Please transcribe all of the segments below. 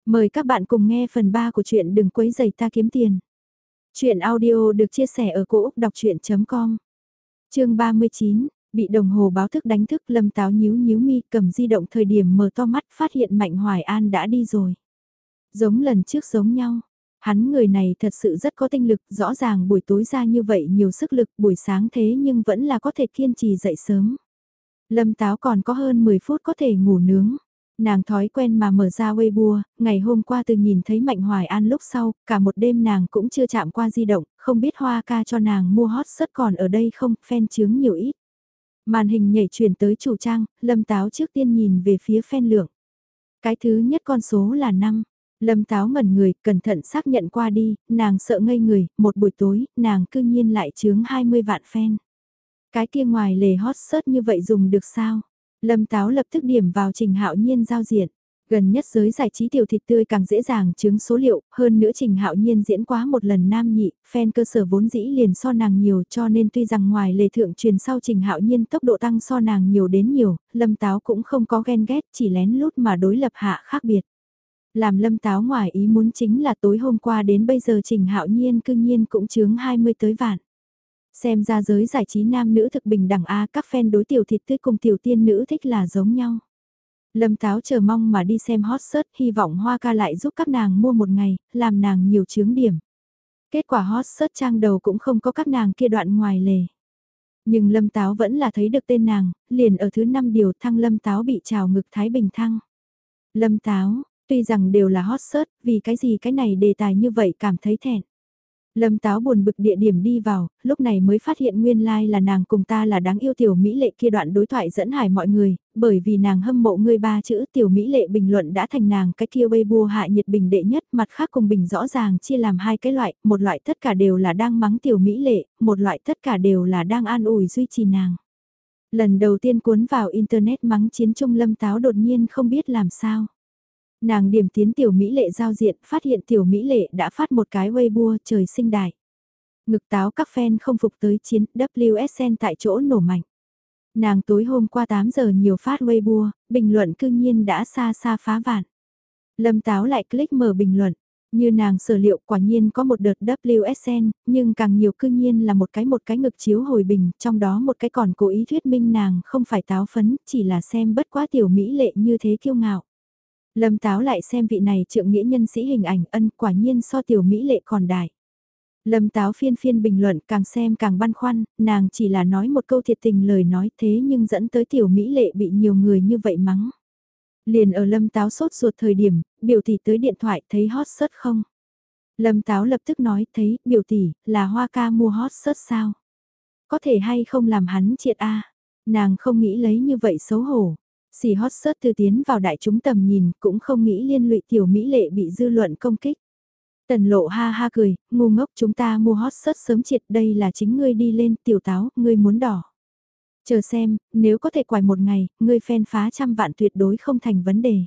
Mời các bạn cùng nghe phần 3 của truyện Đừng quấy rầy ta kiếm tiền. Chuyện audio được chia sẻ ở cỗ đọc chuyện.com. Chương 39, bị đồng hồ báo thức đánh thức, Lâm Táo nhíu nhíu mi, cầm di động thời điểm mở to mắt phát hiện Mạnh Hoài An đã đi rồi. Giống lần trước giống nhau. Hắn người này thật sự rất có tinh lực, rõ ràng buổi tối ra như vậy nhiều sức lực, buổi sáng thế nhưng vẫn là có thể kiên trì dậy sớm. Lâm Táo còn có hơn 10 phút có thể ngủ nướng. Nàng thói quen mà mở ra Weibo, ngày hôm qua từ nhìn thấy Mạnh Hoài An lúc sau, cả một đêm nàng cũng chưa chạm qua di động, không biết Hoa ca cho nàng mua hot search còn ở đây không, fan chướng nhiều ít. Màn hình nhảy chuyển tới chủ trang, Lâm Táo trước tiên nhìn về phía fan lượng. Cái thứ nhất con số là 5. Lâm Táo ngẩn người, cẩn thận xác nhận qua đi, nàng sợ ngây người, một buổi tối, nàng cư nhiên lại chướng 20 vạn fan. Cái kia ngoài lề hot search như vậy dùng được sao? Lâm Táo lập tức điểm vào Trình Hạo Nhiên giao diện. Gần nhất giới giải trí tiểu thịt tươi càng dễ dàng chứng số liệu, hơn nữa Trình Hạo Nhiên diễn quá một lần nam nhị, fan cơ sở vốn dĩ liền so nàng nhiều cho nên tuy rằng ngoài lề thượng truyền sau Trình Hạo Nhiên tốc độ tăng so nàng nhiều đến nhiều, Lâm Táo cũng không có ghen ghét, chỉ lén lút mà đối lập hạ khác biệt. Làm Lâm Táo ngoài ý muốn chính là tối hôm qua đến bây giờ Trình Hạo Nhiên cư nhiên cũng chướng 20 tới vạn. Xem ra giới giải trí nam nữ thực bình đẳng A, các fan đối tiểu thịt tươi cùng tiểu tiên nữ thích là giống nhau. Lâm Táo chờ mong mà đi xem hot search, hy vọng Hoa ca lại giúp các nàng mua một ngày, làm nàng nhiều chướng điểm. Kết quả hot search trang đầu cũng không có các nàng kia đoạn ngoài lề. Nhưng Lâm Táo vẫn là thấy được tên nàng, liền ở thứ 5 điều thăng Lâm Táo bị trào ngực Thái Bình thăng. Lâm Táo, tuy rằng đều là hot search, vì cái gì cái này đề tài như vậy cảm thấy thẹn. Lâm Táo buồn bực địa điểm đi vào, lúc này mới phát hiện nguyên lai like là nàng cùng ta là đáng yêu tiểu Mỹ lệ kia đoạn đối thoại dẫn hải mọi người, bởi vì nàng hâm mộ ngươi ba chữ tiểu Mỹ lệ bình luận đã thành nàng cái kia Weibo hạ nhiệt bình đệ nhất, mặt khác cùng bình rõ ràng chia làm hai cái loại, một loại tất cả đều là đang mắng tiểu Mỹ lệ, một loại tất cả đều là đang an ủi duy trì nàng. Lần đầu tiên cuốn vào internet mắng chiến trung Lâm Táo đột nhiên không biết làm sao. Nàng điểm tiến tiểu Mỹ lệ giao diện, phát hiện tiểu Mỹ lệ đã phát một cái Weibo trời sinh đại. Ngực Táo các fan không phục tới chiến WSN tại chỗ nổ mạnh. Nàng tối hôm qua 8 giờ nhiều phát Weibo, bình luận cư nhiên đã xa xa phá vạn. Lâm Táo lại click mở bình luận. Như nàng sở liệu quả nhiên có một đợt WSN, nhưng càng nhiều cư nhiên là một cái ngực chiếu hồi bình, trong đó một cái còn cố ý thuyết minh nàng không phải táo phấn, chỉ là xem bất quá tiểu Mỹ lệ như thế kiêu ngạo. Lâm Táo lại xem vị này trượng nghĩa nhân sĩ hình ảnh ân quả nhiên so tiểu Mỹ lệ còn đại. Lâm Táo phiên phiên bình luận càng xem càng băn khoăn, nàng chỉ là nói một câu thiệt tình lời nói thế nhưng dẫn tới tiểu Mỹ lệ bị nhiều người như vậy mắng. Liền ở Lâm Táo sốt ruột thời điểm, biểu tỷ tới điện thoại thấy hot search không? Lâm Táo lập tức nói thấy, biểu tỷ, là Hoa ca mua hot search sao? Có thể hay không làm hắn triệt a? Nàng không nghĩ lấy như vậy xấu hổ. Xì hot search từ tiến vào đại chúng tầm nhìn cũng không nghĩ liên lụy tiểu Mỹ lệ bị dư luận công kích. Tần lộ ha ha cười, ngu ngốc chúng ta mua hot search sớm triệt đây là chính ngươi đi lên tiểu táo, ngươi muốn đỏ. Chờ xem, nếu có thể quải một ngày, ngươi fan phá 100 vạn tuyệt đối không thành vấn đề.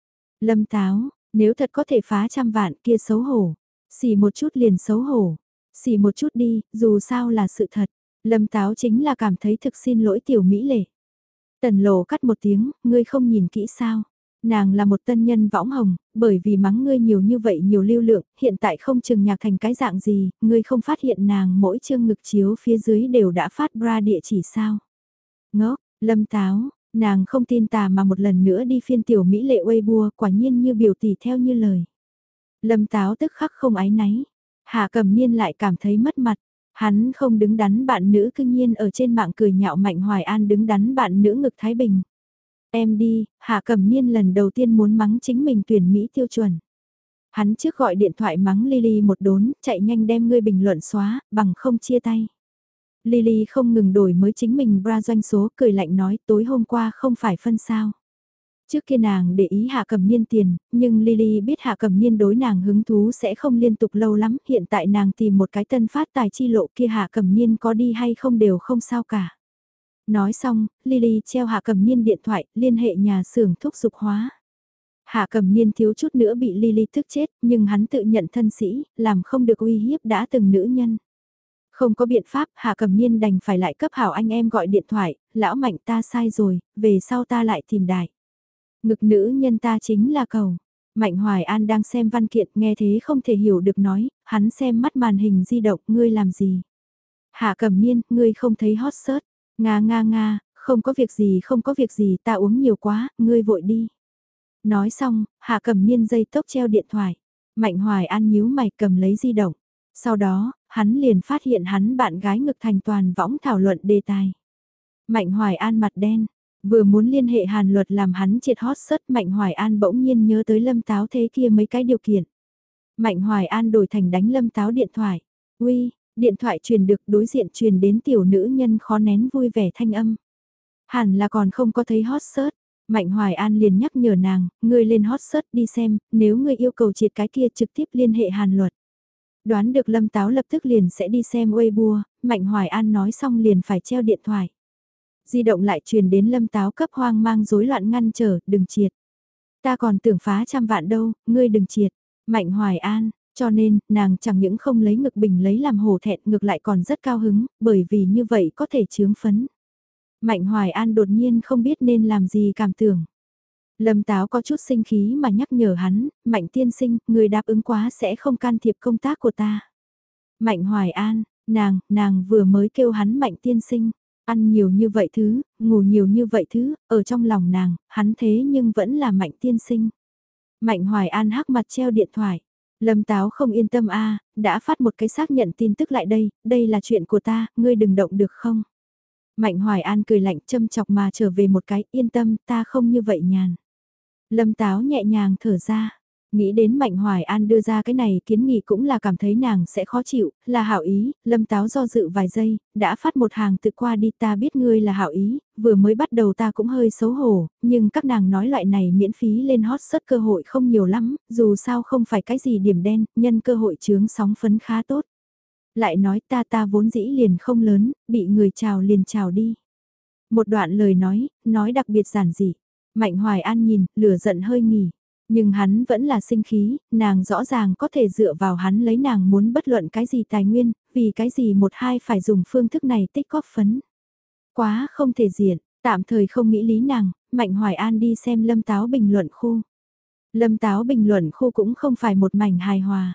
Lâm Táo, nếu thật có thể phá 100 vạn kia xấu hổ. Xì một chút liền xấu hổ. Xì một chút đi, dù sao là sự thật. Lâm Táo chính là cảm thấy thực xin lỗi tiểu Mỹ lệ. Tần lộ cắt một tiếng, ngươi không nhìn kỹ sao. Nàng là một tân nhân võng hồng, bởi vì mắng ngươi nhiều như vậy nhiều lưu lượng, hiện tại không chừng nhạc thành cái dạng gì, ngươi không phát hiện nàng mỗi chương ngực chiếu phía dưới đều đã phát bra địa chỉ sao. Ngốc, Lâm Táo, nàng không tin tà mà một lần nữa đi phiên tiểu Mỹ lệ Weibo quả nhiên như biểu tỷ theo như lời. Lâm Táo tức khắc không áy náy, Hạ Cẩm Niên lại cảm thấy mất mặt. Hắn không đứng đắn bạn nữ cương nhiên ở trên mạng cười nhạo Mạnh Hoài An đứng đắn bạn nữ ngực Thái Bình. Em đi, Hạ Cẩm Niên lần đầu tiên muốn mắng chính mình tuyển Mỹ tiêu chuẩn. Hắn trước gọi điện thoại mắng Lily một đốn, chạy nhanh đem ngươi bình luận xóa, bằng không chia tay. Lily không ngừng đổi mới chính mình bra doanh số, cười lạnh nói tối hôm qua không phải phân sao. Trước kia nàng để ý Hạ Cẩm Niên tiền, nhưng Lily biết Hạ Cẩm Niên đối nàng hứng thú sẽ không liên tục lâu lắm, hiện tại nàng tìm một cái tân phát tài chi lộ kia Hạ Cẩm Niên có đi hay không đều không sao cả. Nói xong, Lily treo Hạ Cẩm Niên điện thoại, liên hệ nhà xưởng thúc dục hóa. Hạ Cẩm Niên thiếu chút nữa bị Lily tức chết, nhưng hắn tự nhận thân sĩ, làm không được uy hiếp đã từng nữ nhân. Không có biện pháp, Hạ Cẩm Niên đành phải lại cấp hảo anh em gọi điện thoại, lão Mạnh ta sai rồi, về sau ta lại tìm đại. Ngực nữ nhân ta chính là cầu. Mạnh Hoài An đang xem văn kiện, nghe thế không thể hiểu được nói, hắn xem mắt màn hình di động, ngươi làm gì? Hạ Cẩm Niên, ngươi không thấy hot search? Nga nga nga, không có việc gì không có việc gì, ta uống nhiều quá, ngươi vội đi. Nói xong, Hạ Cẩm Niên dây tốc treo điện thoại. Mạnh Hoài An nhíu mày cầm lấy di động. Sau đó, hắn liền phát hiện hắn bạn gái ngực thành toàn võng thảo luận đề tài. Mạnh Hoài An mặt đen, vừa muốn liên hệ Hàn Luật làm hắn triệt hot search, Mạnh Hoài An bỗng nhiên nhớ tới Lâm Táo thế kia mấy cái điều kiện. Mạnh Hoài An đổi thành đánh Lâm Táo điện thoại. Uy, điện thoại truyền được, đối diện truyền đến tiểu nữ nhân khó nén vui vẻ thanh âm. Hẳn là còn không có thấy hot search. Mạnh Hoài An liền nhắc nhở nàng, ngươi lên hot search đi xem, nếu ngươi yêu cầu triệt cái kia trực tiếp liên hệ Hàn Luật. Đoán được Lâm Táo lập tức liền sẽ đi xem Weibo, Mạnh Hoài An nói xong liền phải treo điện thoại. Di động lại truyền đến Lâm Táo cấp hoang mang rối loạn ngăn trở, đừng triệt. Ta còn tưởng phá 100 vạn đâu, ngươi đừng triệt. Mạnh Hoài An, cho nên, nàng chẳng những không lấy ngực bình lấy làm hổ thẹn, ngược lại còn rất cao hứng, bởi vì như vậy có thể chướng phấn. Mạnh Hoài An đột nhiên không biết nên làm gì cảm tưởng. Lâm Táo có chút sinh khí mà nhắc nhở hắn, Mạnh tiên sinh, người đáp ứng quá sẽ không can thiệp công tác của ta. Mạnh Hoài An, nàng vừa mới kêu hắn Mạnh tiên sinh, ăn nhiều như vậy thứ, ngủ nhiều như vậy thứ, ở trong lòng nàng, hắn thế nhưng vẫn là Mạnh tiên sinh. Mạnh Hoài An hắc mặt treo điện thoại. Lâm Táo không yên tâm đã phát một cái xác nhận tin tức lại đây là chuyện của ta, ngươi đừng động được không? Mạnh Hoài An cười lạnh châm chọc mà trở về một cái, yên tâm, ta không như vậy nhàn. Lâm Táo nhẹ nhàng thở ra, nghĩ đến Mạnh Hoài An đưa ra cái này kiến nghị cũng là cảm thấy nàng sẽ khó chịu, là hảo ý, Lâm Táo do dự vài giây, đã phát một hàng tự qua đi, ta biết ngươi là hảo ý, vừa mới bắt đầu ta cũng hơi xấu hổ, nhưng các nàng nói loại này miễn phí lên hot search cơ hội không nhiều lắm, dù sao không phải cái gì điểm đen, nhân cơ hội chướng sóng phấn khá tốt. Lại nói ta vốn dĩ liền không lớn, bị người chào liền chào đi. Một đoạn lời nói đặc biệt giản dị. Mạnh Hoài An nhìn, lửa giận hơi nghỉ. Nhưng hắn vẫn là sinh khí, nàng rõ ràng có thể dựa vào hắn lấy nàng muốn bất luận cái gì tài nguyên, vì cái gì một hai phải dùng phương thức này tích góp phấn. Quá không thể diện, tạm thời không nghĩ lý nàng, Mạnh Hoài An đi xem Lâm Táo bình luận khu. Lâm Táo bình luận khu cũng không phải một mảnh hài hòa.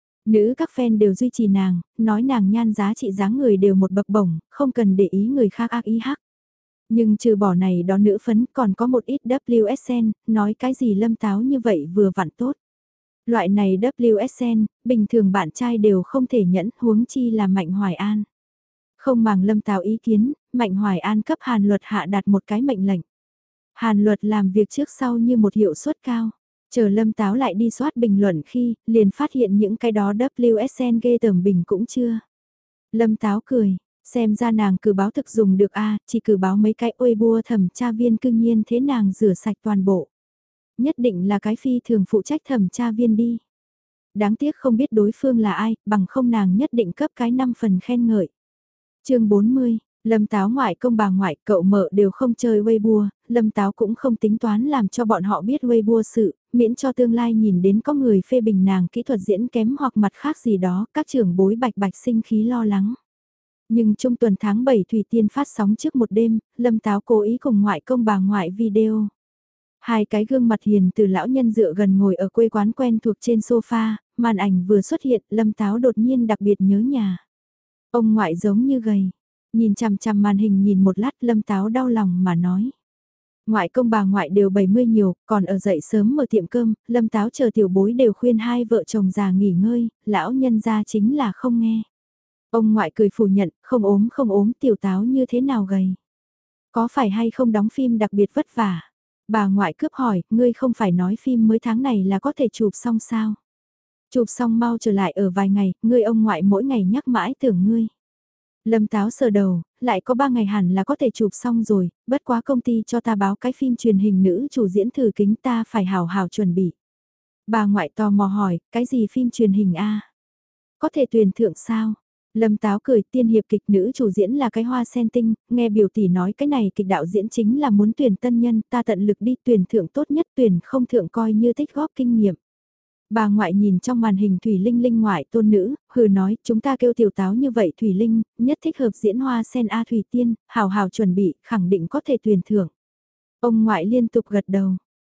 Nữ các fan đều duy trì nàng, nói nàng nhan giá trị dáng người đều một bậc bổng, không cần để ý người khác ác ý hắc. Nhưng trừ bỏ này đó nữ phấn còn có một ít WSN, nói cái gì Lâm Táo như vậy vừa vặn tốt. Loại này WSN, bình thường bạn trai đều không thể nhẫn huống chi là Mạnh Hoài An. Không màng Lâm Táo ý kiến, Mạnh Hoài An cấp Hàn Luật hạ đạt một cái mệnh lệnh. Hàn Luật làm việc trước sau như một hiệu suất cao. Chờ Lâm Táo lại đi soát bình luận khi, liền phát hiện những cái đó WSN ghê tởm bình cũng chưa. Lâm Táo cười, xem ra nàng cử báo thực dùng được chỉ cử báo mấy cái ôi bua thẩm tra viên cương nhiên thế nàng rửa sạch toàn bộ. Nhất định là cái phi thường phụ trách thẩm tra viên đi. Đáng tiếc không biết đối phương là ai, bằng không nàng nhất định cấp cái 5 phần khen ngợi. Chương 40, Lâm Táo ngoại công bà ngoại cậu mợ đều không chơi Weibo, Lâm Táo cũng không tính toán làm cho bọn họ biết Weibo sự, miễn cho tương lai nhìn đến có người phê bình nàng kỹ thuật diễn kém hoặc mặt khác gì đó, các trưởng bối bạch bạch sinh khí lo lắng. Nhưng trung tuần tháng 7 Thủy Tiên phát sóng trước một đêm, Lâm Táo cố ý cùng ngoại công bà ngoại video. Hai cái gương mặt hiền từ lão nhân dựa gần ngồi ở quê quán quen thuộc trên sofa, màn ảnh vừa xuất hiện, Lâm Táo đột nhiên đặc biệt nhớ nhà. Ông ngoại giống như gầy, nhìn chằm chằm màn hình nhìn một lát Lâm Táo đau lòng mà nói. Ngoại công bà ngoại đều 70 nhiều, còn ở dậy sớm mở tiệm cơm, Lâm Táo chờ tiểu bối đều khuyên hai vợ chồng già nghỉ ngơi, lão nhân ra chính là không nghe. Ông ngoại cười phủ nhận, không ốm tiểu Táo như thế nào gầy. Có phải hay không đóng phim đặc biệt vất vả? Bà ngoại cướp hỏi, ngươi không phải nói phim mới tháng này là có thể chụp xong sao? Chụp xong mau trở lại ở vài ngày, ngươi ông ngoại mỗi ngày nhắc mãi tưởng ngươi. Lâm Táo sờ đầu, lại có 3 ngày hẳn là có thể chụp xong rồi, bất quá công ty cho ta báo cái phim truyền hình nữ chủ diễn thử kính ta phải hào hào chuẩn bị. Bà ngoại tò mò hỏi, cái gì phim truyền hình a? Có thể tuyển thượng sao? Lâm Táo cười, tiên hiệp kịch nữ chủ diễn là cái hoa sen tinh, nghe biểu tỷ nói cái này kịch đạo diễn chính là muốn tuyển tân nhân, ta tận lực đi tuyển thượng tốt nhất, tuyển không thượng coi như tích góp kinh nghiệm. Bà ngoại nhìn trong màn hình Thủy Linh Linh ngoại tôn nữ, hừ nói, chúng ta kêu tiểu Táo như vậy Thủy Linh, nhất thích hợp diễn hoa sen A Thủy Tiên, hào hào chuẩn bị, khẳng định có thể tuyển thưởng. Ông ngoại liên tục gật đầu.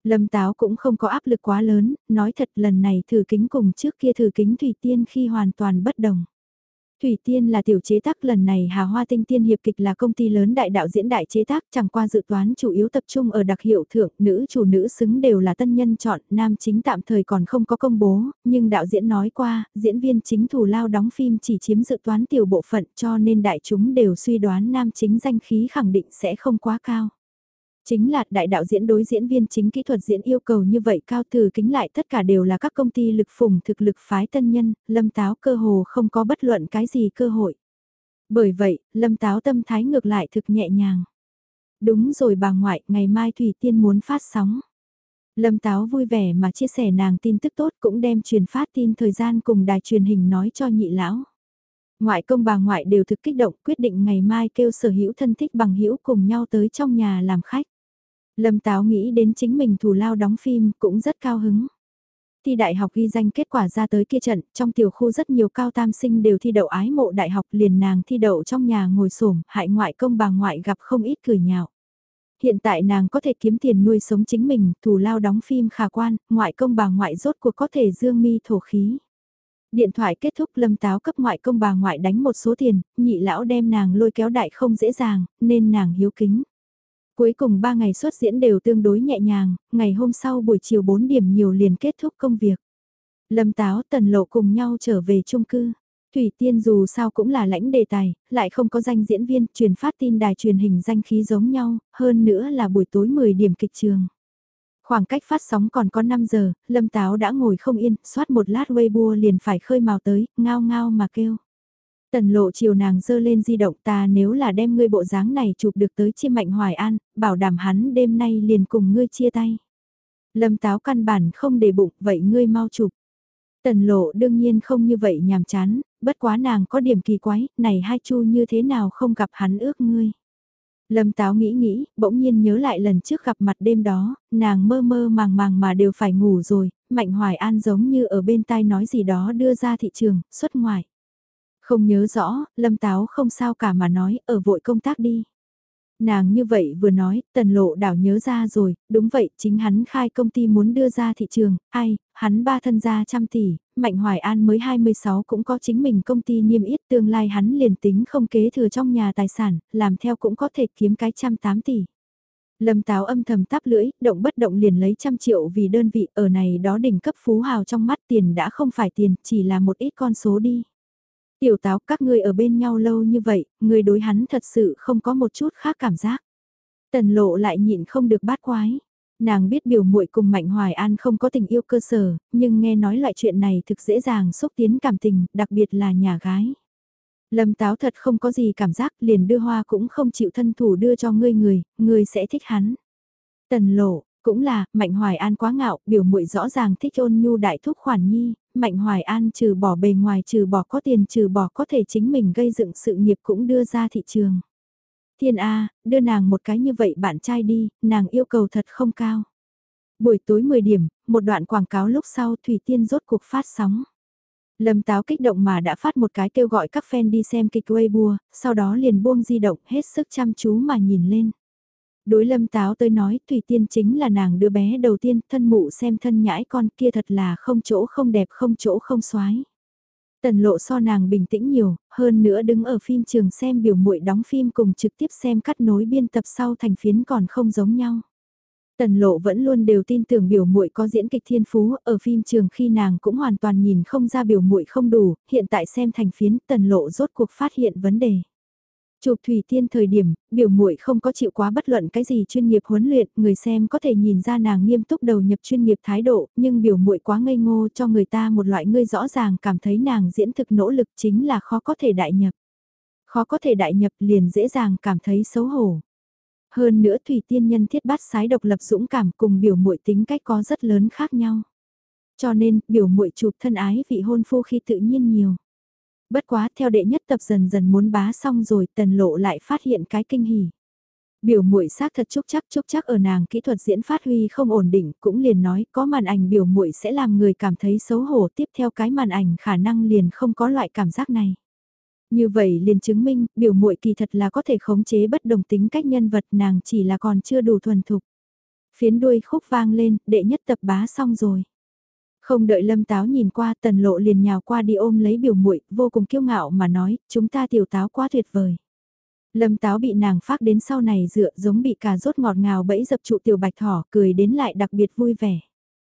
Lâm Táo cũng không có áp lực quá lớn, nói thật lần này thử kính cùng trước kia thử kính Thủy Tiên khi hoàn toàn bất đồng. Thủy Tiên là tiểu chế tác, lần này Hà Hoa Tinh Tiên Hiệp Kịch là công ty lớn đại đạo diễn đại chế tác, chẳng qua dự toán chủ yếu tập trung ở đặc hiệu thượng, nữ chủ nữ xứng đều là tân nhân chọn, nam chính tạm thời còn không có công bố, nhưng đạo diễn nói qua, diễn viên chính thù lao đóng phim chỉ chiếm dự toán tiểu bộ phận cho nên đại chúng đều suy đoán nam chính danh khí khẳng định sẽ không quá cao. Chính là đại đạo diễn đối diễn viên chính kỹ thuật diễn yêu cầu như vậy cao, từ kính lại tất cả đều là các công ty lực phủng thực lực phái tân nhân, Lâm Táo cơ hồ không có bất luận cái gì cơ hội. Bởi vậy, Lâm Táo tâm thái ngược lại thực nhẹ nhàng. Đúng rồi bà ngoại, ngày mai Thủy Tiên muốn phát sóng. Lâm Táo vui vẻ mà chia sẻ nàng tin tức tốt, cũng đem truyền phát tin thời gian cùng đài truyền hình nói cho nhị lão. Ngoại công bà ngoại đều thực kích động, quyết định ngày mai kêu sở hữu thân thích bằng hữu cùng nhau tới trong nhà làm khách. Lâm Táo nghĩ đến chính mình thù lao đóng phim cũng rất cao hứng. Thi đại học ghi danh kết quả ra tới kia trận, trong tiểu khu rất nhiều cao tam sinh đều thi đậu ái mộ đại học, liền nàng thi đậu trong nhà ngồi xổm, hại ngoại công bà ngoại gặp không ít cười nhạo. Hiện tại nàng có thể kiếm tiền nuôi sống chính mình, thù lao đóng phim khả quan, ngoại công bà ngoại rốt cuộc có thể dương mi thổ khí. Điện thoại kết thúc, Lâm Táo cấp ngoại công bà ngoại đánh một số tiền, nhị lão đem nàng lôi kéo đại không dễ dàng, nên nàng hiếu kính. Cuối cùng 3 ngày xuất diễn đều tương đối nhẹ nhàng, ngày hôm sau buổi chiều 4 điểm nhiều liền kết thúc công việc. Lâm Táo, Tần Lộ cùng nhau trở về chung cư. Thủy Tiên dù sao cũng là lãnh đề tài, lại không có danh diễn viên, truyền phát tin đài truyền hình danh khí giống nhau, hơn nữa là buổi tối 10 điểm kịch trường. Khoảng cách phát sóng còn có 5 giờ, Lâm Táo đã ngồi không yên, soát một lát Weibo liền phải khơi mào tới, ngao ngao mà kêu. Tần Lộ chiều nàng dơ lên di động, ta nếu là đem ngươi bộ dáng này chụp được tới Chiêm Mạnh Hoài An, bảo đảm hắn đêm nay liền cùng ngươi chia tay. Lâm Táo căn bản không để bụng, vậy ngươi mau chụp. Tần Lộ đương nhiên không như vậy nhàm chán, bất quá nàng có điểm kỳ quái, này hai chu như thế nào không gặp hắn ước ngươi. Lâm Táo nghĩ, bỗng nhiên nhớ lại lần trước gặp mặt đêm đó, nàng mơ mơ màng màng mà đều phải ngủ rồi, Mạnh Hoài An giống như ở bên tai nói gì đó đưa ra thị trường, xuất ngoại. Không nhớ rõ, Lâm Táo không sao cả mà nói, ở vội công tác đi. Nàng như vậy vừa nói, Tần Lộ đảo nhớ ra rồi, đúng vậy, chính hắn khai công ty muốn đưa ra thị trường, ai, hắn ba thân gia 100 tỷ, Mạnh Hoài An mới 26 cũng có chính mình công ty niêm yết, tương lai hắn liền tính không kế thừa trong nhà tài sản, làm theo cũng có thể kiếm cái 108 tỷ. Lâm Táo âm thầm tắp lưỡi, động bất động liền lấy 100 triệu vì đơn vị, ở này đó đỉnh cấp phú hào trong mắt tiền đã không phải tiền, chỉ là một ít con số đi. Tiểu Táo, các ngươi ở bên nhau lâu như vậy, ngươi đối hắn thật sự không có một chút khác cảm giác. Tần Lộ lại nhịn không được bát quái. Nàng biết biểu muội cùng Mạnh Hoài An không có tình yêu cơ sở, nhưng nghe nói loại chuyện này thực dễ dàng xúc tiến cảm tình, đặc biệt là nhà gái. Lâm Táo thật không có gì cảm giác, liền đưa hoa cũng không chịu thân thủ đưa cho ngươi sẽ thích hắn. Tần Lộ, cũng là, Mạnh Hoài An quá ngạo, biểu muội rõ ràng thích ôn nhu đại thúc khoản nhi, Mạnh Hoài An trừ bỏ bề ngoài, trừ bỏ có tiền, trừ bỏ có thể chính mình gây dựng sự nghiệp cũng đưa ra thị trường. Thiên A, đưa nàng một cái như vậy bạn trai đi, nàng yêu cầu thật không cao. Buổi tối 10 điểm, một đoạn quảng cáo lúc sau Thủy Tiên rốt cuộc phát sóng. Lâm Táo kích động mà đã phát một cái kêu gọi các fan đi xem kịch Weibo, sau đó liền buông di động hết sức chăm chú mà nhìn lên. Đối Lâm Táo tới nói Thủy Tiên chính là nàng đứa bé đầu tiên, thân mụ xem thân nhãi con kia thật là không chỗ không đẹp không chỗ không xoái. Tần Lộ so nàng bình tĩnh nhiều, hơn nữa đứng ở phim trường xem biểu muội đóng phim cùng trực tiếp xem cắt nối biên tập sau thành phiến còn không giống nhau. Tần Lộ vẫn luôn đều tin tưởng biểu muội có diễn kịch thiên phú, ở phim trường khi nàng cũng hoàn toàn nhìn không ra biểu muội không đủ, hiện tại xem thành phiến Tần Lộ rốt cuộc phát hiện vấn đề. Chụp Thủy Tiên thời điểm, biểu muội không có chịu quá bất luận cái gì chuyên nghiệp huấn luyện, người xem có thể nhìn ra nàng nghiêm túc đầu nhập chuyên nghiệp thái độ, nhưng biểu muội quá ngây ngô cho người ta một loại ngươi rõ ràng cảm thấy nàng diễn thực nỗ lực chính là khó có thể đại nhập. Khó có thể đại nhập liền dễ dàng cảm thấy xấu hổ. Hơn nữa Thủy Tiên nhân thiết bát sái độc lập dũng cảm cùng biểu muội tính cách có rất lớn khác nhau. Cho nên, biểu muội chụp thân ái vị hôn phu khi tự nhiên nhiều. Bất quá theo đệ nhất tập dần dần muốn bá xong rồi Tần Lộ lại phát hiện cái kinh hỉ. Biểu muội xác thật chúc chắc ở nàng kỹ thuật diễn phát huy không ổn định cũng liền nói có màn ảnh biểu muội sẽ làm người cảm thấy xấu hổ tiếp theo cái màn ảnh khả năng liền không có loại cảm giác này. Như vậy liền chứng minh biểu muội kỳ thật là có thể khống chế bất đồng tính cách nhân vật nàng chỉ là còn chưa đủ thuần thục. Phiến đuôi khúc vang lên, đệ nhất tập bá xong rồi. Không đợi Lâm Táo nhìn qua, Tần Lộ liền nhào qua đi ôm lấy biểu muội, vô cùng kiêu ngạo mà nói, chúng ta Tiểu Táo quá tuyệt vời. Lâm Táo bị nàng phác đến sau này dựa giống bị cà rốt ngọt ngào bẫy dập trụ Tiểu Bạch Thỏ, cười đến lại đặc biệt vui vẻ.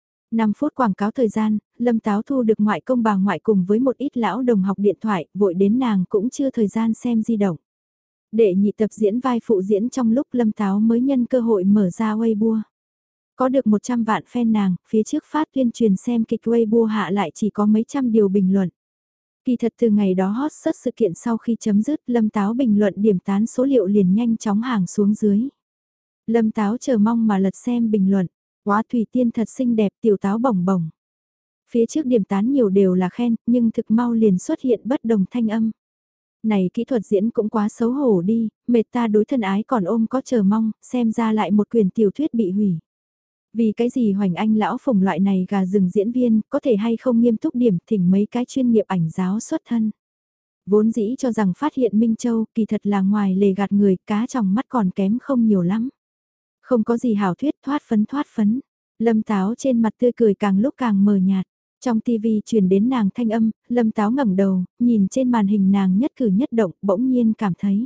5 phút quảng cáo thời gian, Lâm Táo thu được ngoại công bà ngoại cùng với một ít lão đồng học điện thoại, vội đến nàng cũng chưa thời gian xem di động. Để nhị tập diễn vai phụ diễn trong lúc Lâm Táo mới nhân cơ hội mở ra Weibo. Có được 100 vạn fan nàng, phía trước phát tuyên truyền xem kịch Weibo hạ lại chỉ có mấy trăm điều bình luận. Kỳ thật từ ngày đó hot search sự kiện sau khi chấm dứt, Lâm Táo bình luận điểm tán số liệu liền nhanh chóng hàng xuống dưới. Lâm Táo chờ mong mà lật xem bình luận, quá Thủy Tiên thật xinh đẹp, Tiểu Táo bổng bổng. Phía trước điểm tán nhiều đều là khen, nhưng thực mau liền xuất hiện bất đồng thanh âm. Này kỹ thuật diễn cũng quá xấu hổ đi, mệt ta đối thân ái còn ôm có chờ mong, xem ra lại một quyển tiểu thuyết bị hủy. Vì cái gì Hoành Anh lão phùng loại này gà rừng diễn viên, có thể hay không nghiêm túc điểm thỉnh mấy cái chuyên nghiệp ảnh giáo xuất thân. Vốn dĩ cho rằng phát hiện Minh Châu, kỳ thật là ngoài lề gạt người, cá trong mắt còn kém không nhiều lắm. Không có gì hảo thuyết thoát phấn. Lâm Táo trên mặt tươi cười càng lúc càng mờ nhạt. Trong tivi truyền đến nàng thanh âm, Lâm Táo ngẩng đầu, nhìn trên màn hình nàng nhất cử nhất động, bỗng nhiên cảm thấy.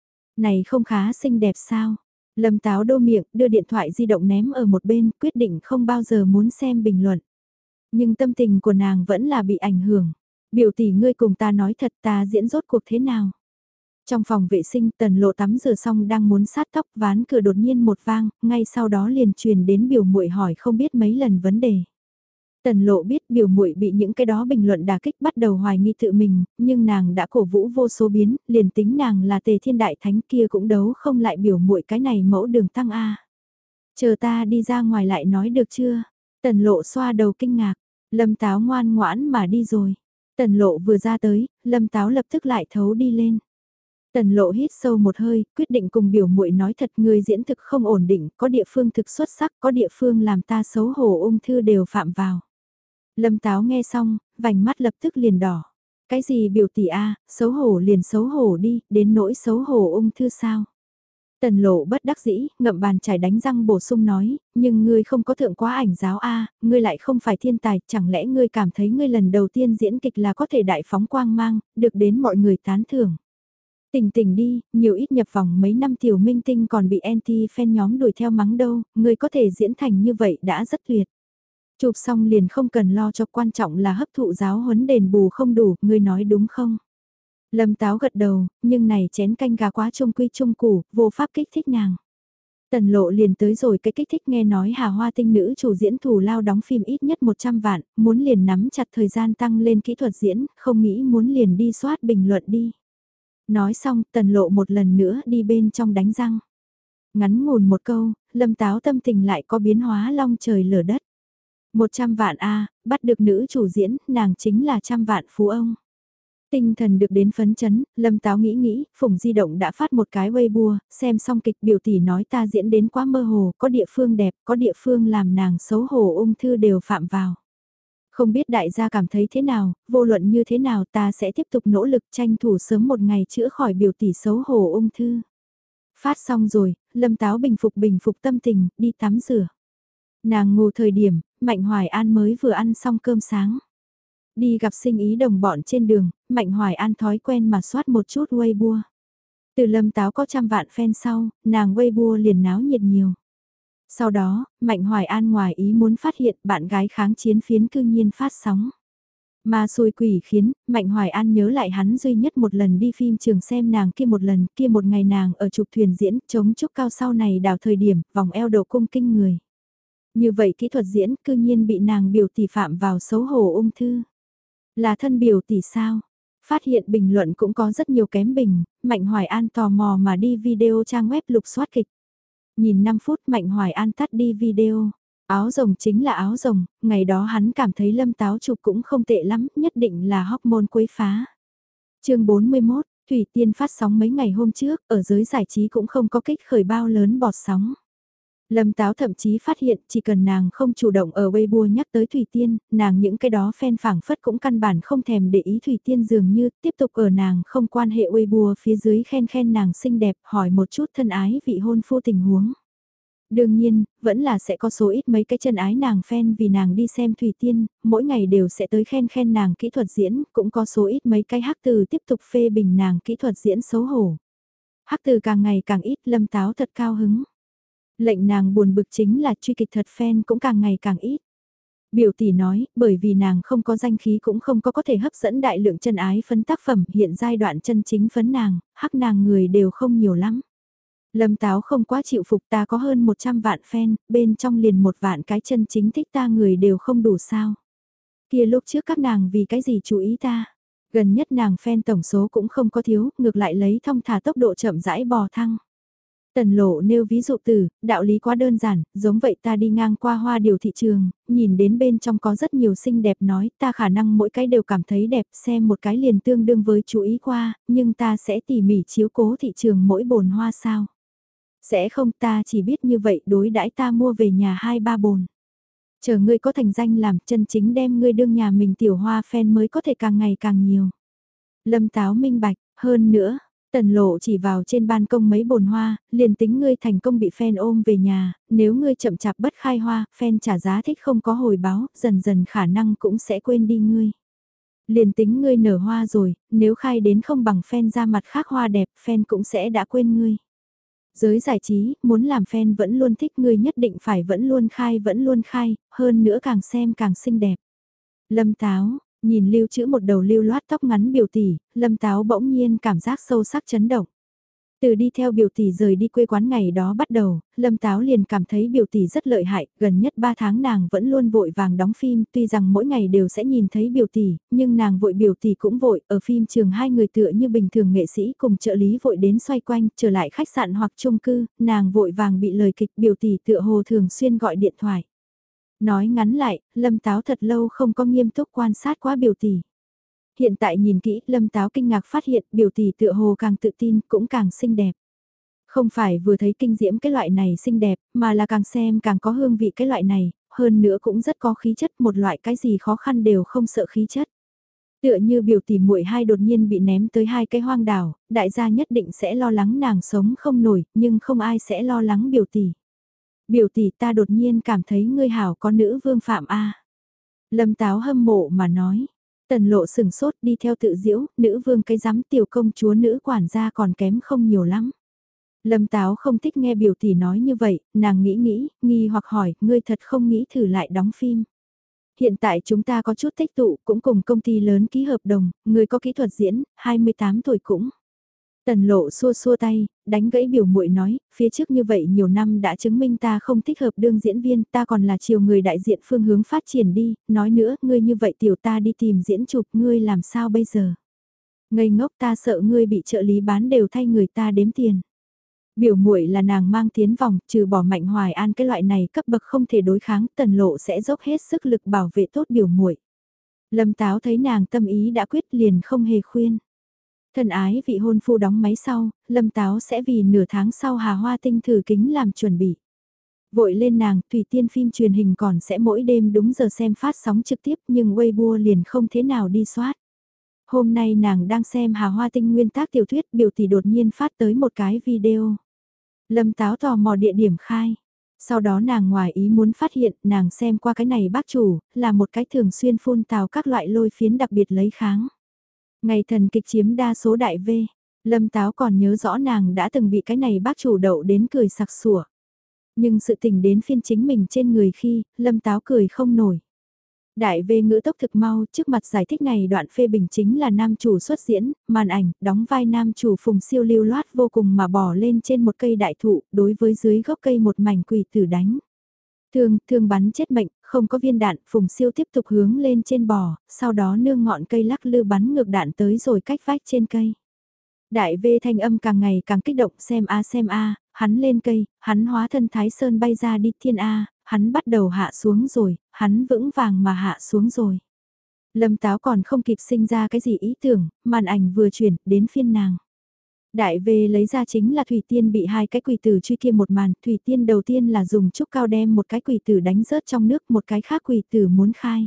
Này không khá xinh đẹp sao? Lâm Táo đô miệng, đưa điện thoại di động ném ở một bên, quyết định không bao giờ muốn xem bình luận. Nhưng tâm tình của nàng vẫn là bị ảnh hưởng. Biểu tỷ ngươi cùng ta nói thật, ta diễn rốt cuộc thế nào? Trong phòng vệ sinh Tần Lộ tắm rửa xong đang muốn sát tóc, ván cửa đột nhiên một vang, ngay sau đó liền truyền đến biểu muội hỏi không biết mấy lần vấn đề. Tần Lộ biết biểu muội bị những cái đó bình luận đả kích bắt đầu hoài nghi tự mình, nhưng nàng đã cổ vũ vô số biến, liền tính nàng là Tề Thiên Đại Thánh kia cũng đấu không lại biểu muội cái này mẫu đường tăng a. Chờ ta đi ra ngoài lại nói được chưa? Tần Lộ xoa đầu kinh ngạc, Lâm Táo ngoan ngoãn mà đi rồi. Tần Lộ vừa ra tới, Lâm Táo lập tức lại thấu đi lên. Tần Lộ hít sâu một hơi, quyết định cùng biểu muội nói thật, người diễn thực không ổn định, có địa phương thực xuất sắc, có địa phương làm ta xấu hổ ung thư đều phạm vào. Lâm Táo nghe xong, vành mắt lập tức liền đỏ. Cái gì biểu tỷ a, xấu hổ liền xấu hổ đi, đến nỗi xấu hổ ung thư sao? Tần Lộ bất đắc dĩ, ngậm bàn chải đánh răng bổ sung nói, nhưng ngươi không có thượng quá ảnh giáo a, ngươi lại không phải thiên tài, chẳng lẽ ngươi cảm thấy ngươi lần đầu tiên diễn kịch là có thể đại phóng quang mang, được đến mọi người tán thưởng. Tỉnh tỉnh đi, nhiều ít nhập vòng mấy năm tiểu minh tinh còn bị anti-fan nhóm đuổi theo mắng đâu, ngươi có thể diễn thành như vậy đã rất tuyệt. Chụp xong liền không cần lo cho, quan trọng là hấp thụ giáo huấn đền bù không đủ, ngươi nói đúng không? Lâm Táo gật đầu, nhưng này chén canh gà quá trung quy trung củ, vô pháp kích thích nàng. Tần Lộ liền tới rồi cái kích thích nghe nói Hà Hoa Tinh nữ chủ diễn thù lao đóng phim ít nhất 100 vạn, muốn liền nắm chặt thời gian tăng lên kỹ thuật diễn, không nghĩ muốn liền đi soát bình luận đi. Nói xong, Tần Lộ một lần nữa đi bên trong đánh răng. Ngắn ngủn một câu, Lâm Táo tâm tình lại có biến hóa long trời lở đất. 100 vạn a, bắt được nữ chủ diễn, nàng chính là trăm vạn phú ông. Tinh thần được đến phấn chấn, Lâm Táo nghĩ, Phùng Di Động đã phát một cái Weibo, xem xong kịch biểu tỷ nói ta diễn đến quá mơ hồ, có địa phương đẹp, có địa phương làm nàng xấu hổ ung thư đều phạm vào. Không biết đại gia cảm thấy thế nào, vô luận như thế nào ta sẽ tiếp tục nỗ lực tranh thủ sớm một ngày chữa khỏi biểu tỷ xấu hổ ung thư. Phát xong rồi, Lâm Táo bình phục tâm tình, đi tắm rửa. Nàng ngủ thời điểm, Mạnh Hoài An mới vừa ăn xong cơm sáng. Đi gặp sinh ý đồng bọn trên đường, Mạnh Hoài An thói quen mà soát một chút Weibo. Từ Lâm Táo có trăm vạn fan sau, nàng Weibo liền náo nhiệt nhiều. Sau đó, Mạnh Hoài An ngoài ý muốn phát hiện bạn gái kháng chiến phiến cư nhiên phát sóng. Mà xui quỷ khiến, Mạnh Hoài An nhớ lại hắn duy nhất một lần đi phim trường xem nàng kia một ngày nàng ở trục thuyền diễn, chống trúc cao sau này đào thời điểm, vòng eo độ cung kinh người. Như vậy kỹ thuật diễn cư nhiên bị nàng biểu tỷ phạm vào xấu hổ ung thư. Là thân biểu tỷ sao? Phát hiện bình luận cũng có rất nhiều kém bình, Mạnh Hoài An tò mò mà đi video trang web lục soát kịch. Nhìn 5 phút Mạnh Hoài An tắt đi video. Áo rồng chính là áo rồng, ngày đó hắn cảm thấy Lâm Táo chụp cũng không tệ lắm, nhất định là hormone quấy phá. Chương 41, Thủy Tiên phát sóng mấy ngày hôm trước, ở giới giải trí cũng không có kích khởi bao lớn bọt sóng. Lâm Táo thậm chí phát hiện chỉ cần nàng không chủ động ở Weibo nhắc tới Thủy Tiên, nàng những cái đó fan phảng phất cũng căn bản không thèm để ý Thủy Tiên dường như tiếp tục ở nàng không quan hệ Weibo phía dưới khen nàng xinh đẹp hỏi một chút thân ái vị hôn phu tình huống. Đương nhiên, vẫn là sẽ có số ít mấy cái chân ái nàng fan vì nàng đi xem Thủy Tiên, mỗi ngày đều sẽ tới khen khen nàng kỹ thuật diễn, cũng có số ít mấy cái hắc từ tiếp tục phê bình nàng kỹ thuật diễn xấu hổ. Hắc từ càng ngày càng ít, Lâm Táo thật cao hứng. Lệnh nàng buồn bực chính là truy kịch thật fan cũng càng ngày càng ít. Biểu tỷ nói, bởi vì nàng không có danh khí cũng không có thể hấp dẫn đại lượng chân ái phấn tác phẩm, hiện giai đoạn chân chính phấn nàng, hắc nàng người đều không nhiều lắm. Lâm Táo không quá chịu phục, ta có hơn 100 vạn fan, bên trong liền 1 vạn cái chân chính thích ta người đều không đủ sao. Kia lúc trước các nàng vì cái gì chú ý ta. Gần nhất nàng fan tổng số cũng không có thiếu, ngược lại lấy thong thả tốc độ chậm rãi bò thăng. Tần Lộ nêu ví dụ từ, đạo lý quá đơn giản, giống vậy ta đi ngang qua hoa điều thị trường, nhìn đến bên trong có rất nhiều xinh đẹp nói, ta khả năng mỗi cái đều cảm thấy đẹp, xem một cái liền tương đương với chú ý qua, nhưng ta sẽ tỉ mỉ chiếu cố thị trường mỗi bồn hoa sao. Sẽ không, ta chỉ biết như vậy đối đãi ta mua về nhà 2-3 bồn. Chờ ngươi có thành danh làm chân chính đem ngươi đương nhà mình tiểu hoa fan mới có thể càng ngày càng nhiều. Lâm Táo minh bạch, hơn nữa, Tần Lộ chỉ vào trên ban công mấy bồn hoa, liền tính ngươi thành công bị fan ôm về nhà, nếu ngươi chậm chạp bất khai hoa, fan trả giá thích không có hồi báo, dần dần khả năng cũng sẽ quên đi ngươi. Liền tính ngươi nở hoa rồi, nếu khai đến không bằng fan ra mặt khác hoa đẹp, fan cũng sẽ đã quên ngươi. Giới giải trí, muốn làm fan vẫn luôn thích ngươi nhất định phải vẫn luôn khai, hơn nữa càng xem càng xinh đẹp. Lâm Táo, nhìn lưu trữ một đầu lưu loát tóc ngắn biểu tỷ, Lâm Táo bỗng nhiên cảm giác sâu sắc chấn động. Từ đi theo biểu tỷ rời đi quê quán ngày đó bắt đầu, Lâm Táo liền cảm thấy biểu tỷ rất lợi hại, gần nhất 3 tháng nàng vẫn luôn vội vàng đóng phim, tuy rằng mỗi ngày đều sẽ nhìn thấy biểu tỷ, nhưng nàng vội biểu tỷ cũng vội, ở phim trường hai người tựa như bình thường nghệ sĩ cùng trợ lý vội đến xoay quanh, trở lại khách sạn hoặc chung cư, nàng vội vàng bị lời kịch biểu tỷ tựa hồ thường xuyên gọi điện thoại. Nói ngắn lại, Lâm Táo thật lâu không có nghiêm túc quan sát quá biểu tỷ. Hiện tại nhìn kỹ, Lâm Táo kinh ngạc phát hiện biểu tỷ tựa hồ càng tự tin, cũng càng xinh đẹp. Không phải vừa thấy kinh diễm cái loại này xinh đẹp, mà là càng xem càng có hương vị cái loại này, hơn nữa cũng rất có khí chất, một loại cái gì khó khăn đều không sợ khí chất. Tựa như biểu tỷ muội hai đột nhiên bị ném tới hai cái hoang đảo, đại gia nhất định sẽ lo lắng nàng sống không nổi, nhưng không ai sẽ lo lắng biểu tỷ. Biểu tỷ ta đột nhiên cảm thấy ngươi hảo có nữ vương phạm a. Lâm Táo hâm mộ mà nói. Tần Lộ sừng sốt đi theo tự diễu, nữ vương cái giám tiểu công chúa nữ quản gia còn kém không nhiều lắm. Lâm Táo không thích nghe biểu tỷ nói như vậy, nàng nghĩ, nghi hoặc hỏi, ngươi thật không nghĩ thử lại đóng phim. Hiện tại chúng ta có chút tích tụ, cũng cùng công ty lớn ký hợp đồng, ngươi có kỹ thuật diễn, 28 tuổi cũng. Tần Lộ xua xua tay, đánh gãy biểu muội nói, phía trước như vậy nhiều năm đã chứng minh ta không thích hợp đương diễn viên, ta còn là chiều người đại diện phương hướng phát triển đi, nói nữa, ngươi như vậy tiểu ta đi tìm diễn chụp, ngươi làm sao bây giờ? Ngây ngốc ta sợ ngươi bị trợ lý bán đều thay người ta đếm tiền. Biểu muội là nàng mang tiến vòng, trừ bỏ Mạnh Hoài An cái loại này cấp bậc không thể đối kháng, Tần Lộ sẽ dốc hết sức lực bảo vệ tốt biểu muội. Lâm Táo thấy nàng tâm ý đã quyết liền không hề khuyên. Thân ái vị hôn phu đóng máy sau, Lâm Táo sẽ vì nửa tháng sau Hà Hoa Tinh thử kính làm chuẩn bị. Vội lên nàng, Thủy Tiên phim truyền hình còn sẽ mỗi đêm đúng giờ xem phát sóng trực tiếp nhưng Weibo liền không thế nào đi soát. Hôm nay nàng đang xem Hà Hoa Tinh nguyên tác tiểu thuyết, biểu tỷ đột nhiên phát tới một cái video. Lâm Táo tò mò địa điểm khai. Sau đó nàng ngoài ý muốn phát hiện nàng xem qua cái này bác chủ, là một cái thường xuyên phun tào các loại lôi phiến đặc biệt lấy kháng. Ngày thần kịch chiếm đa số đại V, Lâm Táo còn nhớ rõ nàng đã từng bị cái này bác chủ đậu đến cười sặc sủa. Nhưng sự tình đến phiên chính mình trên người khi, Lâm Táo cười không nổi. Đại V ngữ tốc thực mau, trước mặt giải thích này đoạn phê bình chính là nam chủ xuất diễn, màn ảnh, đóng vai nam chủ Phùng Siêu lưu loát vô cùng mà bỏ lên trên một cây đại thụ, đối với dưới gốc cây một mảnh quỷ tử đánh. Thương bắn chết mệnh, không có viên đạn, Phùng Siêu tiếp tục hướng lên trên bò, sau đó nương ngọn cây lắc lư bắn ngược đạn tới rồi cách vách trên cây. Đại V thanh âm càng ngày càng kích động xem a, hắn lên cây, hắn hóa thân Thái Sơn bay ra đi thiên a, hắn bắt đầu hạ xuống rồi, hắn vững vàng mà hạ xuống rồi. Lâm Táo còn không kịp sinh ra cái gì ý tưởng, màn ảnh vừa chuyển, đến phiên nàng. Đại V lấy ra chính là Thủy Tiên bị hai cái quỷ tử truy kia một màn, Thủy Tiên đầu tiên là dùng trúc cao đem một cái quỷ tử đánh rớt trong nước, một cái khác quỷ tử muốn khai.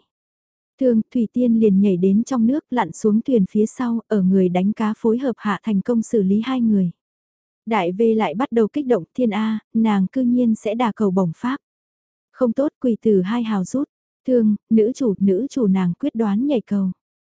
Thủy Tiên liền nhảy đến trong nước lặn xuống thuyền phía sau, ở người đánh cá phối hợp hạ thành công xử lý hai người. Đại V lại bắt đầu kích động thiên A, nàng cư nhiên sẽ đả cầu bổng pháp. Không tốt quỳ từ 2 hào rút. Thương, nữ chủ nàng quyết đoán nhảy cầu.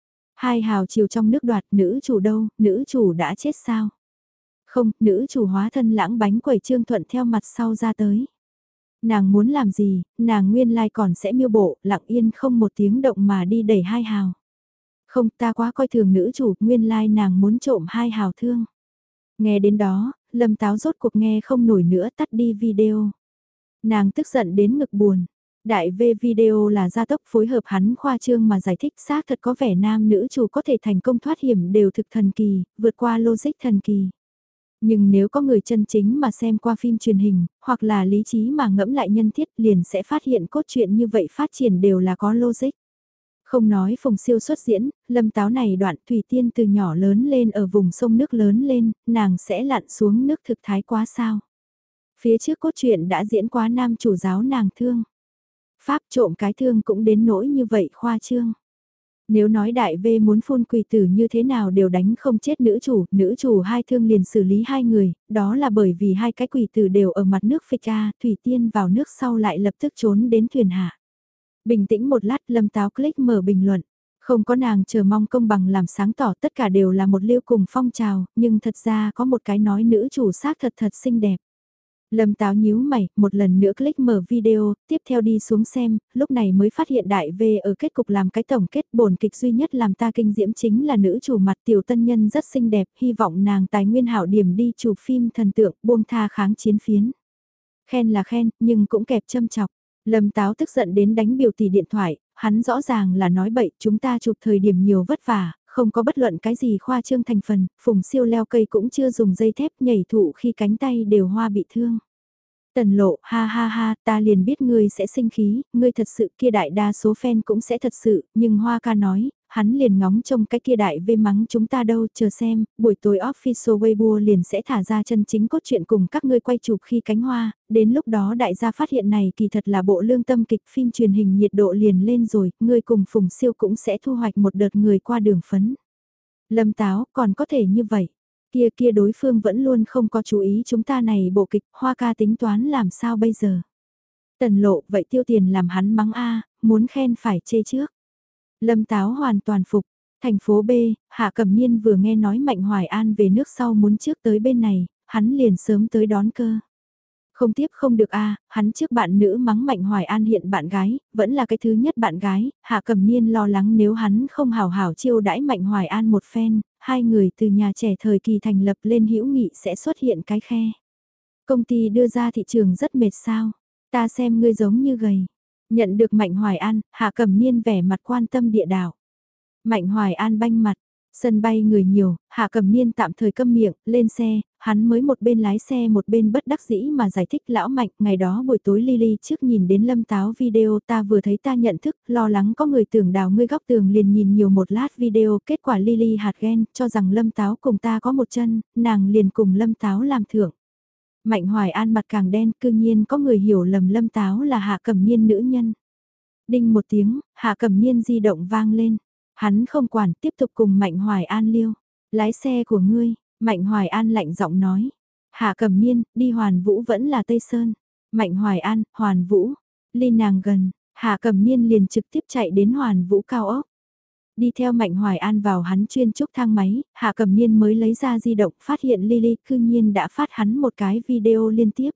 2 hào chiều trong nước đoạt nữ chủ đâu, nữ chủ đã chết sao? Không, nữ chủ hóa thân lãng bánh quẩy Trương Thuận theo mặt sau ra tới. Nàng muốn làm gì, nàng nguyên lai còn sẽ miêu bộ, lặng yên không một tiếng động mà đi đẩy 2 hào. Không ta quá coi thường nữ chủ, nguyên lai nàng muốn trộm 2 hào thương. Nghe đến đó, Lâm Táo rốt cuộc nghe không nổi nữa tắt đi video. Nàng tức giận đến ngực buồn. Đại V video là gia tốc phối hợp hắn khoa trương mà giải thích xác thật có vẻ nam nữ chủ có thể thành công thoát hiểm đều thực thần kỳ, vượt qua logic thần kỳ. Nhưng nếu có người chân chính mà xem qua phim truyền hình, hoặc là lý trí mà ngẫm lại nhân thiết liền sẽ phát hiện cốt truyện như vậy phát triển đều là có logic. Không nói Phùng Siêu xuất diễn, Lâm Táo này đoạn Thủy Tiên từ nhỏ lớn lên ở vùng sông nước lớn lên, nàng sẽ lặn xuống nước thực thái quá sao. Phía trước cốt truyện đã diễn quá nam chủ giáo nàng thương. Pháp trộm cái thương cũng đến nỗi như vậy khoa trương. Nếu nói đại V muốn phun quỷ tử như thế nào đều đánh không chết nữ chủ 2 thương liền xử lý 2 người, đó là bởi vì 2 cái quỷ tử đều ở mặt nước phịch a, Thủy Tiên vào nước sau lại lập tức trốn đến thuyền hạ. Bình tĩnh một lát Lâm Táo click mở bình luận. Không có nàng chờ mong công bằng làm sáng tỏ tất cả đều là một liêu cùng phong trào, nhưng thật ra có một cái nói nữ chủ xác thật thật xinh đẹp. Lâm Táo nhíu mày, một lần nữa click mở video, tiếp theo đi xuống xem, lúc này mới phát hiện đại V ở kết cục làm cái tổng kết bổn kịch duy nhất làm ta kinh diễm chính là nữ chủ mặt tiểu tân nhân rất xinh đẹp, hy vọng nàng tài nguyên hảo điểm đi chụp phim thần tượng, buông tha kháng chiến phiến. Khen là khen, nhưng cũng kẹp châm chọc. Lâm Táo tức giận đến đánh biểu tỷ điện thoại, hắn rõ ràng là nói bậy, chúng ta chụp thời điểm nhiều vất vả, không có bất luận cái gì khoa trương thành phần, Phùng Siêu leo cây cũng chưa dùng dây thép nhảy thụ khi cánh tay đều hoa bị thương. Tần Lộ, ha ha ha, ta liền biết ngươi sẽ sinh khí, ngươi thật sự kia đại đa số fan cũng sẽ thật sự, nhưng Hoa ca nói, hắn liền ngóng trông cái kia đại vê mắng chúng ta đâu, chờ xem, buổi tối official Weibo liền sẽ thả ra chân chính cốt truyện cùng các ngươi quay chụp khi cánh hoa, đến lúc đó đại gia phát hiện này kỳ thật là bộ lương tâm kịch phim truyền hình nhiệt độ liền lên rồi, ngươi cùng Phùng Siêu cũng sẽ thu hoạch một đợt người qua đường phấn. Lâm Táo, còn có thể như vậy. Kia đối phương vẫn luôn không có chú ý chúng ta này bộ kịch, Hoa ca tính toán làm sao bây giờ. Tần Lộ, vậy tiêu tiền làm hắn mắng a, muốn khen phải chê trước. Lâm Táo hoàn toàn phục. Thành phố B, Hạ Cẩm Niên vừa nghe nói Mạnh Hoài An về nước sau muốn trước tới bên này, hắn liền sớm tới đón cơ. Không tiếp không được a, hắn trước bạn nữ mắng Mạnh Hoài An hiện bạn gái, vẫn là cái thứ nhất bạn gái, Hạ Cẩm Niên lo lắng nếu hắn không hào hảo chiêu đãi Mạnh Hoài An một phen, hai người từ nhà trẻ thời kỳ thành lập lên hữu nghị sẽ xuất hiện cái khe. Công ty đưa ra thị trường rất mệt sao, ta xem ngươi giống như gầy. Nhận được Mạnh Hoài An, Hạ Cẩm Niên vẻ mặt quan tâm địa đạo. Mạnh Hoài An banh mặt, sân bay người nhiều, Hạ Cẩm Niên tạm thời câm miệng, lên xe, hắn mới một bên lái xe một bên bất đắc dĩ mà giải thích lão Mạnh, ngày đó buổi tối Lily trước nhìn đến Lâm Táo video ta vừa thấy ta nhận thức, lo lắng có người tưởng đào ngươi góc tường liền nhìn nhiều một lát video, kết quả Lily hạt ghen, cho rằng Lâm Táo cùng ta có một chân, nàng liền cùng Lâm Táo làm thưởng. Mạnh Hoài An mặt càng đen, cư nhiên có người hiểu lầm Lâm Táo là Hạ Cẩm Niên nữ nhân. Đinh một tiếng, Hạ Cẩm Niên di động vang lên. Hắn không quản, tiếp tục cùng Mạnh Hoài An liêu. Lái xe của ngươi, Mạnh Hoài An lạnh giọng nói. Hạ Cẩm Niên, đi Hoàn Vũ vẫn là Tây Sơn. Mạnh Hoài An, Hoàn Vũ. Ly nàng gần, Hạ Cẩm Niên liền trực tiếp chạy đến Hoàn Vũ cao ốc. Đi theo Mạnh Hoài An vào hắn chuyên trúc thang máy, Hạ Cẩm Niên mới lấy ra di động phát hiện Lily cư nhiên đã phát hắn một cái video liên tiếp.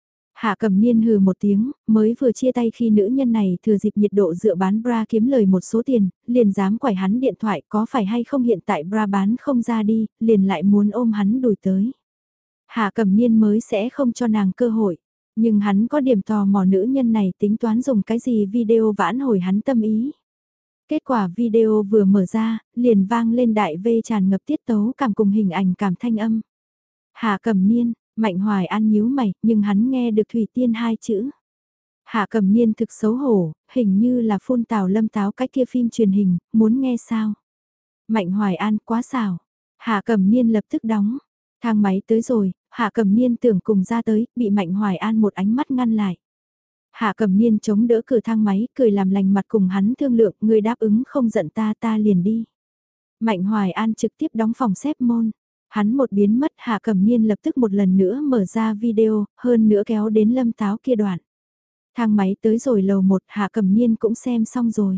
Hạ Cẩm Niên hừ một tiếng, mới vừa chia tay khi nữ nhân này thừa dịp nhiệt độ dựa bán bra kiếm lời một số tiền, liền dám quải hắn điện thoại có phải hay không hiện tại bra bán không ra đi, liền lại muốn ôm hắn đuổi tới. Hạ Cẩm Niên mới sẽ không cho nàng cơ hội, nhưng hắn có điểm tò mò nữ nhân này tính toán dùng cái gì video vãn hồi hắn tâm ý. Kết quả video vừa mở ra, liền vang lên đại vê tràn ngập tiết tấu cảm cùng hình ảnh cảm thanh âm. Hạ Cẩm Niên, Mạnh Hoài An nhíu mày, nhưng hắn nghe được Thủy Tiên hai chữ. Hạ Cẩm Niên thực xấu hổ, hình như là phun tào Lâm Táo cái kia phim truyền hình, muốn nghe sao? Mạnh Hoài An quá xảo. Hạ Cẩm Niên lập tức đóng. Thang máy tới rồi, Hạ Cẩm Niên tưởng cùng ra tới, bị Mạnh Hoài An một ánh mắt ngăn lại. Hạ Cẩm Niên chống đỡ cửa thang máy, cười làm lành mặt cùng hắn thương lượng, người đáp ứng không giận ta ta liền đi. Mạnh Hoài An trực tiếp đóng phòng xếp môn. Hắn một biến mất Hạ Cẩm Niên lập tức một lần nữa mở ra video, hơn nữa kéo đến Lâm Táo kia đoạn. Thang máy tới rồi lầu 1 Hạ Cẩm Niên cũng xem xong rồi.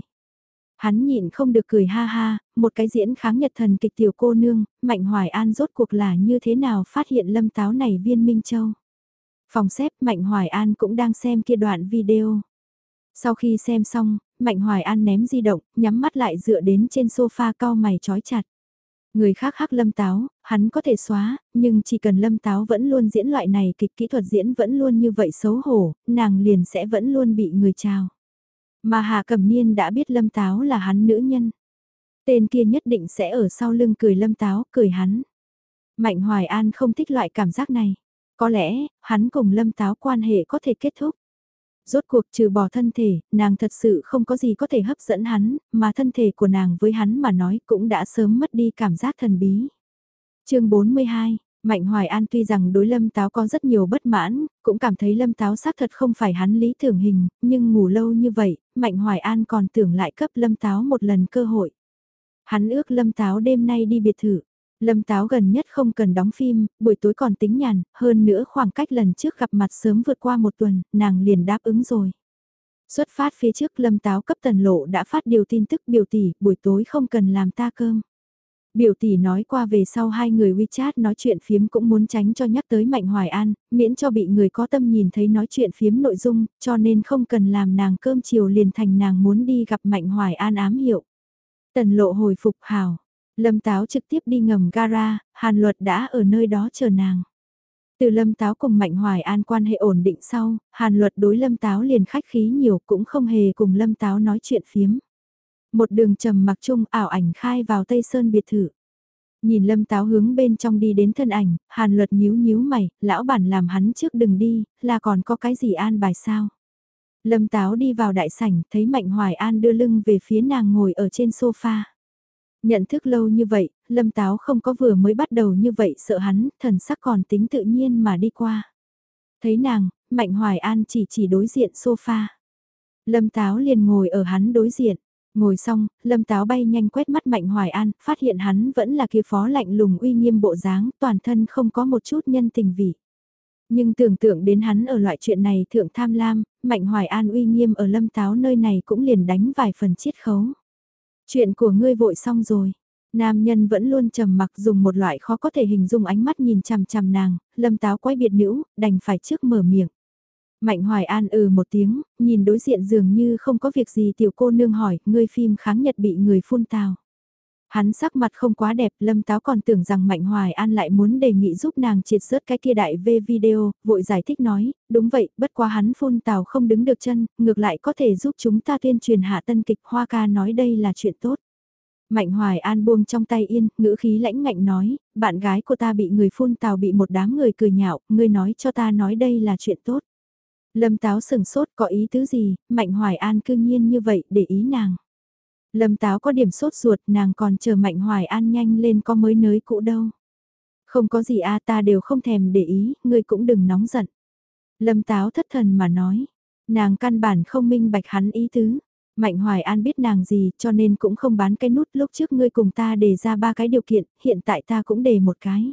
Hắn nhịn không được cười ha ha, một cái diễn kháng nhật thần kịch tiểu cô nương, Mạnh Hoài An rốt cuộc là như thế nào phát hiện Lâm Táo này viên Minh Châu. Phòng xếp Mạnh Hoài An cũng đang xem kia đoạn video. Sau khi xem xong, Mạnh Hoài An ném di động, nhắm mắt lại dựa đến trên sofa cau mày chói chặt. Người khác hắc Lâm Táo, hắn có thể xóa, nhưng chỉ cần Lâm Táo vẫn luôn diễn loại này kịch kỹ thuật diễn vẫn luôn như vậy xấu hổ, nàng liền sẽ vẫn luôn bị người chào. Mà Hà Cẩm Niên đã biết Lâm Táo là hắn nữ nhân. Tên kia nhất định sẽ ở sau lưng cười Lâm Táo, cười hắn. Mạnh Hoài An không thích loại cảm giác này. Có lẽ, hắn cùng Lâm Táo quan hệ có thể kết thúc. Rốt cuộc trừ bỏ thân thể, nàng thật sự không có gì có thể hấp dẫn hắn, mà thân thể của nàng với hắn mà nói cũng đã sớm mất đi cảm giác thần bí. Chương 42, Mạnh Hoài An tuy rằng đối Lâm Táo có rất nhiều bất mãn, cũng cảm thấy Lâm Táo xác thật không phải hắn lý tưởng hình, nhưng ngủ lâu như vậy, Mạnh Hoài An còn tưởng lại cấp Lâm Táo một lần cơ hội. Hắn ước Lâm Táo đêm nay đi biệt thự. Lâm Táo gần nhất không cần đóng phim, buổi tối còn tính nhàn, hơn nữa khoảng cách lần trước gặp mặt sớm vượt qua một tuần, nàng liền đáp ứng rồi. Xuất phát phía trước Lâm Táo cấp Tần Lộ đã phát điều tin tức biểu tỷ, buổi tối không cần làm ta cơm. Biểu tỷ nói qua về sau hai người WeChat nói chuyện phiếm cũng muốn tránh cho nhắc tới Mạnh Hoài An, miễn cho bị người có tâm nhìn thấy nói chuyện phiếm nội dung, cho nên không cần làm nàng cơm chiều liền thành nàng muốn đi gặp Mạnh Hoài An ám hiệu. Tần Lộ hồi phục hào. Lâm Táo trực tiếp đi ngầm gara, Hàn Luật đã ở nơi đó chờ nàng. Từ Lâm Táo cùng Mạnh Hoài An quan hệ ổn định sau, Hàn Luật đối Lâm Táo liền khách khí nhiều cũng không hề cùng Lâm Táo nói chuyện phiếm. Một đường trầm mặc chung ảo ảnh khai vào Tây Sơn biệt thự. Nhìn Lâm Táo hướng bên trong đi đến thân ảnh, Hàn Luật nhíu nhíu mày, lão bản làm hắn trước đừng đi, là còn có cái gì an bài sao? Lâm Táo đi vào đại sảnh, thấy Mạnh Hoài An đưa lưng về phía nàng ngồi ở trên sofa. Nhận thức lâu như vậy, Lâm Táo không có vừa mới bắt đầu như vậy sợ hắn, thần sắc còn tính tự nhiên mà đi qua. Thấy nàng, Mạnh Hoài An chỉ đối diện sofa. Lâm Táo liền ngồi ở hắn đối diện. Ngồi xong, Lâm Táo bay nhanh quét mắt Mạnh Hoài An, phát hiện hắn vẫn là kia phó lạnh lùng uy nghiêm bộ dáng, toàn thân không có một chút nhân tình vị. Nhưng tưởng tượng đến hắn ở loại chuyện này thượng tham lam, Mạnh Hoài An uy nghiêm ở Lâm Táo nơi này cũng liền đánh vài phần chiết khấu. Chuyện của ngươi vội xong rồi. Nam nhân vẫn luôn trầm mặc dùng một loại khó có thể hình dung ánh mắt nhìn chằm chằm nàng, Lâm Táo quay biệt nữ, đành phải trước mở miệng. Mạnh Hoài An một tiếng, nhìn đối diện dường như không có việc gì tiểu cô nương hỏi, ngươi phim kháng nhật bị người phun tào. Hắn sắc mặt không quá đẹp, Lâm Táo còn tưởng rằng Mạnh Hoài An lại muốn đề nghị giúp nàng triệt sớt cái kia đại về video, vội giải thích nói, đúng vậy, bất quá hắn phun tào không đứng được chân, ngược lại có thể giúp chúng ta tuyên truyền hạ tân kịch Hoa ca nói đây là chuyện tốt. Mạnh Hoài An buông trong tay yên, ngữ khí lãnh ngạnh nói, bạn gái của ta bị người phun tào bị một đám người cười nhạo, ngươi nói cho ta nói đây là chuyện tốt. Lâm Táo sừng sốt có ý tứ gì, Mạnh Hoài An cư nhiên như vậy để ý nàng. Lâm Táo có điểm sốt ruột nàng còn chờ Mạnh Hoài An nhanh lên có mới nới cũ đâu. Không có gì ta đều không thèm để ý, ngươi cũng đừng nóng giận. Lâm Táo thất thần mà nói, nàng căn bản không minh bạch hắn ý tứ. Mạnh Hoài An biết nàng gì cho nên cũng không bán cái nút lúc trước ngươi cùng ta đề ra 3 cái điều kiện, hiện tại ta cũng đề một cái.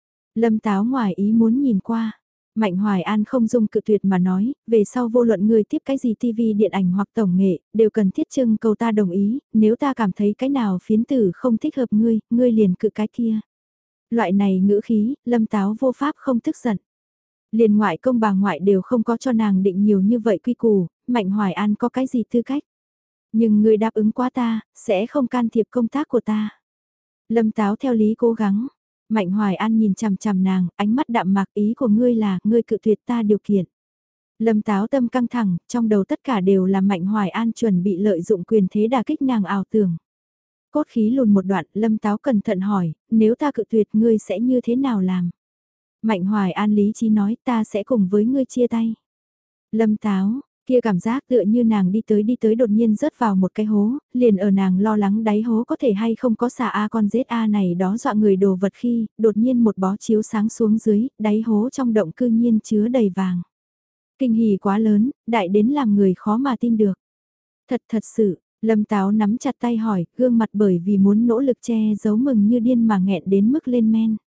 Lâm Táo ngoài ý muốn nhìn qua. Mạnh Hoài An không dung cự tuyệt mà nói, về sau vô luận ngươi tiếp cái gì TV điện ảnh hoặc tổng nghệ, đều cần thiết trưng cầu ta đồng ý, nếu ta cảm thấy cái nào phiến tử không thích hợp ngươi, ngươi liền cự cái kia. Loại này ngữ khí, Lâm Táo vô pháp không tức giận. Liền ngoại công bà ngoại đều không có cho nàng định nhiều như vậy quy củ, Mạnh Hoài An có cái gì tư cách. Nhưng ngươi đáp ứng quá ta, sẽ không can thiệp công tác của ta. Lâm Táo theo lý cố gắng. Mạnh Hoài An nhìn chằm chằm nàng, ánh mắt đạm mạc ý của ngươi là, ngươi cự tuyệt ta điều kiện. Lâm Táo tâm căng thẳng, trong đầu tất cả đều là Mạnh Hoài An chuẩn bị lợi dụng quyền thế đả kích nàng ảo tưởng. Cốt khí lùn một đoạn, Lâm Táo cẩn thận hỏi, nếu ta cự tuyệt ngươi sẽ như thế nào làm? Mạnh Hoài An lý trí nói ta sẽ cùng với ngươi chia tay. Lâm Táo, kia cảm giác tựa như nàng đi tới đột nhiên rớt vào một cái hố, liền ở nàng lo lắng đáy hố có thể hay không có xà con rết này đó dọa người đồ vật khi, đột nhiên một bó chiếu sáng xuống dưới, đáy hố trong động cư nhiên chứa đầy vàng. Kinh hỉ quá lớn, đại đến làm người khó mà tin được. Thật sự, Lâm Táo nắm chặt tay hỏi, gương mặt bởi vì muốn nỗ lực che giấu mừng như điên mà nghẹn đến mức lên men.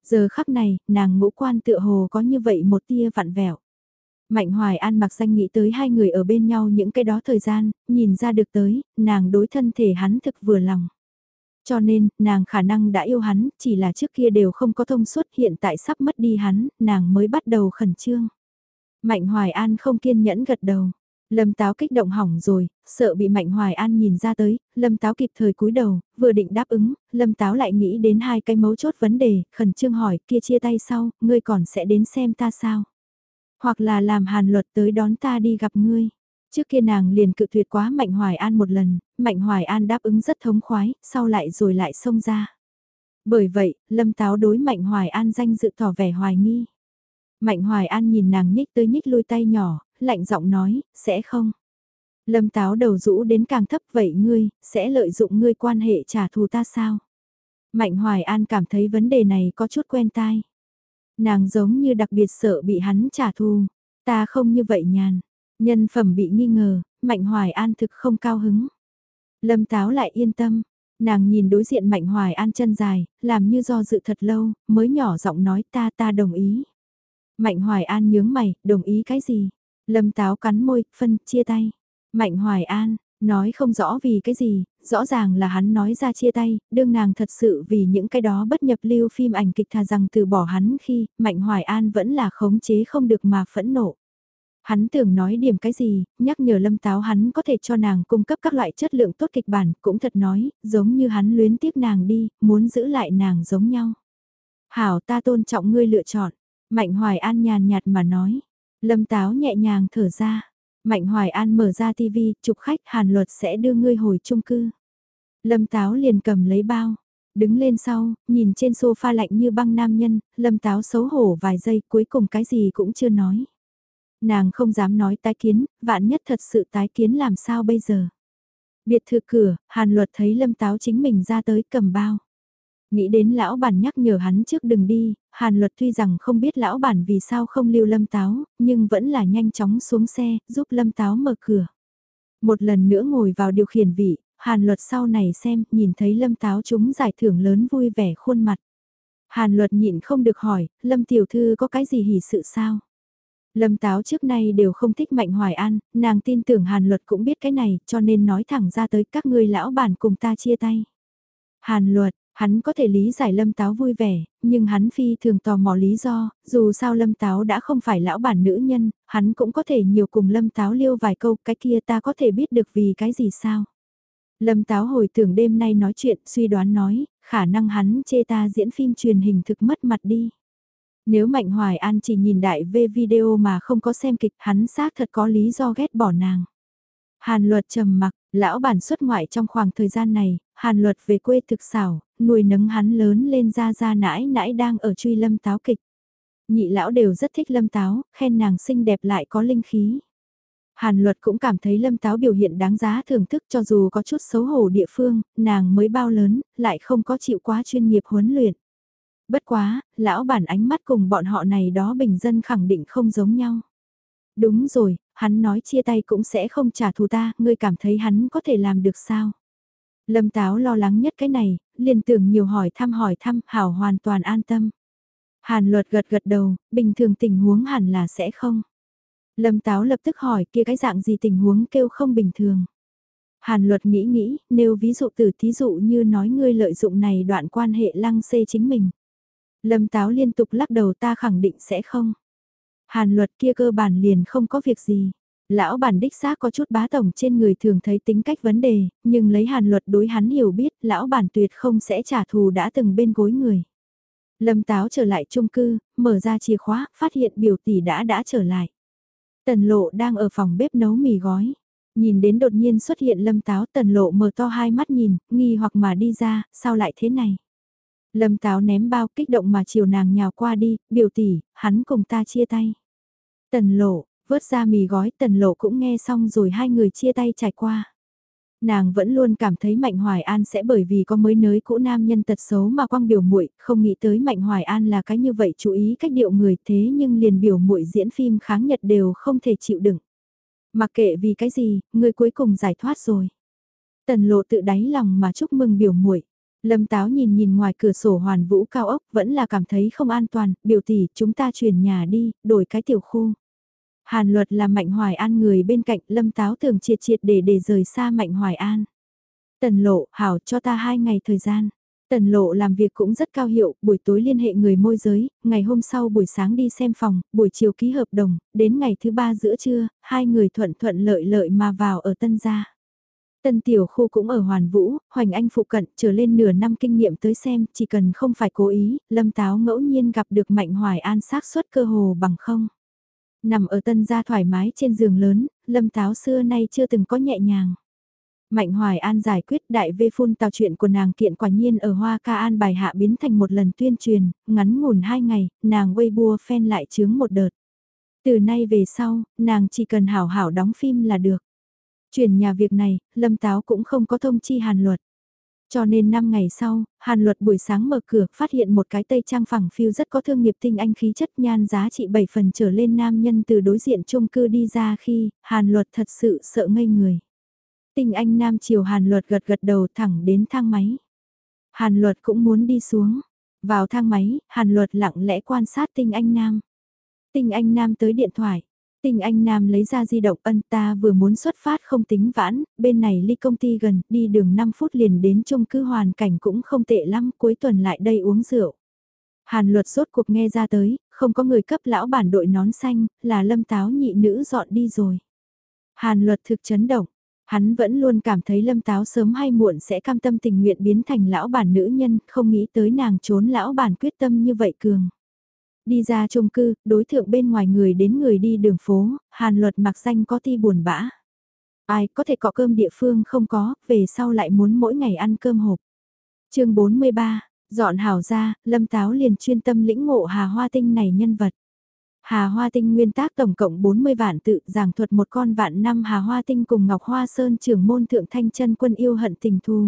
Giờ khắc này, nàng ngũ quan tựa hồ có như vậy một tia vặn vẹo. Mạnh Hoài An mặc danh nghĩ tới hai người ở bên nhau những cái đó thời gian, nhìn ra được tới, nàng đối thân thể hắn thực vừa lòng. Cho nên, nàng khả năng đã yêu hắn, chỉ là trước kia đều không có thông suốt, hiện tại sắp mất đi hắn, nàng mới bắt đầu khẩn trương. Mạnh Hoài An không kiên nhẫn gật đầu. Lâm Táo kích động hỏng rồi, sợ bị Mạnh Hoài An nhìn ra tới, Lâm Táo kịp thời cúi đầu, vừa định đáp ứng, Lâm Táo lại nghĩ đến hai cái mấu chốt vấn đề, khẩn trương hỏi, kia chia tay sau, ngươi còn sẽ đến xem ta sao? Hoặc là làm Hàn Luật tới đón ta đi gặp ngươi. Trước kia nàng liền cự tuyệt quá Mạnh Hoài An một lần, Mạnh Hoài An đáp ứng rất thống khoái, sau lại rồi lại xông ra. Bởi vậy, Lâm Táo đối Mạnh Hoài An danh dự tỏ vẻ hoài nghi. Mạnh Hoài An nhìn nàng nhích tới nhích lui tay nhỏ, lạnh giọng nói, sẽ không. Lâm Táo đầu rũ đến càng thấp, vậy ngươi, sẽ lợi dụng ngươi quan hệ trả thù ta sao? Mạnh Hoài An cảm thấy vấn đề này có chút quen tai. Nàng giống như đặc biệt sợ bị hắn trả thù. Ta không như vậy nhàn. Nhân phẩm bị nghi ngờ, Mạnh Hoài An thực không cao hứng. Lâm Táo lại yên tâm. Nàng nhìn đối diện Mạnh Hoài An chân dài, làm như do dự thật lâu, mới nhỏ giọng nói ta đồng ý. Mạnh Hoài An nhướng mày, đồng ý cái gì? Lâm Táo cắn môi, phân, chia tay. Mạnh Hoài An, nói không rõ vì cái gì, rõ ràng là hắn nói ra chia tay, đương nàng thật sự vì những cái đó bất nhập lưu phim ảnh kịch thà rằng từ bỏ hắn khi, Mạnh Hoài An vẫn là khống chế không được mà phẫn nộ. Hắn tưởng nói điểm cái gì, nhắc nhở Lâm Táo hắn có thể cho nàng cung cấp các loại chất lượng tốt kịch bản, cũng thật nói, giống như hắn luyến tiếc nàng đi, muốn giữ lại nàng giống nhau. Hảo ta tôn trọng ngươi lựa chọn, Mạnh Hoài An nhàn nhạt mà nói. Lâm Táo nhẹ nhàng thở ra. Mạnh Hoài An mở ra tivi, chụp khách Hàn Luật sẽ đưa ngươi hồi chung cư. Lâm Táo liền cầm lấy bao. Đứng lên sau, nhìn trên sofa lạnh như băng nam nhân, Lâm Táo xấu hổ vài giây cuối cùng cái gì cũng chưa nói. Nàng không dám nói tái kiến, vạn nhất thật sự tái kiến làm sao bây giờ. Biệt thự cửa, Hàn Luật thấy Lâm Táo chính mình ra tới cầm bao. Nghĩ đến lão bản nhắc nhở hắn trước đừng đi, Hàn Luật tuy rằng không biết lão bản vì sao không lưu Lâm Táo, nhưng vẫn là nhanh chóng xuống xe, giúp Lâm Táo mở cửa. Một lần nữa ngồi vào điều khiển vị, Hàn Luật sau này xem, nhìn thấy Lâm Táo chúng giải thưởng lớn vui vẻ khuôn mặt. Hàn Luật nhịn không được hỏi, Lâm Tiểu Thư có cái gì hỉ sự sao? Lâm Táo trước nay đều không thích Mạnh Hoài An, nàng tin tưởng Hàn Luật cũng biết cái này, cho nên nói thẳng ra tới các ngươi lão bản cùng ta chia tay. Hàn Luật, hắn có thể lý giải Lâm Táo vui vẻ, nhưng hắn phi thường tò mò lý do, dù sao Lâm Táo đã không phải lão bản nữ nhân, hắn cũng có thể nhiều cùng Lâm Táo liêu vài câu, cái kia ta có thể biết được vì cái gì sao. Lâm Táo hồi tưởng đêm nay nói chuyện, suy đoán nói, khả năng hắn chê ta diễn phim truyền hình thực mất mặt đi. Nếu Mạnh Hoài An chỉ nhìn đại về video mà không có xem kịch, hắn xác thật có lý do ghét bỏ nàng. Hàn Luật trầm mặc, lão bản xuất ngoại trong khoảng thời gian này, Hàn Luật về quê thực xảo, nuôi nấng hắn lớn lên ra nãi nãi đang ở truy Lâm Táo kịch. Nhị lão đều rất thích Lâm Táo, khen nàng xinh đẹp lại có linh khí. Hàn Luật cũng cảm thấy Lâm Táo biểu hiện đáng giá thưởng thức cho dù có chút xấu hổ địa phương, nàng mới bao lớn, lại không có chịu quá chuyên nghiệp huấn luyện. Bất quá, lão bản ánh mắt cùng bọn họ này đó bình dân khẳng định không giống nhau. Đúng rồi, hắn nói chia tay cũng sẽ không trả thù ta, ngươi cảm thấy hắn có thể làm được sao? Lâm Táo lo lắng nhất cái này, liền tưởng nhiều hỏi thăm, Hảo hoàn toàn an tâm. Hàn Luật gật gật đầu, bình thường tình huống hẳn là sẽ không. Lâm Táo lập tức hỏi kia cái dạng gì tình huống kêu không bình thường. Hàn Luật nghĩ, nêu ví dụ từ thí dụ như nói ngươi lợi dụng này đoạn quan hệ lăng xê chính mình. Lâm Táo liên tục lắc đầu ta khẳng định sẽ không. Hàn Luật kia cơ bản liền không có việc gì. Lão bản đích xác có chút bá tổng trên người thường thấy tính cách vấn đề, nhưng lấy Hàn Luật đối hắn hiểu biết, lão bản tuyệt không sẽ trả thù đã từng bên gối người. Lâm Táo trở lại chung cư, mở ra chìa khóa, phát hiện biểu tỷ đã trở lại. Tần Lộ đang ở phòng bếp nấu mì gói. Nhìn đến đột nhiên xuất hiện Lâm Táo, Tần Lộ mở to hai mắt nhìn, nghi hoặc mà đi ra, sao lại thế này? Lâm Táo ném bao kích động mà chiều nàng nhào qua đi, biểu tỷ, hắn cùng ta chia tay. Tần Lộ, vớt ra mì gói, Tần Lộ cũng nghe xong rồi hai người chia tay trải qua. Nàng vẫn luôn cảm thấy Mạnh Hoài An sẽ bởi vì có mới nới cũ nam nhân tật xấu mà quăng biểu muội, không nghĩ tới Mạnh Hoài An là cái như vậy chú ý cách điệu người thế nhưng liền biểu muội diễn phim kháng nhật đều không thể chịu đựng. Mặc kệ vì cái gì, người cuối cùng giải thoát rồi. Tần Lộ tự đáy lòng mà chúc mừng biểu muội. Lâm Táo nhìn nhìn ngoài cửa sổ Hoàn Vũ cao ốc vẫn là cảm thấy không an toàn, biểu tỷ chúng ta chuyển nhà đi, đổi cái tiểu khu. Hàn Luật là Mạnh Hoài An người bên cạnh, Lâm Táo tưởng triệt triệt để rời xa Mạnh Hoài An. Tần Lộ, hảo cho ta 2 ngày thời gian. Tần Lộ làm việc cũng rất cao hiệu, buổi tối liên hệ người môi giới, ngày hôm sau buổi sáng đi xem phòng, buổi chiều ký hợp đồng, đến ngày thứ 3 giữa trưa, hai người thuận thuận lợi lợi mà vào ở Tân gia. Tân tiểu khu cũng ở Hoàn Vũ, Hoành Anh phụ cận, trở lên nửa năm kinh nghiệm tới xem, chỉ cần không phải cố ý, Lâm Táo ngẫu nhiên gặp được Mạnh Hoài An xác suất cơ hồ bằng không. Nằm ở Tân gia thoải mái trên giường lớn, Lâm Táo xưa nay chưa từng có nhẹ nhàng. Mạnh Hoài An giải quyết đại vê phun tào chuyện của nàng kiện quả nhiên ở Hoa Ca An bài hạ biến thành một lần tuyên truyền, ngắn ngủn 2 ngày, nàng Weibo fan lại chướng một đợt. Từ nay về sau, nàng chỉ cần hảo hảo đóng phim là được. Chuyển nhà việc này, Lâm Táo cũng không có thông chi Hàn Luật. Cho nên 5 ngày sau, Hàn Luật buổi sáng mở cửa, phát hiện một cái tây trang phẳng phiu rất có thương nghiệp tinh anh khí chất nhan giá trị 7 phần trở lên nam nhân từ đối diện chung cư đi ra khi, Hàn Luật thật sự sợ ngây người. Tinh anh nam chiều Hàn Luật gật gật đầu thẳng đến thang máy. Hàn Luật cũng muốn đi xuống. Vào thang máy, Hàn Luật lặng lẽ quan sát Tinh anh nam. Tinh anh nam tới điện thoại. Tinh anh nam lấy ra di động, ân ta vừa muốn xuất phát không tính vãn, bên này ly công ty gần, đi đường 5 phút liền đến chung cư hoàn cảnh cũng không tệ lắm, cuối tuần lại đây uống rượu. Hàn Luật rốt cuộc nghe ra tới, không có người cấp lão bản đội nón xanh, là Lâm Táo nhị nữ dọn đi rồi. Hàn Luật thực chấn động. Hắn vẫn luôn cảm thấy Lâm Táo sớm hay muộn sẽ cam tâm tình nguyện biến thành lão bản nữ nhân, không nghĩ tới nàng trốn lão bản quyết tâm như vậy cường. Đi ra chung cư, đối tượng bên ngoài người đến người đi đường phố, Hàn Luật mặc danh có ti buồn bã. Ai có thể có cơm địa phương không có, về sau lại muốn mỗi ngày ăn cơm hộp. Chương 43, dọn hảo ra, Lâm Táo liền chuyên tâm lĩnh ngộ Hà Hoa Tinh này nhân vật. Hà Hoa Tinh nguyên tác tổng cộng 40 vạn tự giảng thuật một con vạn năm Hà Hoa Tinh cùng Ngọc Hoa Sơn trưởng môn thượng thanh chân quân yêu hận tình thù.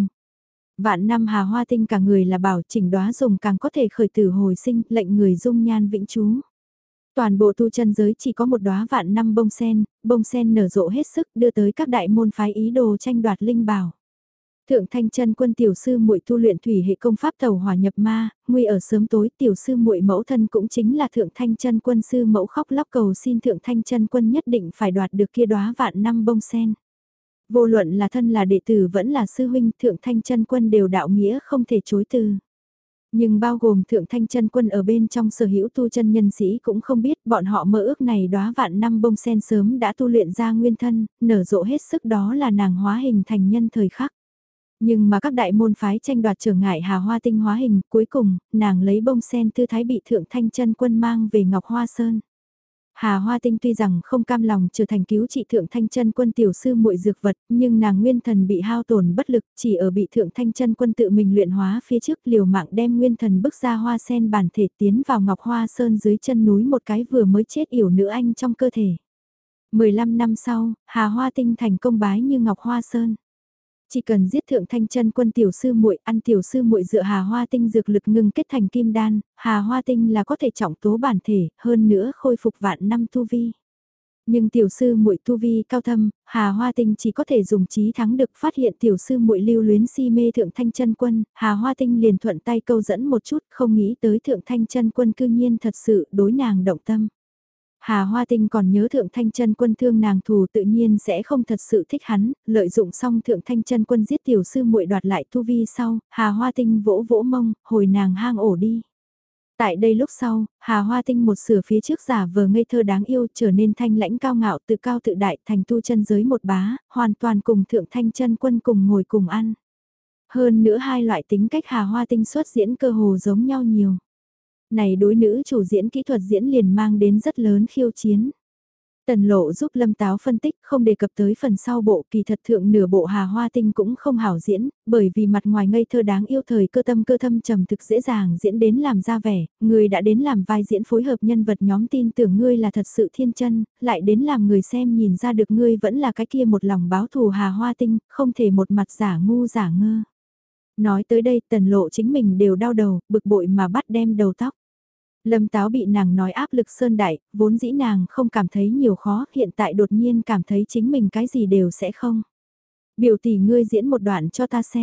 Vạn năm Hà Hoa Tinh cả người là bảo chỉnh đóa dùng càng có thể khởi tử hồi sinh, lệnh người dung nhan vĩnh trú. Toàn bộ tu chân giới chỉ có một đóa vạn năm bông sen nở rộ hết sức đưa tới các đại môn phái ý đồ tranh đoạt linh bảo. Thượng Thanh Chân Quân tiểu sư muội tu luyện thủy hệ công pháp tẩu hỏa nhập ma, nguy ở sớm tối tiểu sư muội mẫu thân cũng chính là Thượng Thanh Chân Quân sư mẫu khóc lóc cầu xin Thượng Thanh Chân Quân nhất định phải đoạt được kia đóa vạn năm bông sen. Vô luận là thân là đệ tử vẫn là sư huynh, Thượng Thanh Chân Quân đều đạo nghĩa không thể chối từ. Nhưng bao gồm Thượng Thanh Chân Quân ở bên trong sở hữu tu chân nhân sĩ cũng không biết bọn họ mơ ước này đóa vạn năm bông sen sớm đã tu luyện ra nguyên thân, nở rộ hết sức đó là nàng hóa hình thành nhân thời khắc. Nhưng mà các đại môn phái tranh đoạt trở ngại Hà Hoa Tinh hóa hình, cuối cùng, nàng lấy bông sen tư thái bị Thượng Thanh Chân Quân mang về Ngọc Hoa Sơn. Hà Hoa Tinh tuy rằng không cam lòng trở thành cứu trị Thượng Thanh Chân Quân tiểu sư muội dược vật, nhưng nàng nguyên thần bị hao tổn bất lực, chỉ ở bị Thượng Thanh Chân Quân tự mình luyện hóa phía trước liều mạng đem nguyên thần bức ra hoa sen bản thể tiến vào Ngọc Hoa Sơn dưới chân núi một cái vừa mới chết yểu nữ anh trong cơ thể. 15 năm sau, Hà Hoa Tinh thành công bái như Ngọc Hoa Sơn. Chỉ cần giết Thượng Thanh Chân Quân tiểu sư muội, ăn tiểu sư muội dựa Hà Hoa Tinh dược lực ngưng kết thành kim đan, Hà Hoa Tinh là có thể trọng tố bản thể, hơn nữa khôi phục vạn năm tu vi. Nhưng tiểu sư muội tu vi cao thâm, Hà Hoa Tinh chỉ có thể dùng trí thắng được phát hiện tiểu sư muội lưu luyến si mê Thượng Thanh Chân Quân, Hà Hoa Tinh liền thuận tay câu dẫn một chút, không nghĩ tới Thượng Thanh Chân Quân cư nhiên thật sự đối nàng động tâm. Hà Hoa Tinh còn nhớ Thượng Thanh Chân Quân thương nàng thù tự nhiên sẽ không thật sự thích hắn, lợi dụng xong Thượng Thanh Chân Quân giết tiểu sư muội đoạt lại tu vi sau, Hà Hoa Tinh vỗ vỗ mông, hồi nàng hang ổ đi. Tại đây lúc sau, Hà Hoa Tinh một sửa phía trước giả vờ ngây thơ đáng yêu trở nên thanh lãnh cao ngạo tự cao tự đại thành tu chân giới một bá, hoàn toàn cùng Thượng Thanh Chân Quân cùng ngồi cùng ăn. Hơn nữa hai loại tính cách Hà Hoa Tinh xuất diễn cơ hồ giống nhau nhiều. Này đối nữ chủ diễn kỹ thuật diễn liền mang đến rất lớn khiêu chiến. Tần Lộ giúp Lâm Táo phân tích không đề cập tới phần sau bộ kỳ thật thượng nửa bộ Hà Hoa Tinh cũng không hảo diễn, bởi vì mặt ngoài ngây thơ đáng yêu thời cơ tâm cơ thâm trầm thực dễ dàng diễn đến làm ra vẻ, người đã đến làm vai diễn phối hợp nhân vật nhóm tin tưởng ngươi là thật sự thiên chân, lại đến làm người xem nhìn ra được ngươi vẫn là cái kia một lòng báo thù Hà Hoa Tinh, không thể một mặt giả ngu giả ngơ. Nói tới đây Tần Lộ chính mình đều đau đầu, bực bội mà bắt đem đầu tóc. Lâm Táo bị nàng nói áp lực sơn đại, vốn dĩ nàng không cảm thấy nhiều khó, hiện tại đột nhiên cảm thấy chính mình cái gì đều sẽ không. Biểu tỷ ngươi diễn một đoạn cho ta xem.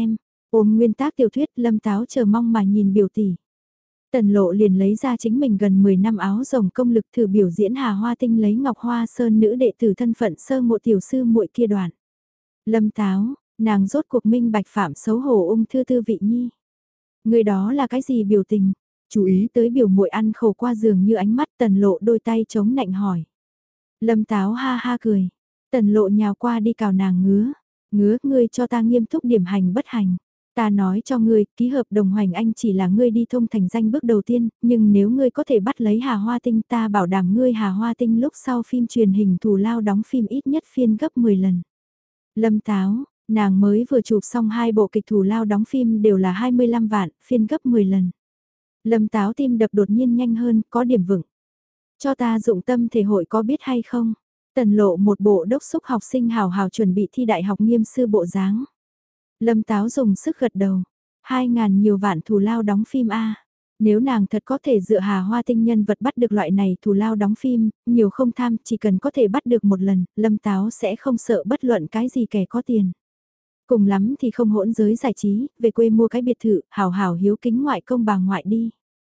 Ôm nguyên tác tiểu thuyết Lâm Táo chờ mong mà nhìn biểu tỷ. Tần Lộ liền lấy ra chính mình gần 10 năm áo rồng công lực thử biểu diễn Hà Hoa Tinh lấy Ngọc Hoa Sơn nữ đệ tử thân phận sơ ngộ tiểu sư muội kia đoạn. Lâm Táo, nàng rốt cuộc minh bạch phạm xấu hổ ung thư tư vị nhi. Người đó là cái gì biểu tình? Chú ý tới biểu muội ăn khổ qua giường như ánh mắt Tần Lộ đôi tay chống nạnh hỏi. Lâm Táo ha ha cười. Tần Lộ nhào qua đi cào nàng ngứa. Ngứa, ngươi cho ta nghiêm túc điểm hành bất hành. Ta nói cho ngươi, ký hợp đồng hoành anh chỉ là ngươi đi thông thành danh bước đầu tiên, nhưng nếu ngươi có thể bắt lấy Hà Hoa Tinh ta bảo đảm ngươi Hà Hoa Tinh lúc sau phim truyền hình thù lao đóng phim ít nhất phiên gấp 10 lần. Lâm Táo, nàng mới vừa chụp xong 2 bộ kịch thù lao đóng phim đều là 25 vạn, phiên gấp 10 lần. Lâm Táo tim đập đột nhiên nhanh hơn, có điểm vững. Cho ta dụng tâm thể hội có biết hay không? Tần Lộ một bộ đốc xúc học sinh hào hào chuẩn bị thi đại học nghiêm sư bộ dáng. Lâm Táo dùng sức gật đầu. 2.000 nhiều vạn thù lao đóng phim A. Nếu nàng thật có thể dựa Hà Hoa Tinh nhân vật bắt được loại này thù lao đóng phim, nhiều không tham, chỉ cần có thể bắt được một lần, Lâm Táo sẽ không sợ bất luận cái gì kẻ có tiền. Cùng lắm thì không hỗn giới giải trí, về quê mua cái biệt thự, hào hào hiếu kính ngoại công bà ngoại đi.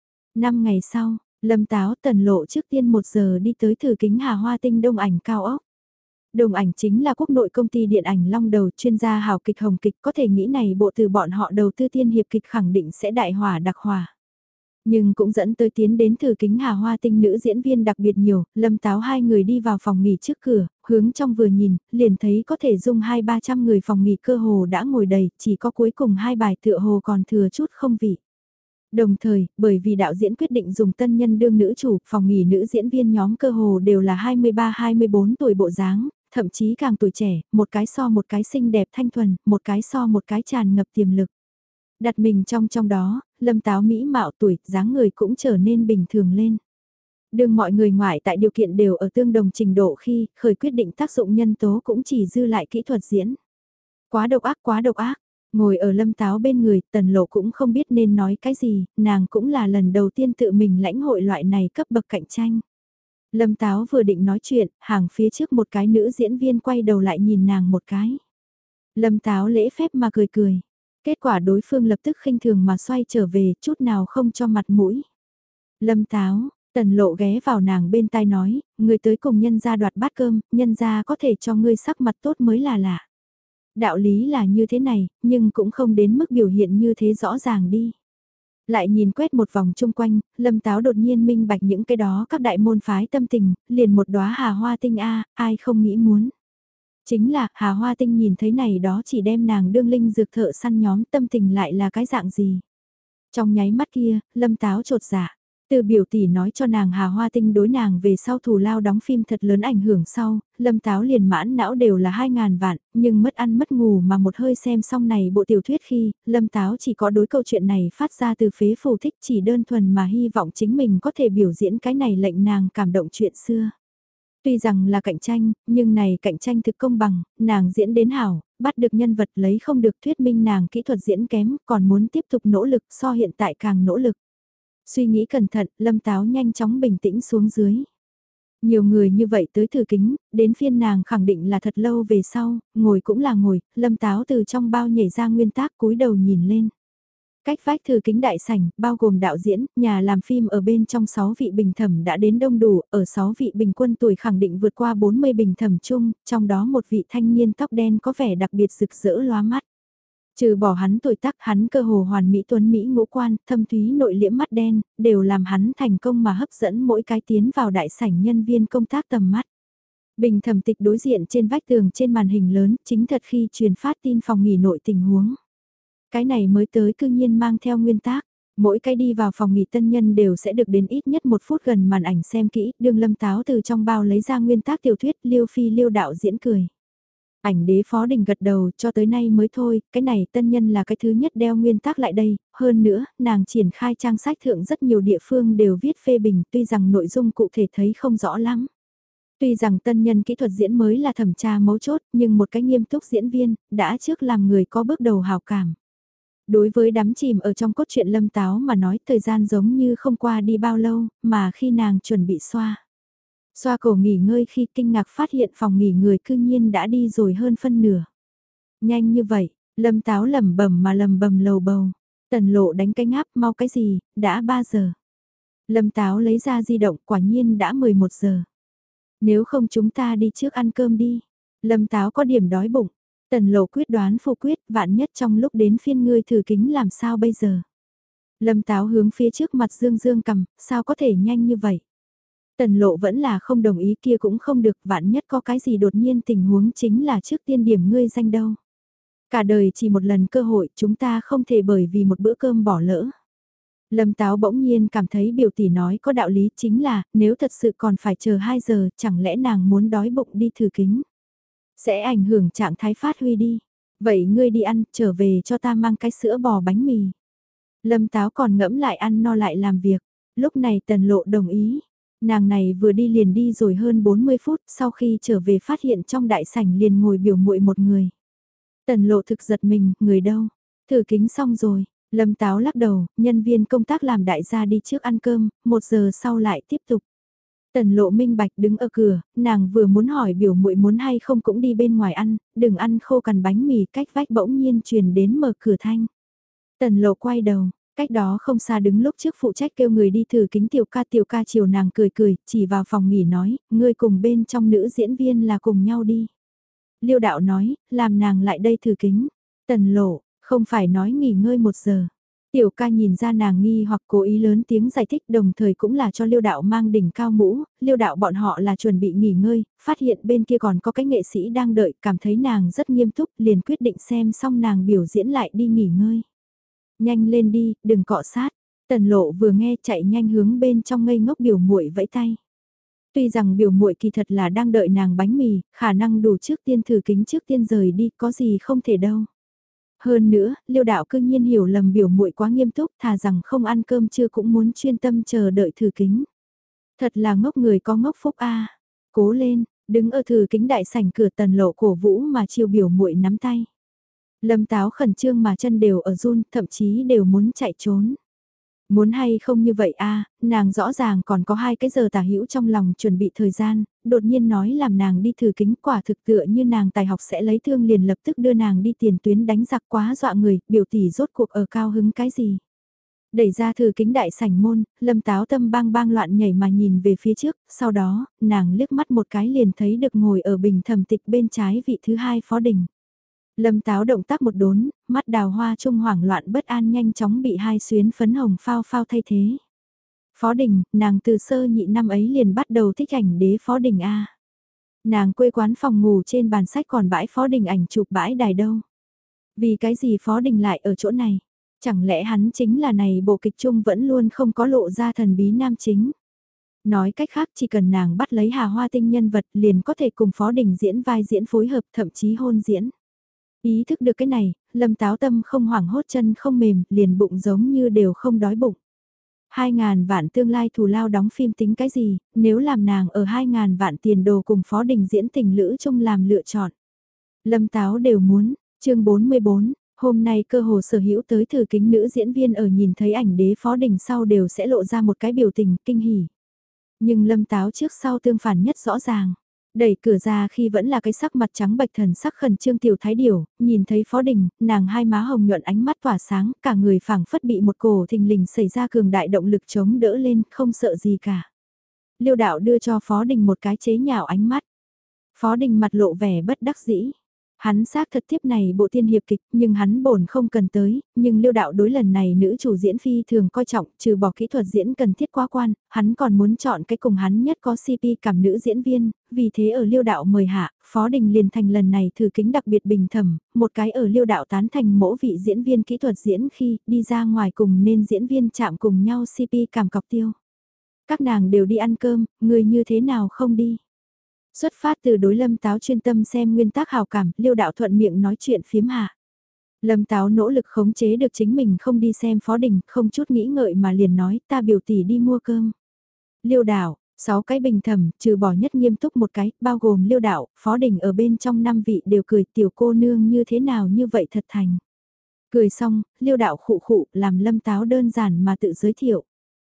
5 ngày sau, Lâm Táo Tần Lộ trước tiên 1 giờ đi tới thử kính Hà Hoa Tinh đông ảnh cao ốc. Đồng ảnh chính là quốc nội công ty điện ảnh long đầu chuyên gia hào kịch hồng kịch có thể nghĩ này bộ từ bọn họ đầu tư tiên hiệp kịch khẳng định sẽ đại hỏa đặc hỏa. Nhưng cũng dẫn tới tiến đến thử kính Hà Hoa Tinh nữ diễn viên đặc biệt nhiều, Lâm Táo 2 người đi vào phòng nghỉ trước cửa, hướng trong vừa nhìn, liền thấy có thể dung 200-300 người phòng nghỉ cơ hồ đã ngồi đầy, chỉ có cuối cùng 2 bài tựa hồ còn thừa chút không vị. Đồng thời, bởi vì đạo diễn quyết định dùng tân nhân đương nữ chủ, phòng nghỉ nữ diễn viên nhóm cơ hồ đều là 23-24 tuổi bộ dáng, thậm chí càng tuổi trẻ, một cái so một cái xinh đẹp thanh thuần, một cái so một cái tràn ngập tiềm lực. Đặt mình trong đó, Lâm Táo mỹ mạo tuổi, dáng người cũng trở nên bình thường lên. Đương mọi người ngoại tại điều kiện đều ở tương đồng trình độ khi, khởi quyết định tác dụng nhân tố cũng chỉ dư lại kỹ thuật diễn. Quá độc ác. Ngồi ở Lâm Táo bên người, Tần Lộ cũng không biết nên nói cái gì, nàng cũng là lần đầu tiên tự mình lãnh hội loại này cấp bậc cạnh tranh. Lâm Táo vừa định nói chuyện, hàng phía trước một cái nữ diễn viên quay đầu lại nhìn nàng một cái. Lâm Táo lễ phép mà cười cười. Kết quả đối phương lập tức khinh thường mà xoay trở về, chút nào không cho mặt mũi. Lâm Táo, Tần Lộ ghé vào nàng bên tai nói, người tới cùng nhân gia đoạt bát cơm, nhân gia có thể cho ngươi sắc mặt tốt mới là lạ. Đạo lý là như thế này, nhưng cũng không đến mức biểu hiện như thế rõ ràng đi. Lại nhìn quét một vòng chung quanh, Lâm Táo đột nhiên minh bạch những cái đó các đại môn phái tâm tình, liền một đóa Hà Hoa Tinh a, ai không nghĩ muốn. Chính là Hà Hoa Tinh nhìn thấy này đó chỉ đem nàng đương linh dược thợ săn nhóm tâm tình lại là cái dạng gì. Trong nháy mắt kia, Lâm Táo trột dạ. Từ biểu tỷ nói cho nàng Hà Hoa Tinh đối nàng về sau thù lao đóng phim thật lớn ảnh hưởng sau, Lâm Táo liền mãn não đều là 2.000 vạn, nhưng mất ăn mất ngủ mà một hơi xem xong này bộ tiểu thuyết khi, Lâm Táo chỉ có đối câu chuyện này phát ra từ phế phù thích chỉ đơn thuần mà hy vọng chính mình có thể biểu diễn cái này lệnh nàng cảm động chuyện xưa. Tuy rằng là cạnh tranh, nhưng này cạnh tranh thực công bằng, nàng diễn đến hảo, bắt được nhân vật lấy không được thuyết minh nàng kỹ thuật diễn kém, còn muốn tiếp tục nỗ lực so hiện tại càng nỗ lực. Suy nghĩ cẩn thận, Lâm Táo nhanh chóng bình tĩnh xuống dưới. Nhiều người như vậy tới thử kính, đến phiên nàng khẳng định là thật lâu về sau, ngồi cũng là ngồi, Lâm Táo từ trong bao nhảy ra nguyên tác cúi đầu nhìn lên. Cách vách thử kính đại sảnh, bao gồm đạo diễn, nhà làm phim ở bên trong 6 vị bình thẩm đã đến đông đủ, ở 6 vị bình quân tuổi khẳng định vượt qua 40 bình thẩm chung, trong đó một vị thanh niên tóc đen có vẻ đặc biệt rực rỡ lóa mắt. Trừ bỏ hắn tuổi tác, hắn cơ hồ hoàn mỹ tuấn Mỹ ngũ quan, thâm thúy nội liễm mắt đen, đều làm hắn thành công mà hấp dẫn mỗi cái tiến vào đại sảnh nhân viên công tác tầm mắt. Bình thẩm tịch đối diện trên vách tường trên màn hình lớn, chính thật khi truyền phát tin phòng nghỉ nội tình huống. Cái này mới tới cư nhiên mang theo nguyên tác, mỗi cái đi vào phòng nghỉ tân nhân đều sẽ được đến ít nhất 1 phút gần màn ảnh xem kỹ, đương Lâm Táo từ trong bao lấy ra nguyên tác tiểu thuyết Liêu Phi Liêu đạo diễn cười. Ảnh đế Phó Đình gật đầu cho tới nay mới thôi, cái này tân nhân là cái thứ nhất đeo nguyên tác lại đây, hơn nữa, nàng triển khai trang sách thượng rất nhiều địa phương đều viết phê bình tuy rằng nội dung cụ thể thấy không rõ lắm. Tuy rằng tân nhân kỹ thuật diễn mới là thẩm tra mấu chốt nhưng một cái nghiêm túc diễn viên, đã trước làm người có bước đầu hào cảm. Đối với đắm chìm ở trong cốt truyện Lâm Táo mà nói thời gian giống như không qua đi bao lâu, mà khi nàng chuẩn bị xoa cổ nghỉ ngơi khi kinh ngạc phát hiện phòng nghỉ người cư nhiên đã đi rồi hơn phân nửa. Nhanh như vậy, Lâm Táo lẩm bẩm mà lầm bầm lầu bầu. Tần Lộ đánh cái ngáp, mau cái gì, đã 3 giờ. Lâm Táo lấy ra di động, quả nhiên đã 11 giờ. Nếu không chúng ta đi trước ăn cơm đi. Lâm Táo có điểm đói bụng. Tần Lộ quyết đoán phủ quyết, vạn nhất trong lúc đến phiên ngươi thử kính làm sao bây giờ. Lâm Táo hướng phía trước mặt Dương Dương cầm, sao có thể nhanh như vậy. Tần Lộ vẫn là không đồng ý, kia cũng không được, vạn nhất có cái gì đột nhiên tình huống chính là trước tiên điểm ngươi danh đâu. Cả đời chỉ một lần cơ hội, chúng ta không thể bởi vì một bữa cơm bỏ lỡ. Lâm Táo bỗng nhiên cảm thấy biểu tỷ nói có đạo lý, chính là, nếu thật sự còn phải chờ 2 giờ, chẳng lẽ nàng muốn đói bụng đi thử kính. Sẽ ảnh hưởng trạng thái phát huy đi. Vậy ngươi đi ăn, trở về cho ta mang cái sữa bò bánh mì. Lâm Táo còn ngẫm lại ăn no lại làm việc. Lúc này Tần Lộ đồng ý. Nàng này vừa đi liền đi rồi hơn 40 phút, sau khi trở về phát hiện trong đại sảnh liền ngồi biểu muội một người. Tần Lộ thực giật mình, người đâu? Thử kính xong rồi, Lâm Táo lắc đầu, nhân viên công tác làm đại gia đi trước ăn cơm, 1 giờ sau lại tiếp tục. Tần Lộ minh bạch đứng ở cửa, nàng vừa muốn hỏi biểu muội muốn hay không cũng đi bên ngoài ăn, đừng ăn khô cằn bánh mì, cách vách bỗng nhiên truyền đến mở cửa thanh. Tần Lộ quay đầu, cách đó không xa đứng lúc trước phụ trách kêu người đi thử kính tiểu ca chiều nàng cười cười, chỉ vào phòng nghỉ nói, ngươi cùng bên trong nữ diễn viên là cùng nhau đi. Liêu đạo nói, làm nàng lại đây thử kính. Tần Lộ, không phải nói nghỉ ngơi 1 giờ. Tiểu ca nhìn ra nàng nghi hoặc cố ý lớn tiếng giải thích, đồng thời cũng là cho Liêu đạo mang đỉnh cao mũ, Liêu đạo bọn họ là chuẩn bị nghỉ ngơi, phát hiện bên kia còn có cái nghệ sĩ đang đợi, cảm thấy nàng rất nghiêm túc, liền quyết định xem xong nàng biểu diễn lại đi nghỉ ngơi. Nhanh lên đi, đừng cọ sát. Tần Lộ vừa nghe chạy nhanh hướng bên trong ngây ngốc biểu muội vẫy tay. Tuy rằng biểu muội kỳ thật là đang đợi nàng bánh mì, khả năng đủ trước tiên thử kính trước tiên rời đi, có gì không thể đâu. Hơn nữa, Liêu đạo cư nhiên hiểu lầm biểu muội quá nghiêm túc, thà rằng không ăn cơm trưa cũng muốn chuyên tâm chờ đợi thử kính. Thật là ngốc người có ngốc phúc a. Cố lên, đứng ở thử kính đại sảnh cửa Tần Lộ cổ vũ mà chiều biểu muội nắm tay. Lâm Táo khẩn trương mà chân đều ở run, thậm chí đều muốn chạy trốn. Muốn hay không như vậy a, nàng rõ ràng còn có 2 cái giờ tả hữu trong lòng chuẩn bị thời gian, đột nhiên nói làm nàng đi thử kính, quả thực tựa như nàng tài học sẽ lấy thương liền lập tức đưa nàng đi tiền tuyến đánh giặc, quá dọa người, biểu tỷ rốt cuộc ở cao hứng cái gì. Đẩy ra thử kính đại sảnh môn, Lâm Táo tâm bang bang loạn nhảy mà nhìn về phía trước, sau đó, nàng liếc mắt một cái liền thấy được ngồi ở bình thẩm tịch bên trái vị thứ 2 Phó Đình. Lâm Táo động tác một đốn, mắt đào hoa trung hoảng loạn bất an nhanh chóng bị 2 xuyến phấn hồng phao phao thay thế. Phó Đình, nàng từ sơ nhị năm ấy liền bắt đầu thích ảnh đế Phó Đình A. Nàng quê quán phòng ngủ trên bàn sách còn bãi Phó Đình ảnh chụp bãi đài đâu. Vì cái gì Phó Đình lại ở chỗ này? Chẳng lẽ hắn chính là này bộ kịch chung vẫn luôn không có lộ ra thần bí nam chính? Nói cách khác chỉ cần nàng bắt lấy Hà Hoa Tinh nhân vật liền có thể cùng Phó Đình diễn vai diễn phối hợp thậm chí hôn diễn. Ý thức được cái này, Lâm Táo tâm không hoảng hốt chân không mềm, liền bụng giống như đều không đói bụng. 2.000 vạn tương lai thù lao đóng phim tính cái gì, nếu làm nàng ở 2.000 vạn tiền đồ cùng Phó Đình diễn tình lữ chung làm lựa chọn. Lâm Táo đều muốn, chương 44, hôm nay cơ hồ sở hữu tới thử kính nữ diễn viên ở nhìn thấy ảnh đế Phó Đình sau đều sẽ lộ ra một cái biểu tình kinh hỉ. Nhưng Lâm Táo trước sau tương phản nhất rõ ràng. Đẩy cửa ra khi vẫn là cái sắc mặt trắng bệch thần sắc khẩn trương tiểu thái điểu, nhìn thấy Phó Đình, nàng hai má hồng nhuận ánh mắt tỏa sáng, cả người phảng phất bị một cổ thình lình xảy ra cường đại động lực chống đỡ lên, không sợ gì cả. Liêu đạo đưa cho Phó Đình một cái chế nhạo ánh mắt. Phó Đình mặt lộ vẻ bất đắc dĩ. Hắn xác thật tiếp này bộ tiên hiệp kịch, nhưng hắn bổn không cần tới, nhưng Liêu đạo đối lần này nữ chủ diễn phi thường coi trọng, trừ bỏ kỹ thuật diễn cần thiết quá quan, hắn còn muốn chọn cái cùng hắn nhất có CP cảm nữ diễn viên, vì thế ở Liêu đạo mời hạ, Phó Đình liền thành lần này thử kính đặc biệt bình thẩm, một cái ở Liêu đạo tán thành mỗi vị diễn viên kỹ thuật diễn khi đi ra ngoài cùng nên diễn viên chạm cùng nhau CP cảm cọc tiêu. Các nàng đều đi ăn cơm, người như thế nào không đi? Xuất phát từ đối Lâm Táo chuyên tâm xem nguyên tác hào cảm, Liêu đạo thuận miệng nói chuyện phiếm hạ. Lâm Táo nỗ lực khống chế được chính mình không đi xem Phó Đình, không chút nghĩ ngợi mà liền nói ta biểu tỷ đi mua cơm. Liêu đạo, 6 cái bình thẩm, trừ bỏ nhất nghiêm túc một cái, bao gồm Liêu đạo, Phó Đình ở bên trong 5 vị đều cười tiểu cô nương như thế nào như vậy thật thành. Cười xong, Liêu đạo khụ khụ làm Lâm Táo đơn giản mà tự giới thiệu.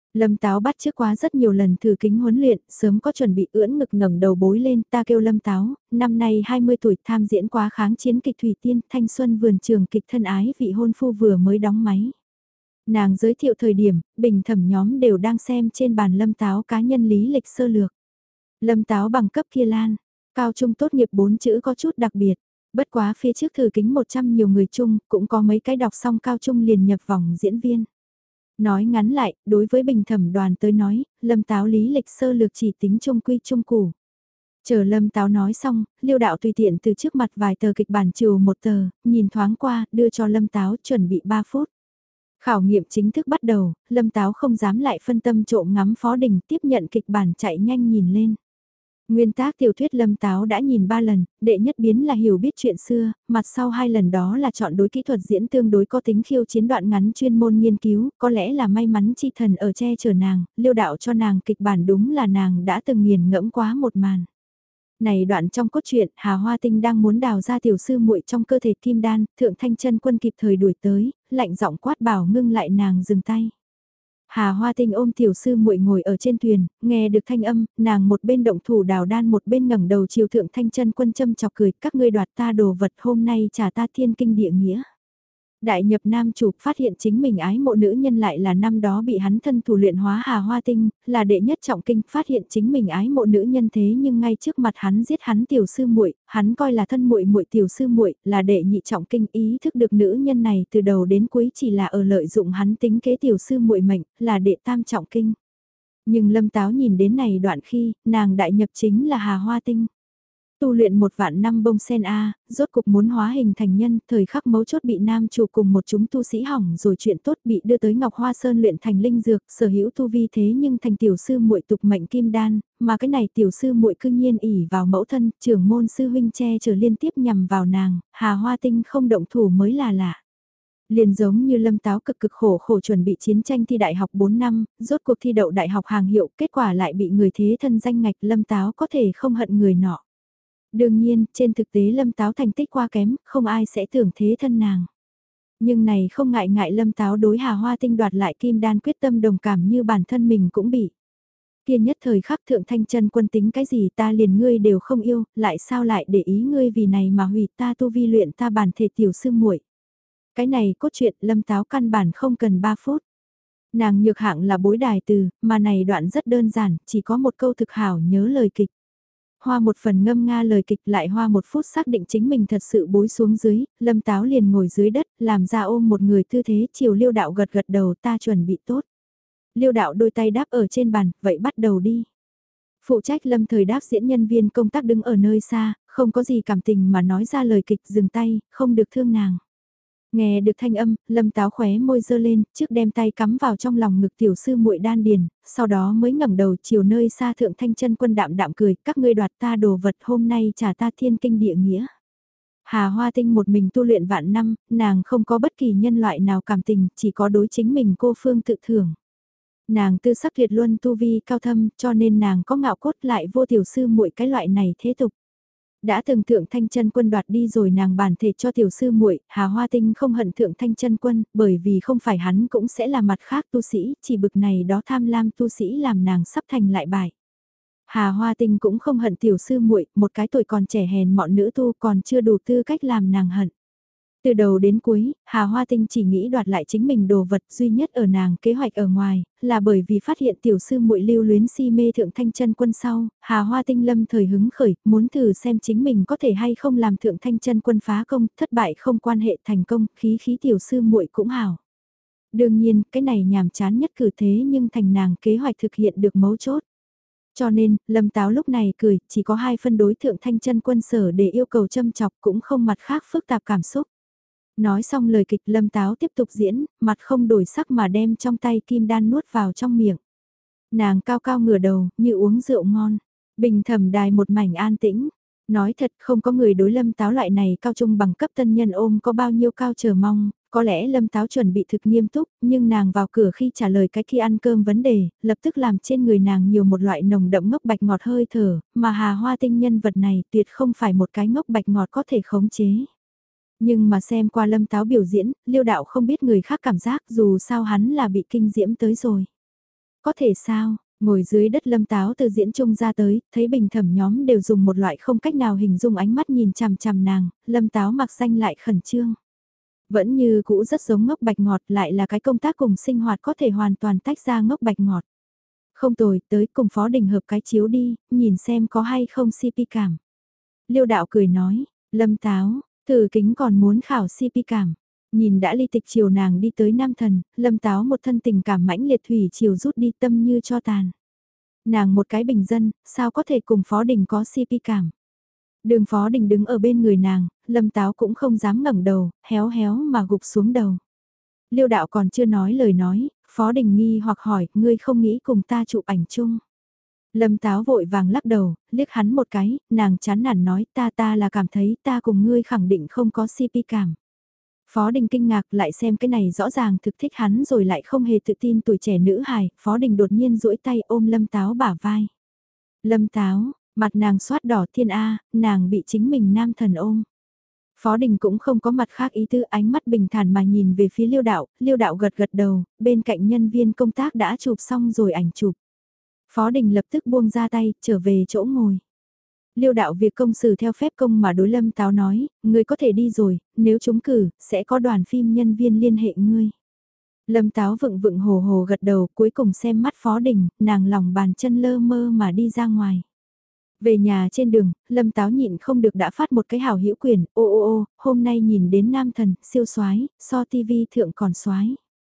Lâm Táo bắt trước quá rất nhiều lần thử kính huấn luyện, sớm có chuẩn bị ưỡn ngực ngẩng đầu bối lên, ta kêu Lâm Táo, năm nay 20 tuổi tham diễn quá kháng chiến kịch Thủy Tiên, thanh xuân vườn trường kịch thân ái vị hôn phu vừa mới đóng máy. Nàng giới thiệu thời điểm, bình thẩm nhóm đều đang xem trên bàn Lâm Táo cá nhân lý lịch sơ lược. Lâm Táo bằng cấp kia lan, cao trung tốt nghiệp 4 chữ có chút đặc biệt. Bất quá phía trước thử kính 100 nhiều người chung, cũng có mấy cái đọc xong cao trung liền nhập vòng diễn viên. Nói ngắn lại, đối với bình thẩm đoàn tới nói, Lâm Táo lý lịch sơ lược chỉ tính trung quy trung củ. Chờ Lâm Táo nói xong, Liêu đạo tùy tiện từ trước mặt vài tờ kịch bản trừ một tờ, nhìn thoáng qua, đưa cho Lâm Táo chuẩn bị 3 phút. Khảo nghiệm chính thức bắt đầu, Lâm Táo không dám lại phân tâm trộm ngắm Phó Đình tiếp nhận kịch bản chạy nhanh nhìn lên. Nguyên tác tiểu thuyết Lâm Táo đã nhìn 3 lần, đệ nhất biến là hiểu biết chuyện xưa, mặt sau 2 lần đó là chọn đối kỹ thuật diễn tương đối có tính khiêu chiến đoạn ngắn chuyên môn nghiên cứu, có lẽ là may mắn chi thần ở che chở nàng, Liêu đạo cho nàng kịch bản đúng là nàng đã từng nghiền ngẫm quá một màn. Này đoạn trong cốt truyện, Hà Hoa Tinh đang muốn đào ra tiểu sư muội trong cơ thể kim đan, Thượng Thanh Chân Quân kịp thời đuổi tới, lạnh giọng quát bảo ngưng lại nàng dừng tay. Hà Hoa Tinh ôm tiểu sư muội ngồi ở trên thuyền, nghe được thanh âm, nàng một bên động thủ đào đan một bên ngẩng đầu chiều Thượng Thanh Chân Quân châm chọc cười, các ngươi đoạt ta đồ vật hôm nay trả ta thiên kinh địa nghĩa. Đại nhập nam chủ phát hiện chính mình ái mộ nữ nhân lại là năm đó bị hắn thân thủ luyện hóa Hà Hoa Tinh, là đệ nhất trọng kinh, phát hiện chính mình ái mộ nữ nhân thế nhưng ngay trước mặt hắn giết hắn tiểu sư muội, hắn coi là thân muội muội tiểu sư muội, là đệ nhị trọng kinh, ý thức được nữ nhân này từ đầu đến cuối chỉ là ở lợi dụng hắn tính kế tiểu sư muội mệnh, là đệ tam trọng kinh. Nhưng Lâm Táo nhìn đến này đoạn khi, nàng đại nhập chính là Hà Hoa Tinh. Tu luyện 1.000 năm bông sen A, rốt cục muốn hóa hình thành nhân, thời khắc mấu chốt bị nam chủ cùng một chúng tu sĩ hỏng rồi chuyện tốt bị đưa tới Ngọc Hoa Sơn luyện thành linh dược, sở hữu tu vi thế nhưng thành tiểu sư muội tục mệnh kim đan, mà cái này tiểu sư muội cư nhiên ỉ vào mẫu thân, trưởng môn sư huynh che chở liên tiếp nhằm vào nàng, Hà Hoa Tinh không động thủ mới là lạ. Liền giống như Lâm Táo cực cực khổ khổ chuẩn bị chiến tranh thi đại học 4 năm, rốt cuộc thi đậu đại học hàng hiệu, kết quả lại bị người thế thân danh ngạch, Lâm Táo có thể không hận người nọ. Đương nhiên, trên thực tế Lâm Táo thành tích quá kém, không ai sẽ tưởng thế thân nàng. Nhưng này không ngại ngại Lâm Táo đối Hà Hoa Tinh đoạt lại kim đan quyết tâm đồng cảm như bản thân mình cũng bị. Kia nhất thời khắc Thượng Thanh Chân Quân tính cái gì ta liền ngươi đều không yêu, lại sao lại để ý ngươi vì này mà hủy ta tu vi luyện ta bản thể tiểu sư muội. Cái này cốt truyện Lâm Táo căn bản không cần 3 phút. Nàng nhược hạng là bối đài từ, mà này đoạn rất đơn giản, chỉ có một câu thực hảo nhớ lời kịch. Hoa một phần ngâm nga lời kịch lại hoa 1 phút xác định chính mình thật sự bối xuống dưới, Lâm Táo liền ngồi dưới đất, làm ra ôm một người tư thế chiều Liêu đạo gật gật đầu ta chuẩn bị tốt. Liêu đạo đôi tay đáp ở trên bàn, vậy bắt đầu đi. Phụ trách Lâm thời đáp diễn nhân viên công tác đứng ở nơi xa, không có gì cảm tình mà nói ra lời kịch dừng tay, không được thương nàng. Nghe được thanh âm, Lâm Táo khóe môi dơ lên, trước đem tay cắm vào trong lòng ngực tiểu sư muội đan điền, sau đó mới ngẩng đầu chiều nơi xa Thượng Thanh Chân Quân đạm đạm cười, các ngươi đoạt ta đồ vật hôm nay trả ta thiên kinh địa nghĩa. Hà Hoa Tinh một mình tu luyện vạn năm, nàng không có bất kỳ nhân loại nào cảm tình, chỉ có đối chính mình cô phương tự thưởng. Nàng tư sắc tuyệt luân tu vi cao thâm, cho nên nàng có ngạo cốt lại vô tiểu sư muội cái loại này thế tục. Đã từng Thượng Thanh Chân Quân đoạt đi rồi nàng bản thể cho tiểu sư muội, Hà Hoa Tinh không hận Thượng Thanh Chân Quân, bởi vì không phải hắn cũng sẽ là mặt khác tu sĩ, chỉ bực này đó tham lam tu sĩ làm nàng sắp thành lại bại. Hà Hoa Tinh cũng không hận tiểu sư muội, một cái tuổi còn trẻ hèn mọn nữ tu còn chưa đủ tư cách làm nàng hận. Từ đầu đến cuối, Hà Hoa Tinh chỉ nghĩ đoạt lại chính mình đồ vật duy nhất ở nàng kế hoạch ở ngoài, là bởi vì phát hiện tiểu sư muội lưu luyến si mê Thượng Thanh Chân Quân sau, Hà Hoa Tinh lâm thời hứng khởi, muốn thử xem chính mình có thể hay không làm Thượng Thanh Chân Quân phá công, thất bại không quan hệ thành công, khí khí tiểu sư muội cũng hảo. Đương nhiên, cái này nhàm chán nhất cử thế nhưng thành nàng kế hoạch thực hiện được mấu chốt. Cho nên, Lâm Táo lúc này cười, chỉ có 2 phân đối Thượng Thanh Chân Quân sở để yêu cầu châm chọc cũng không mặt khác phức tạp cảm xúc. Nói xong lời kịch Lâm Táo tiếp tục diễn, mặt không đổi sắc mà đem trong tay kim đan nuốt vào trong miệng. Nàng cao cao ngửa đầu, như uống rượu ngon. Bình thẩm đài một mảnh an tĩnh. Nói thật không có người đối Lâm Táo loại này cao trung bằng cấp tân nhân ôm có bao nhiêu cao chờ mong. Có lẽ Lâm Táo chuẩn bị thực nghiêm túc, nhưng nàng vào cửa khi trả lời cái khi ăn cơm vấn đề, lập tức làm trên người nàng nhiều một loại nồng đậm ngốc bạch ngọt hơi thở, mà Hà Hoa Tinh nhân vật này tuyệt không phải một cái ngốc bạch ngọt có thể khống chế. Nhưng mà xem qua Lâm Táo biểu diễn, Liêu đạo không biết người khác cảm giác dù sao hắn là bị kinh diễm tới rồi. Có thể sao? Ngồi dưới đất Lâm Táo từ diễn trung ra tới, thấy bình thẩm nhóm đều dùng một loại không cách nào hình dung ánh mắt nhìn chằm chằm nàng, Lâm Táo mặc danh lại khẩn trương. Vẫn như cũ rất giống ngốc bạch ngọt, lại là cái công tác cùng sinh hoạt có thể hoàn toàn tách ra ngốc bạch ngọt. Không tồi, tới cùng Phó Đình hợp cái chiếu đi, nhìn xem có hay không CP cảm. Liêu đạo cười nói, Lâm Táo, thử kính còn muốn khảo CP cảm. Nhìn đã ly tịch chiều nàng đi tới Nam Thần, Lâm Táo một thân tình cảm mãnh liệt thủy chiều rút đi tâm như cho tàn. Nàng một cái bình dân, sao có thể cùng Phó Đình có CP cảm. Đường Phó Đình đứng ở bên người nàng, Lâm Táo cũng không dám ngẩng đầu, héo héo mà gục xuống đầu. Liêu đạo còn chưa nói lời nói, Phó Đình nghi hoặc hỏi, ngươi không nghĩ cùng ta chụp ảnh chung. Lâm Táo vội vàng lắc đầu, liếc hắn một cái, nàng chán nản nói ta là cảm thấy ta cùng ngươi khẳng định không có CP cảm. Phó Đình kinh ngạc lại xem cái này rõ ràng thực thích hắn rồi lại không hề tự tin tuổi trẻ nữ hài, Phó Đình đột nhiên duỗi tay ôm Lâm Táo bả vai. Lâm Táo, mặt nàng xoát đỏ thiên A, nàng bị chính mình nam thần ôm. Phó Đình cũng không có mặt khác ý tư, ánh mắt bình thản mà nhìn về phía Liêu đạo gật gật đầu, bên cạnh nhân viên công tác đã chụp xong rồi ảnh chụp. Phó Đình lập tức buông ra tay, trở về chỗ ngồi. Liêu đạo việc công xử theo phép công mà đối Lâm Táo nói, ngươi có thể đi rồi, nếu trúng cử, sẽ có đoàn phim nhân viên liên hệ ngươi. Lâm Táo vựng vựng hồ hồ gật đầu, cuối cùng xem mắt Phó Đình, nàng lòng bàn chân lơ mơ mà đi ra ngoài. Về nhà trên đường, Lâm Táo nhịn không được đã phát một cái hào hữu quyền, ô, hôm nay nhìn đến nam thần, siêu soái, so TV thượng còn soái.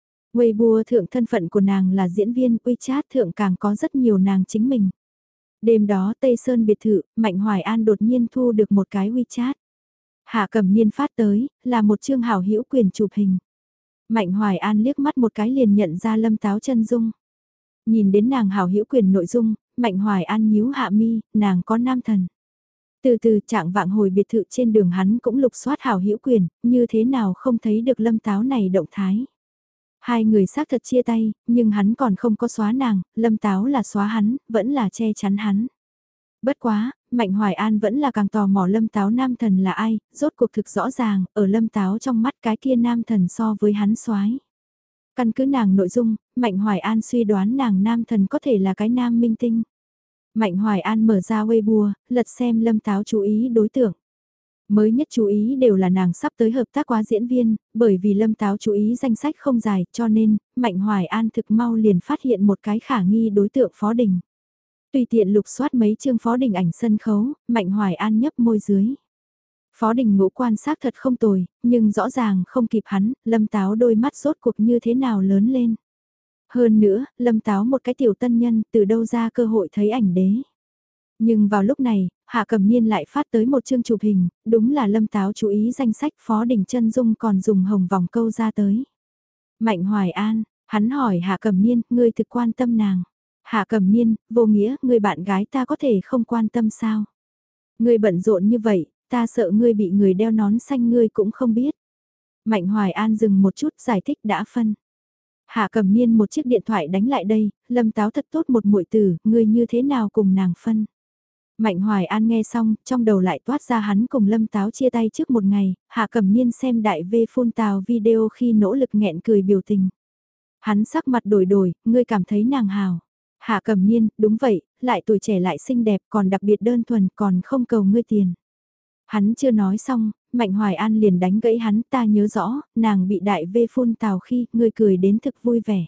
Weibo thượng thân phận của nàng là diễn viên, WeChat thượng càng có rất nhiều nàng chính mình. Đêm đó Tây Sơn biệt thự, Mạnh Hoài An đột nhiên thu được một cái WeChat. Hạ Cẩm Niên phát tới, là một chương hào hữu quyền chụp hình. Mạnh Hoài An liếc mắt một cái liền nhận ra Lâm Táo chân dung. Nhìn đến nàng hào hữu quyền nội dung, Mạnh Hoài An nhíu hạ mi, nàng có nam thần. Từ từ trạng vạng hồi biệt thự trên đường hắn cũng lục soát hào hữu quyền, như thế nào không thấy được Lâm Táo này động thái. Hai người xác thật chia tay, nhưng hắn còn không có xóa nàng, Lâm Táo là xóa hắn, vẫn là che chắn hắn. Bất quá, Mạnh Hoài An vẫn là càng tò mò Lâm Táo nam thần là ai, rốt cuộc thực rõ ràng, ở Lâm Táo trong mắt cái kia nam thần so với hắn soái. Căn cứ nàng nội dung, Mạnh Hoài An suy đoán nàng nam thần có thể là cái nam minh tinh. Mạnh Hoài An mở ra Weibo, lật xem Lâm Táo chú ý đối tượng. Mới nhất chú ý đều là nàng sắp tới hợp tác quá diễn viên, bởi vì Lâm Táo chú ý danh sách không dài cho nên, Mạnh Hoài An thực mau liền phát hiện một cái khả nghi đối tượng Phó Đình. Tùy tiện lục soát mấy chương Phó Đình ảnh sân khấu, Mạnh Hoài An nhấp môi dưới. Phó Đình ngũ quan sát thật không tồi, nhưng rõ ràng không kịp hắn, Lâm Táo đôi mắt rốt cuộc như thế nào lớn lên. Hơn nữa, Lâm Táo một cái tiểu tân nhân từ đâu ra cơ hội thấy ảnh đế. Nhưng vào lúc này, Hạ Cẩm Niên lại phát tới một chương chụp hình, đúng là Lâm Táo chú ý danh sách Phó Đình chân dung còn dùng hồng vòng câu ra tới. Mạnh Hoài An, hắn hỏi Hạ Cẩm Niên, ngươi thực quan tâm nàng. Hạ Cẩm Niên, vô nghĩa, người bạn gái ta có thể không quan tâm sao? Ngươi bận rộn như vậy, ta sợ ngươi bị người đeo nón xanh ngươi cũng không biết. Mạnh Hoài An dừng một chút giải thích đã phân. Hạ Cẩm Niên một chiếc điện thoại đánh lại đây, Lâm Táo thật tốt một muội tử, ngươi như thế nào cùng nàng phân. Mạnh Hoài An nghe xong, trong đầu lại toát ra hắn cùng Lâm Táo chia tay trước một ngày, Hạ Cẩm Niên xem đại V phun tào video khi nỗ lực nghẹn cười biểu tình. Hắn sắc mặt đổi, ngươi cảm thấy nàng hào. Hạ Cẩm Niên, đúng vậy, lại tuổi trẻ lại xinh đẹp còn đặc biệt đơn thuần còn không cầu ngươi tiền. Hắn chưa nói xong, Mạnh Hoài An liền đánh gãy hắn, ta nhớ rõ, nàng bị đại V phun tào khi ngươi cười đến thực vui vẻ.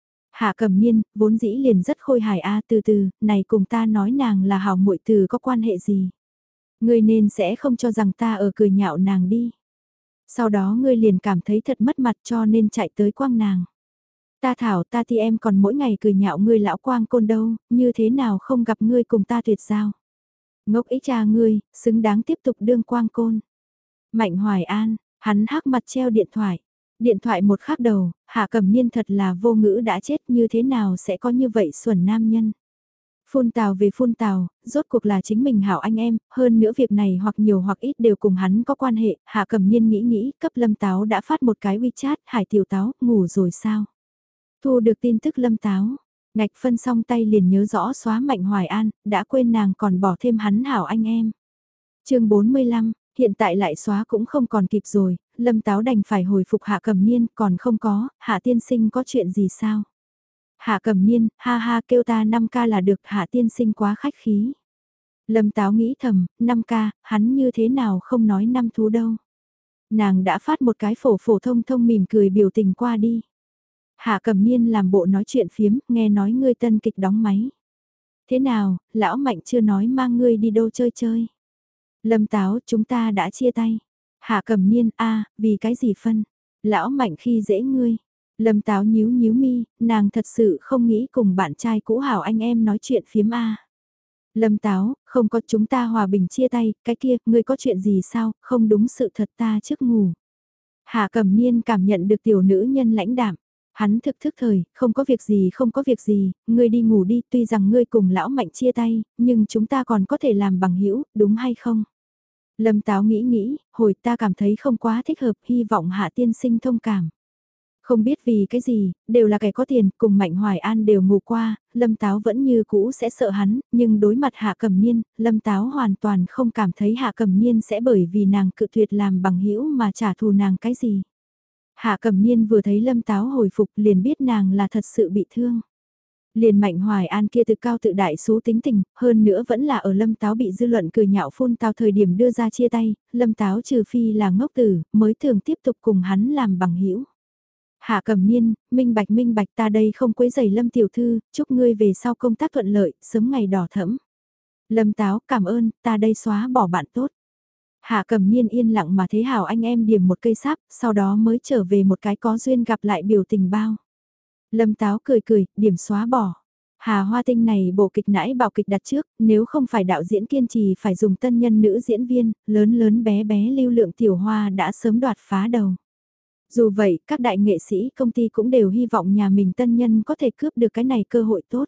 Hạ Cẩm Niên, vốn dĩ liền rất khôi hài từ từ, này cùng ta nói nàng là hảo muội từ có quan hệ gì. Ngươi nên sẽ không cho rằng ta ở cười nhạo nàng đi. Sau đó ngươi liền cảm thấy thật mất mặt cho nên chạy tới quang nàng. Ta thảo ta thì em còn mỗi ngày cười nhạo ngươi lão quang côn đâu, như thế nào không gặp ngươi cùng ta tuyệt giao. Ngốc ích cha ngươi, xứng đáng tiếp tục đương quang côn. Mạnh Hoài An, hắn hắc mặt treo điện thoại. Điện thoại một khắc đầu, Hạ Cẩm Niên thật là vô ngữ đã chết như thế nào sẽ có như vậy xuẩn nam nhân. Phun tào về phun tào, rốt cuộc là chính mình hảo anh em, hơn nữa việc này hoặc nhiều hoặc ít đều cùng hắn có quan hệ, Hạ Cẩm Niên nghĩ, cấp Lâm Táo đã phát một cái WeChat, Hải Tiểu Táo, ngủ rồi sao? Thu được tin tức Lâm Táo, ngạch phân xong tay liền nhớ rõ xóa Mạnh Hoài An, đã quên nàng còn bỏ thêm hắn hảo anh em. Chương 45, hiện tại lại xóa cũng không còn kịp rồi, Lâm Táo đành phải hồi phục Hạ Cẩm Niên, còn không có, Hạ tiên sinh có chuyện gì sao? Hạ Cẩm Niên, ha ha kêu ta 5 ca là được, Hạ tiên sinh quá khách khí. Lâm Táo nghĩ thầm, 5 ca, hắn như thế nào không nói năm thú đâu. Nàng đã phát một cái phổ phổ thông thông mỉm cười biểu tình qua đi. Hạ Cẩm Niên làm bộ nói chuyện phiếm, nghe nói ngươi tân kịch đóng máy. Thế nào, lão Mạnh chưa nói mang ngươi đi đâu chơi chơi. Lâm Táo, chúng ta đã chia tay. Hạ Cẩm Niên, vì cái gì phân? Lão Mạnh khi dễ ngươi. Lâm Táo nhíu nhíu mi, nàng thật sự không nghĩ cùng bạn trai cũ hảo anh em nói chuyện phiếm Lâm Táo, không có, chúng ta hòa bình chia tay, cái kia, ngươi có chuyện gì sao, không đúng sự thật ta trước ngủ. Hạ Cẩm Niên cảm nhận được tiểu nữ nhân lãnh đạm. Hắn thực thức thời, không có việc gì không có việc gì, ngươi đi ngủ đi, tuy rằng ngươi cùng lão Mạnh chia tay, nhưng chúng ta còn có thể làm bằng hữu, đúng hay không? Lâm Táo nghĩ nghĩ, hồi ta cảm thấy không quá thích hợp, hy vọng Hạ tiên sinh thông cảm. Không biết vì cái gì, đều là kẻ có tiền, cùng Mạnh Hoài An đều ngủ qua, Lâm Táo vẫn như cũ sẽ sợ hắn, nhưng đối mặt Hạ Cẩm Niên, Lâm Táo hoàn toàn không cảm thấy Hạ Cẩm Niên sẽ bởi vì nàng cự tuyệt làm bằng hữu mà trả thù nàng cái gì. Hạ Cẩm Niên vừa thấy Lâm Táo hồi phục liền biết nàng là thật sự bị thương. Liền Mạnh Hoài An kia tự cao tự đại xú tính tình, hơn nữa vẫn là ở Lâm Táo bị dư luận cười nhạo phun tao thời điểm đưa ra chia tay, Lâm Táo trừ phi là ngốc tử, mới thường tiếp tục cùng hắn làm bằng hữu. Hạ Cẩm Niên, minh bạch ta đây không quấy giày Lâm tiểu thư, chúc ngươi về sau công tác thuận lợi, sớm ngày đỏ thẫm. Lâm Táo, cảm ơn, ta đây xóa bỏ bạn tốt. Hạ Cẩm Niên yên lặng mà thế hảo anh em điểm một cây sáp, sau đó mới trở về một cái có duyên gặp lại biểu tình bao. Lâm Táo cười cười, điểm xóa bỏ. Hà Hoa Tinh này bộ kịch nãi bảo kịch đặt trước, nếu không phải đạo diễn kiên trì phải dùng tân nhân nữ diễn viên, lớn lớn bé bé lưu lượng tiểu hoa đã sớm đoạt phá đầu. Dù vậy, các đại nghệ sĩ công ty cũng đều hy vọng nhà mình tân nhân có thể cướp được cái này cơ hội tốt.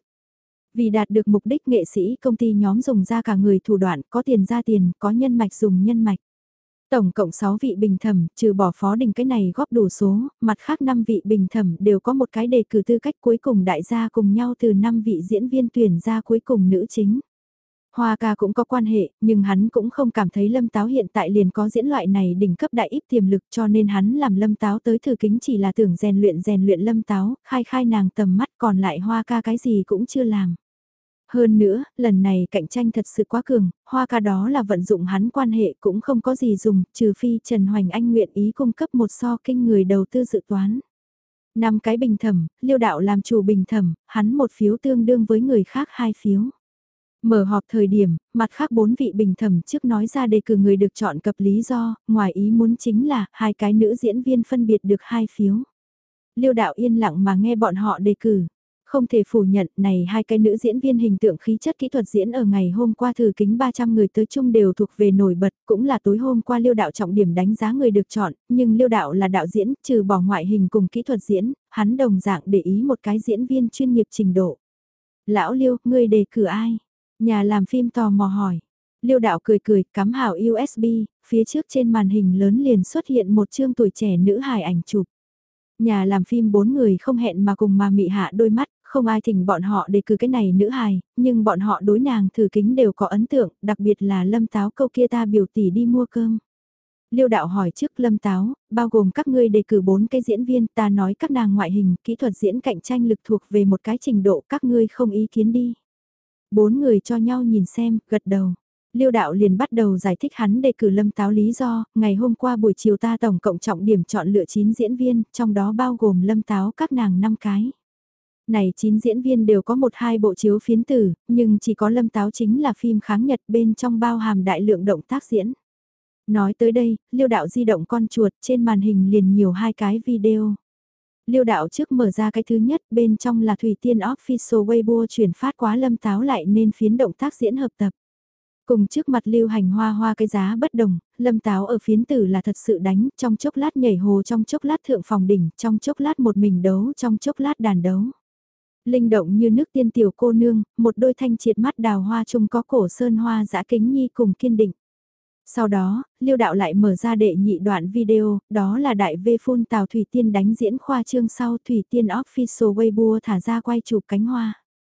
Vì đạt được mục đích nghệ sĩ công ty nhóm dùng ra cả người thủ đoạn, có tiền ra tiền, có nhân mạch dùng nhân mạch. Tổng cộng 6 vị bình thẩm, trừ bỏ Phó Đình cái này góp đủ số, mặt khác 5 vị bình thẩm đều có một cái đề cử tư cách, cuối cùng đại gia cùng nhau từ 5 vị diễn viên tuyển ra cuối cùng nữ chính. Hoa ca cũng có quan hệ, nhưng hắn cũng không cảm thấy Lâm Táo hiện tại liền có diễn loại này đỉnh cấp đại ít tiềm lực, cho nên hắn làm Lâm Táo tới thử kính chỉ là tưởng rèn luyện Lâm Táo, khai nàng tầm mắt, còn lại Hoa ca cái gì cũng chưa làm. Hơn nữa, lần này cạnh tranh thật sự quá cường, Hoa ca đó là vận dụng hắn quan hệ cũng không có gì dùng, trừ phi Trần Hoành Anh nguyện ý cung cấp một so kinh người đầu tư dự toán. 5 cái bình thẩm, Liêu Đạo làm chủ bình thẩm, hắn một phiếu tương đương với người khác 2 phiếu. Mở họp thời điểm, mặt khác 4 vị bình thẩm trước nói ra đề cử người được chọn cập lý do, ngoài ý muốn chính là 2 cái nữ diễn viên phân biệt được 2 phiếu. Liêu Đạo yên lặng mà nghe bọn họ đề cử. Không thể phủ nhận này 2 cái nữ diễn viên hình tượng khí chất kỹ thuật diễn ở ngày hôm qua thử kính 300 người tới chung đều thuộc về nổi bật, cũng là tối hôm qua Liêu Đạo trọng điểm đánh giá người được chọn, nhưng Liêu Đạo là đạo diễn, trừ bỏ ngoại hình cùng kỹ thuật diễn, hắn đồng dạng để ý một cái diễn viên chuyên nghiệp trình độ. Lão Liêu, ngươi đề cử ai? Nhà làm phim tò mò hỏi. Liêu Đạo cười cười, cắm hào USB, phía trước trên màn hình lớn liền xuất hiện một chương tuổi trẻ nữ hài ảnh chụp. Nhà làm phim 4 người không hẹn mà cùng mà mị hạ đôi mắt, không ai thỉnh bọn họ đề cử cái này nữ hài, nhưng bọn họ đối nàng thử kính đều có ấn tượng, đặc biệt là Lâm Táo câu kia ta biểu tỷ đi mua cơm. Liêu Đạo hỏi trước Lâm Táo, bao gồm các ngươi đề cử 4 cái diễn viên, ta nói các nàng ngoại hình, kỹ thuật diễn cạnh tranh lực thuộc về một cái trình độ các ngươi không ý kiến đi. 4 người cho nhau nhìn xem, gật đầu. Liêu Đạo liền bắt đầu giải thích hắn đề cử Lâm Táo lý do, ngày hôm qua buổi chiều ta tổng cộng trọng điểm chọn lựa 9 diễn viên, trong đó bao gồm Lâm Táo các nàng 5 cái. Này 9 diễn viên đều có 1-2 bộ chiếu phiến tử, nhưng chỉ có Lâm Táo chính là phim kháng Nhật bên trong bao hàm đại lượng động tác diễn. Nói tới đây, Liêu Đạo di động con chuột trên màn hình liền nhiều 2 cái video. Liêu Đạo trước mở ra cái thứ nhất, bên trong là Thủy Tiên Official Weibo chuyển phát quá Lâm Táo lại nên phiến động tác diễn hợp tập. Cùng trước mặt lưu hành hoa cái giá bất đồng, Lâm Táo ở phiến tử là thật sự đánh, trong chốc lát nhảy hồ, trong chốc lát thượng phòng đỉnh, trong chốc lát một mình đấu, trong chốc lát đàn đấu. Linh động như nước tiên tiểu cô nương, một đôi thanh triệt mắt đào hoa chung có cổ sơn hoa dã kính nhi cùng kiên định. Sau đó, Liêu Đạo lại mở ra đệ nhị đoạn video, đó là đại V phun Tào Thủy Tiên đánh diễn khoa trương sau Thủy Tiên Official Weibo thả ra quay chụp cánh hoa.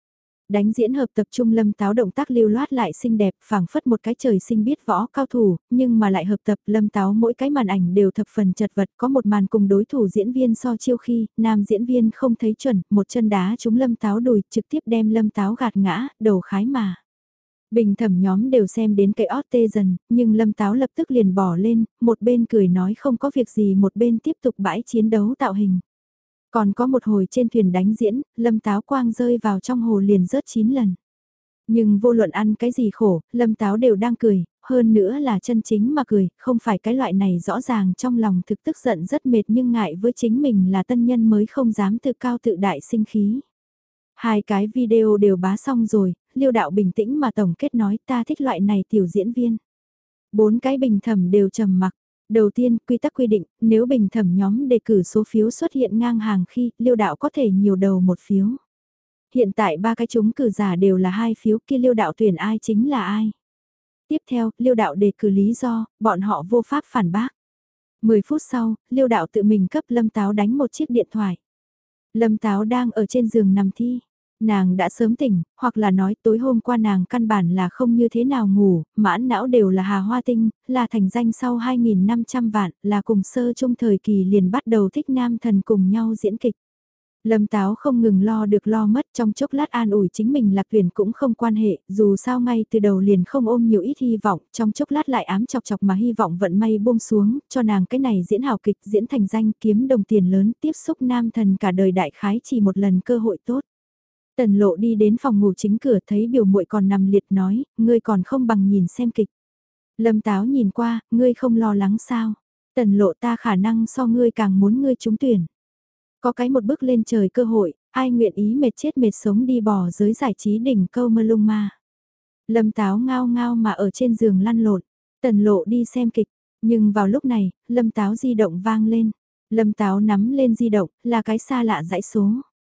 Đánh diễn hợp tập trung Lâm Táo động tác lưu loát lại xinh đẹp, phảng phất một cái trời sinh biết võ cao thủ, nhưng mà lại hợp tập Lâm Táo mỗi cái màn ảnh đều thập phần chật vật, có một màn cùng đối thủ diễn viên so chiêu khi, nam diễn viên không thấy chuẩn, một chân đá trúng Lâm Táo đùi, trực tiếp đem Lâm Táo gạt ngã, đầu khái mà. Bình thẩm nhóm đều xem đến cái ót tê dần, nhưng Lâm Táo lập tức liền bỏ lên, một bên cười nói không có việc gì, một bên tiếp tục bãi chiến đấu tạo hình. Còn có một hồi trên thuyền đánh diễn, Lâm Táo quang rơi vào trong hồ liền rớt 9 lần. Nhưng vô luận ăn cái gì khổ, Lâm Táo đều đang cười, hơn nữa là chân chính mà cười, không phải cái loại này rõ ràng trong lòng thực tức giận rất mệt nhưng ngại với chính mình là tân nhân mới không dám tự cao tự đại sinh khí. Hai cái video đều bá xong rồi, Liêu Đạo bình tĩnh mà tổng kết nói ta thích loại này tiểu diễn viên. Bốn cái bình thẩm đều trầm mặc. Đầu tiên, quy tắc quy định, nếu bình thẩm nhóm đề cử số phiếu xuất hiện ngang hàng khi Liêu Đạo có thể nhiều đầu một phiếu. Hiện tại ba cái chúng cử giả đều là 2 phiếu kia Liêu Đạo tuyển ai chính là ai. Tiếp theo, Liêu Đạo đề cử lý do, bọn họ vô pháp phản bác. 10 phút sau, Liêu Đạo tự mình cấp Lâm Táo đánh một chiếc điện thoại. Lâm Táo đang ở trên giường nằm thi. Nàng đã sớm tỉnh, hoặc là nói tối hôm qua nàng căn bản là không như thế nào ngủ, mãn não đều là Hà Hoa Tinh, là thành danh sau 2.500 vạn, là cùng sơ trung thời kỳ liền bắt đầu thích nam thần cùng nhau diễn kịch. Lâm Táo không ngừng lo được lo mất trong chốc lát an ủi chính mình lạc tuyển cũng không quan hệ, dù sao ngay từ đầu liền không ôm nhiều ít hy vọng, trong chốc lát lại ám chọc chọc mà hy vọng vận may buông xuống, cho nàng cái này diễn hào kịch, diễn thành danh kiếm đồng tiền lớn, tiếp xúc nam thần cả đời đại khái chỉ một lần cơ hội tốt. Tần Lộ đi đến phòng ngủ chính cửa thấy biểu muội còn nằm liệt nói, ngươi còn không bằng nhìn xem kịch. Lâm Táo nhìn qua, ngươi không lo lắng sao? Tần Lộ ta khả năng so ngươi càng muốn ngươi trúng tuyển. Có cái một bước lên trời cơ hội, ai nguyện ý mệt chết mệt sống đi bò giới giải trí đỉnh câu mơ lung ma. Lâm Táo ngao ngao mà ở trên giường lăn lộn, Tần Lộ đi xem kịch, nhưng vào lúc này, Lâm Táo di động vang lên. Lâm Táo nắm lên di động, là cái xa lạ dãy số.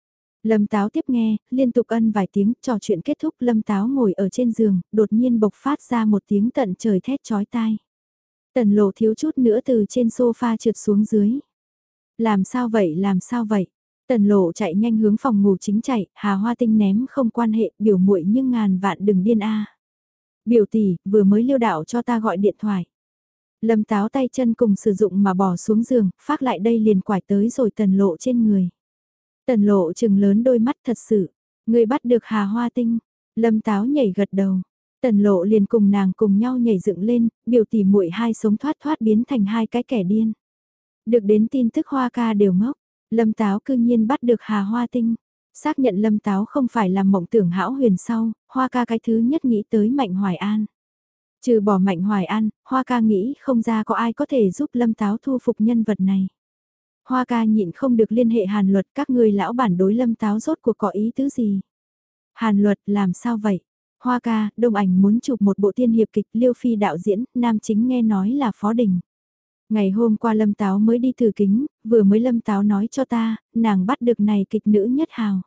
Lâm Táo tiếp nghe, liên tục ân vài tiếng, trò chuyện kết thúc Lâm Táo ngồi ở trên giường, đột nhiên bộc phát ra một tiếng tận trời thét chói tai. Tần Lộ thiếu chút nữa từ trên sofa trượt xuống dưới. Làm sao vậy, làm sao vậy? Tần Lộ chạy nhanh hướng phòng ngủ chính chạy, Hà Hoa Tinh ném không quan hệ, biểu muội nhưng ngàn vạn đừng điên a. Biểu tỷ, vừa mới Liêu Đạo cho ta gọi điện thoại. Lâm Táo tay chân cùng sử dụng mà bỏ xuống giường, phát lại đây liền quải tới rồi Tần Lộ trên người. Tần Lộ trừng lớn đôi mắt thật sự, người bắt được Hà Hoa Tinh. Lâm Táo nhảy gật đầu. Tần Lộ liền cùng nàng cùng nhau nhảy dựng lên, biểu tỷ muội hai sống thoát thoát biến thành hai cái kẻ điên. Được đến tin tức Hoa ca đều ngốc, Lâm Táo cư nhiên bắt được Hà Hoa Tinh. Xác nhận Lâm Táo không phải là mộng tưởng hão huyền sau, Hoa ca cái thứ nhất nghĩ tới Mạnh Hoài An. Trừ bỏ Mạnh Hoài An, Hoa ca nghĩ không ra có ai có thể giúp Lâm Táo thu phục nhân vật này. Hoa ca nhịn không được liên hệ Hàn Luật các người lão bản đối Lâm Táo rốt cuộc có ý tứ gì. Hàn Luật làm sao vậy? Hoa ca, Đông Ảnh muốn chụp một bộ tiên hiệp kịch Liêu Phi đạo diễn, nam chính nghe nói là Phó Đình. Ngày hôm qua Lâm Táo mới đi thử kính, vừa mới Lâm Táo nói cho ta, nàng bắt được này kịch nữ nhất hào.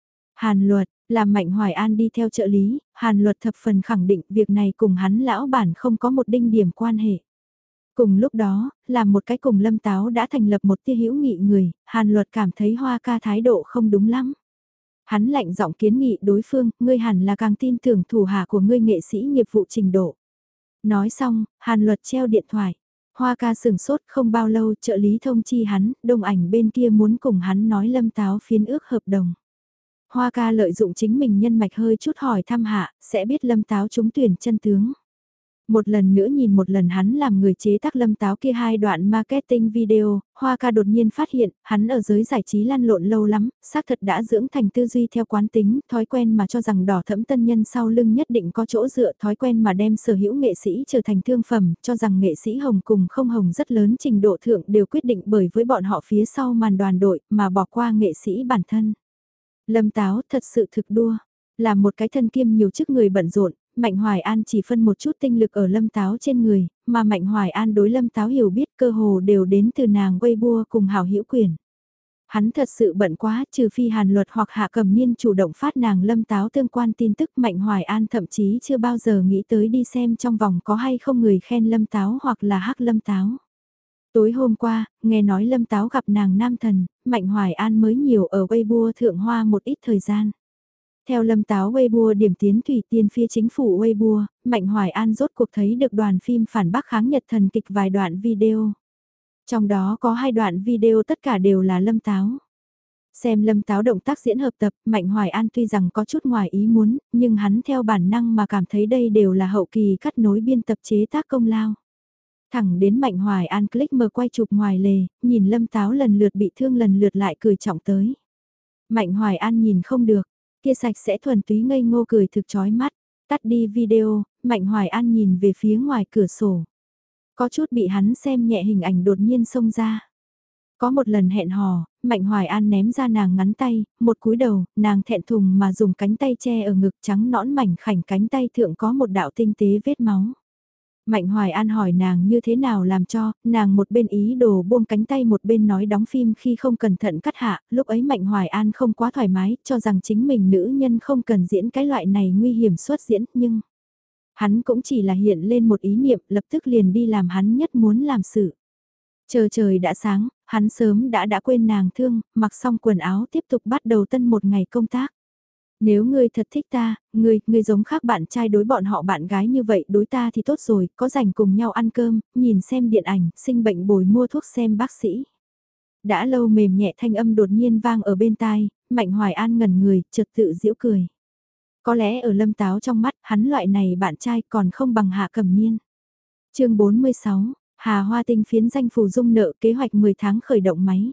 Hàn Luật, làm Mạnh Hoài An đi theo trợ lý, Hàn Luật thập phần khẳng định việc này cùng hắn lão bản không có một đinh điểm quan hệ. Cùng lúc đó, làm một cái cùng Lâm Táo đã thành lập một tia hữu nghị người, Hàn Luật cảm thấy Hoa ca thái độ không đúng lắm. Hắn lạnh giọng kiến nghị đối phương, ngươi hẳn là càng tin tưởng thủ hạ của ngươi nghệ sĩ nghiệp vụ trình độ. Nói xong, Hàn Luật treo điện thoại. Hoa ca sừng sốt không bao lâu trợ lý thông chi hắn, Đông Ảnh bên kia muốn cùng hắn nói Lâm Táo phiến ước hợp đồng. Hoa ca lợi dụng chính mình nhân mạch hơi chút hỏi thăm hạ, sẽ biết Lâm Táo trúng tuyển chân tướng. Một lần nữa nhìn một lần hắn làm người chế tác Lâm Táo kia hai đoạn marketing video, Hoa ca đột nhiên phát hiện, hắn ở giới giải trí lăn lộn lâu lắm, xác thật đã dưỡng thành tư duy theo quán tính, thói quen mà cho rằng đỏ thẫm tân nhân sau lưng nhất định có chỗ dựa, thói quen mà đem sở hữu nghệ sĩ trở thành thương phẩm, cho rằng nghệ sĩ hồng cùng không hồng rất lớn trình độ thượng đều quyết định bởi với bọn họ phía sau màn đoàn đội, mà bỏ qua nghệ sĩ bản thân. Lâm Táo thật sự thực đua, là một cái thân kiêm nhiều chức người bận rộn. Mạnh Hoài An chỉ phân một chút tinh lực ở Lâm Táo trên người, mà Mạnh Hoài An đối Lâm Táo hiểu biết cơ hồ đều đến từ nàng Weibo cùng Hảo Hữu Quyền. Hắn thật sự bận quá, trừ phi Hàn Luật hoặc Hạ Cầm Niên chủ động phát nàng Lâm Táo tương quan tin tức, Mạnh Hoài An thậm chí chưa bao giờ nghĩ tới đi xem trong vòng có hay không người khen Lâm Táo hoặc là hắc Lâm Táo. Tối hôm qua, nghe nói Lâm Táo gặp nàng nam thần, Mạnh Hoài An mới nhiều ở Weibo thượng hoa một ít thời gian. Theo Lâm Táo Weibo điểm tiến thủy tiên phía chính phủ Weibo, Mạnh Hoài An rốt cuộc thấy được đoàn phim phản bác kháng Nhật thần kịch vài đoạn video. Trong đó có 2 đoạn video tất cả đều là Lâm Táo. Xem Lâm Táo động tác diễn hợp tập, Mạnh Hoài An tuy rằng có chút ngoài ý muốn, nhưng hắn theo bản năng mà cảm thấy đây đều là hậu kỳ cắt nối biên tập chế tác công lao. Thẳng đến Mạnh Hoài An click mở quay chụp ngoài lề, nhìn Lâm Táo lần lượt bị thương lần lượt lại cười trọng tới. Mạnh Hoài An nhìn không được, kia sạch sẽ thuần túy ngây ngô cười thực chói mắt, tắt đi video, Mạnh Hoài An nhìn về phía ngoài cửa sổ. Có chút bị hắn xem nhẹ hình ảnh đột nhiên xông ra. Có một lần hẹn hò, Mạnh Hoài An ném ra nàng ngắn tay, một cúi đầu, nàng thẹn thùng mà dùng cánh tay che ở ngực trắng nõn mảnh khảnh cánh tay thượng có một đạo tinh tế vết máu. Mạnh Hoài An hỏi nàng như thế nào làm cho, nàng một bên ý đồ buông cánh tay một bên nói đóng phim khi không cẩn thận cắt hạ, lúc ấy Mạnh Hoài An không quá thoải mái, cho rằng chính mình nữ nhân không cần diễn cái loại này nguy hiểm xuất diễn, nhưng hắn cũng chỉ là hiện lên một ý niệm lập tức liền đi làm hắn nhất muốn làm sự. Chờ trời đã sáng, hắn sớm đã quên nàng thương, mặc xong quần áo tiếp tục bắt đầu tân một ngày công tác. Nếu ngươi thật thích ta, ngươi giống khác bạn trai đối bọn họ bạn gái như vậy đối ta thì tốt rồi, có rảnh cùng nhau ăn cơm, nhìn xem điện ảnh, sinh bệnh bồi mua thuốc xem bác sĩ. Đã lâu mềm nhẹ thanh âm đột nhiên vang ở bên tai, Mạnh Hoài An ngẩn người, chợt tự giễu cười. Có lẽ ở Lâm Táo trong mắt, hắn loại này bạn trai còn không bằng Hạ Cẩm Niên. Chương 46, Hà Hoa Tinh phiến danh phù dung nợ kế hoạch 10 tháng khởi động máy.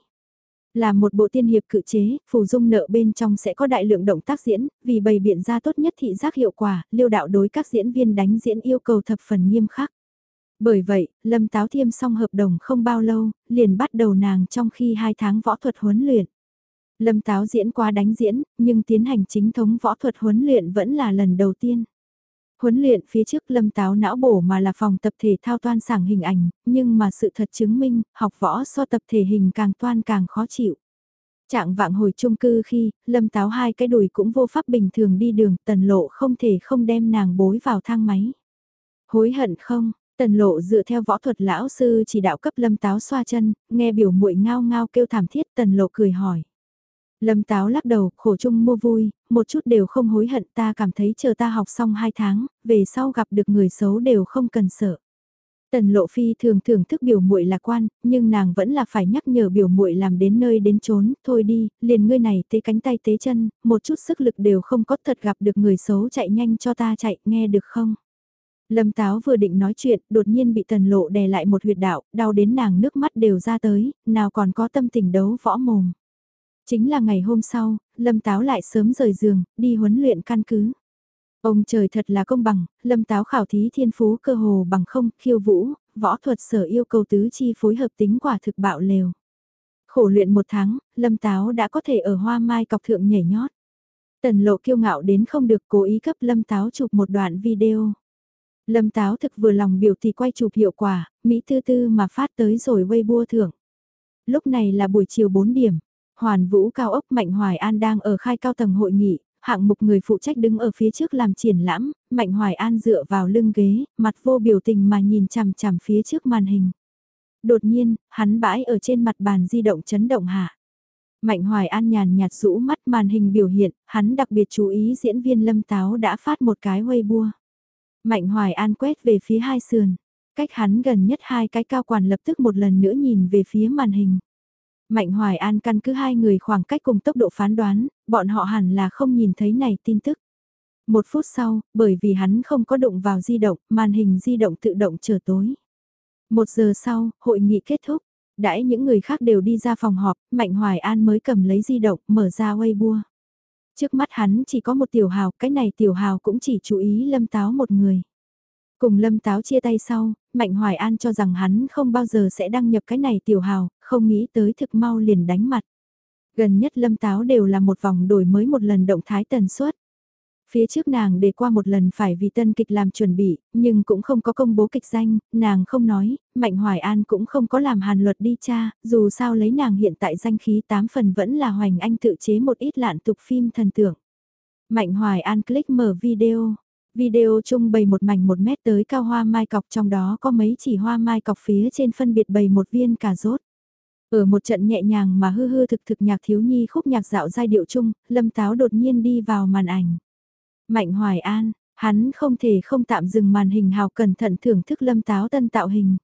Là một bộ tiên hiệp cự chế, phù dung nợ bên trong sẽ có đại lượng động tác diễn, vì bày biện ra tốt nhất thị giác hiệu quả, Liêu đạo đối các diễn viên đánh diễn yêu cầu thập phần nghiêm khắc. Bởi vậy, Lâm Táo Thiêm xong hợp đồng không bao lâu, liền bắt đầu nàng trong khi 2 tháng võ thuật huấn luyện. Lâm Táo diễn qua đánh diễn, nhưng tiến hành chính thống võ thuật huấn luyện vẫn là lần đầu tiên. Huấn luyện phía trước Lâm Táo não bổ mà là phòng tập thể thao toan sảng hình ảnh, nhưng mà sự thật chứng minh, học võ so tập thể hình càng toan càng khó chịu. Trạng vạng hồi chung cư khi, Lâm Táo 2 cái đùi cũng vô pháp bình thường đi đường, Tần Lộ không thể không đem nàng bối vào thang máy. Hối hận không? Tần Lộ dựa theo võ thuật lão sư chỉ đạo cấp Lâm Táo xoa chân, nghe biểu muội ngao ngao kêu thảm thiết, Tần Lộ cười hỏi. Lâm Táo lắc đầu, khổ chung mua vui, một chút đều không hối hận, ta cảm thấy chờ ta học xong 2 tháng, về sau gặp được người xấu đều không cần sợ. Tần Lộ Phi thường thưởng thức biểu muội lạc quan, nhưng nàng vẫn là phải nhắc nhở biểu muội làm đến nơi đến chốn, thôi đi, liền ngươi này tế cánh tay tế chân, một chút sức lực đều không có, thật gặp được người xấu chạy nhanh cho ta chạy, nghe được không? Lâm Táo vừa định nói chuyện, đột nhiên bị Tần Lộ đè lại một huyệt đạo, đau đến nàng nước mắt đều ra tới, nào còn có tâm tình đấu võ mồm. Chính là ngày hôm sau, Lâm Táo lại sớm rời giường, đi huấn luyện căn cứ. Ông trời thật là công bằng, Lâm Táo khảo thí thiên phú cơ hồ bằng không, khiêu vũ, võ thuật sở yêu cầu tứ chi phối hợp tính quả thực bạo lều. Khổ luyện 1 tháng, Lâm Táo đã có thể ở hoa mai cọc thượng nhảy nhót. Tần Lộ kiêu ngạo đến không được cố ý cấp Lâm Táo chụp một đoạn video. Lâm Táo thực vừa lòng biểu thì quay chụp hiệu quả, Mỹ tư tư mà phát tới rồi Weibo thưởng. Lúc này là buổi chiều 4 điểm. Hoàn Vũ cao ốc Mạnh Hoài An đang ở khai cao tầng hội nghị, hạng mục người phụ trách đứng ở phía trước làm triển lãm, Mạnh Hoài An dựa vào lưng ghế, mặt vô biểu tình mà nhìn chằm chằm phía trước màn hình. Đột nhiên, hắn bãi ở trên mặt bàn di động chấn động hạ. Mạnh Hoài An nhàn nhạt rũ mắt màn hình biểu hiện, hắn đặc biệt chú ý diễn viên Lâm Táo đã phát một cái Weibo. Mạnh Hoài An quét về phía hai sườn, cách hắn gần nhất 2 cái cao quản lập tức một lần nữa nhìn về phía màn hình. Mạnh Hoài An căn cứ 2 người khoảng cách cùng tốc độ phán đoán, bọn họ hẳn là không nhìn thấy này tin tức. 1 phút sau, bởi vì hắn không có đụng vào di động, màn hình di động tự động trở tối. 1 giờ sau, hội nghị kết thúc. Đãi những người khác đều đi ra phòng họp, Mạnh Hoài An mới cầm lấy di động, mở ra Weibo. Trước mắt hắn chỉ có một tiểu hào, cái này tiểu hào cũng chỉ chú ý Lâm Táo một người. Cùng Lâm Táo chia tay sau, Mạnh Hoài An cho rằng hắn không bao giờ sẽ đăng nhập cái này tiểu hào, không nghĩ tới thực mau liền đánh mặt. Gần nhất Lâm Táo đều là một vòng đổi mới một lần động thái tần suất. Phía trước nàng để qua một lần phải vì tân kịch làm chuẩn bị, nhưng cũng không có công bố kịch danh, nàng không nói, Mạnh Hoài An cũng không có làm hàn luật đi tra, dù sao lấy nàng hiện tại danh khí 8 phần vẫn là Hoành Anh tự chế một ít lạn tục phim thần tượng. Mạnh Hoài An click mở video. Video chung bày một mảnh 1 mét tới cao hoa mai cọc, trong đó có mấy chỉ hoa mai cọc phía trên phân biệt bày một viên cà rốt. Ở một trận nhẹ nhàng mà hư hư thực thực nhạc thiếu nhi khúc nhạc dạo giai điệu chung, Lâm Táo đột nhiên đi vào màn ảnh. Mạnh Hoài An, hắn không thể không tạm dừng màn hình hào cẩn thận thưởng thức Lâm Táo tân tạo hình.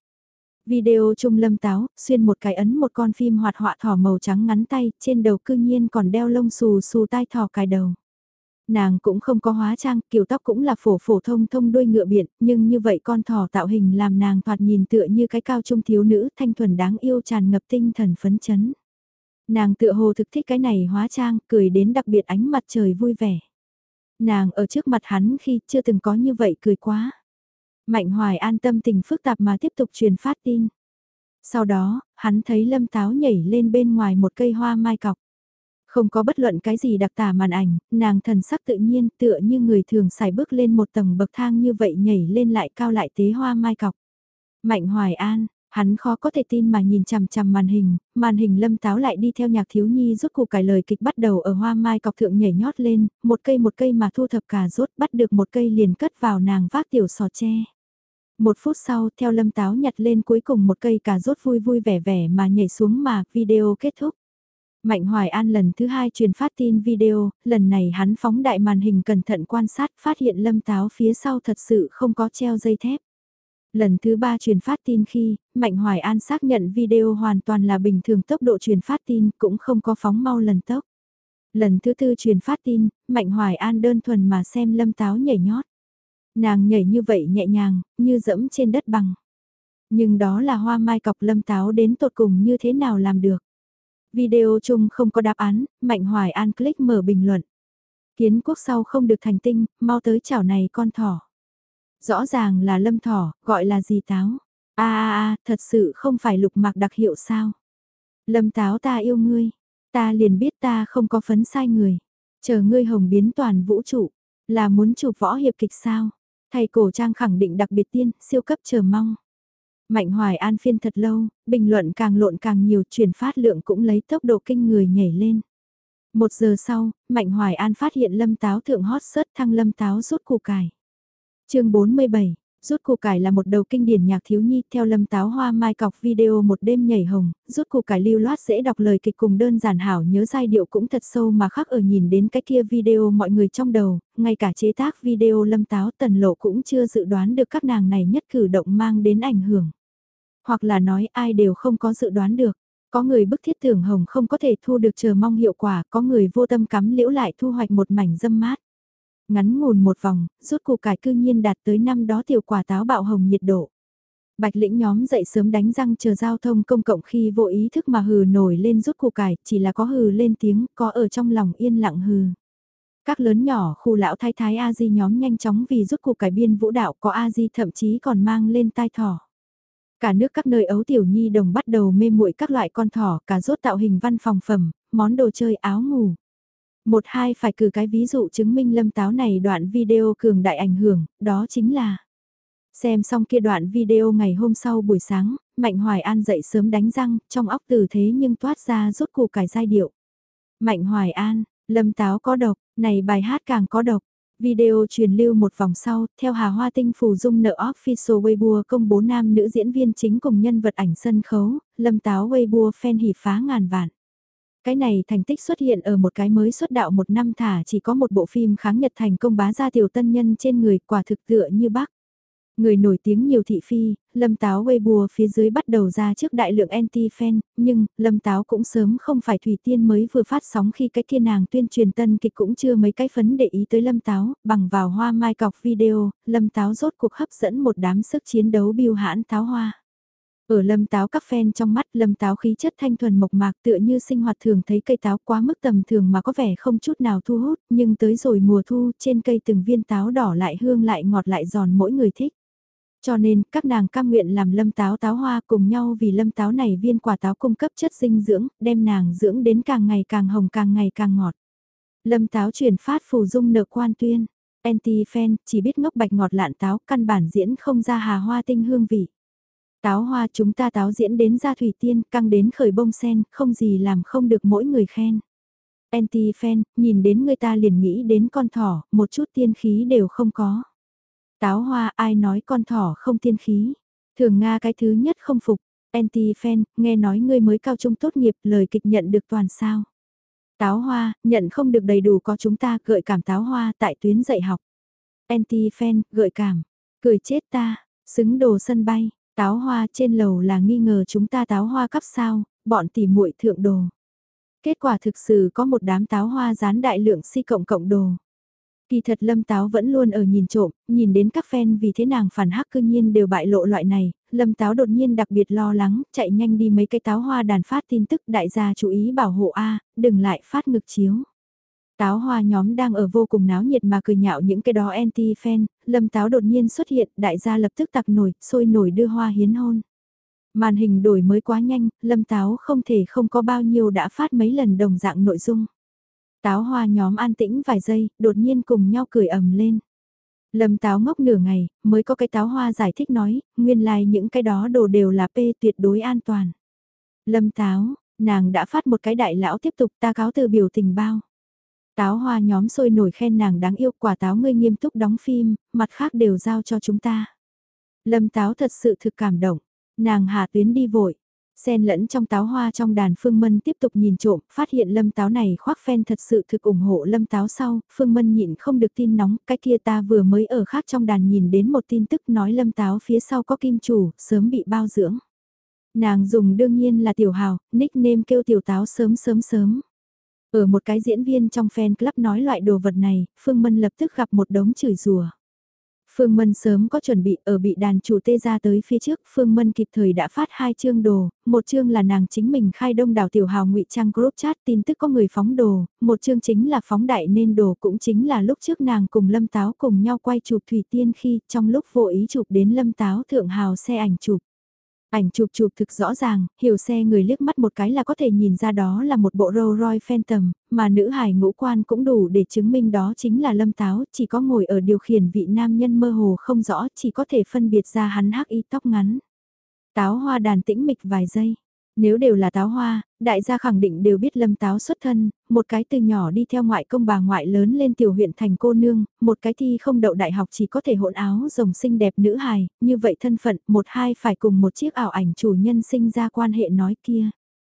Video chung Lâm Táo, xuyên một cái ấn một con phim hoạt họa thỏ màu trắng ngắn tay, trên đầu cư nhiên còn đeo lông xù xù tai thỏ cài đầu. Nàng cũng không có hóa trang, kiểu tóc cũng là phổ phổ thông thông đuôi ngựa biện, nhưng như vậy con thỏ tạo hình làm nàng thoạt nhìn tựa như cái cao trung thiếu nữ thanh thuần đáng yêu tràn ngập tinh thần phấn chấn. Nàng tựa hồ thực thích cái này hóa trang, cười đến đặc biệt ánh mặt trời vui vẻ. Nàng ở trước mặt hắn khi chưa từng có như vậy cười quá. Mạnh Hoài an tâm tình phức tạp mà tiếp tục truyền phát tin. Sau đó, hắn thấy Lâm Táo nhảy lên bên ngoài một cây hoa mai cọc. Không có bất luận cái gì đặc tả màn ảnh, nàng thần sắc tự nhiên tựa như người thường xài bước lên một tầng bậc thang như vậy nhảy lên lại cao lại tế hoa mai cọc. Mạnh Hoài An, hắn khó có thể tin mà nhìn chằm chằm màn hình Lâm Táo lại đi theo nhạc thiếu nhi rút củ cải lời kịch bắt đầu ở hoa mai cọc thượng nhảy nhót lên, một cây mà thu thập cà rốt bắt được một cây liền cất vào nàng vác tiểu sò tre. Một phút sau theo Lâm Táo nhặt lên cuối cùng một cây cà rốt vui vui vẻ vẻ mà nhảy xuống mà video kết thúc. Mạnh Hoài An lần thứ hai truyền phát tin video, lần này hắn phóng đại màn hình cẩn thận quan sát phát hiện Lâm Táo phía sau thật sự không có treo dây thép. Lần thứ ba truyền phát tin khi, Mạnh Hoài An xác nhận video hoàn toàn là bình thường tốc độ truyền phát tin cũng không có phóng mau lần tốc. Lần thứ tư truyền phát tin, Mạnh Hoài An đơn thuần mà xem Lâm Táo nhảy nhót. Nàng nhảy như vậy nhẹ nhàng, như dẫm trên đất bằng. Nhưng đó là hoa mai cọc Lâm Táo đến tột cùng như thế nào làm được. Video chung không có đáp án, Mạnh Hoài An click mở bình luận. Kiến quốc sau không được thành tinh, mau tới chảo này con thỏ. Rõ ràng là Lâm thỏ, gọi là gì Táo? Thật sự không phải Lục Mạc đặc hiệu sao? Lâm Táo ta yêu ngươi, ta liền biết ta không có phấn sai người. Chờ ngươi hồng biến toàn vũ trụ, là muốn chụp võ hiệp kịch sao? Thầy cổ trang khẳng định đặc biệt tiên, siêu cấp chờ mong. Mạnh Hoài An phiên thật lâu, bình luận càng lộn càng nhiều, truyền phát lượng cũng lấy tốc độ kinh người nhảy lên. 1 giờ sau, Mạnh Hoài An phát hiện Lâm Táo thượng hot search thăng Lâm Táo rút củ cải. Chương 47, rút củ cải là một đầu kinh điển nhạc thiếu nhi, theo Lâm Táo hoa mai cọc video một đêm nhảy hồng, rút củ cải lưu loát dễ đọc lời kịch cùng đơn giản hảo nhớ giai điệu cũng thật sâu mà khắc ở nhìn đến cái kia video mọi người trong đầu, ngay cả chế tác video Lâm Táo Tần Lộ cũng chưa dự đoán được các nàng này nhất cử động mang đến ảnh hưởng. Hoặc là nói ai đều không có dự đoán được. Có người bức thiết tưởng hồng không có thể thu được chờ mong hiệu quả, có người vô tâm cắm liễu lại thu hoạch một mảnh dâm mát. Ngắn ngủn một vòng, rút củ cải cư nhiên đạt tới năm đó tiểu quả táo bạo hồng nhiệt độ. Bạch lĩnh nhóm dậy sớm đánh răng chờ giao thông công cộng khi vô ý thức mà hừ nổi lên rút củ cải, chỉ là có hừ lên tiếng, có ở trong lòng yên lặng hừ. Các lớn nhỏ khu lão thái thái A-di nhóm nhanh chóng vì rút củ cải biên vũ đạo, có A-di thậm chí còn mang lên tai thỏ. Cả nước các nơi ấu tiểu nhi đồng bắt đầu mê muội các loại con thỏ, cà rốt tạo hình văn phòng phẩm, món đồ chơi áo ngủ. Một hai phải cử cái ví dụ chứng minh Lâm Táo này đoạn video cường đại ảnh hưởng, đó chính là xem xong kia đoạn video ngày hôm sau buổi sáng, Mạnh Hoài An dậy sớm đánh răng, trong óc từ thế nhưng toát ra rút củ cải giai điệu. Mạnh Hoài An, Lâm Táo có độc, này bài hát càng có độc. Video truyền lưu một vòng sau, theo Hà Hoa Tinh phù dung nợ official Weibo công bố nam nữ diễn viên chính cùng nhân vật ảnh sân khấu, Lâm Táo Weibo fan hỉ phá ngàn vạn. Cái này thành tích xuất hiện ở một cái mới xuất đạo 1 năm thả chỉ có một bộ phim kháng Nhật thành công bá ra tiểu tân nhân trên người quả thực tựa như bác. Người nổi tiếng nhiều thị phi, Lâm Táo Weibo phía dưới bắt đầu ra trước đại lượng anti-fan, nhưng Lâm Táo cũng sớm không phải Thủy Tiên mới vừa phát sóng khi cái kia nàng tuyên truyền tân kịch cũng chưa mấy cái phấn để ý tới Lâm Táo, bằng vào hoa mai cọc video, Lâm Táo rốt cuộc hấp dẫn một đám sức chiến đấu biêu hãn táo hoa. Ở Lâm Táo các fan trong mắt Lâm Táo khí chất thanh thuần mộc mạc tựa như sinh hoạt thường thấy cây táo quá mức tầm thường mà có vẻ không chút nào thu hút, nhưng tới rồi mùa thu trên cây từng viên táo đỏ lại hương lại ngọt lại giòn mỗi người thích. Cho nên, các nàng cam nguyện làm Lâm Táo táo hoa cùng nhau vì Lâm Táo này viên quả táo cung cấp chất dinh dưỡng, đem nàng dưỡng đến càng ngày càng hồng càng ngày càng ngọt. Lâm Táo truyền phát phù dung nợ quan tuyên. Anti-fan chỉ biết ngốc bạch ngọt lạn táo, căn bản diễn không ra Hà Hoa Tinh hương vị. Táo hoa chúng ta táo diễn đến ra Thủy Tiên, căng đến khởi bông sen, không gì làm không được mỗi người khen. Anti-fan, nhìn đến người ta liền nghĩ đến con thỏ, một chút tiên khí đều không có. Táo hoa ai nói con thỏ không tiên khí. Thường Nga cái thứ nhất không phục, Anti-fan, nghe nói ngươi mới cao trung tốt nghiệp, lời kịch nhận được toàn sao. Táo hoa, nhận không được đầy đủ có chúng ta, gợi cảm táo hoa tại tuyến dạy học. Anti-fan, gợi cảm, cười chết ta, xứng đồ sân bay, táo hoa trên lầu là nghi ngờ chúng ta táo hoa cấp sao, bọn tỉ muội thượng đồ. Kết quả thực sự có một đám táo hoa dán đại lượng si cộng cộng đồ. Kỳ thật Lâm Táo vẫn luôn ở nhìn trộm, nhìn đến các fan vì thế nàng phản hắc cư nhiên đều bại lộ loại này, Lâm Táo đột nhiên đặc biệt lo lắng, chạy nhanh đi mấy cái táo hoa đàn phát tin tức đại gia chú ý bảo hộ A, đừng lại phát ngực chiếu. Táo hoa nhóm đang ở vô cùng náo nhiệt mà cười nhạo những cái đó anti-fan, Lâm Táo đột nhiên xuất hiện, đại gia lập tức tặc nổi, sôi nổi đưa hoa hiến hôn. Màn hình đổi mới quá nhanh, Lâm Táo không thể không có bao nhiêu đã phát mấy lần đồng dạng nội dung. Táo hoa nhóm an tĩnh vài giây, đột nhiên cùng nhau cười ầm lên. Lâm Táo ngốc nửa ngày, mới có cái táo hoa giải thích nói, nguyên lai like những cái đó đồ đều là P tuyệt đối an toàn. Lâm Táo, nàng đã phát một cái đại lão tiếp tục ta cáo từ biểu tình bao. Táo hoa nhóm sôi nổi khen nàng đáng yêu, quả táo ngươi nghiêm túc đóng phim, mặt khác đều giao cho chúng ta. Lâm Táo thật sự thực cảm động, nàng hạ tuyến đi vội. Xen lẫn trong táo hoa trong đàn Phương Mân tiếp tục nhìn trộm, phát hiện Lâm Táo này khoác fan thật sự thực ủng hộ Lâm Táo sau, Phương Mân nhịn không được tin nóng, cái kia ta vừa mới ở khác trong đàn nhìn đến một tin tức nói Lâm Táo phía sau có kim chủ, sớm bị bao dưỡng. Nàng dùng đương nhiên là tiểu hào, nickname kêu tiểu táo sớm sớm sớm. Ở một cái diễn viên trong fan club nói loại đồ vật này, Phương Mân lập tức gặp một đống chửi rủa. Phương Mân sớm có chuẩn bị ở bị đàn chủ tê ra tới phía trước, Phương Mân kịp thời đã phát 2 chương đồ, một chương là nàng chính mình khai đông đảo tiểu hào ngụy trang group chat tin tức có người phóng đồ, một chương chính là phóng đại nên đồ cũng chính là lúc trước nàng cùng Lâm Táo cùng nhau quay chụp Thủy Tiên khi trong lúc vô ý chụp đến Lâm Táo thượng hào xe ảnh chụp. Ảnh chụp thực rõ ràng, hiểu xe người liếc mắt một cái là có thể nhìn ra đó là một bộ Rolls Royce Phantom, mà nữ hài ngũ quan cũng đủ để chứng minh đó chính là Lâm Táo, chỉ có ngồi ở điều khiển vị nam nhân mơ hồ không rõ, chỉ có thể phân biệt ra hắn hắc y tóc ngắn. Táo hoa đàn tĩnh mịch vài giây. Nếu đều là táo hoa, đại gia khẳng định đều biết Lâm Táo xuất thân, một cái từ nhỏ đi theo ngoại công bà ngoại lớn lên tiểu huyện thành cô nương, một cái thi không đậu đại học chỉ có thể hỗn áo rồng xinh đẹp nữ hài, như vậy thân phận, một hai phải cùng một chiếc ảo ảnh chủ nhân sinh ra quan hệ nói kia.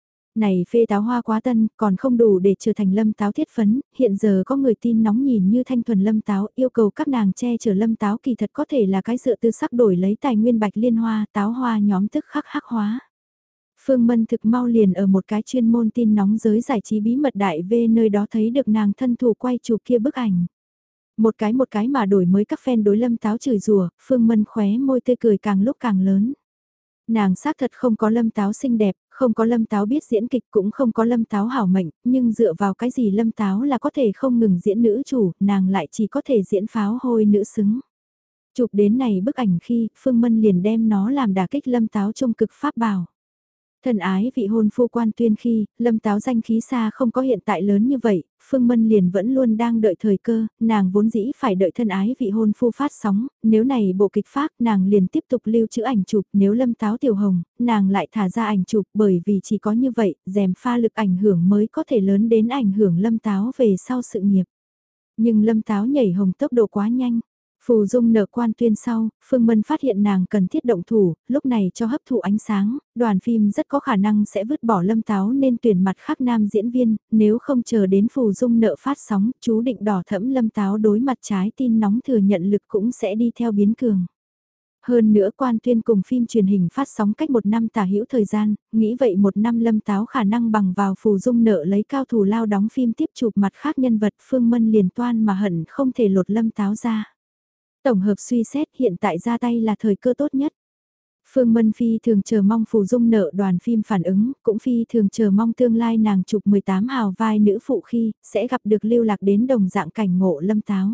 Này phê táo hoa quá tân, còn không đủ để trở thành Lâm Táo thiết phấn, hiện giờ có người tin nóng nhìn như thanh thuần Lâm Táo yêu cầu các nàng che chở Lâm Táo kỳ thật có thể là cái dựa tư sắc đổi lấy tài nguyên bạch liên hoa, táo hoa nhóm tức khắc hắc hóa. Phương Mân thực mau liền ở một cái chuyên môn tin nóng giới giải trí bí mật đại V nơi đó thấy được nàng thân thủ quay chụp kia bức ảnh. Một cái mà đổi mới các fan đối Lâm Táo chửi rủa, Phương Mân khóe môi tươi cười càng lúc càng lớn. Nàng xác thật không có Lâm Táo xinh đẹp, không có Lâm Táo biết diễn kịch cũng không có Lâm Táo hảo mệnh, nhưng dựa vào cái gì Lâm Táo là có thể không ngừng diễn nữ chủ, nàng lại chỉ có thể diễn pháo hôi nữ xứng. Chụp đến này bức ảnh khi, Phương Mân liền đem nó làm đả kích Lâm Táo trung cực pháp bảo. Thân ái vị hôn phu quan tuyên khi, Lâm Táo danh khí xa không có hiện tại lớn như vậy, Phương Mân liền vẫn luôn đang đợi thời cơ, nàng vốn dĩ phải đợi thân ái vị hôn phu phát sóng, nếu này bộ kịch phát nàng liền tiếp tục lưu trữ ảnh chụp, nếu Lâm Táo tiểu hồng, nàng lại thả ra ảnh chụp bởi vì chỉ có như vậy, dèm pha lực ảnh hưởng mới có thể lớn đến ảnh hưởng Lâm Táo về sau sự nghiệp. Nhưng Lâm Táo nhảy hồng tốc độ quá nhanh. Phù Dung nở quan tuyên sau, Phương Mân phát hiện nàng cần thiết động thủ, lúc này cho hấp thụ ánh sáng, đoàn phim rất có khả năng sẽ vứt bỏ Lâm Táo nên tuyển mặt khác nam diễn viên, nếu không chờ đến Phù Dung nợ phát sóng, chú định đỏ thẫm Lâm Táo đối mặt trái tin nóng thừa nhận lực cũng sẽ đi theo biến cường. Hơn nữa quan tuyên cùng phim truyền hình phát sóng cách 1 năm tả hữu thời gian, nghĩ vậy 1 năm Lâm Táo khả năng bằng vào Phù Dung nợ lấy cao thủ lao đóng phim tiếp chụp mặt khác nhân vật Phương Mân liền toan mà hận không thể lột Lâm Táo ra. Tổng hợp suy xét hiện tại ra tay là thời cơ tốt nhất. Phương Mân Phi thường chờ mong Phù Dung nợ đoàn phim phản ứng, cũng Phi thường chờ mong tương lai nàng chụp 18 hào vai nữ phụ khi, sẽ gặp được lưu lạc đến đồng dạng cảnh ngộ Lâm Táo.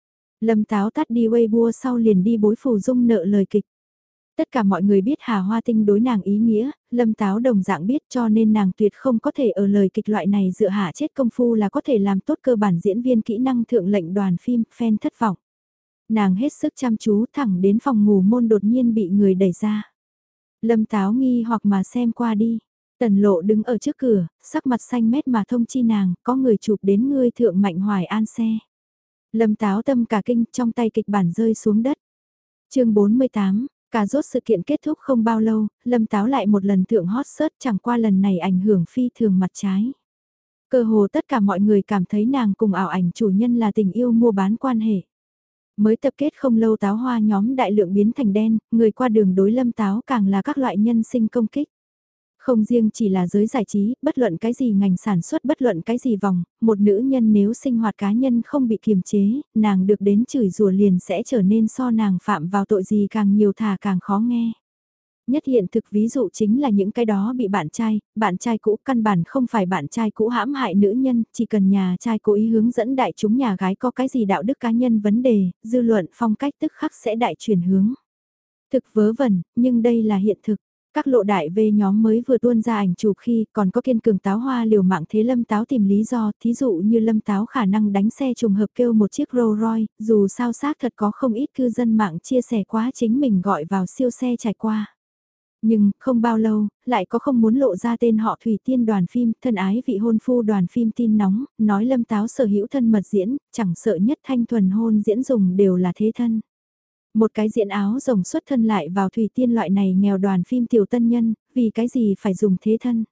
Lâm Táo tắt đi Weibo sau liền đi bối Phù Dung nợ lời kịch. Tất cả mọi người biết Hà Hoa Tinh đối nàng ý nghĩa, Lâm Táo đồng dạng biết cho nên nàng tuyệt không có thể ở lời kịch loại này dựa hạ chết công phu là có thể làm tốt cơ bản diễn viên kỹ năng thượng lệnh đoàn phim, fan thất vọng. Nàng hết sức chăm chú thẳng đến phòng ngủ môn đột nhiên bị người đẩy ra. Lâm Táo nghi hoặc mà xem qua đi. Tần Lộ đứng ở trước cửa, sắc mặt xanh mét mà thông chi nàng, có người chụp đến ngươi thượng Mạnh Hoài An xe. Lâm Táo tâm cả kinh trong tay kịch bản rơi xuống đất. Chương 48, Cà rốt sự kiện kết thúc không bao lâu, Lâm Táo lại một lần thượng hot search, chẳng qua lần này ảnh hưởng phi thường mặt trái. Cơ hồ tất cả mọi người cảm thấy nàng cùng ảo ảnh chủ nhân là tình yêu mua bán quan hệ. Mới tập kết không lâu Táo Hoa nhóm đại lượng biến thành đen, người qua đường đối Lâm Táo càng là các loại nhân sinh công kích. Không riêng chỉ là giới giải trí, bất luận cái gì ngành sản xuất, bất luận cái gì vòng, một nữ nhân nếu sinh hoạt cá nhân không bị kiềm chế, nàng được đến chửi rủa liền sẽ trở nên so nàng phạm vào tội gì càng nhiều thà càng khó nghe. Nhất hiện thực ví dụ chính là những cái đó bị bạn trai cũ căn bản không phải bạn trai cũ hãm hại nữ nhân, chỉ cần nhà trai cố ý hướng dẫn đại chúng nhà gái có cái gì đạo đức cá nhân vấn đề, dư luận phong cách tức khắc sẽ đại chuyển hướng. Thực vớ vẩn, nhưng đây là hiện thực. Các lộ đại về nhóm mới vừa tuôn ra ảnh chụp khi còn có kiên cường Táo Hoa liều mạng thế Lâm Táo tìm lý do, thí dụ như Lâm Táo khả năng đánh xe trùng hợp kêu một chiếc Rolls Royce, dù sao xác thật có không ít cư dân mạng chia sẻ quá chính mình gọi vào siêu xe trải qua. Nhưng, không bao lâu, lại có không muốn lộ ra tên họ Thủy Tiên đoàn phim, thân ái vị hôn phu đoàn phim tin nóng, nói Lâm Táo sở hữu thân mật diễn, chẳng sợ nhất thanh thuần hôn diễn dùng đều là thế thân. Một cái diện áo rồng xuất thân lại vào Thủy Tiên loại này nghèo đoàn phim tiểu tân nhân, vì cái gì phải dùng thế thân.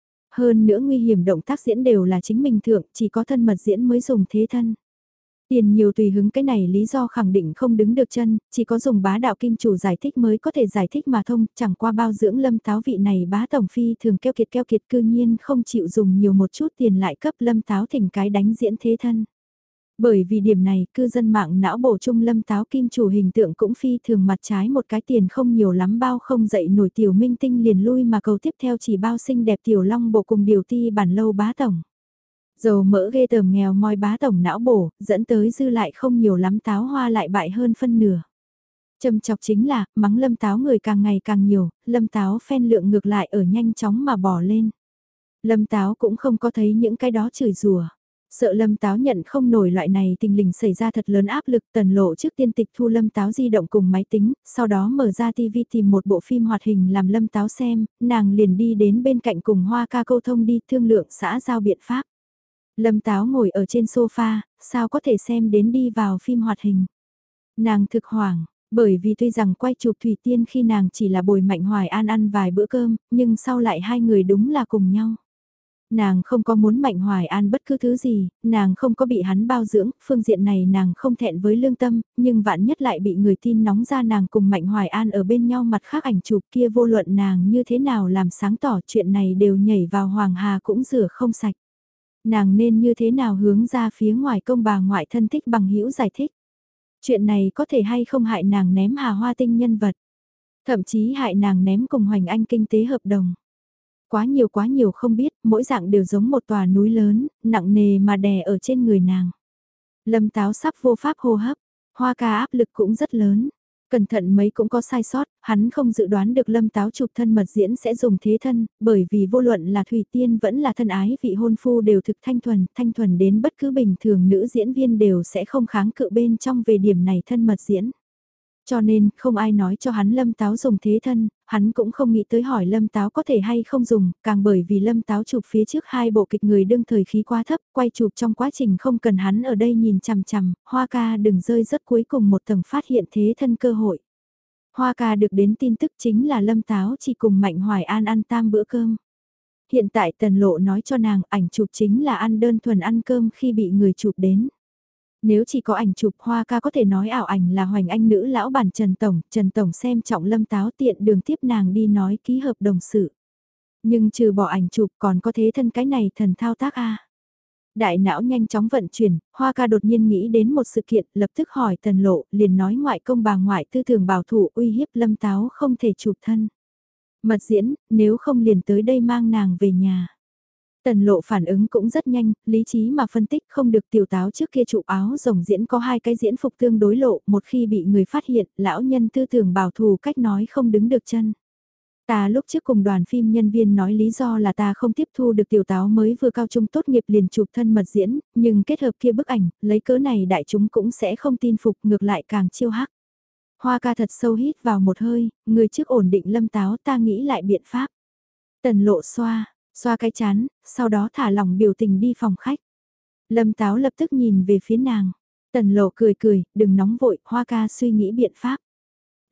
Hơn nữa nguy hiểm động tác diễn đều là chính mình thượng, chỉ có thân mật diễn mới dùng thế thân. Tiền nhiều tùy hứng cái này lý do khẳng định không đứng được chân, chỉ có dùng bá đạo kim chủ giải thích mới có thể giải thích mà thông, chẳng qua bao dưỡng Lâm Táo vị này bá tổng phi thường keo kiệt cư nhiên không chịu dùng nhiều một chút tiền lại cấp Lâm Táo thỉnh cái đánh diễn thế thân. Bởi vì điểm này, cư dân mạng não bổ chung Lâm Táo kim chủ hình tượng cũng phi thường mặt trái, một cái tiền không nhiều lắm bao không dậy nổi tiểu minh tinh liền lui mà cầu tiếp theo chỉ bao xinh đẹp tiểu long bộ cùng điều ti bản lâu bá tổng. Dầu mỡ ghê tởm nghèo moi bá tổng não bổ, dẫn tới dư lại không nhiều lắm Táo Hoa lại bại hơn phân nửa. Châm chọc chính là, mắng Lâm Táo người càng ngày càng nhiều, Lâm Táo fan lượng ngược lại ở nhanh chóng mà bỏ lên. Lâm Táo cũng không có thấy những cái đó chửi rủa. Sợ Lâm Táo nhận không nổi loại này tình lình xảy ra thật lớn áp lực, Tần Lộ trước tiên tịch thu Lâm Táo di động cùng máy tính, sau đó mở ra TV tìm một bộ phim hoạt hình làm Lâm Táo xem, nàng liền đi đến bên cạnh cùng Hoa Ca câu thông đi thương lượng xã giao biện pháp. Lâm Táo ngồi ở trên sofa, sao có thể xem đến đi vào phim hoạt hình. Nàng thực hoảng, bởi vì tuy rằng quay chụp Thủy Tiên khi nàng chỉ là bồi Mạnh Hoài An ăn vài bữa cơm, nhưng sau lại hai người đúng là cùng nhau. Nàng không có muốn Mạnh Hoài An bất cứ thứ gì, nàng không có bị hắn bao dưỡng, phương diện này nàng không thẹn với lương tâm, nhưng vạn nhất lại bị người tin nóng ra nàng cùng Mạnh Hoài An ở bên nhau mặt khác ảnh chụp kia vô luận nàng như thế nào làm sáng tỏ chuyện này đều nhảy vào Hoàng Hà cũng rửa không sạch. Nàng nên như thế nào hướng ra phía ngoài công bà ngoại thân thích bằng hữu giải thích. Chuyện này có thể hay không hại nàng ném Hà Hoa Tinh nhân vật. Thậm chí hại nàng ném cùng Hoành Anh kinh tế hợp đồng. Quá nhiều không biết, mỗi dạng đều giống một tòa núi lớn, nặng nề mà đè ở trên người nàng. Lâm Táo sắp vô pháp hô hấp, Hoa Ca áp lực cũng rất lớn. Cẩn thận mấy cũng có sai sót, hắn không dự đoán được Lâm Táo chụp thân mật diễn sẽ dùng thế thân, bởi vì vô luận là Thủy Tiên vẫn là thân ái vị hôn phu đều thực thanh thuần đến bất cứ bình thường nữ diễn viên đều sẽ không kháng cự bên trong về điểm này thân mật diễn. Cho nên, không ai nói cho hắn Lâm Táo dùng thế thân, hắn cũng không nghĩ tới hỏi Lâm Táo có thể hay không dùng, càng bởi vì Lâm Táo chụp phía trước hai bộ kịch người đương thời khí quá thấp, quay chụp trong quá trình không cần hắn ở đây nhìn chằm chằm, Hoa Ca đừng rơi rất cuối cùng một tầng phát hiện thế thân cơ hội. Hoa Ca được đến tin tức chính là Lâm Táo chỉ cùng Mạnh Hoài An ăn tam bữa cơm. Hiện tại Tần Lộ nói cho nàng ảnh chụp chính là ăn đơn thuần ăn cơm khi bị người chụp đến. Nếu chỉ có ảnh chụp Hoa Ca có thể nói ảo ảnh là Hoành Anh nữ lão bản Trần Tổng xem trọng Lâm Táo tiện đường tiếp nàng đi nói ký hợp đồng sự. Nhưng trừ bỏ ảnh chụp còn có thế thân cái này thần thao tác a. Đại não nhanh chóng vận chuyển, Hoa Ca đột nhiên nghĩ đến một sự kiện, lập tức hỏi Tần Lộ, liền nói ngoại công bà ngoại tư tưởng bảo thủ uy hiếp Lâm Táo không thể chụp thân. Mật diễn, nếu không liền tới đây mang nàng về nhà. Tần Lộ phản ứng cũng rất nhanh, lý trí mà phân tích không được tiểu táo trước kia chụp áo rồng diễn có hai cái diễn phục tương đối lộ, một khi bị người phát hiện, lão nhân tư tưởng bảo thủ cách nói không đứng được chân. Ta lúc trước cùng đoàn phim nhân viên nói lý do là ta không tiếp thu được tiểu táo mới vừa cao trung tốt nghiệp liền chụp thân mật diễn, nhưng kết hợp kia bức ảnh, lấy cớ này đại chúng cũng sẽ không tin phục ngược lại càng chiêu hắc. Hoa Ca thật sâu hít vào một hơi, người trước ổn định Lâm Táo ta nghĩ lại biện pháp. Tần Lộ xoa cái chán, sau đó thả lỏng biểu tình đi phòng khách. Lâm Táo lập tức nhìn về phía nàng. Tần Lộ cười, đừng nóng vội, Hoa Ca suy nghĩ biện pháp.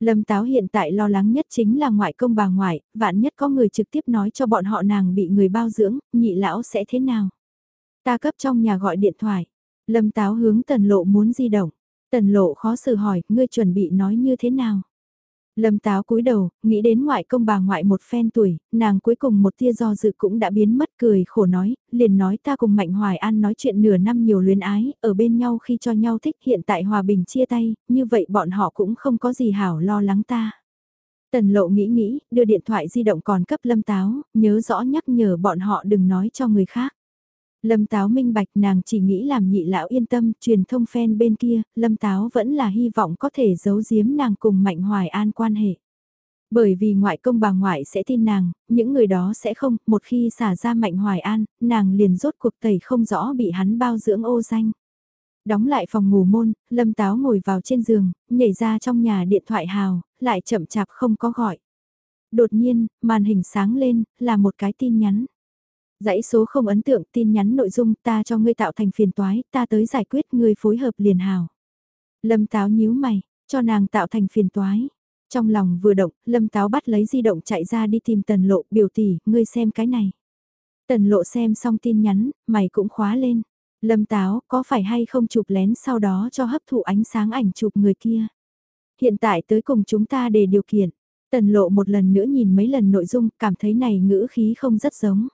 Lâm Táo hiện tại lo lắng nhất chính là ngoại công bà ngoại, vạn nhất có người trực tiếp nói cho bọn họ nàng bị người bao dưỡng, nhị lão sẽ thế nào? Ta cấp trong nhà gọi điện thoại. Lâm Táo hướng Tần Lộ muốn di động. Tần Lộ khó xử hỏi, ngươi chuẩn bị nói như thế nào? Lâm Táo cúi đầu, nghĩ đến ngoại công bà ngoại một phen tuổi, nàng cuối cùng một tia do dự cũng đã biến mất, cười khổ nói, liền nói ta cùng Mạnh Hoài An nói chuyện nửa năm nhiều luyến ái, ở bên nhau khi cho nhau thích, hiện tại hòa bình chia tay, như vậy bọn họ cũng không có gì hảo lo lắng ta. Tần Lộ nghĩ, đưa điện thoại di động còn cấp Lâm Táo, nhớ rõ nhắc nhở bọn họ đừng nói cho người khác. Lâm Táo minh bạch, nàng chỉ nghĩ làm nhị lão yên tâm, truyền thông fan bên kia, Lâm Táo vẫn là hy vọng có thể giấu giếm nàng cùng Mạnh Hoài An quan hệ. Bởi vì ngoại công bà ngoại sẽ tin nàng, những người đó sẽ không, một khi xả ra Mạnh Hoài An, nàng liền rốt cuộc tẩy không rõ bị hắn bao dưỡng ô danh. Đóng lại phòng ngủ môn, Lâm Táo ngồi vào trên giường, nhảy ra trong nhà điện thoại hào, lại chậm chạp không có gọi. Đột nhiên, màn hình sáng lên, là một cái tin nhắn. Dãy số không ấn tượng, tin nhắn nội dung ta cho ngươi tạo thành phiền toái, ta tới giải quyết, ngươi phối hợp liền hào. Lâm Táo nhíu mày, cho nàng tạo thành phiền toái. Trong lòng vừa động, Lâm Táo bắt lấy di động chạy ra đi tìm Tần Lộ, biểu tỷ, ngươi xem cái này. Tần Lộ xem xong tin nhắn, mày cũng khóa lên. Lâm Táo, có phải hay không chụp lén sau đó cho hấp thụ ánh sáng ảnh chụp người kia? Hiện tại tới cùng chúng ta để điều kiện. Tần Lộ một lần nữa nhìn mấy lần nội dung, cảm thấy này ngữ khí không rất giống.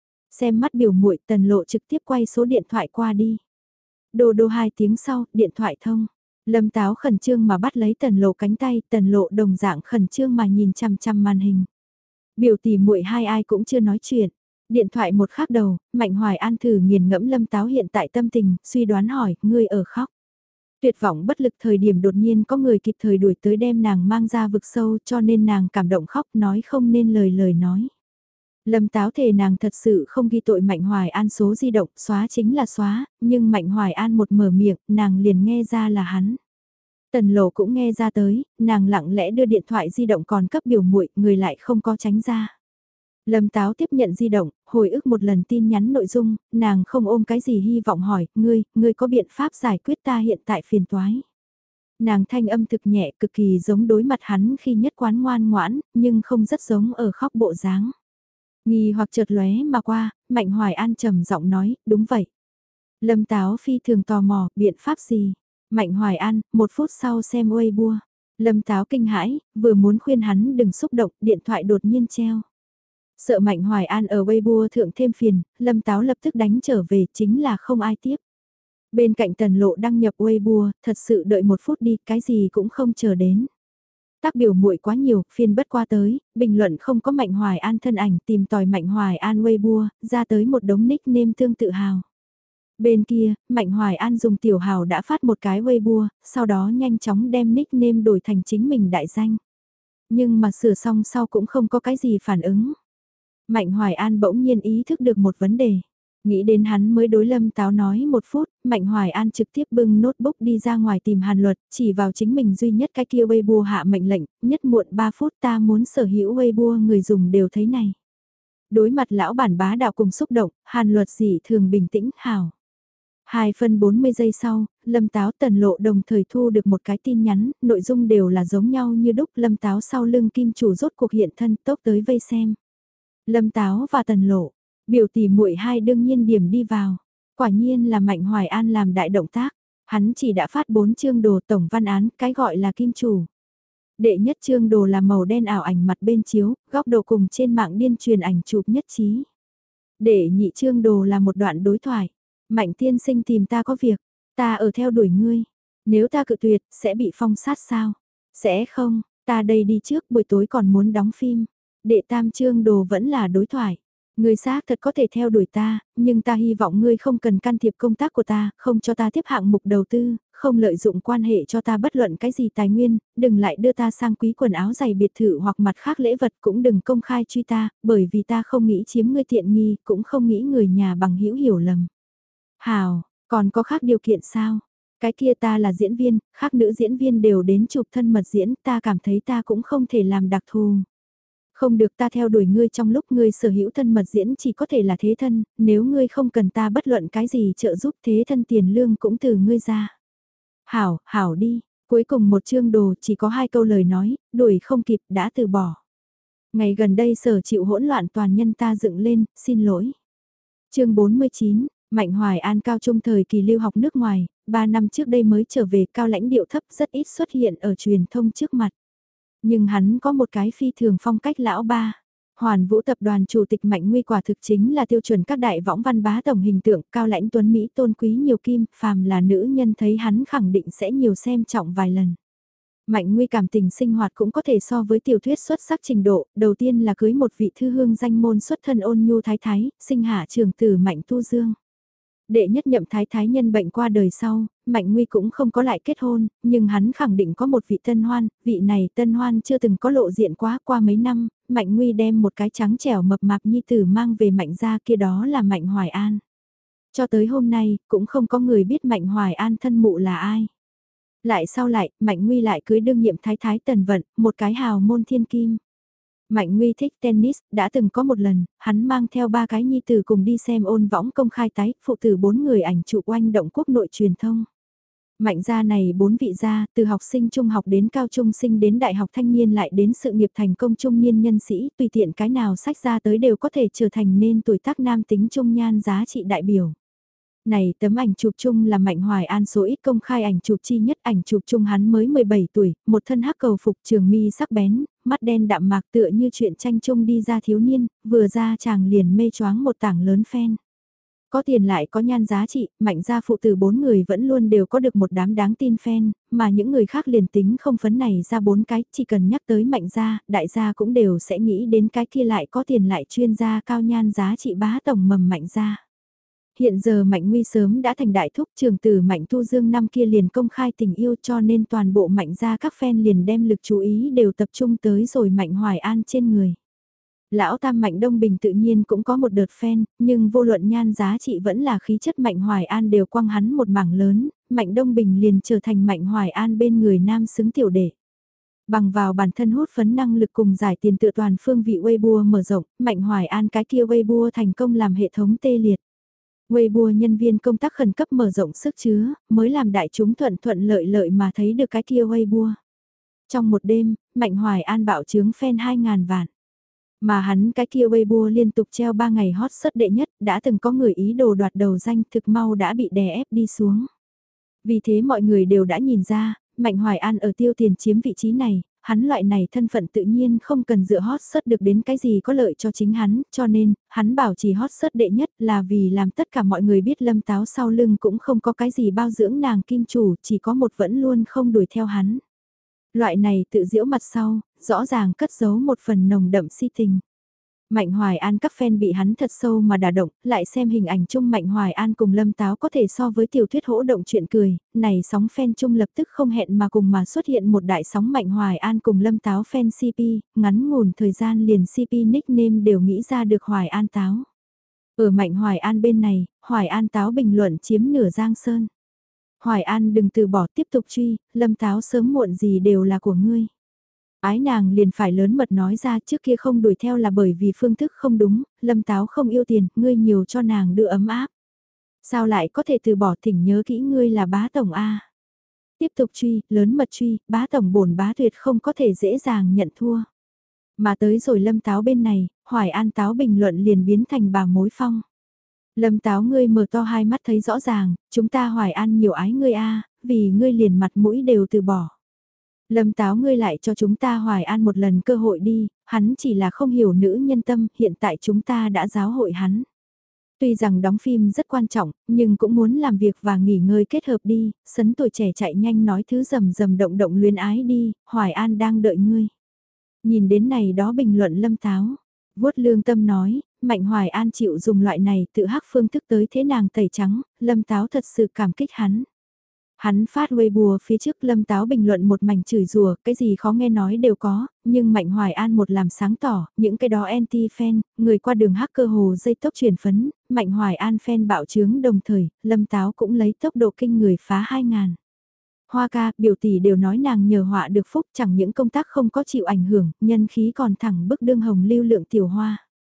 Xem mắt biểu muội, Tần Lộ trực tiếp quay số điện thoại qua đi. Đô đô 2 tiếng sau, điện thoại thông. Lâm Táo khẩn trương mà bắt lấy Tần Lộ cánh tay, Tần Lộ đồng dạng khẩn trương mà nhìn chằm chằm màn hình. Biểu tỷ muội hai ai cũng chưa nói chuyện. Điện thoại một khắc đầu, Mạnh Hoài An thử nghiền ngẫm Lâm Táo hiện tại tâm tình, suy đoán hỏi, ngươi ở khóc. Tuyệt vọng bất lực thời điểm đột nhiên có người kịp thời đuổi tới đem nàng mang ra vực sâu cho nên nàng cảm động khóc nói không nên lời nói. Lâm Táo thề nàng thật sự không ghi tội Mạnh Hoài An số di động, xóa chính là xóa, nhưng Mạnh Hoài An một mở miệng, nàng liền nghe ra là hắn. Tần Lộ cũng nghe ra tới, nàng lặng lẽ đưa điện thoại di động còn cấp biểu muội, người lại không có tránh ra. Lâm Táo tiếp nhận di động, hồi ức một lần tin nhắn nội dung, nàng không ôm cái gì hy vọng hỏi, ngươi có biện pháp giải quyết ta hiện tại phiền toái. Nàng thanh âm thực nhẹ cực kỳ giống đối mặt hắn khi nhất quán ngoan ngoãn, nhưng không rất giống ở khóc bộ dáng. Nghi hoặc chợt lóe mà qua, Mạnh Hoài An trầm giọng nói, đúng vậy. Lâm Táo phi thường tò mò, biện pháp gì? Mạnh Hoài An, 1 phút sau xem Weibo. Lâm Táo kinh hãi, vừa muốn khuyên hắn đừng xúc động, điện thoại đột nhiên treo. Sợ Mạnh Hoài An ở Weibo thượng thêm phiền, Lâm Táo lập tức đánh trở về, chính là không ai tiếp. Bên cạnh Tần Lộ đăng nhập Weibo, thật sự đợi 1 phút đi, cái gì cũng không chờ đến. Tác biểu muội quá nhiều, phiên bất qua tới, bình luận không có Mạnh Hoài An thân ảnh, tìm tòi Mạnh Hoài An Weibo, ra tới một đống nickname tương tự hào. Bên kia, Mạnh Hoài An dùng tiểu hào đã phát một cái Weibo, sau đó nhanh chóng đem nickname đổi thành chính mình đại danh. Nhưng mà sửa xong sau cũng không có cái gì phản ứng. Mạnh Hoài An bỗng nhiên ý thức được một vấn đề. Nghĩ đến hắn mới đối Lâm Táo nói 1 phút, Mạnh Hoài An trực tiếp bưng notebook đi ra ngoài tìm Hàn Luật, chỉ vào chính mình duy nhất cái kia Weibo hạ mệnh lệnh, nhất muộn 3 phút ta muốn sở hữu Weibo người dùng đều thấy này. Đối mặt lão bản bá đạo cùng xúc động, Hàn Luật dị thường bình tĩnh, hảo. 2 phân 40 giây sau, Lâm Táo Tần Lộ đồng thời thu được một cái tin nhắn, nội dung đều là giống nhau như đúc Lâm Táo sau lưng kim chủ rốt cuộc hiện thân tốc tới vây xem. Lâm Táo và Tần Lộ, biểu tỷ muội hai đương nhiên điểm đi vào. Quả nhiên là Mạnh Hoài An làm đại động tác, hắn chỉ đã phát 4 chương đồ tổng văn án, cái gọi là kim chủ. Đệ nhất chương đồ là màu đen ảo ảnh mặt bên chiếu, góc độ cùng trên mạng điên truyền ảnh chụp nhất trí. Đệ nhị chương đồ là một đoạn đối thoại. Mạnh tiên sinh tìm ta có việc, ta ở theo đuổi ngươi. Nếu ta cự tuyệt, sẽ bị phong sát sao? Sẽ không, ta đây đi trước buổi tối còn muốn đóng phim. Đệ tam chương đồ vẫn là đối thoại. Ngươi xác thật có thể theo đuổi ta, nhưng ta hy vọng ngươi không cần can thiệp công tác của ta, không cho ta tiếp hạng mục đầu tư, không lợi dụng quan hệ cho ta bất luận cái gì tài nguyên, đừng lại đưa ta sang quý quần áo giày biệt thự hoặc mặt khác lễ vật cũng đừng công khai truy ta, bởi vì ta không nghĩ chiếm ngươi tiện nghi, cũng không nghĩ người nhà bằng hữu hiểu lầm. Hào, còn có khác điều kiện sao? Cái kia ta là diễn viên, khác nữ diễn viên đều đến chụp thân mật diễn, ta cảm thấy ta cũng không thể làm đặc thù. Không được ta theo đuổi ngươi trong lúc ngươi sở hữu thân mật diễn chỉ có thể là thế thân, nếu ngươi không cần ta bất luận cái gì trợ giúp thế thân tiền lương cũng từ ngươi ra. Hảo, hảo đi, Cuối cùng một chương đồ chỉ có 2 câu lời nói, đuổi không kịp đã từ bỏ. Ngày gần đây sở chịu hỗn loạn toàn nhân ta dựng lên, xin lỗi. Chương 49, Mạnh Hoài An cao trung thời kỳ lưu học nước ngoài, 3 năm trước đây mới trở về, cao lãnh điệu thấp rất ít xuất hiện ở truyền thông trước mặt. Nhưng hắn có một cái phi thường phong cách lão ba. Hoàn Vũ tập đoàn chủ tịch Mạnh Nguy quả thực chính là tiêu chuẩn các đại võng văn bá tổng hình tượng, cao lãnh tuấn Mỹ tôn quý nhiều kim, phàm là nữ nhân thấy hắn khẳng định sẽ nhiều xem trọng vài lần. Mạnh Nguy cảm tình sinh hoạt cũng có thể so với tiểu thuyết xuất sắc trình độ, đầu tiên là cưới một vị thư hương danh môn xuất thân ôn nhu thái thái, sinh hạ trường tử Mạnh Tu Dương. Đệ nhất nhậm thái thái nhân bệnh qua đời sau, Mạnh Nguy cũng không có lại kết hôn, nhưng hắn khẳng định có một vị tân hoan, vị này tân hoan chưa từng có lộ diện quá qua mấy năm, Mạnh Nguy đem một cái trắng trẻo mập mạp nhi tử mang về Mạnh gia kia đó là Mạnh Hoài An. Cho tới hôm nay, cũng không có người biết Mạnh Hoài An thân mụ là ai. Lại sau lại, Mạnh Nguy lại cưới đương nhiệm thái thái Tần Vận, một cái hào môn thiên kim. Mạnh Nguy thích tennis, đã từng có một lần, hắn mang theo 3 cái nhi tử cùng đi xem ôn võng công khai tái, phụ tử 4 người ảnh chụp oanh động quốc nội truyền thông. Mạnh gia này 4 vị gia, từ học sinh trung học đến cao trung sinh đến đại học thanh niên lại đến sự nghiệp thành công trung niên nhân sĩ, tùy tiện cái nào sách ra tới đều có thể trở thành nên tuổi tác nam tính trung nhan giá trị đại biểu. Này tấm ảnh chụp chung là Mạnh Hoài An số ít công khai ảnh chụp chi nhất, ảnh chụp chung hắn mới 17 tuổi, một thân hắc cầu phục trường mi sắc bén, mắt đen đạm mạc tựa như chuyện tranh chung đi ra thiếu niên, vừa ra chàng liền mê choáng một tảng lớn fan. Có tiền lại có nhan giá trị, Mạnh gia phụ tử 4 người vẫn luôn đều có được một đám đáng tin fan, mà những người khác liền tính không phấn này ra 4 cái, chỉ cần nhắc tới Mạnh gia, đại gia cũng đều sẽ nghĩ đến cái kia lại có tiền lại chuyên gia cao nhan giá trị bá tổng mầm Mạnh gia. Hiện giờ Mạnh Nguy sớm đã thành đại thúc, trường tử Mạnh Tu Dương năm kia liền công khai tình yêu, cho nên toàn bộ Mạnh gia các fan liền đem lực chú ý đều tập trung tới rồi Mạnh Hoài An trên người. Lão tam Mạnh Đông Bình tự nhiên cũng có một đợt fan, nhưng vô luận nhan giá trị vẫn là khí chất Mạnh Hoài An đều quăng hắn một mảng lớn, Mạnh Đông Bình liền trở thành Mạnh Hoài An bên người nam xứng tiểu đệ. Bằng vào bản thân hút phấn năng lực cùng giải tiền tự toàn phương vị Weibo mở rộng, Mạnh Hoài An cái kia Weibo thành công làm hệ thống tê liệt. Weibo nhân viên công tác khẩn cấp mở rộng sức chứa, mới làm đại chúng thuận thuận lợi lợi mà thấy được cái kia Weibo. Trong một đêm, Mạnh Hoài An bạo chướng fan 2.000 vạn. Mà hắn cái kia Weibo liên tục treo 3 ngày hot search đệ nhất, đã từng có người ý đồ đoạt đầu danh thực mau đã bị đè ép đi xuống. Vì thế mọi người đều đã nhìn ra, Mạnh Hoài An ở tiêu tiền chiếm vị trí này, hắn loại này thân phận tự nhiên không cần dựa hot search được đến cái gì có lợi cho chính hắn, cho nên, hắn bảo trì hot search đệ nhất là vì làm tất cả mọi người biết Lâm Táo sau lưng cũng không có cái gì bao dưỡng nàng kim chủ, chỉ có một vẫn luôn không đuổi theo hắn. Loại này tự giễu mặt sau, rõ ràng cất giấu một phần nồng đậm si tình. Mạnh Hoài An các fan bị hắn thật sâu mà đả động, lại xem hình ảnh chung Mạnh Hoài An cùng Lâm Táo có thể so với tiểu thuyết hỗ động chuyện cười, này sóng fan chung lập tức không hẹn mà cùng mà xuất hiện một đại sóng Mạnh Hoài An cùng Lâm Táo fan CP, ngắn ngủn thời gian liền CP nickname đều nghĩ ra được Hoài An Táo. Ở Mạnh Hoài An bên này, Hoài An Táo bình luận chiếm nửa giang sơn. Hoài An đừng từ bỏ tiếp tục truy, Lâm Táo sớm muộn gì đều là của ngươi. Ái nàng liền phải lớn mật nói ra trước kia không đuổi theo là bởi vì phương thức không đúng, Lâm Táo không yêu tiền, ngươi nhiều cho nàng đưa ấm áp. Sao lại có thể từ bỏ thỉnh nhớ kỹ ngươi là bá tổng A. Tiếp tục truy, lớn mật truy, bá tổng bổn bá tuyệt không có thể dễ dàng nhận thua. Mà tới rồi Lâm Táo bên này, Hoài An Táo bình luận liền biến thành bà mối phong. Lâm Táo ngươi mở to hai mắt thấy rõ ràng, chúng ta Hoài An nhiều ái ngươi A, vì ngươi liền mặt mũi đều từ bỏ. Lâm Táo ngươi lại cho chúng ta Hoài An một lần cơ hội đi, hắn chỉ là không hiểu nữ nhân tâm, hiện tại chúng ta đã giáo hội hắn. Tuy rằng đóng phim rất quan trọng, nhưng cũng muốn làm việc và nghỉ ngơi kết hợp đi, sấn tuổi trẻ chạy nhanh nói thứ rầm rầm động động luyến ái đi, Hoài An đang đợi ngươi. Nhìn đến này đó bình luận Lâm Táo, vuốt lương tâm nói, Mạnh Hoài An chịu dùng loại này tự hắc phương thức tới thế nàng tẩy trắng, Lâm Táo thật sự cảm kích hắn. Hắn phát Weibo phía trước Lâm Táo bình luận một mảnh chửi rủa, cái gì khó nghe nói đều có, nhưng Mạnh Hoài An một làm sáng tỏ, những cái đó anti-fan, người qua đường hacker hồ dây tốc truyền phấn, Mạnh Hoài An fan bạo chướng đồng thời, Lâm Táo cũng lấy tốc độ kinh người phá 2.000. Hoa ca, biểu tỷ đều nói nàng nhờ họa được phúc chẳng những công tác không có chịu ảnh hưởng, nhân khí còn thẳng bức đương hồng lưu lượng tiểu hoa.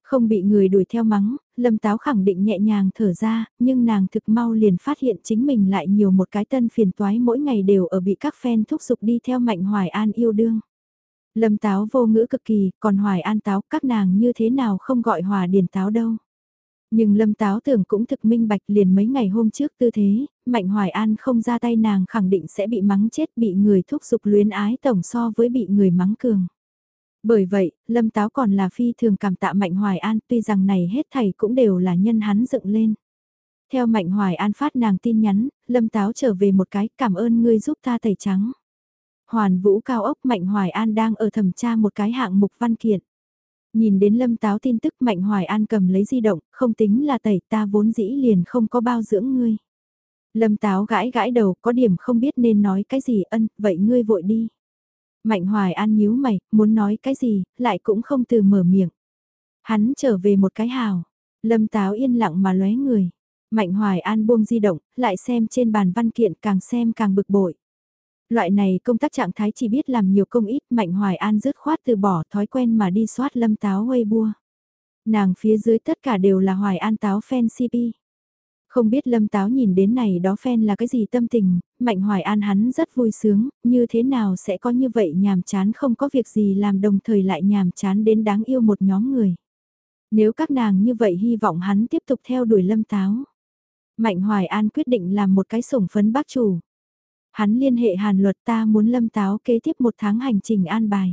Không bị người đuổi theo mắng, Lâm Táo khẳng định nhẹ nhàng thở ra, nhưng nàng thực mau liền phát hiện chính mình lại nhiều một cái tân phiền toái mỗi ngày đều ở bị các fan thúc giục đi theo Mạnh Hoài An yêu đương. Lâm Táo vô ngữ cực kỳ, còn Hoài An Táo các nàng như thế nào không gọi Hòa Điền Táo đâu. Nhưng Lâm Táo tưởng cũng thực minh bạch liền mấy ngày hôm trước tư thế, Mạnh Hoài An không ra tay nàng khẳng định sẽ bị mắng chết bị người thúc giục luyến ái tổng so với bị người mắng cường. Bởi vậy, Lâm Táo còn là phi thường cảm tạ Mạnh Hoài An tuy rằng này hết thảy cũng đều là nhân hắn dựng lên. Theo Mạnh Hoài An phát nàng tin nhắn, Lâm Táo trở về một cái cảm ơn ngươi giúp ta tẩy trắng. Hoàn Vũ cao ốc Mạnh Hoài An đang ở thẩm tra một cái hạng mục văn kiện. Nhìn đến Lâm Táo tin tức Mạnh Hoài An cầm lấy di động, không tính là tẩy ta vốn dĩ liền không có bao dưỡng ngươi. Lâm Táo gãi gãi đầu có điểm không biết nên nói cái gì vậy ngươi vội đi. Mạnh Hoài An nhíu mày, muốn nói cái gì, lại cũng không từ mở miệng. Hắn trở về một cái hào. Lâm Táo yên lặng mà lóe người. Mạnh Hoài An buông di động, lại xem trên bàn văn kiện càng xem càng bực bội. Loại này công tác trạng thái chỉ biết làm nhiều công ít, Mạnh Hoài An dứt khoát từ bỏ thói quen mà đi soát Lâm Táo Weibo. Nàng phía dưới tất cả đều là Hoài An Táo fan CP. Không biết Lâm Táo nhìn đến này đó fan là cái gì tâm tình, Mạnh Hoài An hắn rất vui sướng, như thế nào sẽ có như vậy nhàm chán không có việc gì làm đồng thời lại nhàm chán đến đáng yêu một nhóm người. Nếu các nàng như vậy hy vọng hắn tiếp tục theo đuổi Lâm Táo. Mạnh Hoài An quyết định làm một cái sủng phấn bác chủ. Hắn liên hệ Hàn Luật ta muốn Lâm Táo kế tiếp một tháng hành trình an bài.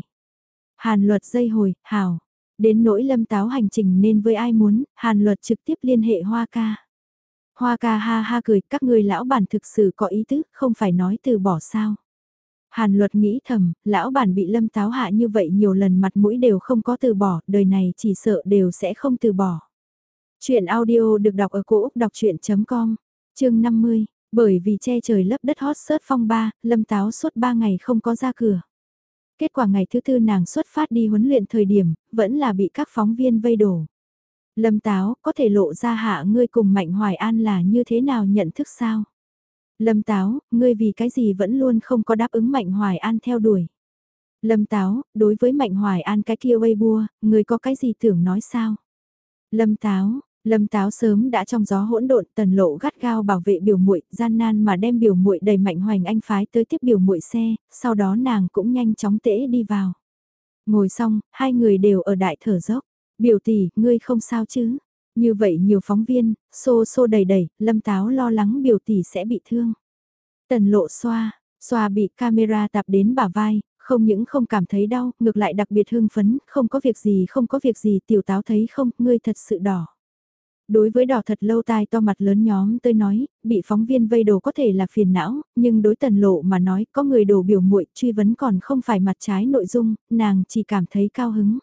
Hàn Luật dây hồi, hảo. Đến nỗi Lâm Táo hành trình nên với ai muốn, Hàn Luật trực tiếp liên hệ Hoa ca. Hoa ca ha ha cười, các người lão bản thực sự có ý tứ, không phải nói từ bỏ sao. Hàn Luật nghĩ thầm, lão bản bị Lâm Táo hạ như vậy nhiều lần mặt mũi đều không có từ bỏ, đời này chỉ sợ đều sẽ không từ bỏ. Chuyện audio được đọc ở cổ Úc đọc chuyện.com, chương 50, bởi vì che trời lấp đất hot search phong ba, Lâm Táo suốt 3 ngày không có ra cửa. Kết quả ngày thứ tư nàng xuất phát đi huấn luyện thời điểm, vẫn là bị các phóng viên vây đổ. Lâm Táo, có thể lộ ra hạ ngươi cùng Mạnh Hoài An là như thế nào nhận thức sao? Lâm Táo, ngươi vì cái gì vẫn luôn không có đáp ứng Mạnh Hoài An theo đuổi? Lâm Táo, đối với Mạnh Hoài An cái kia Weibo, ngươi có cái gì tưởng nói sao? Lâm Táo sớm đã trong gió hỗn độn, Tần Lộ gắt gao bảo vệ biểu muội, gian nan mà đem biểu muội đầy Mạnh Hoành Anh phái tới tiếp biểu muội xe, sau đó nàng cũng nhanh chóng tễ đi vào. Ngồi xong, hai người đều ở đại thở dốc. Biểu tỷ, ngươi không sao chứ? Như vậy nhiều phóng viên, xô xô đầy đầy, Lâm Táo lo lắng biểu tỷ sẽ bị thương. Tần Lộ xoa bị camera tạp đến bả vai, không những không cảm thấy đau, ngược lại đặc biệt hưng phấn, không có việc gì, tiểu Táo thấy không, ngươi thật sự đỏ. Đối với đỏ thật lâu tai to mặt lớn nhóm tôi nói, bị phóng viên vây đồ có thể là phiền não, nhưng đối Tần Lộ mà nói có người đổ biểu muội truy vấn còn không phải mặt trái nội dung, nàng chỉ cảm thấy cao hứng.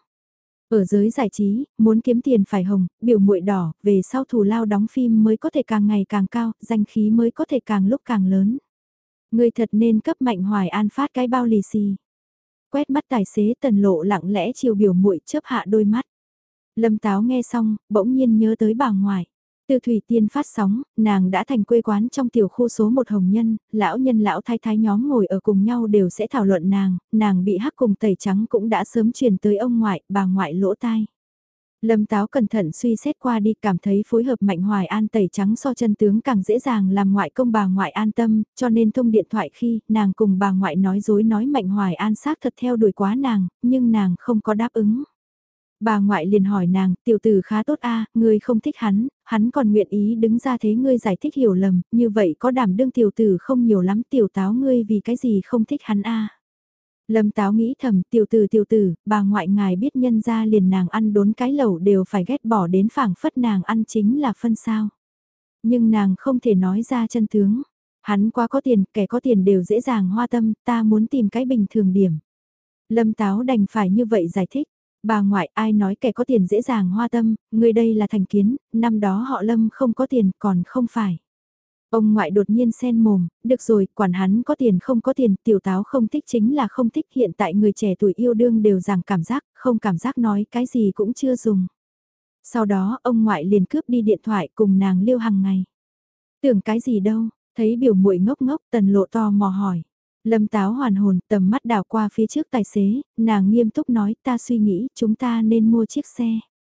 Ở giới giải trí, muốn kiếm tiền phải hồng, biểu muội đỏ, về sau thù lao đóng phim mới có thể càng ngày càng cao, danh khí mới có thể càng lúc càng lớn. Người thật nên cấp Mạnh Hoài An phát cái bao lì xì. Quét mắt tài xế Tần Lộ lặng lẽ chiều biểu muội chớp hạ đôi mắt. Lâm Táo nghe xong, bỗng nhiên nhớ tới bà ngoại. Từ Thủy Tiên phát sóng, nàng đã thành quê quán trong tiểu khu số một hồng nhân, lão thái thái nhóm ngồi ở cùng nhau đều sẽ thảo luận nàng bị hắc cùng tẩy trắng cũng đã sớm truyền tới ông ngoại, bà ngoại lỗ tai. Lâm Táo cẩn thận suy xét qua đi cảm thấy phối hợp Mạnh Hoài An tẩy trắng so chân tướng càng dễ dàng làm ngoại công bà ngoại an tâm, cho nên thông điện thoại khi nàng cùng bà ngoại nói dối nói Mạnh Hoài An xác thật theo đuổi quá nàng, nhưng nàng không có đáp ứng. Bà ngoại liền hỏi nàng, tiểu tử khá tốt a, ngươi không thích hắn còn nguyện ý đứng ra thế ngươi giải thích hiểu lầm, như vậy có đảm đương tiểu tử không nhiều lắm tiểu Táo ngươi vì cái gì không thích hắn a. Lâm Táo nghĩ thầm tiểu tử, bà ngoại ngài biết nhân ra liền nàng ăn đốn cái lẩu đều phải ghét bỏ đến phảng phất nàng ăn chính là phân sao. Nhưng nàng không thể nói ra chân tướng. Hắn quá có tiền, kẻ có tiền đều dễ dàng hoa tâm, ta muốn tìm cái bình thường điểm. Lâm Táo đành phải như vậy giải thích. Bà ngoại ai nói kẻ có tiền dễ dàng hoa tâm, người đây là thành kiến, năm đó họ Lâm không có tiền còn không phải. Ông ngoại đột nhiên xen mồm, được rồi, quản hắn có tiền không có tiền, tiểu Táo không thích chính là không thích, hiện tại người trẻ tuổi yêu đương đều rằng cảm giác, không cảm giác nói cái gì cũng chưa dùng. Sau đó ông ngoại liền cướp đi điện thoại cùng nàng liêu hàng ngày. Tưởng cái gì đâu, thấy biểu muội ngốc ngốc Tần Lộ to mò hỏi. Lâm Táo hoàn hồn tầm mắt đảo qua phía trước tài xế, nàng nghiêm túc nói ta suy nghĩ chúng ta nên mua chiếc xe.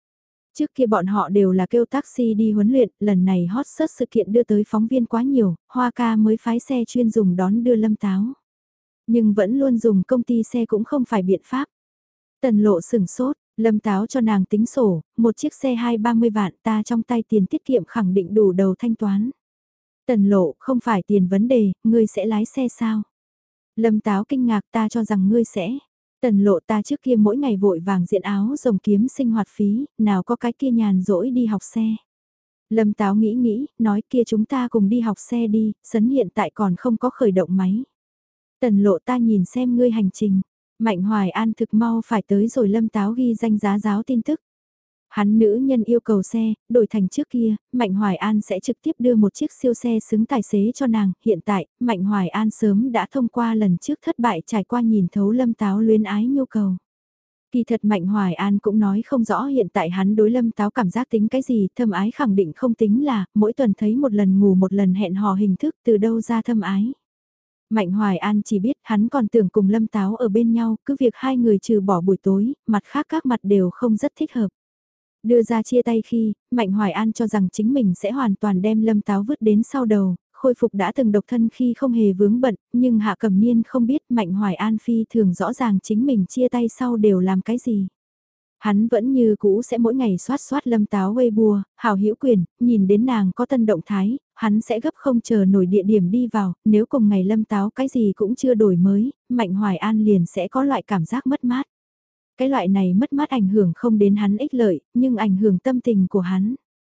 Trước kia bọn họ đều là kêu taxi đi huấn luyện, lần này hot search sự kiện đưa tới phóng viên quá nhiều, Hoa ca mới phái xe chuyên dùng đón đưa Lâm Táo. Nhưng vẫn luôn dùng công ty xe cũng không phải biện pháp. Tần Lộ sửng sốt, Lâm Táo cho nàng tính sổ, một chiếc xe 20-30 vạn ta trong tay tiền tiết kiệm khẳng định đủ đầu thanh toán. Tần Lộ, không phải tiền vấn đề, ngươi sẽ lái xe sao? Lâm Táo kinh ngạc, ta cho rằng ngươi sẽ. Tần Lộ, ta trước kia mỗi ngày vội vàng diện áo rồng kiếm sinh hoạt phí, nào có cái kia nhàn rỗi đi học xe. Lâm Táo nghĩ nghĩ, nói kia chúng ta cùng đi học xe đi, sấn hiện tại còn không có khởi động máy. Tần Lộ, ta nhìn xem ngươi hành trình. Mạnh Hoài An thực mau phải tới rồi Lâm Táo ghi danh giá giáo tin tức. Hắn nữ nhân yêu cầu xe, đổi thành trước kia, Mạnh Hoài An sẽ trực tiếp đưa một chiếc siêu xe xứng tài xế cho nàng. Hiện tại, Mạnh Hoài An sớm đã thông qua lần trước thất bại trải qua nhìn thấu Lâm Táo luyến ái nhu cầu. Kỳ thật Mạnh Hoài An cũng nói không rõ hiện tại hắn đối Lâm Táo cảm giác tính cái gì, thâm ái khẳng định không tính là, mỗi tuần thấy một lần ngủ một lần hẹn hò hình thức từ đâu ra thâm ái. Mạnh Hoài An chỉ biết hắn còn tưởng cùng Lâm Táo ở bên nhau, cứ việc hai người trừ bỏ buổi tối, mặt khác các mặt đều không rất thích hợp. Đưa ra chia tay khi, Mạnh Hoài An cho rằng chính mình sẽ hoàn toàn đem Lâm Táo vứt đến sau đầu, khôi phục đã từng độc thân khi không hề vướng bận, nhưng Hạ Cẩm Niên không biết Mạnh Hoài An phi thường rõ ràng chính mình chia tay sau đều làm cái gì. Hắn vẫn như cũ sẽ mỗi ngày soát Lâm Táo Weibo, hào hữu quyền, nhìn đến nàng có tân động thái, hắn sẽ gấp không chờ nổi địa điểm đi vào, nếu cùng ngày Lâm Táo cái gì cũng chưa đổi mới, Mạnh Hoài An liền sẽ có loại cảm giác mất mát. Cái loại này mất mát ảnh hưởng không đến hắn ích lợi, nhưng ảnh hưởng tâm tình của hắn.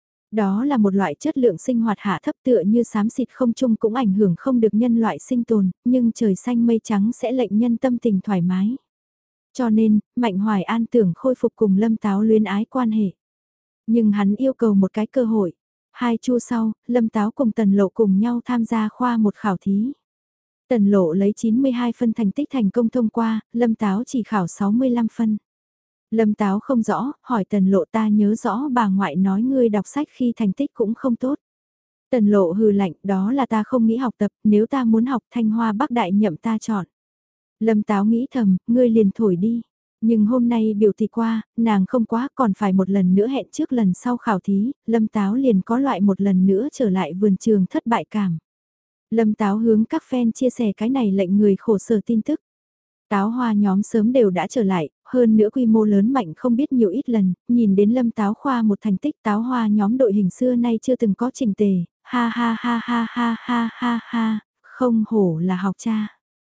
Đó là một loại chất lượng sinh hoạt hạ thấp tựa như xám xịt không chung cũng ảnh hưởng không được nhân loại sinh tồn, nhưng trời xanh mây trắng sẽ lệnh nhân tâm tình thoải mái. Cho nên, Mạnh Hoài An tưởng khôi phục cùng Lâm Táo luyến ái quan hệ. Nhưng hắn yêu cầu một cái cơ hội. 2 chu sau, Lâm Táo cùng Tần Lộ cùng nhau tham gia khoa một khảo thí. Tần Lộ lấy 92 phân thành tích thành công thông qua, Lâm Táo chỉ khảo 65 phân. Lâm Táo không rõ, hỏi Tần Lộ ta nhớ rõ bà ngoại nói ngươi đọc sách khi thành tích cũng không tốt. Tần Lộ hừ lạnh, đó là ta không nghĩ học tập, nếu ta muốn học Thanh Hoa Bắc Đại nhậm ta chọn. Lâm Táo nghĩ thầm, ngươi liền thổi đi. Nhưng hôm nay biểu thị qua, nàng không quá còn phải một lần nữa hẹn trước lần sau khảo thí, Lâm Táo liền có loại một lần nữa trở lại vườn trường thất bại cảm. Lâm Táo hướng các fan chia sẻ cái này lệnh người khổ sở tin tức. Táo Hoa nhóm sớm đều đã trở lại, hơn nữa quy mô lớn mạnh không biết nhiều ít lần, nhìn đến Lâm Táo khoa một thành tích Táo Hoa nhóm đội hình xưa nay chưa từng có trình tề, ha ha ha ha ha ha ha ha, không hổ là học cha.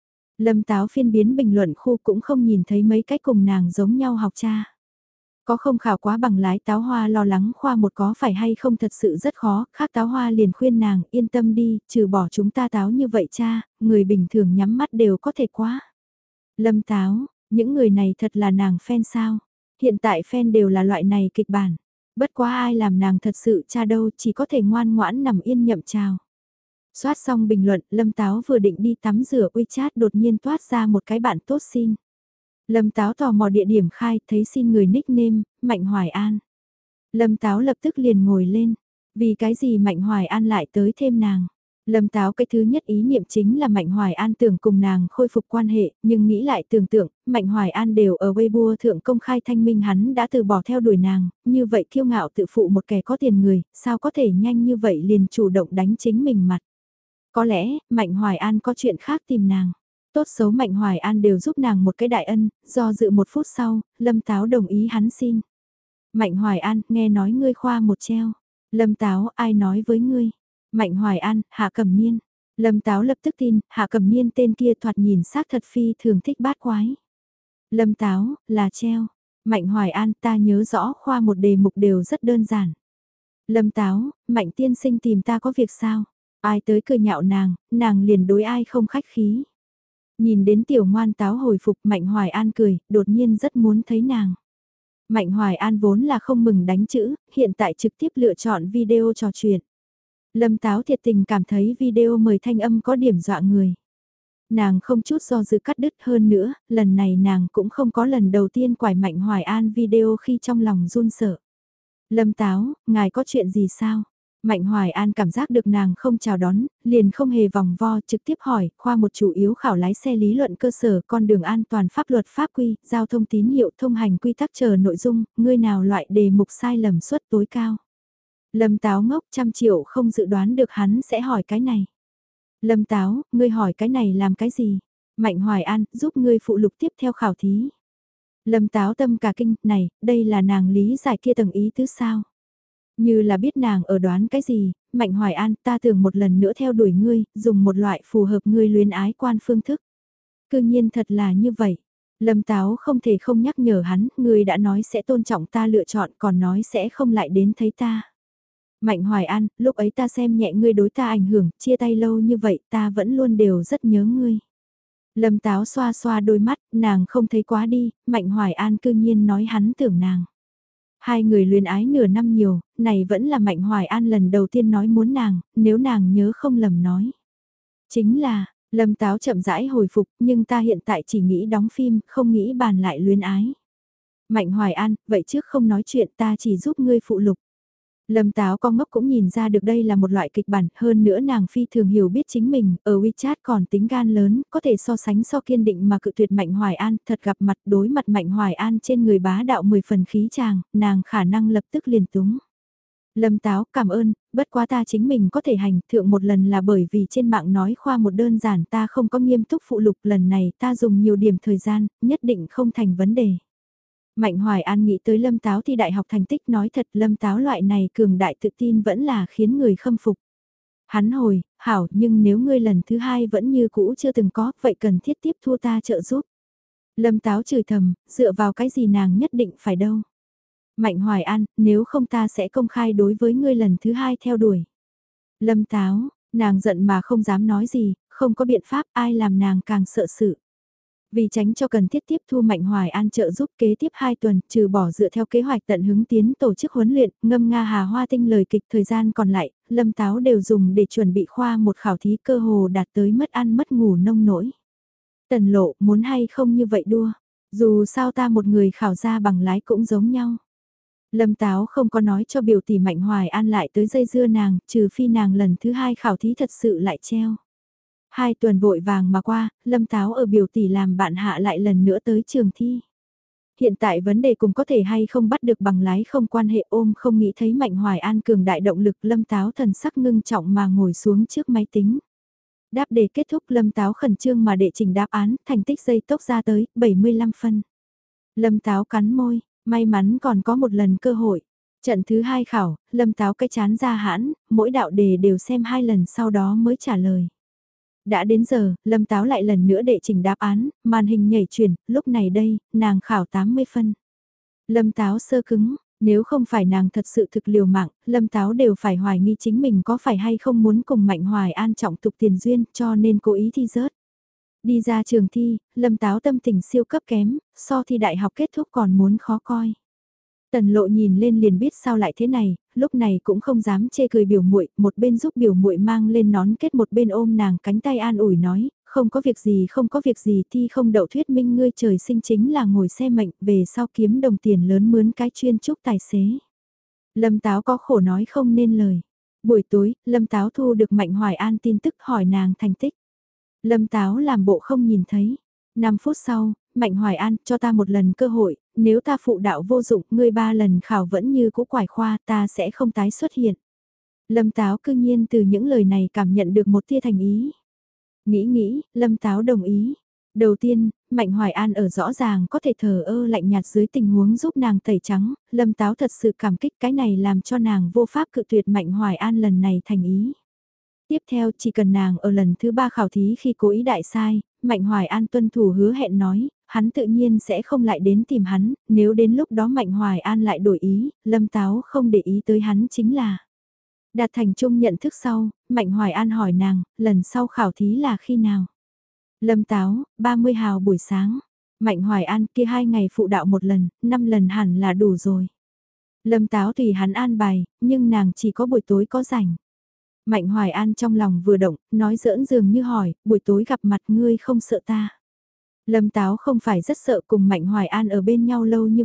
Lâm Táo phiên biến bình luận khu cũng không nhìn thấy mấy cái cùng nàng giống nhau học cha. Có không khảo quá bằng lái Táo Hoa lo lắng khoa một có phải hay không thật sự rất khó, khác Táo Hoa liền khuyên nàng yên tâm đi, trừ bỏ chúng ta Táo như vậy cha, người bình thường nhắm mắt đều có thể quá. Lâm Táo, những người này thật là nàng fan sao? Hiện tại fan đều là loại này kịch bản. Bất quá ai làm nàng thật sự cha đâu chỉ có thể ngoan ngoãn nằm yên nhậm chào. Soát xong bình luận, Lâm Táo vừa định đi tắm rửa WeChat đột nhiên toát ra một cái bạn tốt xin. Lâm Táo tò mò địa điểm khai, thấy xin người nickname, Mạnh Hoài An. Lâm Táo lập tức liền ngồi lên, vì cái gì Mạnh Hoài An lại tới thêm nàng. Lâm Táo cái thứ nhất ý niệm chính là Mạnh Hoài An tưởng cùng nàng khôi phục quan hệ, nhưng nghĩ lại tưởng tượng, Mạnh Hoài An đều ở Weibo thượng công khai thanh minh hắn đã từ bỏ theo đuổi nàng, như vậy kiêu ngạo tự phụ một kẻ có tiền người, sao có thể nhanh như vậy liền chủ động đánh chính mình mặt. Có lẽ, Mạnh Hoài An có chuyện khác tìm nàng. Tốt xấu Mạnh Hoài An đều giúp nàng một cái đại ân, do dự một phút sau, Lâm Táo đồng ý hắn xin. Mạnh Hoài An, nghe nói ngươi khoa một treo. Lâm Táo, ai nói với ngươi? Mạnh Hoài An, Hạ Cẩm Niên. Lâm Táo lập tức tin, Hạ Cẩm Niên tên kia thoạt nhìn xác thật phi thường thích bát quái. Lâm Táo, là treo. Mạnh Hoài An, ta nhớ rõ khoa một đề mục đều rất đơn giản. Lâm Táo, Mạnh tiên sinh tìm ta có việc sao? Ai tới cười nhạo nàng liền đối ai không khách khí. Nhìn đến tiểu ngoan Táo hồi phục Mạnh Hoài An cười, đột nhiên rất muốn thấy nàng. Mạnh Hoài An vốn là không mừng đánh chữ, hiện tại trực tiếp lựa chọn video trò chuyện. Lâm Táo thiệt tình cảm thấy video mời thanh âm có điểm dọa người. Nàng không chút do dự cắt đứt hơn nữa, lần này nàng cũng không có lần đầu tiên quải Mạnh Hoài An video khi trong lòng run sợ. Lâm Táo, ngài có chuyện gì sao? Mạnh Hoài An cảm giác được nàng không chào đón, liền không hề vòng vo trực tiếp hỏi, khoa một chủ yếu khảo lái xe lý luận cơ sở con đường an toàn pháp luật pháp quy, giao thông tín hiệu thông hành quy tắc chờ nội dung, ngươi nào loại đề mục sai lầm suất tối cao. Lâm Táo ngốc 100 triệu không dự đoán được hắn sẽ hỏi cái này. Lâm Táo, ngươi hỏi cái này làm cái gì? Mạnh Hoài An, giúp ngươi phụ lục tiếp theo khảo thí. Lâm Táo tâm cả kinh, này, đây là nàng lý giải kia tầng ý tứ sao? Như là biết nàng ở đoán cái gì, Mạnh Hoài An ta tưởng một lần nữa theo đuổi ngươi, dùng một loại phù hợp ngươi luyến ái quan phương thức. Cư nhiên thật là như vậy. Lâm Táo không thể không nhắc nhở hắn, ngươi đã nói sẽ tôn trọng ta lựa chọn còn nói sẽ không lại đến thấy ta. Mạnh Hoài An, lúc ấy ta xem nhẹ ngươi đối ta ảnh hưởng, chia tay lâu như vậy ta vẫn luôn đều rất nhớ ngươi. Lâm Táo xoa xoa đôi mắt, nàng không thấy quá đi, Mạnh Hoài An cư nhiên nói hắn tưởng nàng. Hai người luyến ái nửa năm nhiều, này vẫn là Mạnh Hoài An lần đầu tiên nói muốn nàng, nếu nàng nhớ không lầm nói. Chính là, Lâm Táo chậm rãi hồi phục, nhưng ta hiện tại chỉ nghĩ đóng phim, không nghĩ bàn lại luyến ái. Mạnh Hoài An, vậy trước không nói chuyện ta chỉ giúp ngươi phụ lục. Lâm Táo con ngốc cũng nhìn ra được đây là một loại kịch bản, hơn nữa nàng phi thường hiểu biết chính mình, ở WeChat còn tính gan lớn, có thể so sánh so kiên định mà cự tuyệt Mạnh Hoài An, thật gặp mặt đối mặt Mạnh Hoài An trên người bá đạo 10 phần khí chàng, nàng khả năng lập tức liền túng. Lâm Táo cảm ơn, bất quá ta chính mình có thể hành thượng một lần là bởi vì trên mạng nói khoa một đơn giản ta không có nghiêm túc phụ lục lần này ta dùng nhiều điểm thời gian, nhất định không thành vấn đề. Mạnh Hoài An nghĩ tới Lâm Táo thi đại học thành tích nói thật Lâm Táo loại này cường đại tự tin vẫn là khiến người khâm phục. Hắn hồi, hảo nhưng nếu ngươi lần thứ hai vẫn như cũ chưa từng có, vậy cần thiết tiếp thua ta trợ giúp. Lâm Táo chửi thầm, dựa vào cái gì nàng nhất định phải đâu. Mạnh Hoài An, nếu không ta sẽ công khai đối với ngươi lần thứ hai theo đuổi. Lâm Táo, nàng giận mà không dám nói gì, không có biện pháp ai làm nàng càng sợ sự. Vì tránh cho cần thiết tiếp thu Mạnh Hoài An trợ giúp kế tiếp 2 tuần, trừ bỏ dựa theo kế hoạch tận hứng tiến tổ chức huấn luyện, ngâm Nga Hà Hoa Tinh lời kịch thời gian còn lại, Lâm Táo đều dùng để chuẩn bị khoa một khảo thí cơ hồ đạt tới mất ăn mất ngủ nông nỗi. Tần lộ muốn hay không như vậy đua, dù sao ta một người khảo ra bằng lái cũng giống nhau. Lâm Táo không có nói cho biểu tỷ Mạnh Hoài An lại tới dây dưa nàng, trừ phi nàng lần thứ 2 khảo thí thật sự lại treo. 2 tuần vội vàng mà qua, Lâm Táo ở biểu tỷ làm bạn hạ lại lần nữa tới trường thi. Hiện tại vấn đề cùng có thể hay không bắt được bằng lái không quan hệ ôm không nghĩ thấy Mạnh Hoài An cường đại động lực Lâm Táo thần sắc ngưng trọng mà ngồi xuống trước máy tính. Đáp đề kết thúc Lâm Táo khẩn trương mà đệ trình đáp án, thành tích giây tốc ra tới, 75 phân. Lâm Táo cắn môi, may mắn còn có một lần cơ hội. Trận thứ 2 khảo, Lâm Táo cái chán ra hãn, mỗi đạo đề đều xem 2 lần sau đó mới trả lời. Đã đến giờ, Lâm Táo lại lần nữa đệ trình đáp án, màn hình nhảy chuyển, lúc này đây, nàng khảo 80 phân. Lâm Táo sơ cứng, nếu không phải nàng thật sự thực liều mạng, Lâm Táo đều phải hoài nghi chính mình có phải hay không muốn cùng Mạnh Hoài An trọng tục tiền duyên cho nên cố ý thi rớt. Đi ra trường thi, Lâm Táo tâm tình siêu cấp kém, so thi đại học kết thúc còn muốn khó coi. Tần lộ nhìn lên liền biết sao lại thế này, lúc này cũng không dám chê cười biểu muội, một bên giúp biểu muội mang lên nón kết một bên ôm nàng cánh tay an ủi nói, không có việc gì không có việc gì thi không đậu thuyết minh ngươi trời sinh chính là ngồi xe mệnh về sau kiếm đồng tiền lớn mướn cái chuyên trúc tài xế. Lâm Táo có khổ nói không nên lời. Buổi tối, Lâm Táo thu được Mạnh Hoài An tin tức hỏi nàng thành tích. Lâm Táo làm bộ không nhìn thấy. 5 phút sau, Mạnh Hoài An cho ta một lần cơ hội, nếu ta phụ đạo vô dụng, ngươi 3 lần khảo vẫn như cũ quải khoa ta sẽ không tái xuất hiện. Lâm Táo cư nhiên từ những lời này cảm nhận được một tia thành ý. Nghĩ, Lâm Táo đồng ý. Đầu tiên, Mạnh Hoài An ở rõ ràng có thể thờ ơ lạnh nhạt dưới tình huống giúp nàng tẩy trắng, Lâm Táo thật sự cảm kích cái này làm cho nàng vô pháp cự tuyệt Mạnh Hoài An lần này thành ý. Tiếp theo chỉ cần nàng ở lần thứ 3 khảo thí khi cố ý đại sai, Mạnh Hoài An tuân thủ hứa hẹn nói, hắn tự nhiên sẽ không lại đến tìm hắn, nếu đến lúc đó Mạnh Hoài An lại đổi ý, Lâm Táo không để ý tới hắn chính là. Đạt thành chung nhận thức sau, Mạnh Hoài An hỏi nàng, lần sau khảo thí là khi nào? Lâm Táo, 30 hào buổi sáng. Mạnh Hoài An kia 2 ngày phụ đạo một lần, 5 lần hẳn là đủ rồi. Lâm Táo tùy hắn an bài, nhưng nàng chỉ có buổi tối có rảnh. Mạnh Hoài An trong lòng vừa động, nói giỡn dường như hỏi, buổi tối gặp mặt ngươi không sợ ta. Lâm Táo không phải rất sợ cùng Mạnh Hoài An ở bên nhau lâu như vậy,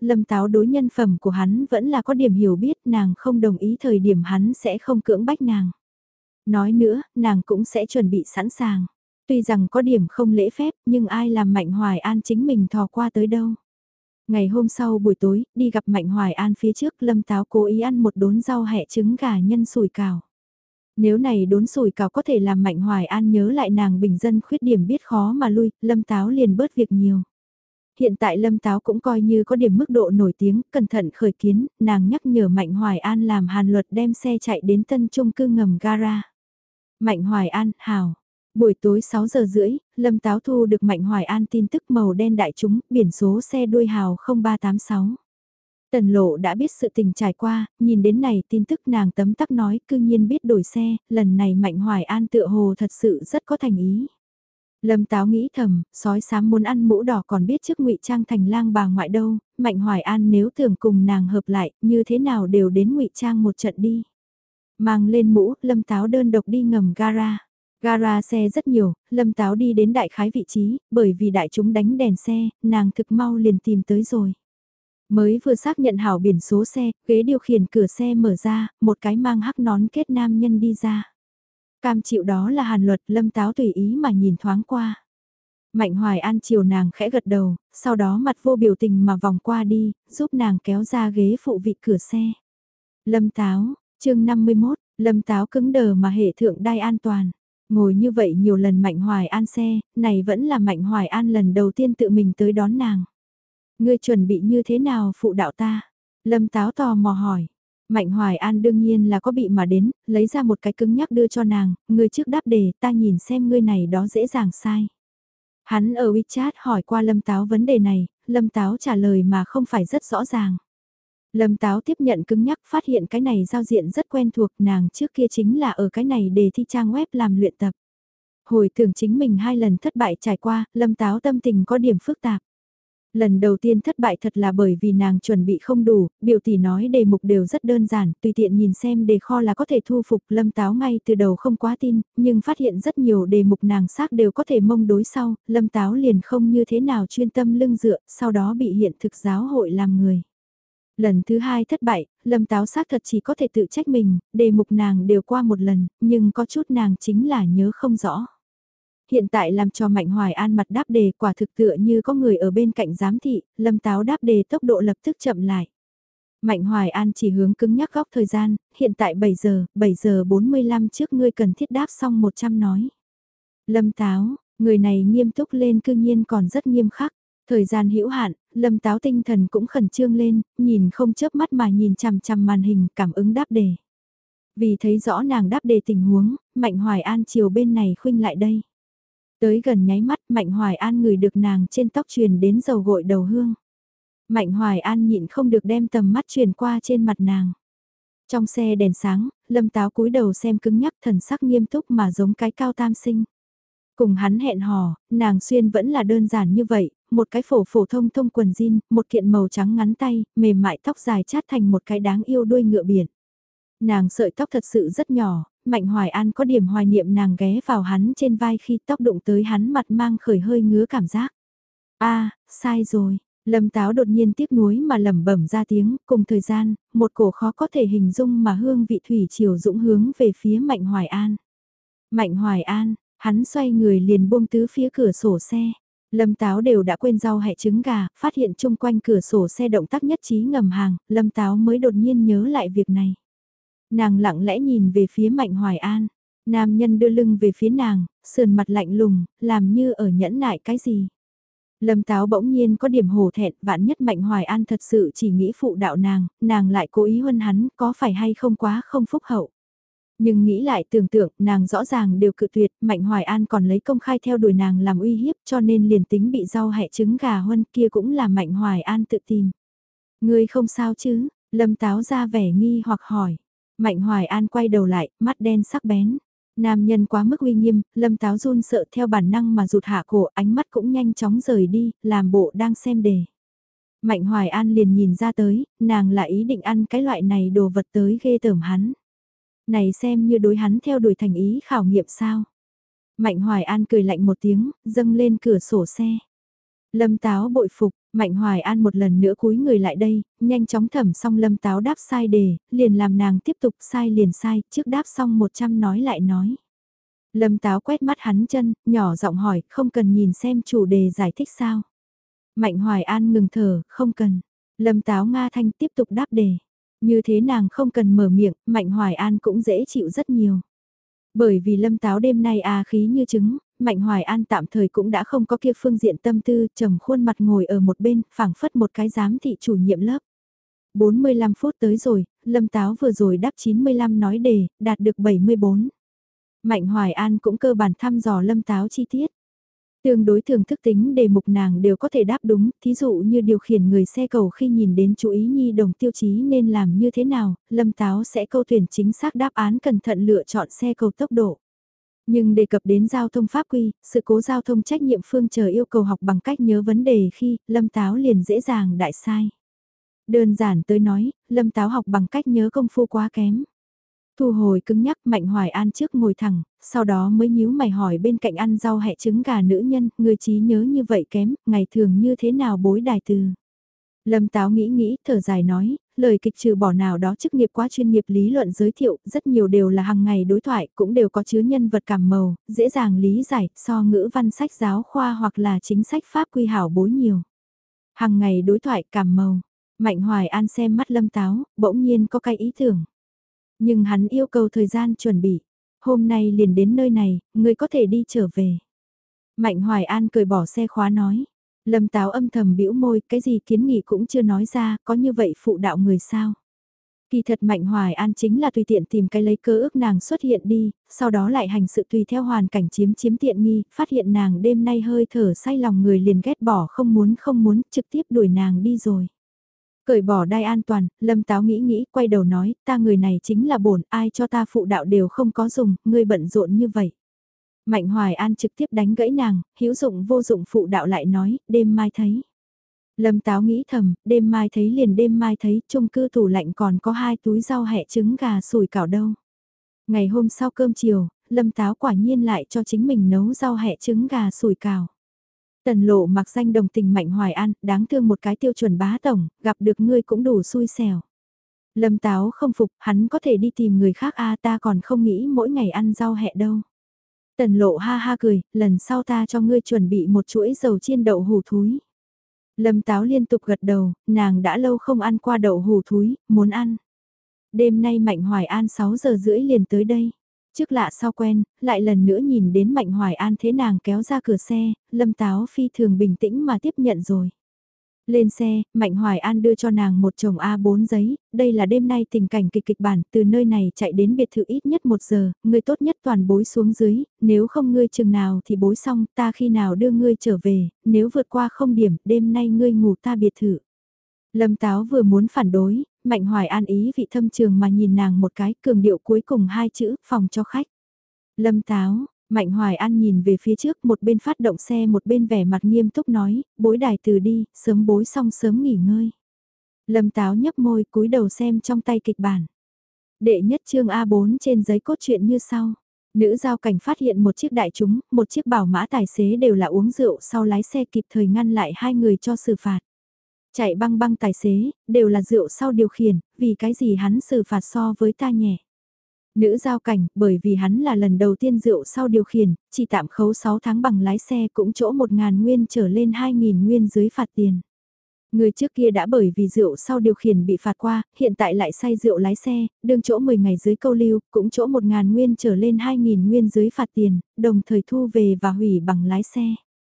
Lâm Táo đối nhân phẩm của hắn vẫn là có điểm hiểu biết, nàng không đồng ý thời điểm hắn sẽ không cưỡng bách nàng. Nói nữa, nàng cũng sẽ chuẩn bị sẵn sàng. Tuy rằng có điểm không lễ phép, nhưng ai làm Mạnh Hoài An chính mình thò qua tới đâu. Ngày hôm sau buổi tối, đi gặp Mạnh Hoài An phía trước, Lâm Táo cố ý ăn một đốn rau hẹ trứng gà nhân sủi cảo. Nếu này đốn sủi cảo có thể làm Mạnh Hoài An nhớ lại nàng bình dân khuyết điểm biết khó mà lui, Lâm Táo liền bớt việc nhiều. Hiện tại Lâm Táo cũng coi như có điểm mức độ nổi tiếng, cẩn thận khởi kiến, nàng nhắc nhở Mạnh Hoài An làm Hàn Luật đem xe chạy đến tân chung cư ngầm gara. Mạnh Hoài An, hào. Buổi tối 6 giờ rưỡi, Lâm Táo thu được Mạnh Hoài An tin tức màu đen đại chúng, biển số xe đuôi hào 0386. Tần lộ đã biết sự tình trải qua, nhìn đến này tin tức nàng tấm tắc nói cư nhiên biết đổi xe, lần này Mạnh Hoài An tựa hồ thật sự rất có thành ý. Lâm Táo nghĩ thầm, sói xám muốn ăn mũ đỏ còn biết trước ngụy trang thành lang bà ngoại đâu, Mạnh Hoài An nếu tưởng cùng nàng hợp lại, như thế nào đều đến ngụy trang một trận đi. Mang lên mũ, Lâm Táo đơn độc đi ngầm gara. Gara xe rất nhiều, Lâm Táo đi đến đại khái vị trí, bởi vì đại chúng đánh đèn xe, nàng thực mau liền tìm tới rồi. Mới vừa xác nhận hảo biển số xe, ghế điều khiển cửa xe mở ra, một cái mang hắc nón kết nam nhân đi ra. Cam chịu đó là Hàn Luật, Lâm Táo tùy ý mà nhìn thoáng qua. Mạnh Hoài An chiều nàng khẽ gật đầu, sau đó mặt vô biểu tình mà vòng qua đi, giúp nàng kéo ra ghế phụ vị cửa xe. Lâm Táo, chương 51, Lâm Táo cứng đờ mà hệ thượng đai an toàn. Ngồi như vậy nhiều lần Mạnh Hoài An xe, này vẫn là Mạnh Hoài An lần đầu tiên tự mình tới đón nàng. Ngươi chuẩn bị như thế nào phụ đạo ta? Lâm Táo tò mò hỏi. Mạnh Hoài An đương nhiên là có bị mà đến, lấy ra một cái cứng nhắc đưa cho nàng, ngươi trước đáp đề ta nhìn xem ngươi này đó dễ dàng sai. Hắn ở WeChat hỏi qua Lâm Táo vấn đề này, Lâm Táo trả lời mà không phải rất rõ ràng. Lâm Táo tiếp nhận cứng nhắc phát hiện cái này giao diện rất quen thuộc nàng trước kia chính là ở cái này để thi trang web làm luyện tập. Hồi tưởng chính mình 2 lần thất bại trải qua, Lâm Táo tâm tình có điểm phức tạp. Lần đầu tiên thất bại thật là bởi vì nàng chuẩn bị không đủ, biểu tỷ nói đề mục đều rất đơn giản, tùy tiện nhìn xem đề kho là có thể thu phục Lâm Táo ngay từ đầu không quá tin, nhưng phát hiện rất nhiều đề mục nàng xác đều có thể mông đối sau, Lâm Táo liền không như thế nào chuyên tâm lưng dựa, sau đó bị hiện thực giáo hội làm người. Lần thứ 2 thất bại, Lâm Táo xác thật chỉ có thể tự trách mình, đề mục nàng đều qua một lần, nhưng có chút nàng chính là nhớ không rõ. Hiện tại làm cho Mạnh Hoài An mặt đáp đề quả thực tựa như có người ở bên cạnh giám thị, Lâm Táo đáp đề tốc độ lập tức chậm lại. Mạnh Hoài An chỉ hướng cứng nhắc góc thời gian, hiện tại 7 giờ 45 trước ngươi cần thiết đáp xong 100 nói. Lâm Táo, người này nghiêm túc lên cư nhiên còn rất nghiêm khắc. Thời gian hữu hạn, Lâm Táo tinh thần cũng khẩn trương lên, nhìn không chớp mắt mà nhìn chằm chằm màn hình cảm ứng đáp đề. Vì thấy rõ nàng đáp đề tình huống, Mạnh Hoài An chiều bên này khuynh lại đây. Tới gần nháy mắt Mạnh Hoài An ngửi được nàng trên tóc truyền đến dầu gội đầu hương. Mạnh Hoài An nhịn không được đem tầm mắt truyền qua trên mặt nàng. Trong xe đèn sáng, Lâm Táo cúi đầu xem cứng nhắc thần sắc nghiêm túc mà giống cái cao tam sinh. Cùng hắn hẹn hò, nàng xuyên vẫn là đơn giản như vậy, một cái phổ phổ thông thông quần jean, một kiện màu trắng ngắn tay, mềm mại tóc dài chát thành một cái đáng yêu đuôi ngựa biển. Nàng sợi tóc thật sự rất nhỏ, Mạnh Hoài An có điểm hoài niệm nàng ghé vào hắn trên vai khi tóc đụng tới hắn mặt mang khởi hơi ngứa cảm giác. Sai rồi, Lâm Táo đột nhiên tiếc nuối mà lẩm bẩm ra tiếng, cùng thời gian, một cổ khó có thể hình dung mà hương vị thủy chiều dũng hướng về phía Mạnh Hoài An. Mạnh Hoài An, hắn xoay người liền buông tứ phía cửa sổ xe. Lâm Táo đều đã quên rau hẹ trứng gà, phát hiện chung quanh cửa sổ xe động tác nhất trí ngầm hàng, Lâm Táo mới đột nhiên nhớ lại việc này. Nàng lặng lẽ nhìn về phía Mạnh Hoài An, nam nhân đưa lưng về phía nàng, sườn mặt lạnh lùng, làm như ở nhẫn nại cái gì. Lâm Táo bỗng nhiên có điểm hổ thẹn, vạn nhất Mạnh Hoài An thật sự chỉ nghĩ phụ đạo nàng lại cố ý huân hắn, có phải hay không quá không phúc hậu. Nhưng nghĩ lại tưởng tượng, nàng rõ ràng đều cự tuyệt, Mạnh Hoài An còn lấy công khai theo đuổi nàng làm uy hiếp cho nên liền tính bị rau hẹ trứng gà huân kia cũng là Mạnh Hoài An tự tìm. Ngươi không sao chứ, Lâm Táo ra vẻ nghi hoặc hỏi. Mạnh Hoài An quay đầu lại, mắt đen sắc bén. Nam nhân quá mức uy nghiêm, Lâm Táo run sợ theo bản năng mà rụt hạ cổ, ánh mắt cũng nhanh chóng rời đi, làm bộ đang xem đề. Mạnh Hoài An liền nhìn ra tới, nàng là ý định ăn cái loại này đồ vật tới ghê tởm hắn. Này xem như đối hắn theo đuổi thành ý khảo nghiệm sao. Mạnh Hoài An cười lạnh một tiếng, dâng lên cửa sổ xe. Lâm Táo bội phục, Mạnh Hoài An một lần nữa cúi người lại đây, nhanh chóng thẩm xong Lâm Táo đáp sai đề, liền làm nàng tiếp tục sai liền sai, trước đáp xong 100 nói lại nói. Lâm Táo quét mắt hắn chân, nhỏ giọng hỏi, không cần nhìn xem chủ đề giải thích sao. Mạnh Hoài An ngừng thở, không cần. Lâm Táo Nga thanh tiếp tục đáp đề. Như thế nàng không cần mở miệng, Mạnh Hoài An cũng dễ chịu rất nhiều. Bởi vì Lâm Táo đêm nay khí như trứng, Mạnh Hoài An tạm thời cũng đã không có kia phương diện tâm tư, trầm khuôn mặt ngồi ở một bên, phảng phất một cái giám thị chủ nhiệm lớp. 45 phút tới rồi, Lâm Táo vừa rồi đáp 95 nói đề, đạt được 74. Mạnh Hoài An cũng cơ bản thăm dò Lâm Táo chi tiết. Tương đối thường thức tính đề mục nàng đều có thể đáp đúng, thí dụ như điều khiển người xe cầu khi nhìn đến chú ý nhi đồng tiêu chí nên làm như thế nào, Lâm Táo sẽ câu tuyển chính xác đáp án cẩn thận lựa chọn xe cầu tốc độ. Nhưng đề cập đến giao thông pháp quy, sự cố giao thông trách nhiệm phương chờ yêu cầu học bằng cách nhớ vấn đề khi Lâm Táo liền dễ dàng đại sai. Đơn giản tới nói, Lâm Táo học bằng cách nhớ công phu quá kém. Thu hồi cứng nhắc Mạnh Hoài An trước ngồi thẳng, sau đó mới nhíu mày hỏi bên cạnh ăn rau hẹ trứng gà nữ nhân, người trí nhớ như vậy kém, ngày thường như thế nào bối đài từ. Lâm Táo nghĩ, thở dài nói, lời kịch trừ bỏ nào đó chức nghiệp quá chuyên nghiệp lý luận giới thiệu, rất nhiều đều là hàng ngày đối thoại, cũng đều có chứa nhân vật cảm màu, dễ dàng lý giải, so ngữ văn sách giáo khoa hoặc là chính sách pháp quy hảo bối nhiều. Hàng ngày đối thoại cảm màu, Mạnh Hoài An xem mắt Lâm Táo, bỗng nhiên có cái ý tưởng. Nhưng hắn yêu cầu thời gian chuẩn bị. Hôm nay liền đến nơi này, ngươi có thể đi trở về. Mạnh Hoài An cười bỏ xe khóa nói. Lâm Táo âm thầm bĩu môi, cái gì kiến nghị cũng chưa nói ra, có như vậy phụ đạo người sao. Kỳ thật Mạnh Hoài An chính là tùy tiện tìm cái lấy cơ ước nàng xuất hiện đi, sau đó lại hành sự tùy theo hoàn cảnh chiếm tiện nghi, phát hiện nàng đêm nay hơi thở say lòng người liền ghét bỏ không muốn, trực tiếp đuổi nàng đi rồi. Cởi bỏ đai an toàn, Lâm Táo nghĩ, quay đầu nói, ta người này chính là bổn, ai cho ta phụ đạo đều không có dùng, ngươi bận rộn như vậy. Mạnh Hoài An trực tiếp đánh gãy nàng, hữu dụng vô dụng phụ đạo lại nói, đêm mai thấy. Lâm Táo nghĩ thầm, đêm mai thấy liền đêm mai thấy, chung cư tủ lạnh còn có 2 túi rau hẹ trứng gà sủi cảo đâu. Ngày hôm sau cơm chiều, Lâm Táo quả nhiên lại cho chính mình nấu rau hẹ trứng gà sủi cảo. Tần Lộ mặc danh đồng tình Mạnh Hoài An, đáng thương một cái tiêu chuẩn bá tổng, gặp được ngươi cũng đủ xui xẻo. Lâm Táo không phục, hắn có thể đi tìm người khác ta còn không nghĩ mỗi ngày ăn rau hẹ đâu. Tần Lộ ha ha cười, lần sau ta cho ngươi chuẩn bị một chuỗi dầu chiên đậu hủ thúi. Lâm Táo liên tục gật đầu, nàng đã lâu không ăn qua đậu hủ thúi, muốn ăn. Đêm nay Mạnh Hoài An 6 giờ rưỡi liền tới đây. Trước lạ sau quen, lại lần nữa nhìn đến Mạnh Hoài An thế nàng kéo ra cửa xe, Lâm Táo phi thường bình tĩnh mà tiếp nhận rồi. Lên xe, Mạnh Hoài An đưa cho nàng một chồng A4 giấy, đây là đêm nay tình cảnh kịch bản, từ nơi này chạy đến biệt thự ít nhất 1 giờ, ngươi tốt nhất toàn bối xuống dưới, nếu không ngươi chừng nào thì bối xong, ta khi nào đưa ngươi trở về, nếu vượt qua không điểm, đêm nay ngươi ngủ ta biệt thự. Lâm Táo vừa muốn phản đối, Mạnh Hoài An ý vị thâm trường mà nhìn nàng một cái, cường điệu cuối cùng 2 chữ, phòng cho khách. Lâm Táo, Mạnh Hoài An nhìn về phía trước, một bên phát động xe một bên vẻ mặt nghiêm túc nói, bối đài từ đi, sớm bối xong sớm nghỉ ngơi. Lâm Táo nhấp môi cúi đầu xem trong tay kịch bản. Đệ nhất chương A4 trên giấy cốt truyện như sau. Nữ giao cảnh phát hiện một chiếc đại trúng, một chiếc bảo mã tài xế đều là uống rượu sau lái xe kịp thời ngăn lại 2 người cho xử phạt. Chạy băng tài xế, đều là rượu sau điều khiển, vì cái gì hắn xử phạt so với ta nhẹ. Nữ giao cảnh, bởi vì hắn là lần đầu tiên rượu sau điều khiển, chỉ tạm khấu 6 tháng bằng lái xe cũng chỗ 1.000 nguyên trở lên 2.000 nguyên dưới phạt tiền. Người trước kia đã bởi vì rượu sau điều khiển bị phạt qua, hiện tại lại say rượu lái xe, đương chỗ 10 ngày dưới câu lưu, cũng chỗ 1.000 nguyên trở lên 2.000 nguyên dưới phạt tiền, đồng thời thu về và hủy bằng lái xe.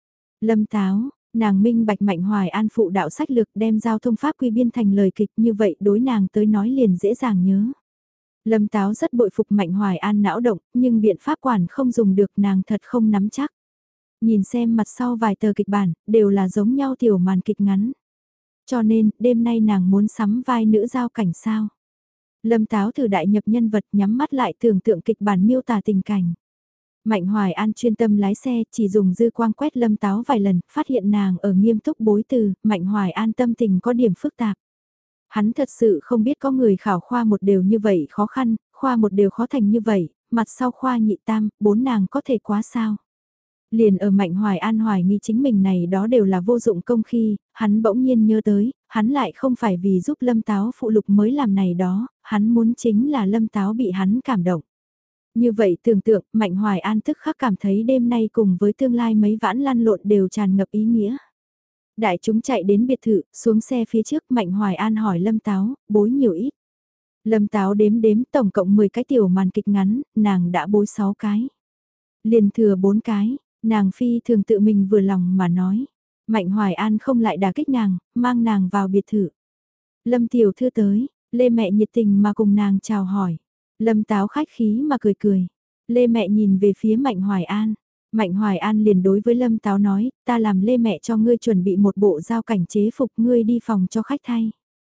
Lâm Táo, nàng minh bạch Mạnh Hoài An phụ đạo sách lược đem giao thông pháp quy biên thành lời kịch như vậy đối nàng tới nói liền dễ dàng nhớ. Lâm Táo rất bội phục Mạnh Hoài An não động, nhưng biện pháp quản không dùng được nàng thật không nắm chắc. Nhìn xem mặt sau vài tờ kịch bản, đều là giống nhau tiểu màn kịch ngắn. Cho nên, đêm nay nàng muốn sắm vai nữ giao cảnh sao. Lâm Táo thử đại nhập nhân vật nhắm mắt lại tưởng tượng kịch bản miêu tả tình cảnh. Mạnh Hoài An chuyên tâm lái xe, chỉ dùng dư quang quét Lâm Táo vài lần, phát hiện nàng ở nghiêm túc bối từ, Mạnh Hoài An tâm tình có điểm phức tạp. Hắn thật sự không biết có người khảo khoa một đều như vậy khó khăn, khoa một đều khó thành như vậy, mặt sau khoa nhị tam, 4 nàng có thể quá sao. Liền ở Mạnh Hoài An hoài nghi chính mình này đó đều là vô dụng công khi, hắn bỗng nhiên nhớ tới, hắn lại không phải vì giúp Lâm Táo phụ lục mới làm này đó, hắn muốn chính là Lâm Táo bị hắn cảm động. Như vậy tưởng tượng, Mạnh Hoài An tức khắc cảm thấy đêm nay cùng với tương lai mấy vãn lăn lộn đều tràn ngập ý nghĩa. Đại chúng chạy đến biệt thự, xuống xe phía trước Mạnh Hoài An hỏi Lâm Táo, bối nhiều ít. Lâm Táo đếm đếm tổng cộng 10 cái tiểu màn kịch ngắn, nàng đã bối 6 cái. Liền thừa 4 cái, nàng phi thường tự mình vừa lòng mà nói. Mạnh Hoài An không lại đả kích nàng, mang nàng vào biệt thự. Lâm tiểu thư tới, Lê mẹ nhiệt tình mà cùng nàng chào hỏi. Lâm Táo khách khí mà cười cười. Lê mẹ nhìn về phía Mạnh Hoài An. Mạnh Hoài An liền đối với Lâm Táo nói, ta làm Lê mẹ cho ngươi chuẩn bị một bộ giao cảnh chế phục ngươi đi phòng cho khách thay.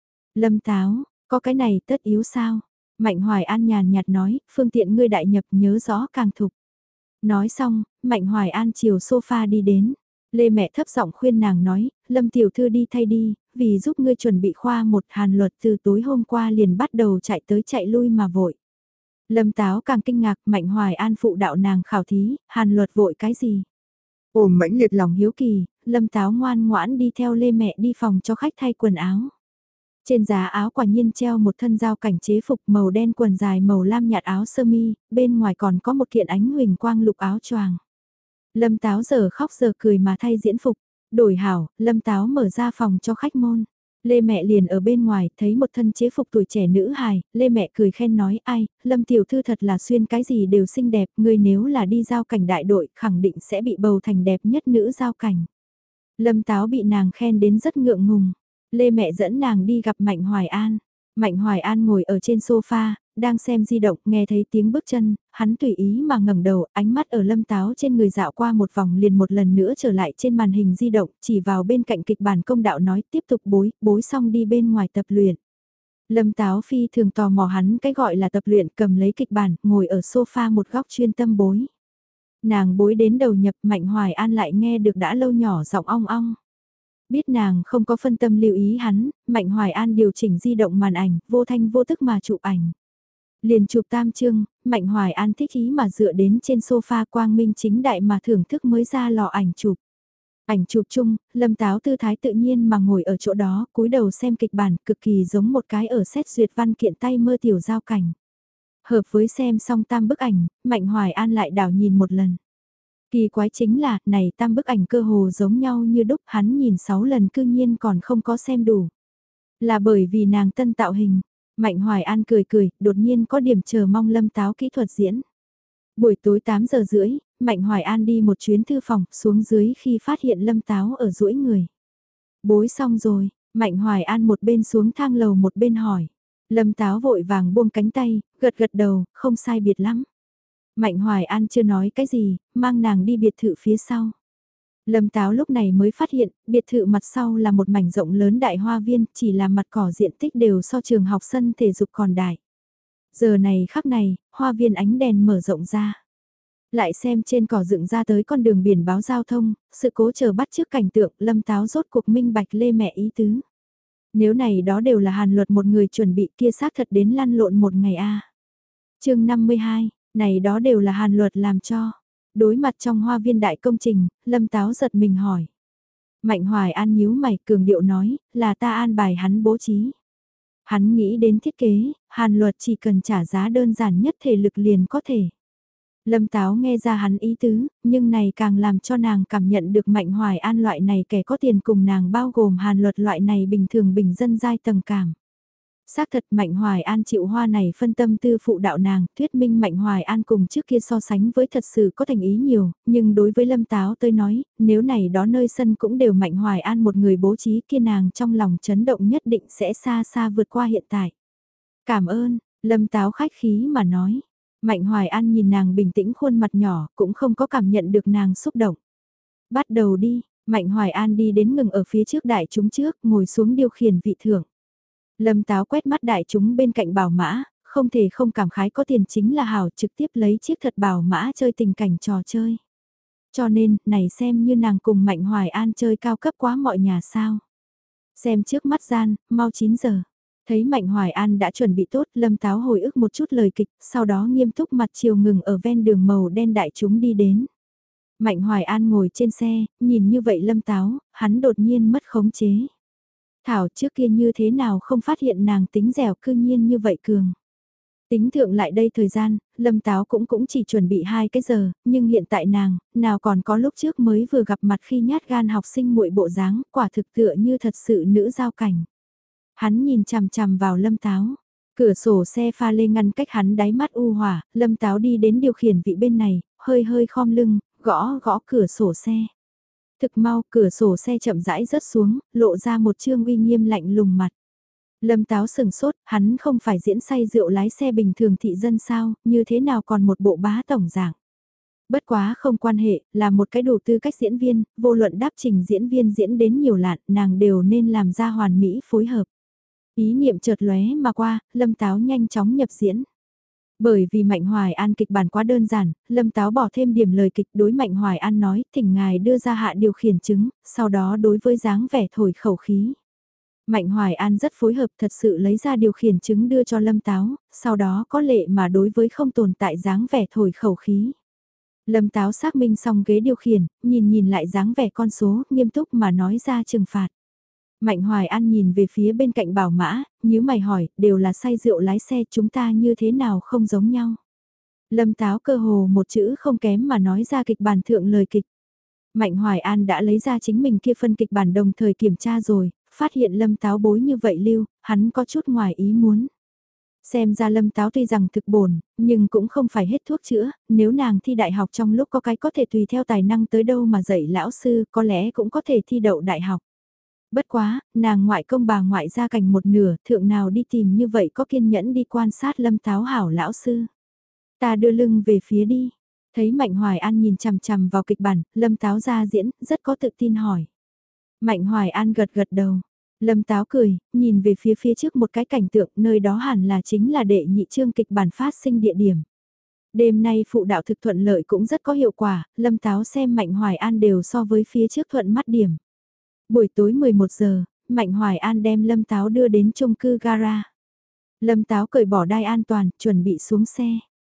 Lâm Táo, có cái này tất yếu sao? Mạnh Hoài An nhàn nhạt nói, phương tiện ngươi đại nhập nhớ rõ càng thục. Nói xong, Mạnh Hoài An chiều sofa đi đến. Lê mẹ thấp giọng khuyên nàng nói, Lâm tiểu thư đi thay đi, vì giúp ngươi chuẩn bị khoa một Hàn Luật từ tối hôm qua liền bắt đầu chạy tới chạy lui mà vội. Lâm Táo càng kinh ngạc, Mạnh Hoài An phụ đạo nàng khảo thí, Hàn Luật vội cái gì? Ôm mãnh liệt lòng hiếu kỳ, Lâm Táo ngoan ngoãn đi theo Lê mẹ đi phòng cho khách thay quần áo. Trên giá áo quả nhiên treo một thân giao cảnh chế phục màu đen quần dài màu lam nhạt áo sơ mi, bên ngoài còn có một kiện ánh huỳnh quang lục áo choàng. Lâm Táo giờ khóc giờ cười mà thay diễn phục, đổi hảo, Lâm Táo mở ra phòng cho khách môn. Lê mẹ liền ở bên ngoài, thấy một thân chế phục tuổi trẻ nữ hài, Lê mẹ cười khen nói ai, Lâm tiểu thư thật là xuyên cái gì đều xinh đẹp, người nếu là đi giao cảnh đại đội khẳng định sẽ bị bầu thành đẹp nhất nữ giao cảnh. Lâm Táo bị nàng khen đến rất ngượng ngùng. Lê mẹ dẫn nàng đi gặp Mạnh Hoài An. Mạnh Hoài An ngồi ở trên sofa, đang xem di động, nghe thấy tiếng bước chân, hắn tùy ý mà ngẩng đầu, ánh mắt ở Lâm Táo trên người dạo qua một vòng liền một lần nữa trở lại trên màn hình di động, chỉ vào bên cạnh kịch bản công đạo nói tiếp tục bối xong đi bên ngoài tập luyện. Lâm Táo phi thường tò mò hắn cái gọi là tập luyện, cầm lấy kịch bản, ngồi ở sofa một góc chuyên tâm bối. Nàng bối đến đầu nhập, Mạnh Hoài An lại nghe được đã lâu nhỏ giọng ong ong. Biết nàng không có phân tâm lưu ý hắn, Mạnh Hoài An điều chỉnh di động màn ảnh, vô thanh vô tức mà chụp ảnh. Liền chụp tam chương, Mạnh Hoài An thích ý mà dựa đến trên sofa quang minh chính đại mà thưởng thức mới ra lò ảnh chụp. Ảnh chụp chung, Lâm Táo tư thái tự nhiên mà ngồi ở chỗ đó, cúi đầu xem kịch bản, cực kỳ giống một cái ở xét duyệt văn kiện tay mơ tiểu giao cảnh. Hợp với xem xong tam bức ảnh, Mạnh Hoài An lại đảo nhìn một lần. Kỳ quái chính là, này tam bức ảnh cơ hồ giống nhau như đúc, hắn nhìn 6 lần cư nhiên còn không có xem đủ. Là bởi vì nàng tân tạo hình. Mạnh Hoài An cười cười, đột nhiên có điểm chờ mong Lâm Táo kỹ thuật diễn. Buổi tối 8 giờ rưỡi, Mạnh Hoài An đi một chuyến thư phòng, xuống dưới khi phát hiện Lâm Táo ở duỗi người. Bối xong rồi, Mạnh Hoài An một bên xuống thang lầu một bên hỏi. Lâm Táo vội vàng buông cánh tay, gật gật đầu, không sai biệt lắm. Mạnh Hoài An chưa nói cái gì, mang nàng đi biệt thự phía sau. Lâm Táo lúc này mới phát hiện, biệt thự mặt sau là một mảnh rộng lớn đại hoa viên, chỉ là mặt cỏ diện tích đều so trường học sân thể dục còn đại. Giờ này khắc này, hoa viên ánh đèn mở rộng ra. Lại xem trên cỏ dựng ra tới con đường biển báo giao thông, sự cố chờ bắt trước cảnh tượng, Lâm Táo rốt cuộc minh bạch Lê mẹ ý tứ. Nếu này đó đều là Hàn Luật một người chuẩn bị kia xác thật đến lăn lộn một ngày a. Chương 52, này đó đều là Hàn Luật làm cho. Đối mặt trong hoa viên đại công trình, Lâm Táo giật mình hỏi. Mạnh Hoài An nhíu mày cường điệu nói, là ta an bài hắn bố trí. Hắn nghĩ đến thiết kế, Hàn Luật chỉ cần trả giá đơn giản nhất thể lực liền có thể. Lâm Táo nghe ra hắn ý tứ, nhưng này càng làm cho nàng cảm nhận được Mạnh Hoài An loại này kẻ có tiền cùng nàng bao gồm Hàn Luật loại này bình thường bình dân giai tầng cảm. Xác thật Mạnh Hoài An chịu hoa này phân tâm tư phụ đạo nàng, thuyết minh Mạnh Hoài An cùng trước kia so sánh với thật sự có thành ý nhiều, nhưng đối với Lâm Táo tôi nói, nếu này đó nơi sân cũng đều Mạnh Hoài An một người bố trí kia nàng trong lòng chấn động nhất định sẽ xa xa vượt qua hiện tại. Cảm ơn, Lâm Táo khách khí mà nói. Mạnh Hoài An nhìn nàng bình tĩnh khuôn mặt nhỏ cũng không có cảm nhận được nàng xúc động. Bắt đầu đi, Mạnh Hoài An đi đến ngừng ở phía trước đại chúng trước ngồi xuống điều khiển vị thưởng. Lâm Táo quét mắt đại chúng bên cạnh bảo mã, không thể không cảm khái có tiền chính là hảo trực tiếp lấy chiếc thật bảo mã chơi tình cảnh trò chơi. Cho nên, này xem như nàng cùng Mạnh Hoài An chơi cao cấp quá mọi nhà sao. Xem trước mắt gian, mau 9 giờ. Thấy Mạnh Hoài An đã chuẩn bị tốt, Lâm Táo hồi ức một chút lời kịch, sau đó nghiêm túc mặt chiều ngừng ở ven đường màu đen đại chúng đi đến. Mạnh Hoài An ngồi trên xe, nhìn như vậy Lâm Táo, hắn đột nhiên mất khống chế. Thảo trước kia như thế nào không phát hiện nàng tính dẻo cư nhiên như vậy cường. Tính thượng lại đây thời gian, Lâm Táo cũng chỉ chuẩn bị 2 cái giờ, nhưng hiện tại nàng, nào còn có lúc trước mới vừa gặp mặt khi nhát gan học sinh muội bộ dáng, quả thực tựa như thật sự nữ giao cảnh. Hắn nhìn chằm chằm vào Lâm Táo, cửa sổ xe pha lê ngăn cách hắn đáy mắt u hỏa, Lâm Táo đi đến điều khiển vị bên này, hơi hơi khom lưng, gõ gõ cửa sổ xe. Thực mau, cửa sổ xe chậm rãi rớt xuống, lộ ra một trương uy nghiêm lạnh lùng mặt. Lâm Táo sừng sốt, hắn không phải diễn say rượu lái xe bình thường thị dân sao, như thế nào còn một bộ bá tổng dạng. Bất quá không quan hệ, là một cái đủ tư cách diễn viên, vô luận đáp trình diễn viên diễn đến nhiều lạn, nàng đều nên làm ra hoàn mỹ phối hợp. Ý niệm chợt lóe mà qua, Lâm Táo nhanh chóng nhập diễn. Bởi vì Mạnh Hoài An kịch bản quá đơn giản, Lâm Táo bỏ thêm điểm lời kịch đối Mạnh Hoài An nói, thỉnh ngài đưa ra hạ điều khiển chứng, sau đó đối với dáng vẻ thổi khẩu khí. Mạnh Hoài An rất phối hợp thật sự lấy ra điều khiển chứng đưa cho Lâm Táo, sau đó có lệ mà đối với không tồn tại dáng vẻ thổi khẩu khí. Lâm Táo xác minh xong ghế điều khiển, nhìn lại dáng vẻ con số, nghiêm túc mà nói ra trừng phạt. Mạnh Hoài An nhìn về phía bên cạnh bảo mã, nhíu mày hỏi, đều là say rượu lái xe chúng ta như thế nào không giống nhau. Lâm Táo cơ hồ một chữ không kém mà nói ra kịch bản thượng lời kịch. Mạnh Hoài An đã lấy ra chính mình kia phân kịch bản đồng thời kiểm tra rồi, phát hiện Lâm Táo bối như vậy lưu, hắn có chút ngoài ý muốn. Xem ra Lâm Táo tuy rằng thực bổn, nhưng cũng không phải hết thuốc chữa, nếu nàng thi đại học trong lúc có cái có thể tùy theo tài năng tới đâu mà dạy lão sư có lẽ cũng có thể thi đậu đại học. Bất quá, nàng ngoại công bà ngoại gia cảnh một nửa, thượng nào đi tìm như vậy có kiên nhẫn đi quan sát Lâm Táo hảo lão sư. Ta đưa lưng về phía đi. Thấy Mạnh Hoài An nhìn chằm chằm vào kịch bản, Lâm Táo ra diễn, rất có tự tin hỏi. Mạnh Hoài An gật gật đầu. Lâm Táo cười, nhìn về phía trước một cái cảnh tượng, nơi đó hẳn là chính là đệ nhị chương kịch bản phát sinh địa điểm. Đêm nay phụ đạo thực thuận lợi cũng rất có hiệu quả, Lâm Táo xem Mạnh Hoài An đều so với phía trước thuận mắt điểm. Buổi tối 11 giờ, Mạnh Hoài An đem Lâm Táo đưa đến chung cư gara. Lâm Táo cởi bỏ đai an toàn, chuẩn bị xuống xe.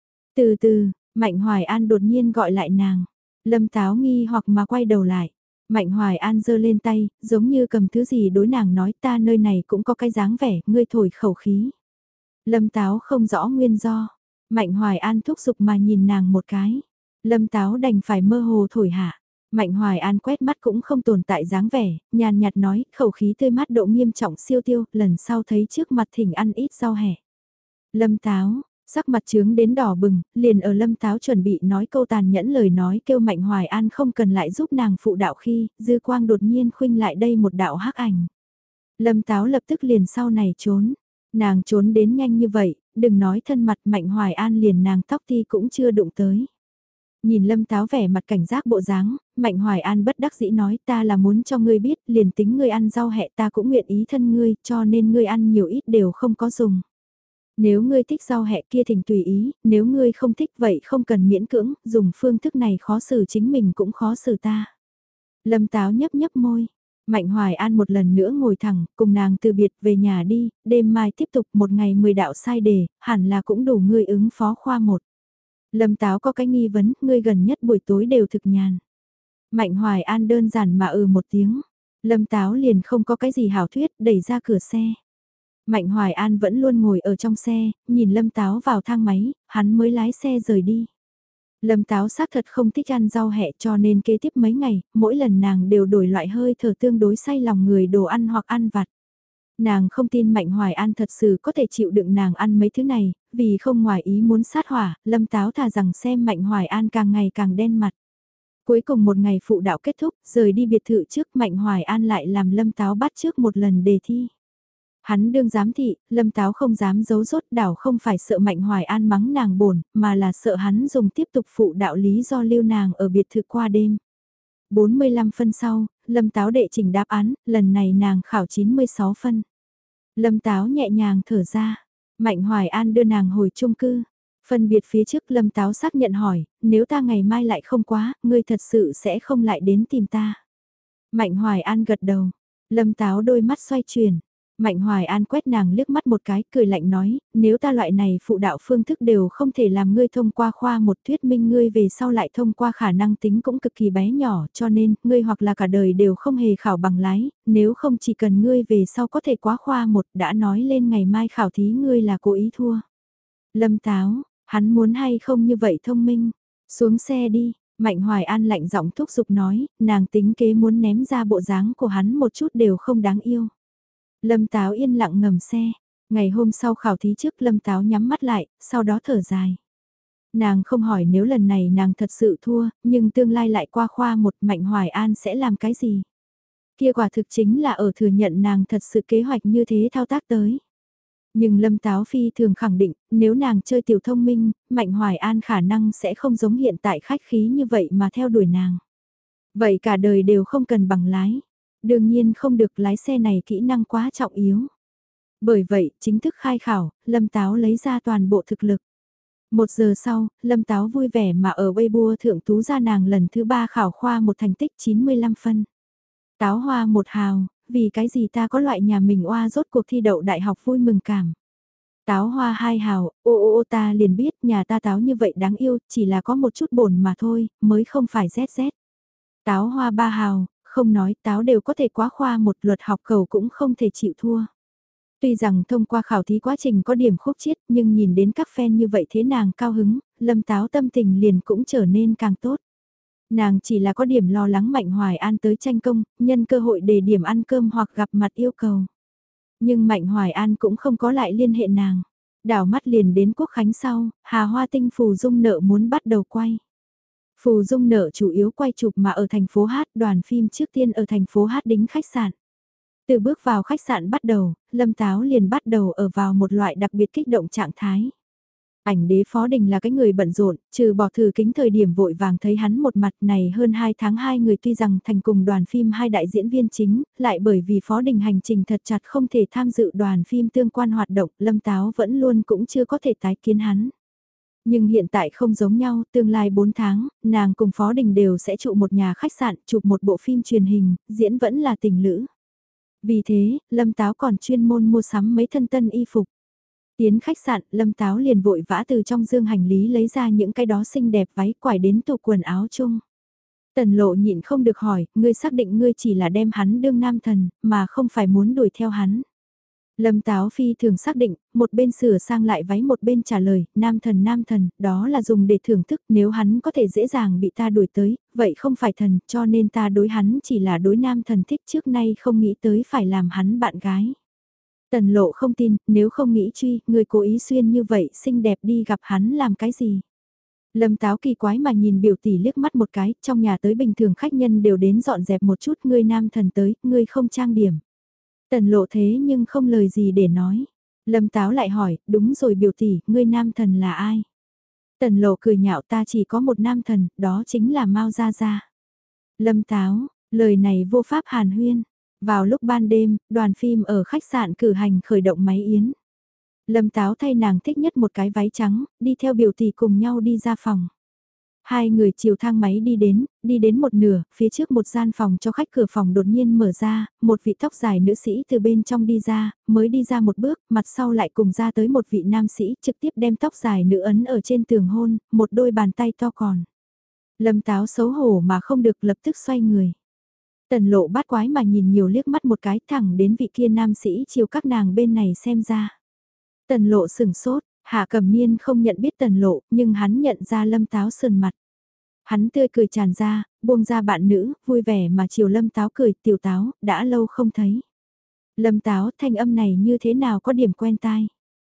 Từ từ, Mạnh Hoài An đột nhiên gọi lại nàng. Lâm Táo nghi hoặc mà quay đầu lại. Mạnh Hoài An giơ lên tay, giống như cầm thứ gì đối nàng nói ta nơi này cũng có cái dáng vẻ, ngươi thổi khẩu khí. Lâm Táo không rõ nguyên do. Mạnh Hoài An thúc giục mà nhìn nàng một cái. Lâm Táo đành phải mơ hồ thổi hạ. Mạnh Hoài An quét mắt cũng không tồn tại dáng vẻ, nhàn nhạt nói, khẩu khí tươi mát độ nghiêm trọng siêu tiêu, lần sau thấy trước mặt thỉnh ăn ít rau hẹ. Lâm Táo, sắc mặt trướng đến đỏ bừng, liền ở Lâm Táo chuẩn bị nói câu tàn nhẫn lời nói kêu Mạnh Hoài An không cần lại giúp nàng phụ đạo khi, dư quang đột nhiên khuynh lại đây một đạo hắc ảnh. Lâm Táo lập tức liền sau này trốn, nàng trốn đến nhanh như vậy, đừng nói thân mặt Mạnh Hoài An liền nàng tóc ti cũng chưa đụng tới. Nhìn Lâm Táo vẻ mặt cảnh giác bộ dáng, Mạnh Hoài An bất đắc dĩ nói ta là muốn cho ngươi biết liền tính ngươi ăn rau hẹ ta cũng nguyện ý thân ngươi cho nên ngươi ăn nhiều ít đều không có dùng. Nếu ngươi thích rau hẹ kia thỉnh tùy ý, nếu ngươi không thích vậy không cần miễn cưỡng, dùng phương thức này khó xử chính mình cũng khó xử ta. Lâm Táo nhấp nhấp môi. Mạnh Hoài An một lần nữa ngồi thẳng, cùng nàng từ biệt về nhà đi, đêm mai tiếp tục một ngày 10 đạo sai đề, hẳn là cũng đủ ngươi ứng phó khoa một. Lâm Táo có cái nghi vấn, ngươi gần nhất buổi tối đều thực nhàn. Mạnh Hoài An đơn giản mà một tiếng. Lâm Táo liền không có cái gì hảo thuyết, đẩy ra cửa xe. Mạnh Hoài An vẫn luôn ngồi ở trong xe, nhìn Lâm Táo vào thang máy, hắn mới lái xe rời đi. Lâm Táo xác thật không thích ăn rau hẹ cho nên kế tiếp mấy ngày, mỗi lần nàng đều đổi loại hơi thở tương đối say lòng người đồ ăn hoặc ăn vặt. Nàng không tin Mạnh Hoài An thật sự có thể chịu đựng nàng ăn mấy thứ này, vì không ngoài ý muốn sát hỏa, Lâm Táo thà rằng xem Mạnh Hoài An càng ngày càng đen mặt. Cuối cùng một ngày phụ đạo kết thúc, rời đi biệt thự trước Mạnh Hoài An lại làm Lâm Táo bắt trước một lần đề thi. Hắn đương giám thị, Lâm Táo không dám giấu rốt đảo không phải sợ Mạnh Hoài An mắng nàng bổn, mà là sợ hắn dùng tiếp tục phụ đạo lý do lưu nàng ở biệt thự qua đêm. 45 phân sau, Lâm Táo đệ trình đáp án, lần này nàng khảo 96 phân. Lâm Táo nhẹ nhàng thở ra, Mạnh Hoài An đưa nàng hồi chung cư. Phân biệt phía trước Lâm Táo xác nhận hỏi, nếu ta ngày mai lại không quá, ngươi thật sự sẽ không lại đến tìm ta. Mạnh Hoài An gật đầu, Lâm Táo đôi mắt xoay chuyển. Mạnh Hoài An quét nàng liếc mắt một cái, cười lạnh nói, nếu ta loại này phụ đạo phương thức đều không thể làm ngươi thông qua khoa một, thuyết minh ngươi về sau lại thông qua khả năng tính cũng cực kỳ bé nhỏ, cho nên, ngươi hoặc là cả đời đều không hề khảo bằng lái, nếu không chỉ cần ngươi về sau có thể quá khoa một, đã nói lên ngày mai khảo thí ngươi là cố ý thua. Lâm Táo, hắn muốn hay không như vậy thông minh, xuống xe đi. Mạnh Hoài An lạnh giọng thúc giục nói, nàng tính kế muốn ném ra bộ dáng của hắn một chút đều không đáng yêu. Lâm Táo yên lặng ngầm xe. Ngày hôm sau khảo thí trước Lâm Táo nhắm mắt lại, sau đó thở dài. Nàng không hỏi nếu lần này nàng thật sự thua, nhưng tương lai lại qua khoa một Mạnh Hoài An sẽ làm cái gì? Kia quả thực chính là ở thừa nhận nàng thật sự kế hoạch như thế thao tác tới. Nhưng Lâm Táo Phi thường khẳng định, nếu nàng chơi tiểu thông minh, Mạnh Hoài An khả năng sẽ không giống hiện tại khách khí như vậy mà theo đuổi nàng. Vậy cả đời đều không cần bằng lái. Đương nhiên không được, lái xe này kỹ năng quá trọng yếu. Bởi vậy, chính thức khai khảo, Lâm Táo lấy ra toàn bộ thực lực. 1 giờ sau, Lâm Táo vui vẻ mà ở Weibo thượng tú ra nàng lần thứ 3 khảo khoa một thành tích 95 phân. Táo hoa một hào, vì cái gì ta có loại nhà mình oa rốt cuộc thi đậu đại học vui mừng cảm. Táo hoa 2 hào, ô ta liền biết nhà ta táo như vậy đáng yêu, chỉ là có một chút bổn mà thôi, mới không phải ZZ. Táo hoa 3 hào, không nói táo đều có thể quá khoa một, luật học cầu cũng không thể chịu thua. Tuy rằng thông qua khảo thí quá trình có điểm khúc chiết, nhưng nhìn đến các fan như vậy thế nàng cao hứng, Lâm Táo tâm tình liền cũng trở nên càng tốt. Nàng chỉ là có điểm lo lắng Mạnh Hoài An tới tranh công, nhân cơ hội để điểm ăn cơm hoặc gặp mặt yêu cầu. Nhưng Mạnh Hoài An cũng không có lại liên hệ nàng. Đảo mắt liền đến Quốc Khánh sau, Hà Hoa Tinh Phù Dung Nợ muốn bắt đầu quay. Phù Dung Nợ chủ yếu quay chụp mà ở thành phố Hát, đoàn phim trước tiên ở thành phố Hát đính khách sạn. Từ bước vào khách sạn bắt đầu, Lâm Táo liền bắt đầu ở vào một loại đặc biệt kích động trạng thái. Ảnh đế Phó Đình là cái người bận rộn, trừ bỏ thử kính thời điểm vội vàng thấy hắn một mặt này hơn 2 tháng 2 người tuy rằng thành cùng đoàn phim 2 đại diễn viên chính, lại bởi vì Phó Đình hành trình thật chặt không thể tham dự đoàn phim tương quan hoạt động, Lâm Táo vẫn luôn cũng chưa có thể tái kiến hắn. Nhưng hiện tại không giống nhau, tương lai 4 tháng, nàng cùng Phó Đình đều sẽ trụ một nhà khách sạn, chụp một bộ phim truyền hình, diễn vẫn là tình lữ. Vì thế, Lâm Táo còn chuyên môn mua sắm mấy thân tân y phục. Tiến khách sạn, Lâm Táo liền vội vã từ trong dương hành lý lấy ra những cái đó xinh đẹp váy quải đến tủ quần áo chung. Tần lộ nhịn không được hỏi, ngươi xác định ngươi chỉ là đem hắn đương nam thần, mà không phải muốn đuổi theo hắn. Lâm Táo Phi thường xác định, một bên sửa sang lại váy một bên trả lời, nam thần, đó là dùng để thưởng thức, nếu hắn có thể dễ dàng bị ta đuổi tới, vậy không phải thần, cho nên ta đối hắn chỉ là đối nam thần thích, trước nay không nghĩ tới phải làm hắn bạn gái. Tần lộ không tin, nếu không nghĩ truy, người cố ý xuyên như vậy xinh đẹp đi gặp hắn làm cái gì. Lâm Táo kỳ quái mà nhìn biểu tỷ liếc mắt một cái, trong nhà tới bình thường khách nhân đều đến dọn dẹp một chút, ngươi nam thần tới, ngươi không trang điểm. Tần lộ thế nhưng không lời gì để nói. Lâm Táo lại hỏi, đúng rồi biểu tỷ, ngươi nam thần là ai? Tần lộ cười nhạo, ta chỉ có một nam thần, đó chính là Mao Gia Gia. Lâm Táo, lời này vô pháp hàn huyên. Vào lúc ban đêm, đoàn phim ở khách sạn cử hành khởi động máy yến. Lâm Táo thay nàng thích nhất một cái váy trắng, đi theo biểu tỷ cùng nhau đi ra phòng. Hai người chiều thang máy đi đến một nửa, phía trước một gian phòng cho khách, cửa phòng đột nhiên mở ra, một vị tóc dài nữ sĩ từ bên trong đi ra, mới đi ra một bước, mặt sau lại cùng ra tới một vị nam sĩ, trực tiếp đem tóc dài nữ ấn ở trên tường hôn, một đôi bàn tay to còn. Lâm Táo xấu hổ mà không được, lập tức xoay người. Tần lộ bát quái mà nhìn nhiều liếc mắt một cái, thẳng đến vị kia nam sĩ chiều các nàng bên này xem ra. Tần lộ sừng sốt, Hạ Cẩm Niên không nhận biết tần lộ, nhưng hắn nhận ra Lâm Táo sườn mặt. Hắn tươi cười tràn ra, buông ra bạn nữ, vui vẻ mà chiều Lâm Táo cười, tiểu Táo, đã lâu không thấy. Lâm Táo, thanh âm này như thế nào có điểm quen tai.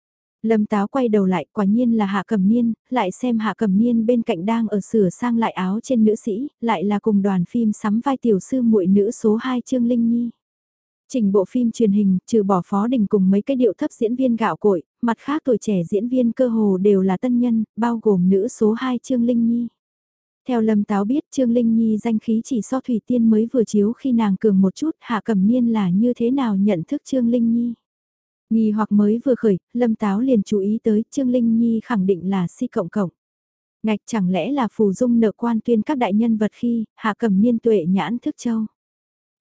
Lâm Táo quay đầu lại, quả nhiên là Hạ Cẩm Niên, lại xem Hạ Cẩm Niên bên cạnh đang ở sửa sang lại áo trên nữ sĩ, lại là cùng đoàn phim sắm vai tiểu sư muội nữ số 2 Trương Linh Nhi. Trình bộ phim truyền hình, trừ bỏ Phó Đình cùng mấy cái điệu thấp diễn viên gạo cội, mặt khác tuổi trẻ diễn viên cơ hồ đều là tân nhân, bao gồm nữ số 2 Trương Linh Nhi. Theo Lâm Táo biết Trương Linh Nhi danh khí chỉ so Thủy Tiên mới vừa chiếu khi nàng cường một chút, Hạ Cẩm Niên là như thế nào nhận thức Trương Linh Nhi. Nghi hoặc mới vừa khởi, Lâm Táo liền chú ý tới Trương Linh Nhi khẳng định là si cộng cộng. Ngạch chẳng lẽ là phù dung nợ quan tuyên các đại nhân vật khi Hạ Cẩm Niên tuệ nhãn thức châu.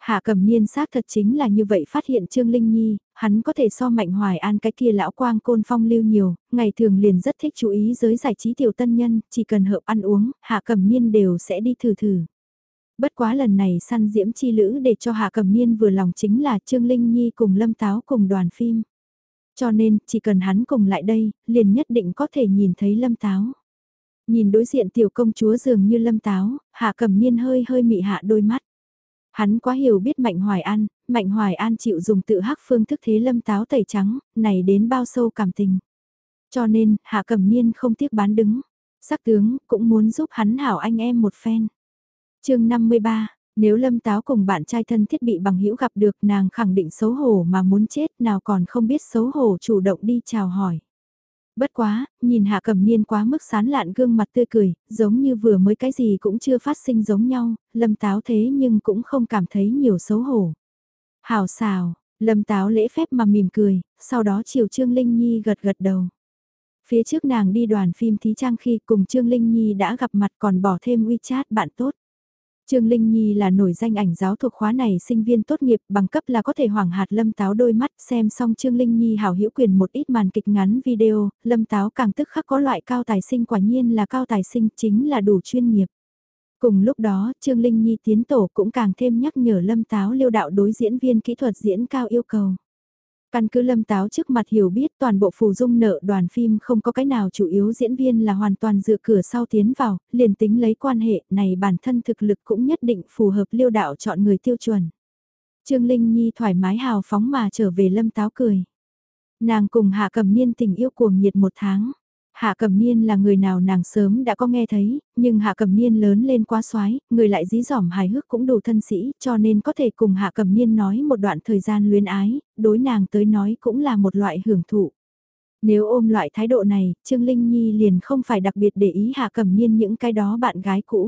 Hạ Cẩm Niên xác thật chính là như vậy phát hiện Trương Linh Nhi, hắn có thể so Mạnh Hoài An cái kia lão quang côn phong lưu nhiều, ngày thường liền rất thích chú ý giới giải trí tiểu tân nhân, chỉ cần hợp ăn uống, Hạ Cẩm Niên đều sẽ đi thử thử. Bất quá lần này săn diễm chi lữ để cho Hạ Cẩm Niên vừa lòng chính là Trương Linh Nhi cùng Lâm Táo cùng đoàn phim. Cho nên, chỉ cần hắn cùng lại đây, liền nhất định có thể nhìn thấy Lâm Táo. Nhìn đối diện tiểu công chúa dường như Lâm Táo, Hạ Cẩm Niên hơi hơi mị hạ đôi mắt. Hắn quá hiểu biết Mạnh Hoài An chịu dùng tự hắc phương thức thế Lâm Táo tẩy trắng, này đến bao sâu cảm tình. Cho nên, Hạ Cẩm Niên không tiếc bán đứng. Sắc tướng cũng muốn giúp hắn hảo anh em một phen. Chương 53, nếu Lâm Táo cùng bạn trai thân thiết bị bằng hữu gặp được nàng khẳng định xấu hổ mà muốn chết nào còn không biết xấu hổ chủ động đi chào hỏi. Bất quá, nhìn Hạ Cẩm Niên quá mức sán lạn gương mặt tươi cười, giống như vừa mới cái gì cũng chưa phát sinh giống nhau, Lâm Táo thế nhưng cũng không cảm thấy nhiều xấu hổ. Hảo xào, Lâm Táo lễ phép mà mỉm cười, sau đó chiều Trương Linh Nhi gật gật đầu. Phía trước nàng đi đoàn phim thí trang khi cùng Trương Linh Nhi đã gặp mặt còn bỏ thêm WeChat bạn tốt. Trương Linh Nhi là nổi danh ảnh giáo thuộc khóa này sinh viên tốt nghiệp bằng cấp là có thể hoảng hạt Lâm Táo đôi mắt xem xong Trương Linh Nhi hảo hữu quyền một ít màn kịch ngắn video, Lâm Táo càng tức khắc có loại cao tài sinh quả nhiên là cao tài sinh chính là đủ chuyên nghiệp. Cùng lúc đó Trương Linh Nhi tiến tổ cũng càng thêm nhắc nhở Lâm Táo liêu đạo đối diễn viên kỹ thuật diễn cao yêu cầu. Căn cứ Lâm Táo trước mặt hiểu biết toàn bộ phù dung nợ đoàn phim không có cái nào chủ yếu diễn viên là hoàn toàn dựa cửa sau tiến vào, liền tính lấy quan hệ này bản thân thực lực cũng nhất định phù hợp liêu đạo chọn người tiêu chuẩn. Trương Linh Nhi thoải mái hào phóng mà trở về Lâm Táo cười. Nàng cùng Hạ Cẩm Niên tình yêu cuồng nhiệt 1 tháng. Hạ Cẩm Niên là người nào nàng sớm đã có nghe thấy, nhưng Hạ Cẩm Niên lớn lên quá soái, người lại dí dỏm hài hước cũng đủ thân sĩ, cho nên có thể cùng Hạ Cẩm Niên nói một đoạn thời gian luyến ái, đối nàng tới nói cũng là một loại hưởng thụ. Nếu ôm loại thái độ này, Trương Linh Nhi liền không phải đặc biệt để ý Hạ Cẩm Niên những cái đó bạn gái cũ.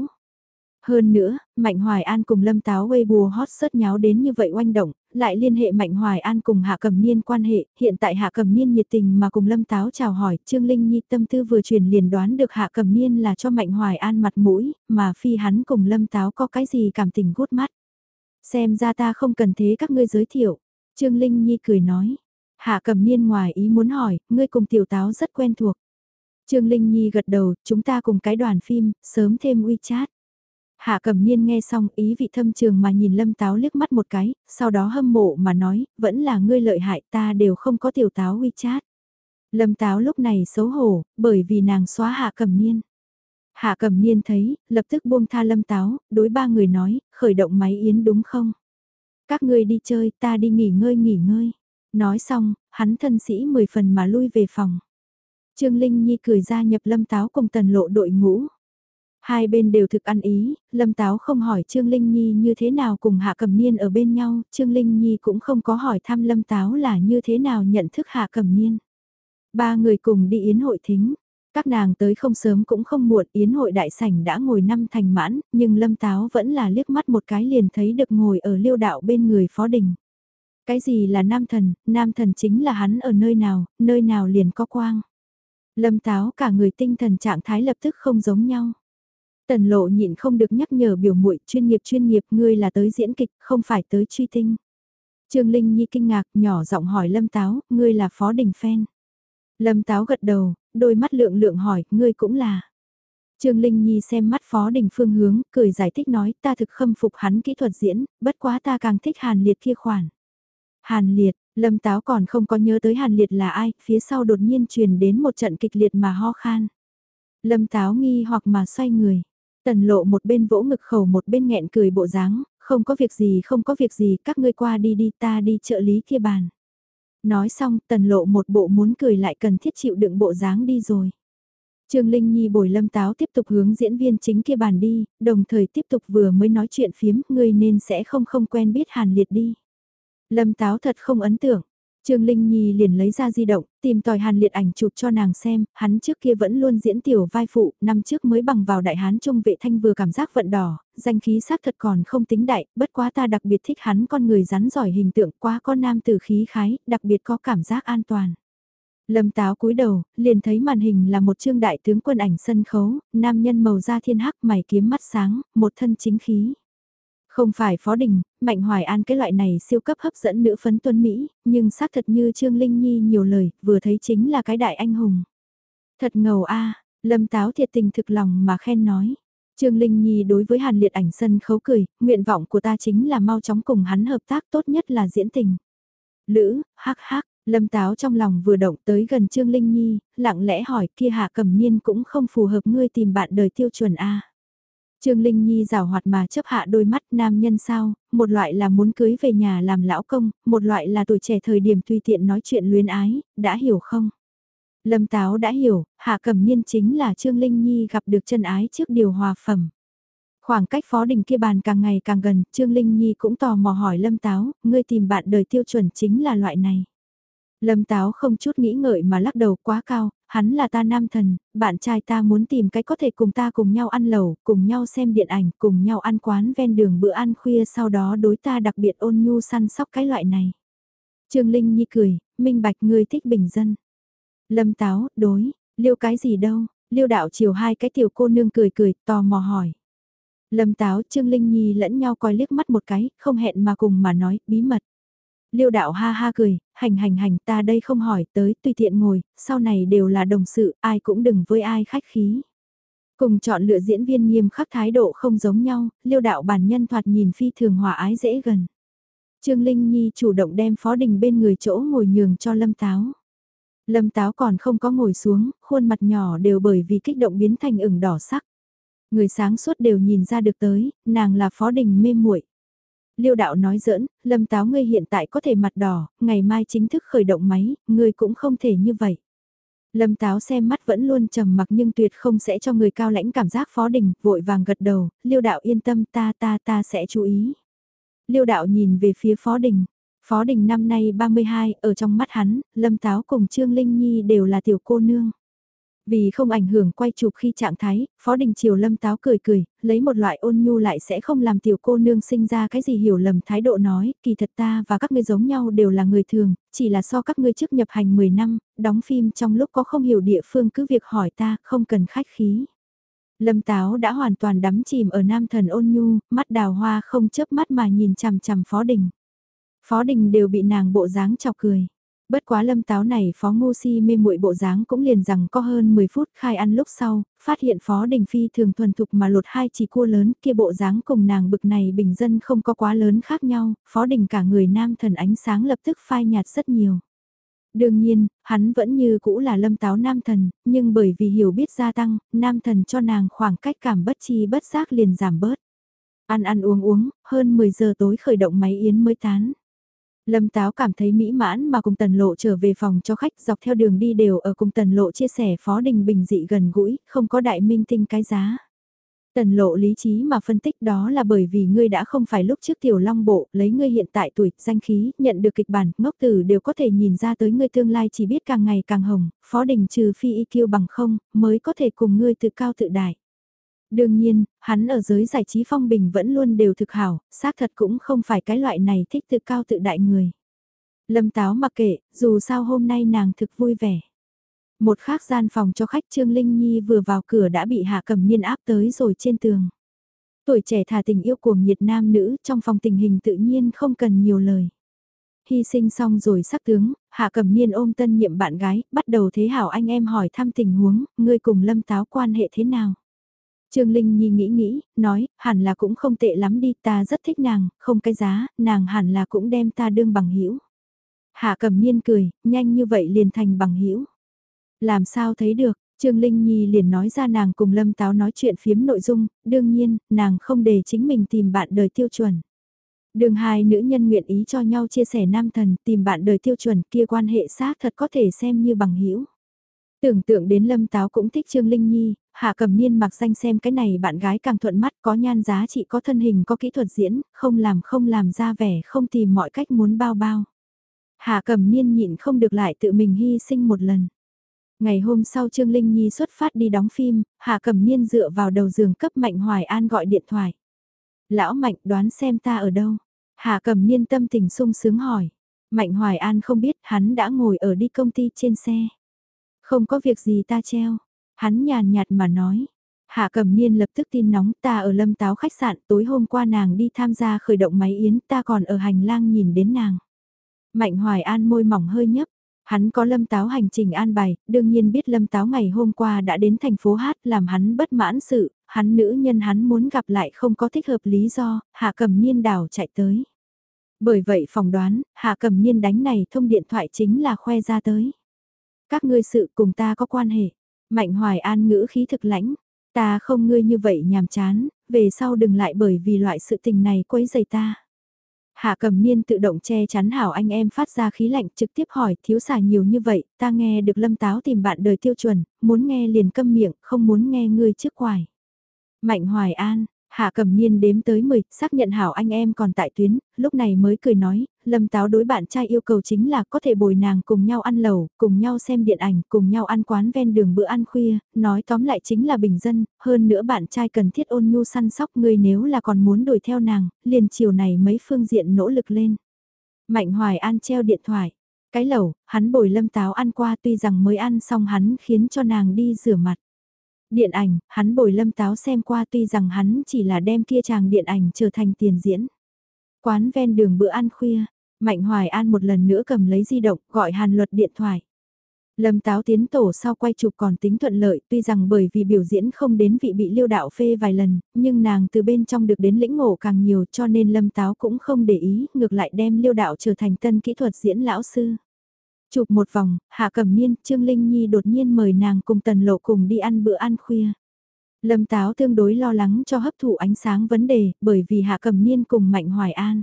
Hơn nữa, Mạnh Hoài An cùng Lâm Táo Weibo hot search nháo đến như vậy oanh động, lại liên hệ Mạnh Hoài An cùng Hạ Cẩm Niên quan hệ, hiện tại Hạ Cẩm Niên nhiệt tình mà cùng Lâm Táo chào hỏi, Trương Linh Nhi tâm tư vừa truyền liền đoán được Hạ Cẩm Niên là cho Mạnh Hoài An mặt mũi, mà phi hắn cùng Lâm Táo có cái gì cảm tình gút mắt. Xem ra ta không cần thế các ngươi giới thiệu, Trương Linh Nhi cười nói. Hạ Cẩm Niên ngoài ý muốn hỏi, ngươi cùng Tiểu Táo rất quen thuộc. Trương Linh Nhi gật đầu, chúng ta cùng cái đoàn phim, sớm thêm WeChat. Hạ Cẩm Niên nghe xong ý vị thâm trường mà nhìn Lâm Táo liếc mắt một cái, sau đó hâm mộ mà nói, vẫn là ngươi lợi hại ta đều không có Tiểu Táo WeChat. Lâm Táo lúc này xấu hổ, bởi vì nàng xóa Hạ Cẩm Niên. Hạ Cẩm Niên thấy, lập tức buông tha Lâm Táo, đối 3 người nói, khởi động máy yến đúng không? Các ngươi đi chơi, ta đi nghỉ ngơi. Nói xong, hắn thân sĩ 10 phần mà lui về phòng. Trương Linh Nhi cười ra nhập Lâm Táo cùng Tần Lộ đội ngũ. Hai bên đều thực ăn ý, Lâm Táo không hỏi Trương Linh Nhi như thế nào cùng Hạ Cẩm Niên ở bên nhau, Trương Linh Nhi cũng không có hỏi thăm Lâm Táo là như thế nào nhận thức Hạ Cẩm Niên. 3 người cùng đi yến hội thính, các nàng tới không sớm cũng không muộn, yến hội đại sảnh đã ngồi 5 thành mãn, nhưng Lâm Táo vẫn là liếc mắt một cái liền thấy được ngồi ở Liêu Đạo bên người Phó Đình. Cái gì là nam thần chính là hắn ở nơi nào liền có quang. Lâm Táo cả người tinh thần trạng thái lập tức không giống nhau. Tần Lộ nhịn không được nhắc nhở biểu muội chuyên nghiệp ngươi là tới diễn kịch không phải tới truy tinh. Trương Linh Nhi kinh ngạc nhỏ giọng hỏi Lâm Táo, ngươi là Phó Đình fan. Lâm Táo gật đầu, đôi mắt lượng lượng hỏi, ngươi cũng là. Trương Linh Nhi xem mắt Phó Đình phương hướng, cười giải thích nói ta thực khâm phục hắn kỹ thuật diễn, bất quá ta càng thích Hàn Liệt kia khoản. Hàn Liệt, Lâm Táo còn không có nhớ tới Hàn Liệt là ai, phía sau đột nhiên truyền đến một trận kịch liệt mà ho khan. Lâm Táo nghi hoặc mà xoay người. Tần Lộ một bên vỗ ngực khẩu một bên nghẹn cười bộ dáng, không có việc gì, các ngươi qua đi ta đi trợ lý kia bàn. Nói xong Tần Lộ một bộ muốn cười lại cần thiết chịu đựng bộ dáng đi rồi. Trương Linh Nhi bồi Lâm Táo tiếp tục hướng diễn viên chính kia bàn đi, đồng thời tiếp tục vừa mới nói chuyện phiếm, ngươi nên sẽ không quen biết Hàn Liệt đi. Lâm Táo thật không ấn tượng. Trương Linh Nhi liền lấy ra di động, tìm tòi Hàn Liệt ảnh chụp cho nàng xem, hắn trước kia vẫn luôn diễn tiểu vai phụ, năm trước mới bằng vào Đại Hán Trung Vệ Thanh vừa cảm giác vận đỏ, danh khí xác thật còn không tính đại, bất quá ta đặc biệt thích hắn con người rắn giỏi hình tượng quá có nam tử khí khái, đặc biệt có cảm giác an toàn. Lâm Táo cúi đầu, liền thấy màn hình là một trương đại tướng quân ảnh sân khấu, nam nhân màu da thiên hắc mày kiếm mắt sáng, một thân chính khí. Không phải Phó Đình, Mạnh Hoài An cái loại này siêu cấp hấp dẫn nữ phấn tuấn Mỹ, nhưng xác thật như Trương Linh Nhi nhiều lời, vừa thấy chính là cái đại anh hùng. Thật ngầu a, Lâm Táo thiệt tình thực lòng mà khen nói. Trương Linh Nhi đối với Hàn Liệt Ảnh sân khấu cười, nguyện vọng của ta chính là mau chóng cùng hắn hợp tác, tốt nhất là diễn tình. Lữ, hắc hắc, Lâm Táo trong lòng vừa động tới gần Trương Linh Nhi, lặng lẽ hỏi kia Hạ Cẩm Niên cũng không phù hợp ngươi tìm bạn đời tiêu chuẩn a. Trương Linh Nhi rào hoạt mà chấp hạ đôi mắt, nam nhân sao, một loại là muốn cưới về nhà làm lão công, một loại là tuổi trẻ thời điểm tùy tiện nói chuyện luyến ái, đã hiểu không? Lâm Táo đã hiểu, Hạ Cẩm Niên chính là Trương Linh Nhi gặp được chân ái trước điều hòa phẩm. Khoảng cách Phó Đình kia bàn càng ngày càng gần, Trương Linh Nhi cũng tò mò hỏi Lâm Táo, ngươi tìm bạn đời tiêu chuẩn chính là loại này. Lâm Táo không chút nghĩ ngợi mà lắc đầu, quá cao, hắn là ta nam thần, bạn trai ta muốn tìm cái có thể cùng ta cùng nhau ăn lẩu, cùng nhau xem điện ảnh, cùng nhau ăn quán ven đường bữa ăn khuya, sau đó đối ta đặc biệt ôn nhu săn sóc cái loại này. Trương Linh Nhi cười, minh bạch ngươi thích bình dân. Lâm Táo, đối, Liêu cái gì đâu, Liêu đạo chiều hai cái tiểu cô nương cười cười, tò mò hỏi. Lâm Táo, Trương Linh Nhi lẫn nhau coi liếc mắt một cái, không hẹn mà cùng mà nói, bí mật. Liêu đạo ha ha cười, hành ta đây không hỏi tới, tùy tiện ngồi, sau này đều là đồng sự, ai cũng đừng với ai khách khí. Cùng chọn lựa diễn viên nghiêm khắc thái độ không giống nhau, Liêu đạo bản nhân thoạt nhìn phi thường hòa ái dễ gần. Trương Linh Nhi chủ động đem Phó Đình bên người chỗ ngồi nhường cho Lâm Táo. Lâm Táo còn không có ngồi xuống, khuôn mặt nhỏ đều bởi vì kích động biến thành ửng đỏ sắc. Người sáng suốt đều nhìn ra được tới, nàng là Phó Đình mê muội. Liêu đạo nói giỡn, Lâm Táo ngươi hiện tại có thể mặt đỏ, ngày mai chính thức khởi động máy, ngươi cũng không thể như vậy. Lâm Táo xem mắt vẫn luôn trầm mặc nhưng tuyệt không sẽ cho người cao lãnh cảm giác Phó Đình, vội vàng gật đầu, Liêu đạo yên tâm ta sẽ chú ý. Liêu đạo nhìn về phía Phó Đình. Phó Đình năm nay 32, ở trong mắt hắn, Lâm Táo cùng Trương Linh Nhi đều là tiểu cô nương. Vì không ảnh hưởng quay chụp khi trạng thái, Phó Đình chiều Lâm Táo cười cười, lấy một loại ôn nhu lại sẽ không làm tiểu cô nương sinh ra cái gì hiểu lầm thái độ nói, kỳ thật ta và các ngươi giống nhau đều là người thường, chỉ là so các ngươi trước nhập hành 10 năm, đóng phim trong lúc có không hiểu địa phương cứ việc hỏi ta, không cần khách khí. Lâm Táo đã hoàn toàn đắm chìm ở nam thần ôn nhu, mắt đào hoa không chớp mắt mà nhìn chằm chằm Phó Đình. Phó Đình đều bị nàng bộ dáng chọc cười. Bất quá Lâm Táo này Phó Ngu Si mê muội bộ dáng cũng liền rằng có hơn 10 phút khai ăn lúc sau, phát hiện Phó Đình Phi thường thuần thục mà lột hai chỉ cua lớn kia bộ dáng cùng nàng bực này bình dân không có quá lớn khác nhau, Phó Đình cả người nam thần ánh sáng lập tức phai nhạt rất nhiều. Đương nhiên, hắn vẫn như cũ là Lâm Táo nam thần, nhưng bởi vì hiểu biết gia tăng, nam thần cho nàng khoảng cách cảm bất chi bất giác liền giảm bớt. Ăn ăn uống uống, hơn 10 giờ tối khởi động máy yến mới tán. Lâm Táo cảm thấy mỹ mãn mà cùng Tần Lộ trở về phòng cho khách dọc theo đường đi đều ở cùng Tần Lộ chia sẻ Phó Đình bình dị gần gũi, không có đại minh tinh cái giá. Tần Lộ lý trí mà phân tích đó là bởi vì ngươi đã không phải lúc trước tiểu long bộ, lấy ngươi hiện tại tuổi, danh khí, nhận được kịch bản, ngốc tử đều có thể nhìn ra tới ngươi tương lai chỉ biết càng ngày càng hồng, Phó Đình trừ phi IQ bằng không, mới có thể cùng ngươi tự cao tự đại. Đương nhiên, hắn ở giới giải trí phong bình vẫn luôn đều thực hảo, xác thật cũng không phải cái loại này thích tự cao tự đại người. Lâm Táo mặc kệ, dù sao hôm nay nàng thực vui vẻ. Một khác gian phòng cho khách Trương Linh Nhi vừa vào cửa đã bị Hạ Cẩm Niên áp tới rồi trên tường. Tuổi trẻ thà tình yêu cuồng nhiệt nam nữ trong phòng tình hình tự nhiên không cần nhiều lời. Hy sinh xong rồi sắc tướng, Hạ Cẩm Niên ôm tân nhiệm bạn gái, bắt đầu thế hảo anh em hỏi thăm tình huống, ngươi cùng Lâm Táo quan hệ thế nào. Trương Linh Nhi nghĩ, nói, hẳn là cũng không tệ lắm đi, ta rất thích nàng, không cái giá, nàng hẳn là cũng đem ta đương bằng hữu. Hạ Cẩm Niên cười, nhanh như vậy liền thành bằng hữu. Làm sao thấy được, Trương Linh Nhi liền nói ra nàng cùng Lâm Táo nói chuyện phiếm nội dung, đương nhiên, nàng không để chính mình tìm bạn đời tiêu chuẩn. Đường hai nữ nhân nguyện ý cho nhau chia sẻ nam thần, tìm bạn đời tiêu chuẩn kia quan hệ xác thật có thể xem như bằng hữu. Tưởng tượng đến Lâm Táo cũng thích Trương Linh Nhi, Hạ Cẩm Niên mặc danh xem cái này bạn gái càng thuận mắt, có nhan giá trị, có thân hình, có kỹ thuật diễn, không làm ra vẻ, không tìm mọi cách muốn bao bao. Hạ Cẩm Niên nhịn không được lại tự mình hy sinh một lần. Ngày hôm sau Trương Linh Nhi xuất phát đi đóng phim, Hạ Cẩm Niên dựa vào đầu giường cấp Mạnh Hoài An gọi điện thoại. Lão Mạnh đoán xem ta ở đâu. Hạ Cẩm Niên tâm tình sung sướng hỏi. Mạnh Hoài An không biết hắn đã ngồi ở đi công ty trên xe. Không có việc gì ta treo. Hắn nhàn nhạt mà nói. Hạ Cẩm Niên lập tức tin nóng, ta ở Lâm Táo khách sạn, tối hôm qua nàng đi tham gia khởi động máy yến, ta còn ở hành lang nhìn đến nàng. Mạnh Hoài An môi mỏng hơi nhấp, hắn có Lâm Táo hành trình an bài, đương nhiên biết Lâm Táo ngày hôm qua đã đến thành phố Hát làm hắn bất mãn sự, hắn nữ nhân hắn muốn gặp lại không có thích hợp lý do, Hạ Cẩm Niên đảo chạy tới. Bởi vậy phỏng đoán, Hạ Cẩm Niên đánh này thông điện thoại chính là khoe ra tới. Các ngươi sự cùng ta có quan hệ. Mạnh Hoài An ngữ khí thực lãnh. Ta không ngươi như vậy nhàm chán, về sau đừng lại bởi vì loại sự tình này quấy rầy ta. Hạ Cẩm Niên tự động che chắn hảo anh em phát ra khí lạnh trực tiếp hỏi thiếu xả nhiều như vậy, ta nghe được Lâm Táo tìm bạn đời tiêu chuẩn, muốn nghe liền câm miệng, không muốn nghe ngươi trước quải. Mạnh Hoài An, Hạ Cẩm Niên đếm tới 10, xác nhận hảo anh em còn tại tuyến, lúc này mới cười nói, Lâm Táo đối bạn trai yêu cầu chính là có thể bồi nàng cùng nhau ăn lẩu, cùng nhau xem điện ảnh, cùng nhau ăn quán ven đường bữa ăn khuya, nói tóm lại chính là bình dân, hơn nữa bạn trai cần thiết ôn nhu săn sóc ngươi nếu là còn muốn đuổi theo nàng, liền chiều này mấy phương diện nỗ lực lên. Mạnh Hoài An treo điện thoại, cái lẩu, hắn bồi Lâm Táo ăn qua tuy rằng mới ăn xong hắn khiến cho nàng đi rửa mặt. Điện ảnh, hắn bồi Lâm Táo xem qua tuy rằng hắn chỉ là đem kia chàng điện ảnh trở thành tiền diễn. Quán ven đường bữa ăn khuya, Mạnh Hoài An một lần nữa cầm lấy di động gọi Hàn Luật điện thoại. Lâm Táo tiến tổ sau quay chụp còn tính thuận lợi tuy rằng bởi vì biểu diễn không đến vị bị Liêu Đạo phê vài lần, nhưng nàng từ bên trong được đến lĩnh ngộ càng nhiều cho nên Lâm Táo cũng không để ý, ngược lại đem Liêu Đạo trở thành tân kỹ thuật diễn lão sư. Chụp một vòng, Hạ Cẩm Niên, Trương Linh Nhi đột nhiên mời nàng cùng Tần Lộ cùng đi ăn bữa ăn khuya. Lâm Táo tương đối lo lắng cho hấp thụ ánh sáng vấn đề, bởi vì Hạ Cẩm Niên cùng Mạnh Hoài An.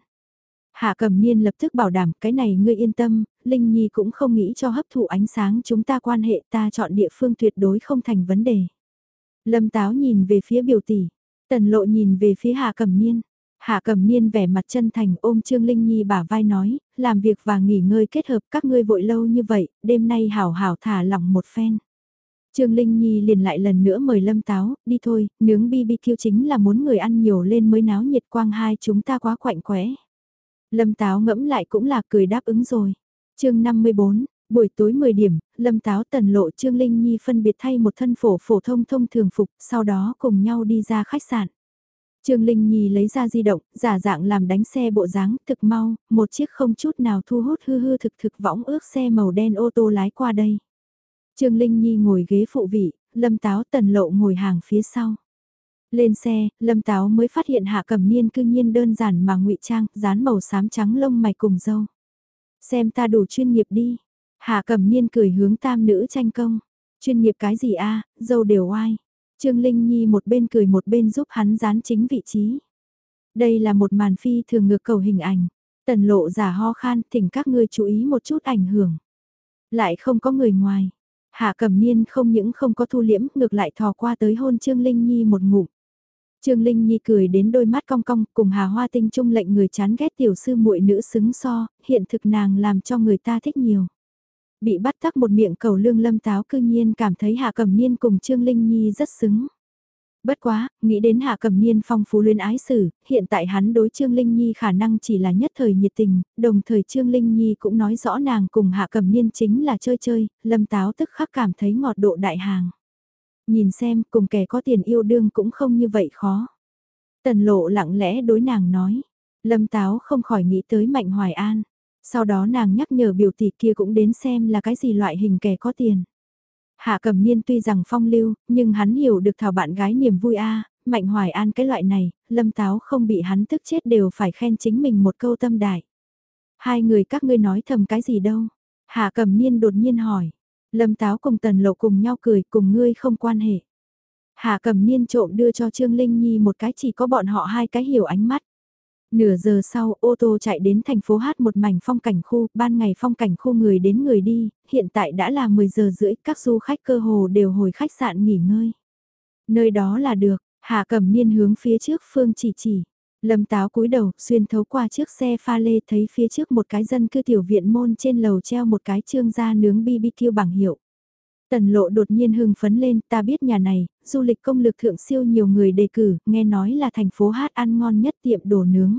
Hạ Cẩm Niên lập tức bảo đảm cái này ngươi yên tâm, Linh Nhi cũng không nghĩ cho hấp thụ ánh sáng chúng ta quan hệ ta chọn địa phương tuyệt đối không thành vấn đề. Lâm Táo nhìn về phía biểu tỷ, Tần Lộ nhìn về phía Hạ Cẩm Niên. Hạ Cẩm Niên vẻ mặt chân thành ôm Trương Linh Nhi bả vai nói, làm việc và nghỉ ngơi kết hợp các ngươi vội lâu như vậy, đêm nay hảo hảo thả lỏng một phen. Trương Linh Nhi liền lại lần nữa mời Lâm Táo, đi thôi, nướng BBQ chính là muốn người ăn nhiều lên mới náo nhiệt quang hai chúng ta quá quạnh quẽ. Lâm Táo ngẫm lại cũng là cười đáp ứng rồi. Chương 54, buổi tối 10 điểm, Lâm Táo Tần Lộ Trương Linh Nhi phân biệt thay một thân phổ thông thông thường phục, sau đó cùng nhau đi ra khách sạn. Trương Linh Nhi lấy ra di động, giả dạng làm đánh xe bộ dáng, thực mau, một chiếc không chút nào thu hút hư thực võng ước xe màu đen ô tô lái qua đây. Trương Linh Nhi ngồi ghế phụ vị, Lâm Táo Tần Lộ ngồi hàng phía sau. Lên xe, Lâm Táo mới phát hiện Hạ Cẩm Niên cư nhiên đơn giản mà ngụy trang, dán màu xám trắng lông mày cùng dâu. Xem ta đủ chuyên nghiệp đi. Hạ Cẩm Niên cười hướng tam nữ tranh công. Chuyên nghiệp cái gì a, dâu đều oai. Trương Linh Nhi một bên cười một bên giúp hắn dán chính vị trí. Đây là một màn phi thường ngược cầu hình ảnh. Tần Lộ giả ho khan, thỉnh các ngươi chú ý một chút ảnh hưởng. Lại không có người ngoài. Hạ Cẩm Niên không những không có thu liễm, ngược lại thò qua tới hôn Trương Linh Nhi một ngụm. Trương Linh Nhi cười đến đôi mắt cong cong, cùng Hà Hoa Tinh trung lệnh người chán ghét tiểu sư muội nữ xứng so, hiện thực nàng làm cho người ta thích nhiều. Bị bắt tắc một miệng cầu lương Lâm Táo cư nhiên cảm thấy Hạ Cẩm Niên cùng Trương Linh Nhi rất xứng. Bất quá, nghĩ đến Hạ Cẩm Niên phong phú luyến ái sử, hiện tại hắn đối Trương Linh Nhi khả năng chỉ là nhất thời nhiệt tình, đồng thời Trương Linh Nhi cũng nói rõ nàng cùng Hạ Cẩm Niên chính là chơi, Lâm Táo tức khắc cảm thấy ngọt độ đại hàng. Nhìn xem, cùng kẻ có tiền yêu đương cũng không như vậy khó. Tần Lộ lặng lẽ đối nàng nói, Lâm Táo không khỏi nghĩ tới Mạnh Hoài An. Sau đó nàng nhắc nhở biểu tỷ kia cũng đến xem là cái gì loại hình kẻ có tiền. Hạ Cẩm Niên tuy rằng phong lưu, nhưng hắn hiểu được thảo bạn gái niềm vui Mạnh Hoài An cái loại này, Lâm Táo không bị hắn tức chết đều phải khen chính mình một câu tâm đại. Hai người các ngươi nói thầm cái gì đâu? Hạ Cẩm Niên đột nhiên hỏi. Lâm Táo cùng Tần Lộ cùng nhau cười cùng ngươi không quan hệ. Hạ Cẩm Niên trộm đưa cho Trương Linh Nhi một cái chỉ có bọn họ hai cái hiểu ánh mắt. Nửa giờ sau, ô tô chạy đến thành phố Hát một mảnh phong cảnh khu, ban ngày phong cảnh khu người đến người đi, hiện tại đã là 10 giờ rưỡi, các du khách cơ hồ đều hồi khách sạn nghỉ ngơi. Nơi đó là được, Hạ Cẩm Niên hướng phía trước phương chỉ. Lâm Táo cúi đầu, xuyên thấu qua trước xe pha lê thấy phía trước một cái dân cư tiểu viện môn trên lầu treo một cái trương gia nướng BBQ bảng hiệu. Tần Lộ đột nhiên hưng phấn lên, ta biết nhà này, du lịch công lực thượng siêu nhiều người đề cử, nghe nói là thành phố Hát ăn ngon nhất tiệm đồ nướng.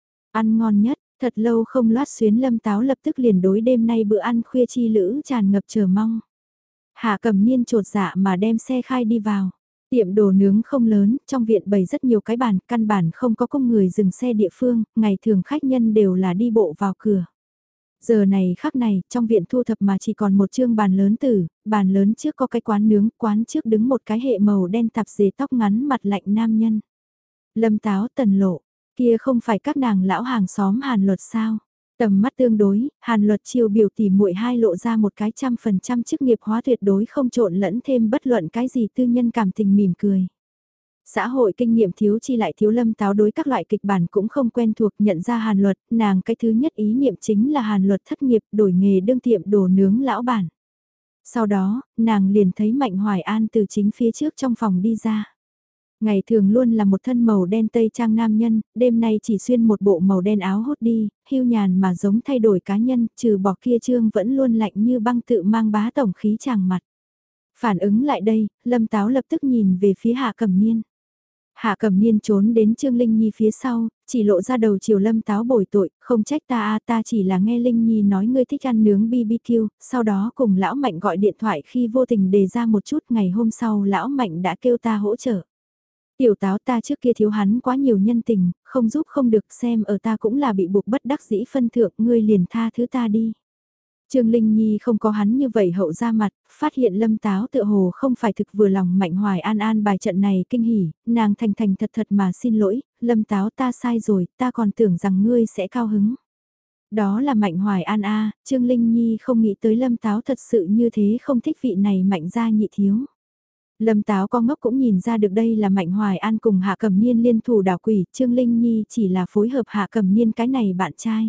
Ăn ngon nhất, thật lâu không loát xuyến Lâm Táo lập tức liền đối đêm nay bữa ăn khuya chi lữ tràn ngập chờ mong. Hạ Cẩm Niên trột dạ mà đem xe khai đi vào. Tiệm đồ nướng không lớn, trong viện bày rất nhiều cái bàn, căn bản không có công người dừng xe địa phương, ngày thường khách nhân đều là đi bộ vào cửa. Giờ này khắc này, trong viện thu thập mà chỉ còn một chương bàn lớn tử, bàn lớn trước có cái quán nướng, quán trước đứng một cái hệ màu đen tạp dề tóc ngắn mặt lạnh nam nhân. Lâm Táo Tần Lộ, kia không phải các nàng lão hàng xóm Hàn Luật sao? Tầm mắt tương đối, Hàn Luật chiều biểu tỉ muội hai lộ ra một cái 100% chức nghiệp hóa tuyệt đối không trộn lẫn thêm bất luận cái gì tư nhân cảm tình mỉm cười. Xã hội kinh nghiệm thiếu chi lại thiếu Lâm Táo đối các loại kịch bản cũng không quen thuộc, nhận ra Hàn Luật, nàng cái thứ nhất ý niệm chính là Hàn Luật thất nghiệp đổi nghề đương tiệm đồ nướng lão bản. Sau đó, nàng liền thấy Mạnh Hoài An từ chính phía trước trong phòng đi ra. Ngày thường luôn là một thân màu đen tây trang nam nhân, đêm nay chỉ xuyên một bộ màu đen áo hốt đi, hưu nhàn mà giống thay đổi cá nhân, trừ bỏ kia trương vẫn luôn lạnh như băng tự mang bá tổng khí chàng mặt. Phản ứng lại đây, Lâm Táo lập tức nhìn về phía Hạ Cẩm Niên. Hạ Cẩm Niên trốn đến Trương Linh Nhi phía sau, chỉ lộ ra đầu chiều Lâm Táo bồi tội, không trách ta chỉ là nghe Linh Nhi nói ngươi thích ăn nướng BBQ, sau đó cùng lão Mạnh gọi điện thoại khi vô tình đề ra một chút, ngày hôm sau lão Mạnh đã kêu ta hỗ trợ. Tiểu Táo ta trước kia thiếu hắn quá nhiều nhân tình, không giúp không được, xem ở ta cũng là bị buộc bất đắc dĩ phân thượng, ngươi liền tha thứ ta đi. Trương Linh Nhi không có hắn như vậy hậu ra mặt, phát hiện Lâm Táo tựa hồ không phải thực vừa lòng Mạnh Hoài An bài trận này kinh hỉ, nàng thành thành thật thật mà xin lỗi, Lâm Táo ta sai rồi, ta còn tưởng rằng ngươi sẽ cao hứng. Đó là Mạnh Hoài An Trương Linh Nhi không nghĩ tới Lâm Táo thật sự như thế, không thích vị này Mạnh gia nhị thiếu. Lâm Táo con ngốc cũng nhìn ra được đây là Mạnh Hoài An cùng Hạ Cẩm Niên liên thủ đảo quỷ, Trương Linh Nhi chỉ là phối hợp Hạ Cẩm Niên cái này bạn trai.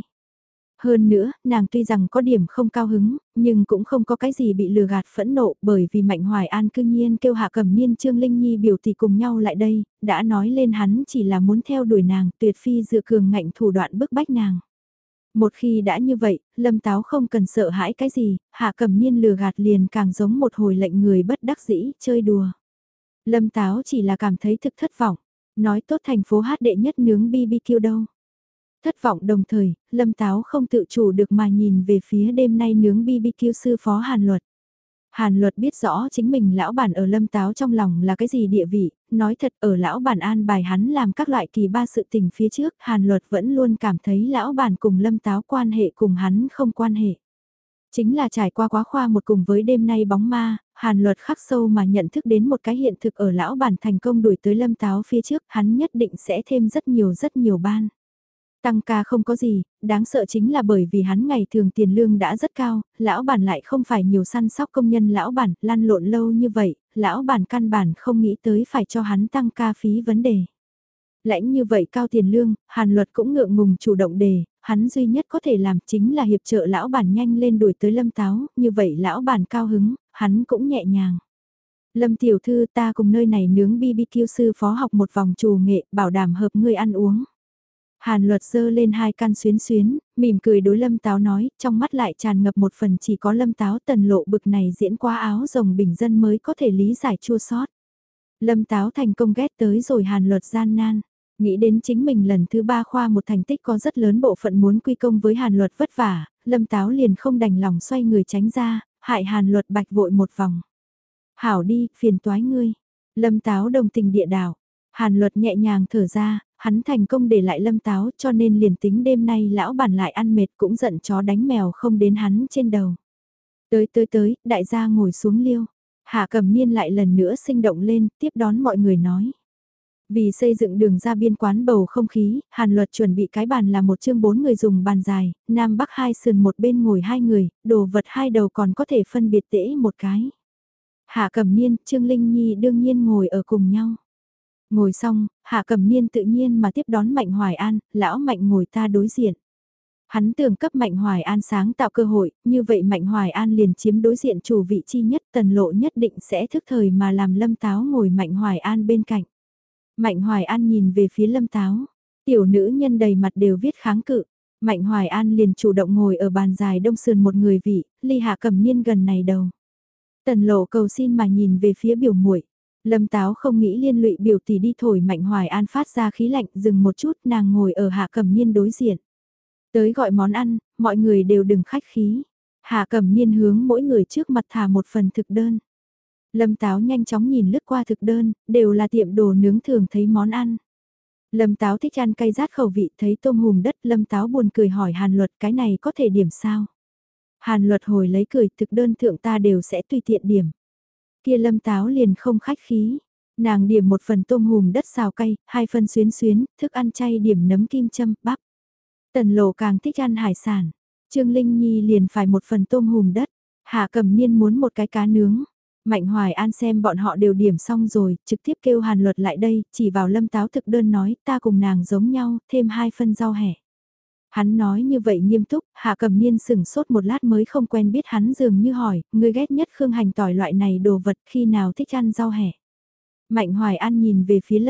Hơn nữa, nàng tuy rằng có điểm không cao hứng, nhưng cũng không có cái gì bị lừa gạt phẫn nộ, bởi vì Mạnh Hoài An cư nhiên kêu Hạ Cẩm Niên Trương Linh Nhi biểu tỷ cùng nhau lại đây, đã nói lên hắn chỉ là muốn theo đuổi nàng, tuyệt phi dựa cường ngạnh thủ đoạn bức bách nàng. Một khi đã như vậy, Lâm Táo không cần sợ hãi cái gì, Hạ Cẩm Niên lừa gạt liền càng giống một hồi lệnh người bất đắc dĩ, chơi đùa. Lâm Táo chỉ là cảm thấy thực thất vọng, nói tốt thành phố hát đệ nhất nướng BBQ đâu. Thất vọng đồng thời, Lâm Táo không tự chủ được mà nhìn về phía đêm nay nướng BBQ sư phó Hàn Luật. Hàn Luật biết rõ chính mình lão bản ở Lâm Táo trong lòng là cái gì địa vị, nói thật ở lão bản an bài hắn làm các loại kỳ ba sự tình phía trước, Hàn Luật vẫn luôn cảm thấy lão bản cùng Lâm Táo quan hệ cùng hắn không quan hệ. Chính là trải qua quá khoa một cùng với đêm nay bóng ma, Hàn Luật khắc sâu mà nhận thức đến một cái hiện thực ở lão bản thành công đuổi tới Lâm Táo phía trước, hắn nhất định sẽ thêm rất nhiều ban. Tăng ca không có gì, đáng sợ chính là bởi vì hắn ngày thường tiền lương đã rất cao, lão bản lại không phải nhiều săn sóc công nhân lão bản, lăn lộn lâu như vậy, lão bản căn bản không nghĩ tới phải cho hắn tăng ca phí vấn đề. Lãnh như vậy cao tiền lương, Hàn Luật cũng ngượng ngùng chủ động đề, hắn duy nhất có thể làm chính là hiệp trợ lão bản nhanh lên đuổi tới Lâm Táo, như vậy lão bản cao hứng, hắn cũng nhẹ nhàng. Lâm tiểu thư ta cùng nơi này nướng BBQ sư phó học một vòng trù nghệ, bảo đảm hợp ngươi ăn uống. Hàn Luật giơ lên hai căn xuyến, mỉm cười đối Lâm Táo nói, trong mắt lại tràn ngập một phần chỉ có Lâm Táo Tần Lộ bực này diễn qua áo rồng bình dân mới có thể lý giải chua sót. Lâm Táo thành công ghét tới rồi Hàn Luật gian nan. Nghĩ đến chính mình lần thứ ba khoa một thành tích có rất lớn bộ phận muốn quy công với Hàn Luật vất vả, Lâm Táo liền không đành lòng xoay người tránh ra, hại Hàn Luật bạch vội một vòng. Hảo đi, phiền toái ngươi. Lâm Táo đồng tình địa đảo. Hàn Luật nhẹ nhàng thở ra, hắn thành công để lại Lâm Táo cho nên liền tính đêm nay lão bản lại ăn mệt cũng giận chó đánh mèo không đến hắn trên đầu. Tới, đại gia ngồi xuống liêu. Hạ Cẩm Niên lại lần nữa sinh động lên, tiếp đón mọi người nói. Vì xây dựng đường ra biên quán bầu không khí, Hàn Luật chuẩn bị cái bàn là một chương 4 người dùng bàn dài, Nam Bắc hai sườn một bên ngồi hai người, đồ vật hai đầu còn có thể phân biệt tễ một cái. Hạ Cẩm Niên, Trương Linh Nhi đương nhiên ngồi ở cùng nhau. Ngồi xong, Hạ Cẩm Niên tự nhiên mà tiếp đón Mạnh Hoài An, lão Mạnh ngồi ta đối diện. Hắn tưởng cấp Mạnh Hoài An sáng tạo cơ hội, như vậy Mạnh Hoài An liền chiếm đối diện chủ vị chi nhất, Tần Lộ nhất định sẽ thức thời mà làm Lâm Táo ngồi Mạnh Hoài An bên cạnh. Mạnh Hoài An nhìn về phía Lâm Táo, tiểu nữ nhân đầy mặt đều viết kháng cự. Mạnh Hoài An liền chủ động ngồi ở bàn dài đông sườn một người vị, ly Hạ Cẩm Niên gần này đầu. Tần Lộ cầu xin mà nhìn về phía biểu muội. Lâm Táo không nghĩ liên lụy biểu tỷ đi thổi Mạnh Hoài An phát ra khí lạnh, dừng một chút, nàng ngồi ở Hạ Cẩm Niên đối diện. Tới gọi món ăn, mọi người đều đừng khách khí. Hạ Cẩm Niên hướng mỗi người trước mặt thả một phần thực đơn. Lâm Táo nhanh chóng nhìn lướt qua thực đơn, đều là tiệm đồ nướng thường thấy món ăn. Lâm Táo thích ăn cay rát khẩu vị, thấy tôm hùm đất, Lâm Táo buồn cười hỏi Hàn Luật cái này có thể điểm sao? Hàn Luật hồi lấy cười, thực đơn thượng ta đều sẽ tùy tiện điểm. Kia Lâm Táo liền không khách khí, nàng điểm một phần tôm hùm đất xào cay, 2 phần xuyến xuyến, thức ăn chay điểm nấm kim châm, bắp. Tần Lộ càng thích ăn hải sản, Trương Linh Nhi liền phải một phần tôm hùm đất, Hạ Cẩm Niên muốn một cái cá nướng. Mạnh Hoài An xem bọn họ đều điểm xong rồi, trực tiếp kêu Hàn Luật lại đây, chỉ vào Lâm Táo thực đơn nói, ta cùng nàng giống nhau, thêm 2 phân rau hẹ. Hắn nói như vậy nghiêm túc, Hạ Cẩm Niên sửng sốt một lát mới không quen biết hắn dường như hỏi, người ghét nhất khương hành tỏi loại này đồ vật khi nào thích ăn rau hẹ. Mạnh Hoài An nhìn về phía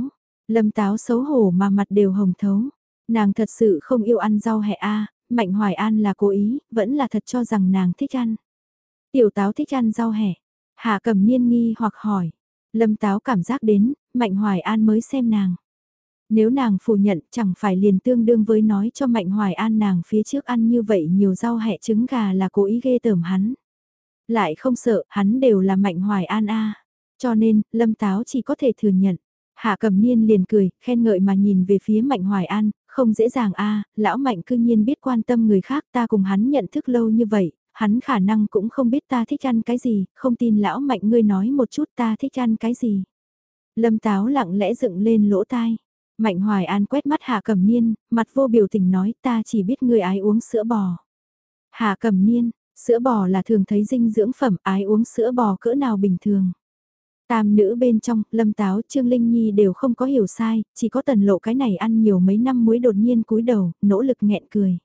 Lâm Táo xấu hổ mà mặt đều hồng thấu. Nàng thật sự không yêu ăn rau hẹ a. Mạnh Hoài An là cố ý, vẫn là thật cho rằng nàng thích ăn. Tiểu Táo thích ăn rau hẹ. Hạ Cẩm Niên nghi hoặc hỏi. Lâm Táo cảm giác đến, Mạnh Hoài An mới xem nàng. Nếu nàng phủ nhận chẳng phải liền tương đương với nói cho Mạnh Hoài An nàng phía trước ăn như vậy nhiều rau hẹ trứng gà là cố ý ghê tởm hắn. Lại không sợ, hắn đều là Mạnh Hoài An a. Cho nên, Lâm Táo chỉ có thể thừa nhận. Hạ Cẩm Niên liền cười, khen ngợi mà nhìn về phía Mạnh Hoài An, không dễ dàng a, lão Mạnh cư nhiên biết quan tâm người khác, ta cùng hắn nhận thức lâu như vậy, hắn khả năng cũng không biết ta thích ăn cái gì, không tin lão Mạnh ngươi nói một chút ta thích ăn cái gì. Lâm Táo lặng lẽ dựng lên lỗ tai. Mạnh Hoài An quét mắt Hạ Cẩm Niên, mặt vô biểu tình nói ta chỉ biết ngươi ái uống sữa bò. Hạ Cẩm Niên, sữa bò là thường thấy dinh dưỡng phẩm, ái uống sữa bò cỡ nào bình thường. Tam nữ bên trong, Lâm Táo, Trương Linh Nhi đều không có hiểu sai, chỉ có Tần Lộ cái này ăn nhiều mấy năm muối đột nhiên cúi đầu, nỗ lực nghẹn cười.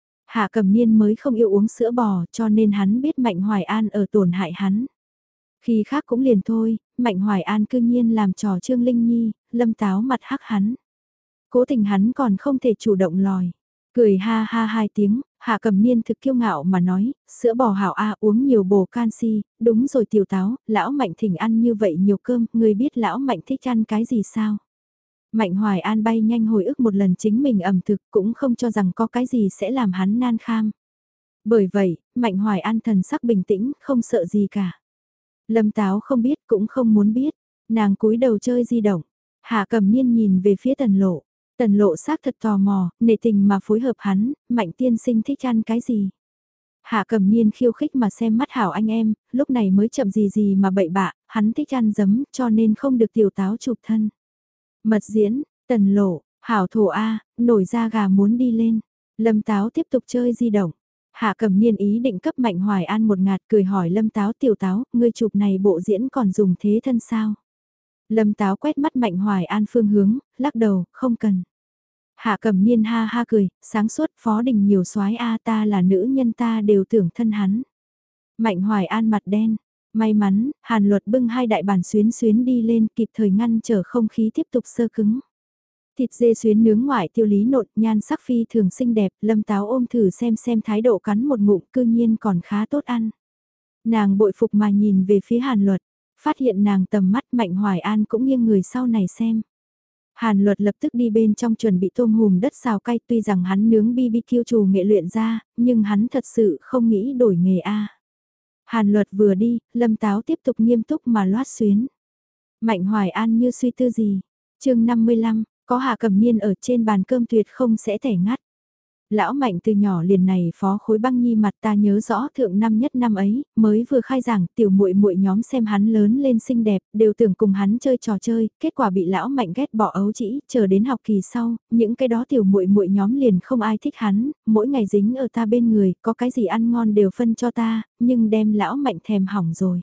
Hạ Cẩm Niên mới không yêu uống sữa bò cho nên hắn biết Mạnh Hoài An ở tổn hại hắn. Khi khác cũng liền thôi, Mạnh Hoài An cư nhiên làm trò Trương Linh Nhi, Lâm Táo mặt hắc hắn. Cố tình hắn còn không thể chủ động lòi. Cười ha ha 2 tiếng, Hạ Cẩm Niên thực kiêu ngạo mà nói, sữa bò hảo a uống nhiều bổ canxi, đúng rồi Tiểu Táo, lão Mạnh thỉnh ăn như vậy nhiều cơm, người biết lão Mạnh thích ăn cái gì sao? Mạnh Hoài An bay nhanh hồi ức một lần chính mình ẩm thực cũng không cho rằng có cái gì sẽ làm hắn nan kham. Bởi vậy, Mạnh Hoài An thần sắc bình tĩnh, không sợ gì cả. Lâm Táo không biết cũng không muốn biết, nàng cúi đầu chơi di động. Hạ Cẩm Niên nhìn về phía Tần Lộ. Tần Lộ xác thật tò mò, nể tình mà phối hợp hắn, Mạnh tiên sinh thích ăn cái gì. Hạ Cẩm Niên khiêu khích mà xem mắt hảo anh em, lúc này mới chậm gì gì mà bậy bạ, hắn thích ăn giấm cho nên không được Tiểu Táo chụp thân. Mật diễn, Tần Lộ, hảo thổ A, nổi da gà muốn đi lên. Lâm Táo tiếp tục chơi di động. Hạ Cẩm Niên ý định cấp Mạnh Hoài An một ngạt cười hỏi Lâm Táo Tiểu Táo, ngươi chụp này bộ diễn còn dùng thế thân sao? Lâm Táo quét mắt Mạnh Hoài An phương hướng, lắc đầu, không cần. Hạ Cẩm Niên ha ha cười, sáng suốt Phó Đình nhiều soái a ta là nữ nhân ta đều tưởng thân hắn. Mạnh Hoài An mặt đen, may mắn, Hàn Luật bưng 2 đại bàn xuyến xuyến đi lên kịp thời ngăn trở không khí tiếp tục sơ cứng. Thịt dê xuyến nướng ngoại tiêu lý nộn nhan sắc phi thường xinh đẹp, Lâm Táo ôm thử xem thái độ cắn một ngụm cư nhiên còn khá tốt ăn. Nàng bội phục mà nhìn về phía Hàn Luật, phát hiện nàng tầm mắt Mạnh Hoài An cũng nghiêng người sau này xem. Hàn Luật lập tức đi bên trong chuẩn bị tôm hùm đất xào cay tuy rằng hắn nướng BBQ chủ nghệ luyện ra, nhưng hắn thật sự không nghĩ đổi nghề A. Hàn Luật vừa đi, Lâm Táo tiếp tục nghiêm túc mà loát xuyến. Mạnh Hoài An như suy tư gì. Chương 55, có Hạ Cẩm Niên ở trên bàn cơm tuyệt không sẽ tẻ ngắt. Lão Mạnh từ nhỏ liền này phó khối băng nhi mặt ta nhớ rõ thượng năm nhất năm ấy, mới vừa khai giảng tiểu muội muội nhóm xem hắn lớn lên xinh đẹp, đều tưởng cùng hắn chơi trò chơi, kết quả bị lão Mạnh ghét bỏ ấu chỉ, chờ đến học kỳ sau, những cái đó tiểu muội muội nhóm liền không ai thích hắn, mỗi ngày dính ở ta bên người, có cái gì ăn ngon đều phân cho ta, nhưng đem lão Mạnh thèm hỏng rồi.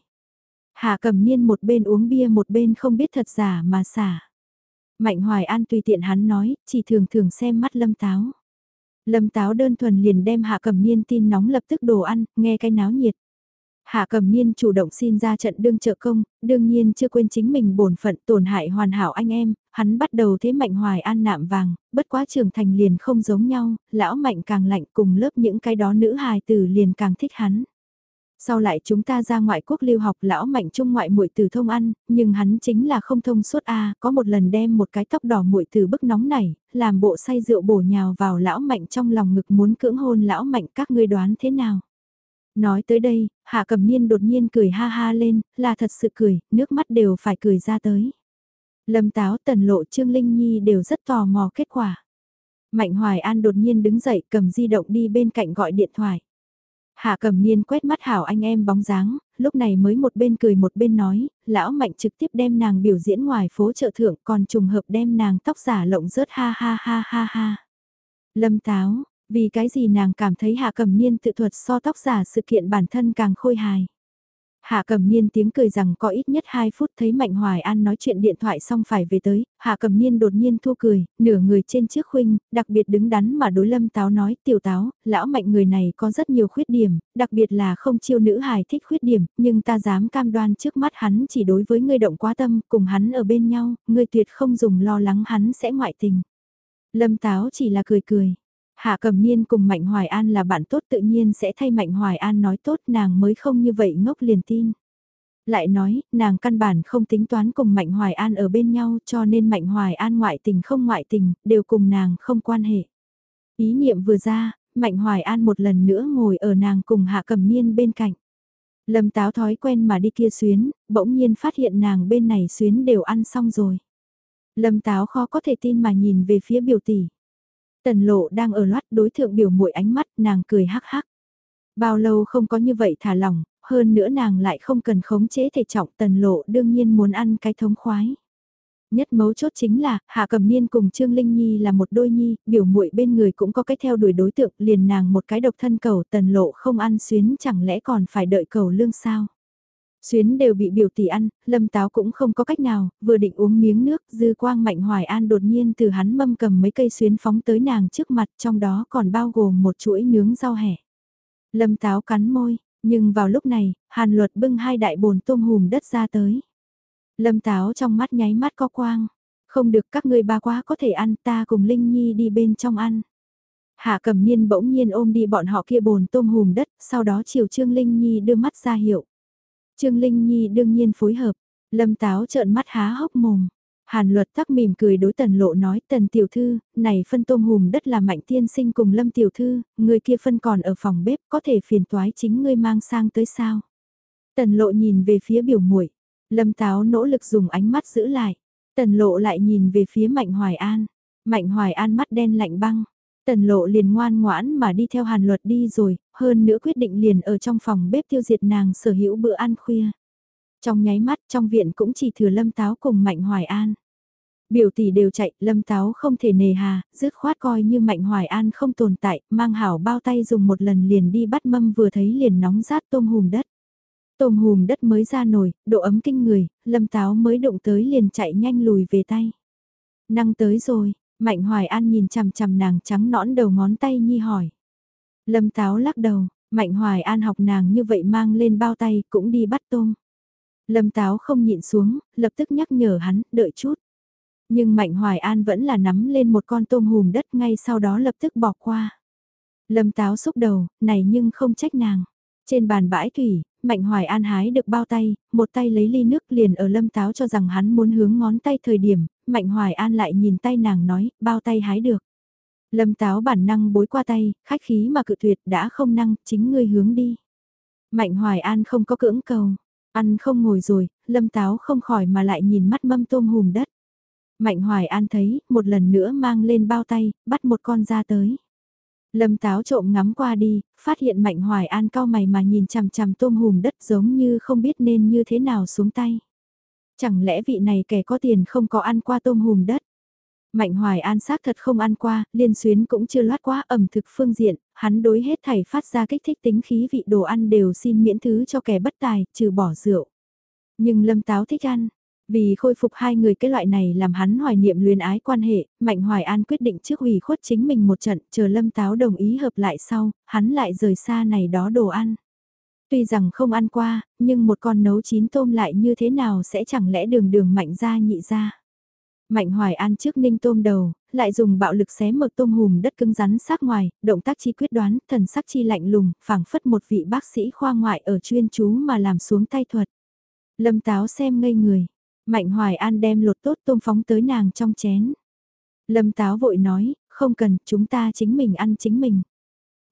Hạ Cẩm Niên một bên uống bia một bên không biết thật giả mà xả. Mạnh Hoài An tùy tiện hắn nói, chỉ thường thường xem mắt Lâm Táo. Lâm Táo đơn thuần liền đem Hạ Cẩm Niên tin nóng lập tức đồ ăn, nghe cái náo nhiệt. Hạ Cẩm Niên chủ động xin ra trận đương trợ công, đương nhiên chưa quên chính mình bổn phận tổn hại hoàn hảo anh em, hắn bắt đầu thế Mạnh Hoài An nạm vàng, bất quá trưởng thành liền không giống nhau, lão Mạnh càng lạnh cùng lớp những cái đó nữ hài tử liền càng thích hắn. Sau lại chúng ta ra ngoại quốc lưu học lão Mạnh trung ngoại muội từ thông ăn, nhưng hắn chính là không thông suốt a, có một lần đem một cái tóc đỏ muội từ bức nóng này, làm bộ say rượu bổ nhào vào lão Mạnh trong lòng ngực muốn cưỡng hôn lão Mạnh các ngươi đoán thế nào. Nói tới đây, Hạ Cẩm Niên đột nhiên cười ha ha lên, là thật sự cười, nước mắt đều phải cười ra tới. Lâm Táo, Tần Lộ, Trương Linh Nhi đều rất tò mò kết quả. Mạnh Hoài An đột nhiên đứng dậy cầm di động đi bên cạnh gọi điện thoại. Hạ Cẩm Niên quét mắt hảo anh em bóng dáng, lúc này mới một bên cười một bên nói, lão Mạnh trực tiếp đem nàng biểu diễn ngoài phố chợ thượng còn trùng hợp đem nàng tóc giả lộng rớt ha ha ha ha ha. Lâm Táo, vì cái gì nàng cảm thấy Hạ Cẩm Niên tự thuật so tóc giả sự kiện bản thân càng khôi hài. Hạ Cẩm Niên tiếng cười rằng có ít nhất 2 phút thấy Mạnh Hoài An nói chuyện điện thoại xong phải về tới, Hạ Cẩm Niên đột nhiên thu cười, nửa người trên chiếc khuynh, đặc biệt đứng đắn mà đối Lâm Táo nói, tiểu Táo, lão Mạnh người này có rất nhiều khuyết điểm, đặc biệt là không chiêu nữ hài thích khuyết điểm, nhưng ta dám cam đoan trước mắt hắn chỉ đối với ngươi động quá tâm, cùng hắn ở bên nhau, ngươi tuyệt không dùng lo lắng hắn sẽ ngoại tình. Lâm Táo chỉ là cười cười. Hạ Cẩm Niên cùng Mạnh Hoài An là bạn tốt tự nhiên sẽ thay Mạnh Hoài An nói tốt nàng mới không như vậy ngốc liền tin. Lại nói, nàng căn bản không tính toán cùng Mạnh Hoài An ở bên nhau cho nên Mạnh Hoài An ngoại tình không ngoại tình, đều cùng nàng không quan hệ. Ý niệm vừa ra, Mạnh Hoài An một lần nữa ngồi ở nàng cùng Hạ Cẩm Niên bên cạnh. Lâm Táo thói quen mà đi kia xuyến, bỗng nhiên phát hiện nàng bên này xuyến đều ăn xong rồi. Lâm Táo khó có thể tin mà nhìn về phía biểu tỷ. Tần Lộ đang ở loát đối thượng biểu muội ánh mắt, nàng cười hắc hắc. Bao lâu không có như vậy thả lỏng, hơn nữa nàng lại không cần khống chế thể trọng, Tần Lộ đương nhiên muốn ăn cái thống khoái. Nhất mấu chốt chính là, Hạ Cẩm Niên cùng Trương Linh Nhi là một đôi nhi, biểu muội bên người cũng có cái theo đuổi đối tượng, liền nàng một cái độc thân cầu, Tần Lộ không ăn xuyến chẳng lẽ còn phải đợi cầu lương sao? Xuyến đều bị biểu tỷ ăn, Lâm Táo cũng không có cách nào, vừa định uống miếng nước, dư quang Mạnh Hoài An đột nhiên từ hắn mâm cầm mấy cây xuyến phóng tới nàng trước mặt, trong đó còn bao gồm một chuỗi nướng rau hẻ. Lâm Táo cắn môi, nhưng vào lúc này, Hàn Luật bưng 2 đại bồn tôm hùm đất ra tới. Lâm Táo trong mắt nháy mắt có quang, không được các ngươi ba quá có thể ăn, ta cùng Linh Nhi đi bên trong ăn. Hạ Cẩm Niên bỗng nhiên ôm đi bọn họ kia bồn tôm hùm đất, sau đó chiều Trương Linh Nhi đưa mắt ra hiệu. Trương Linh Nhi đương nhiên phối hợp, Lâm Táo trợn mắt há hốc mồm. Hàn Luật tắc mỉm cười đối Tần Lộ nói, Tần tiểu thư, này phân tôm hùm đất là Mạnh tiên sinh cùng Lâm tiểu thư, người kia phân còn ở phòng bếp, có thể phiền toái chính ngươi mang sang tới sao? Tần Lộ nhìn về phía biểu muội, Lâm Táo nỗ lực dùng ánh mắt giữ lại. Tần Lộ lại nhìn về phía Mạnh Hoài An. Mạnh Hoài An mắt đen lạnh băng. Tần Lộ liền ngoan ngoãn mà đi theo Hàn Luật đi rồi, hơn nữa quyết định liền ở trong phòng bếp tiêu diệt nàng sở hữu bữa ăn khuya. Trong nháy mắt trong viện cũng chỉ thừa Lâm Táo cùng Mạnh Hoài An. Biểu tỷ đều chạy, Lâm Táo không thể nề hà, dứt khoát coi như Mạnh Hoài An không tồn tại, mang hảo bao tay dùng một lần liền đi bắt mâm vừa thấy liền nóng rát tôm hùm đất. Tôm hùm đất mới ra nồi, độ ấm kinh người, Lâm Táo mới đụng tới liền chạy nhanh lùi về tay. Năng tới rồi, Mạnh Hoài An nhìn chằm chằm nàng trắng nõn đầu ngón tay nhi hỏi. Lâm Táo lắc đầu, Mạnh Hoài An học nàng như vậy mang lên bao tay cũng đi bắt tôm. Lâm Táo không nhịn xuống, lập tức nhắc nhở hắn, đợi chút. Nhưng Mạnh Hoài An vẫn là nắm lên một con tôm hùm đất ngay sau đó lập tức bỏ qua. Lâm Táo xúc đầu, này nhưng không trách nàng. Trên bàn bãi thủy, Mạnh Hoài An hái được bao tay, một tay lấy ly nước liền ở Lâm Táo cho rằng hắn muốn hướng ngón tay thời điểm, Mạnh Hoài An lại nhìn tay nàng nói, bao tay hái được. Lâm Táo bản năng bối qua tay, khách khí mà cự tuyệt đã không năng, chính ngươi hướng đi. Mạnh Hoài An không có cưỡng cầu, ăn không ngồi rồi, Lâm Táo không khỏi mà lại nhìn mắt mâm tôm hùm đất. Mạnh Hoài An thấy, một lần nữa mang lên bao tay, bắt một con ra tới. Lâm Táo trộm ngắm qua đi, phát hiện Mạnh Hoài An cau mày mà nhìn chằm chằm tôm hùm đất giống như không biết nên như thế nào xuống tay. Chẳng lẽ vị này kẻ có tiền không có ăn qua tôm hùm đất? Mạnh Hoài An xác thật không ăn qua, liên xuyến cũng chưa loát quá ẩm thực phương diện, hắn đối hết thảy phát ra kích thích tính khí vị đồ ăn đều xin miễn thứ cho kẻ bất tài, trừ bỏ rượu. Nhưng Lâm Táo thích ăn. Vì khôi phục hai người cái loại này làm hắn hoài niệm luyến ái quan hệ, Mạnh Hoài An quyết định trước ủy khuất chính mình một trận, chờ Lâm Táo đồng ý hợp lại sau, hắn lại rời xa này đó đồ ăn. Tuy rằng không ăn qua, nhưng một con nấu chín tôm lại như thế nào sẽ chẳng lẽ đường đường Mạnh ra nhị ra. Mạnh Hoài An trước ninh tôm đầu, lại dùng bạo lực xé mở tôm hùm đất cứng rắn sát ngoài, động tác chi quyết đoán, thần sắc chi lạnh lùng, phảng phất một vị bác sĩ khoa ngoại ở chuyên chú mà làm xuống tay thuật. Lâm Táo xem ngây người. Mạnh Hoài An đem lột tốt tôm phóng tới nàng trong chén. Lâm Táo vội nói, không cần, chúng ta chính mình ăn chính mình.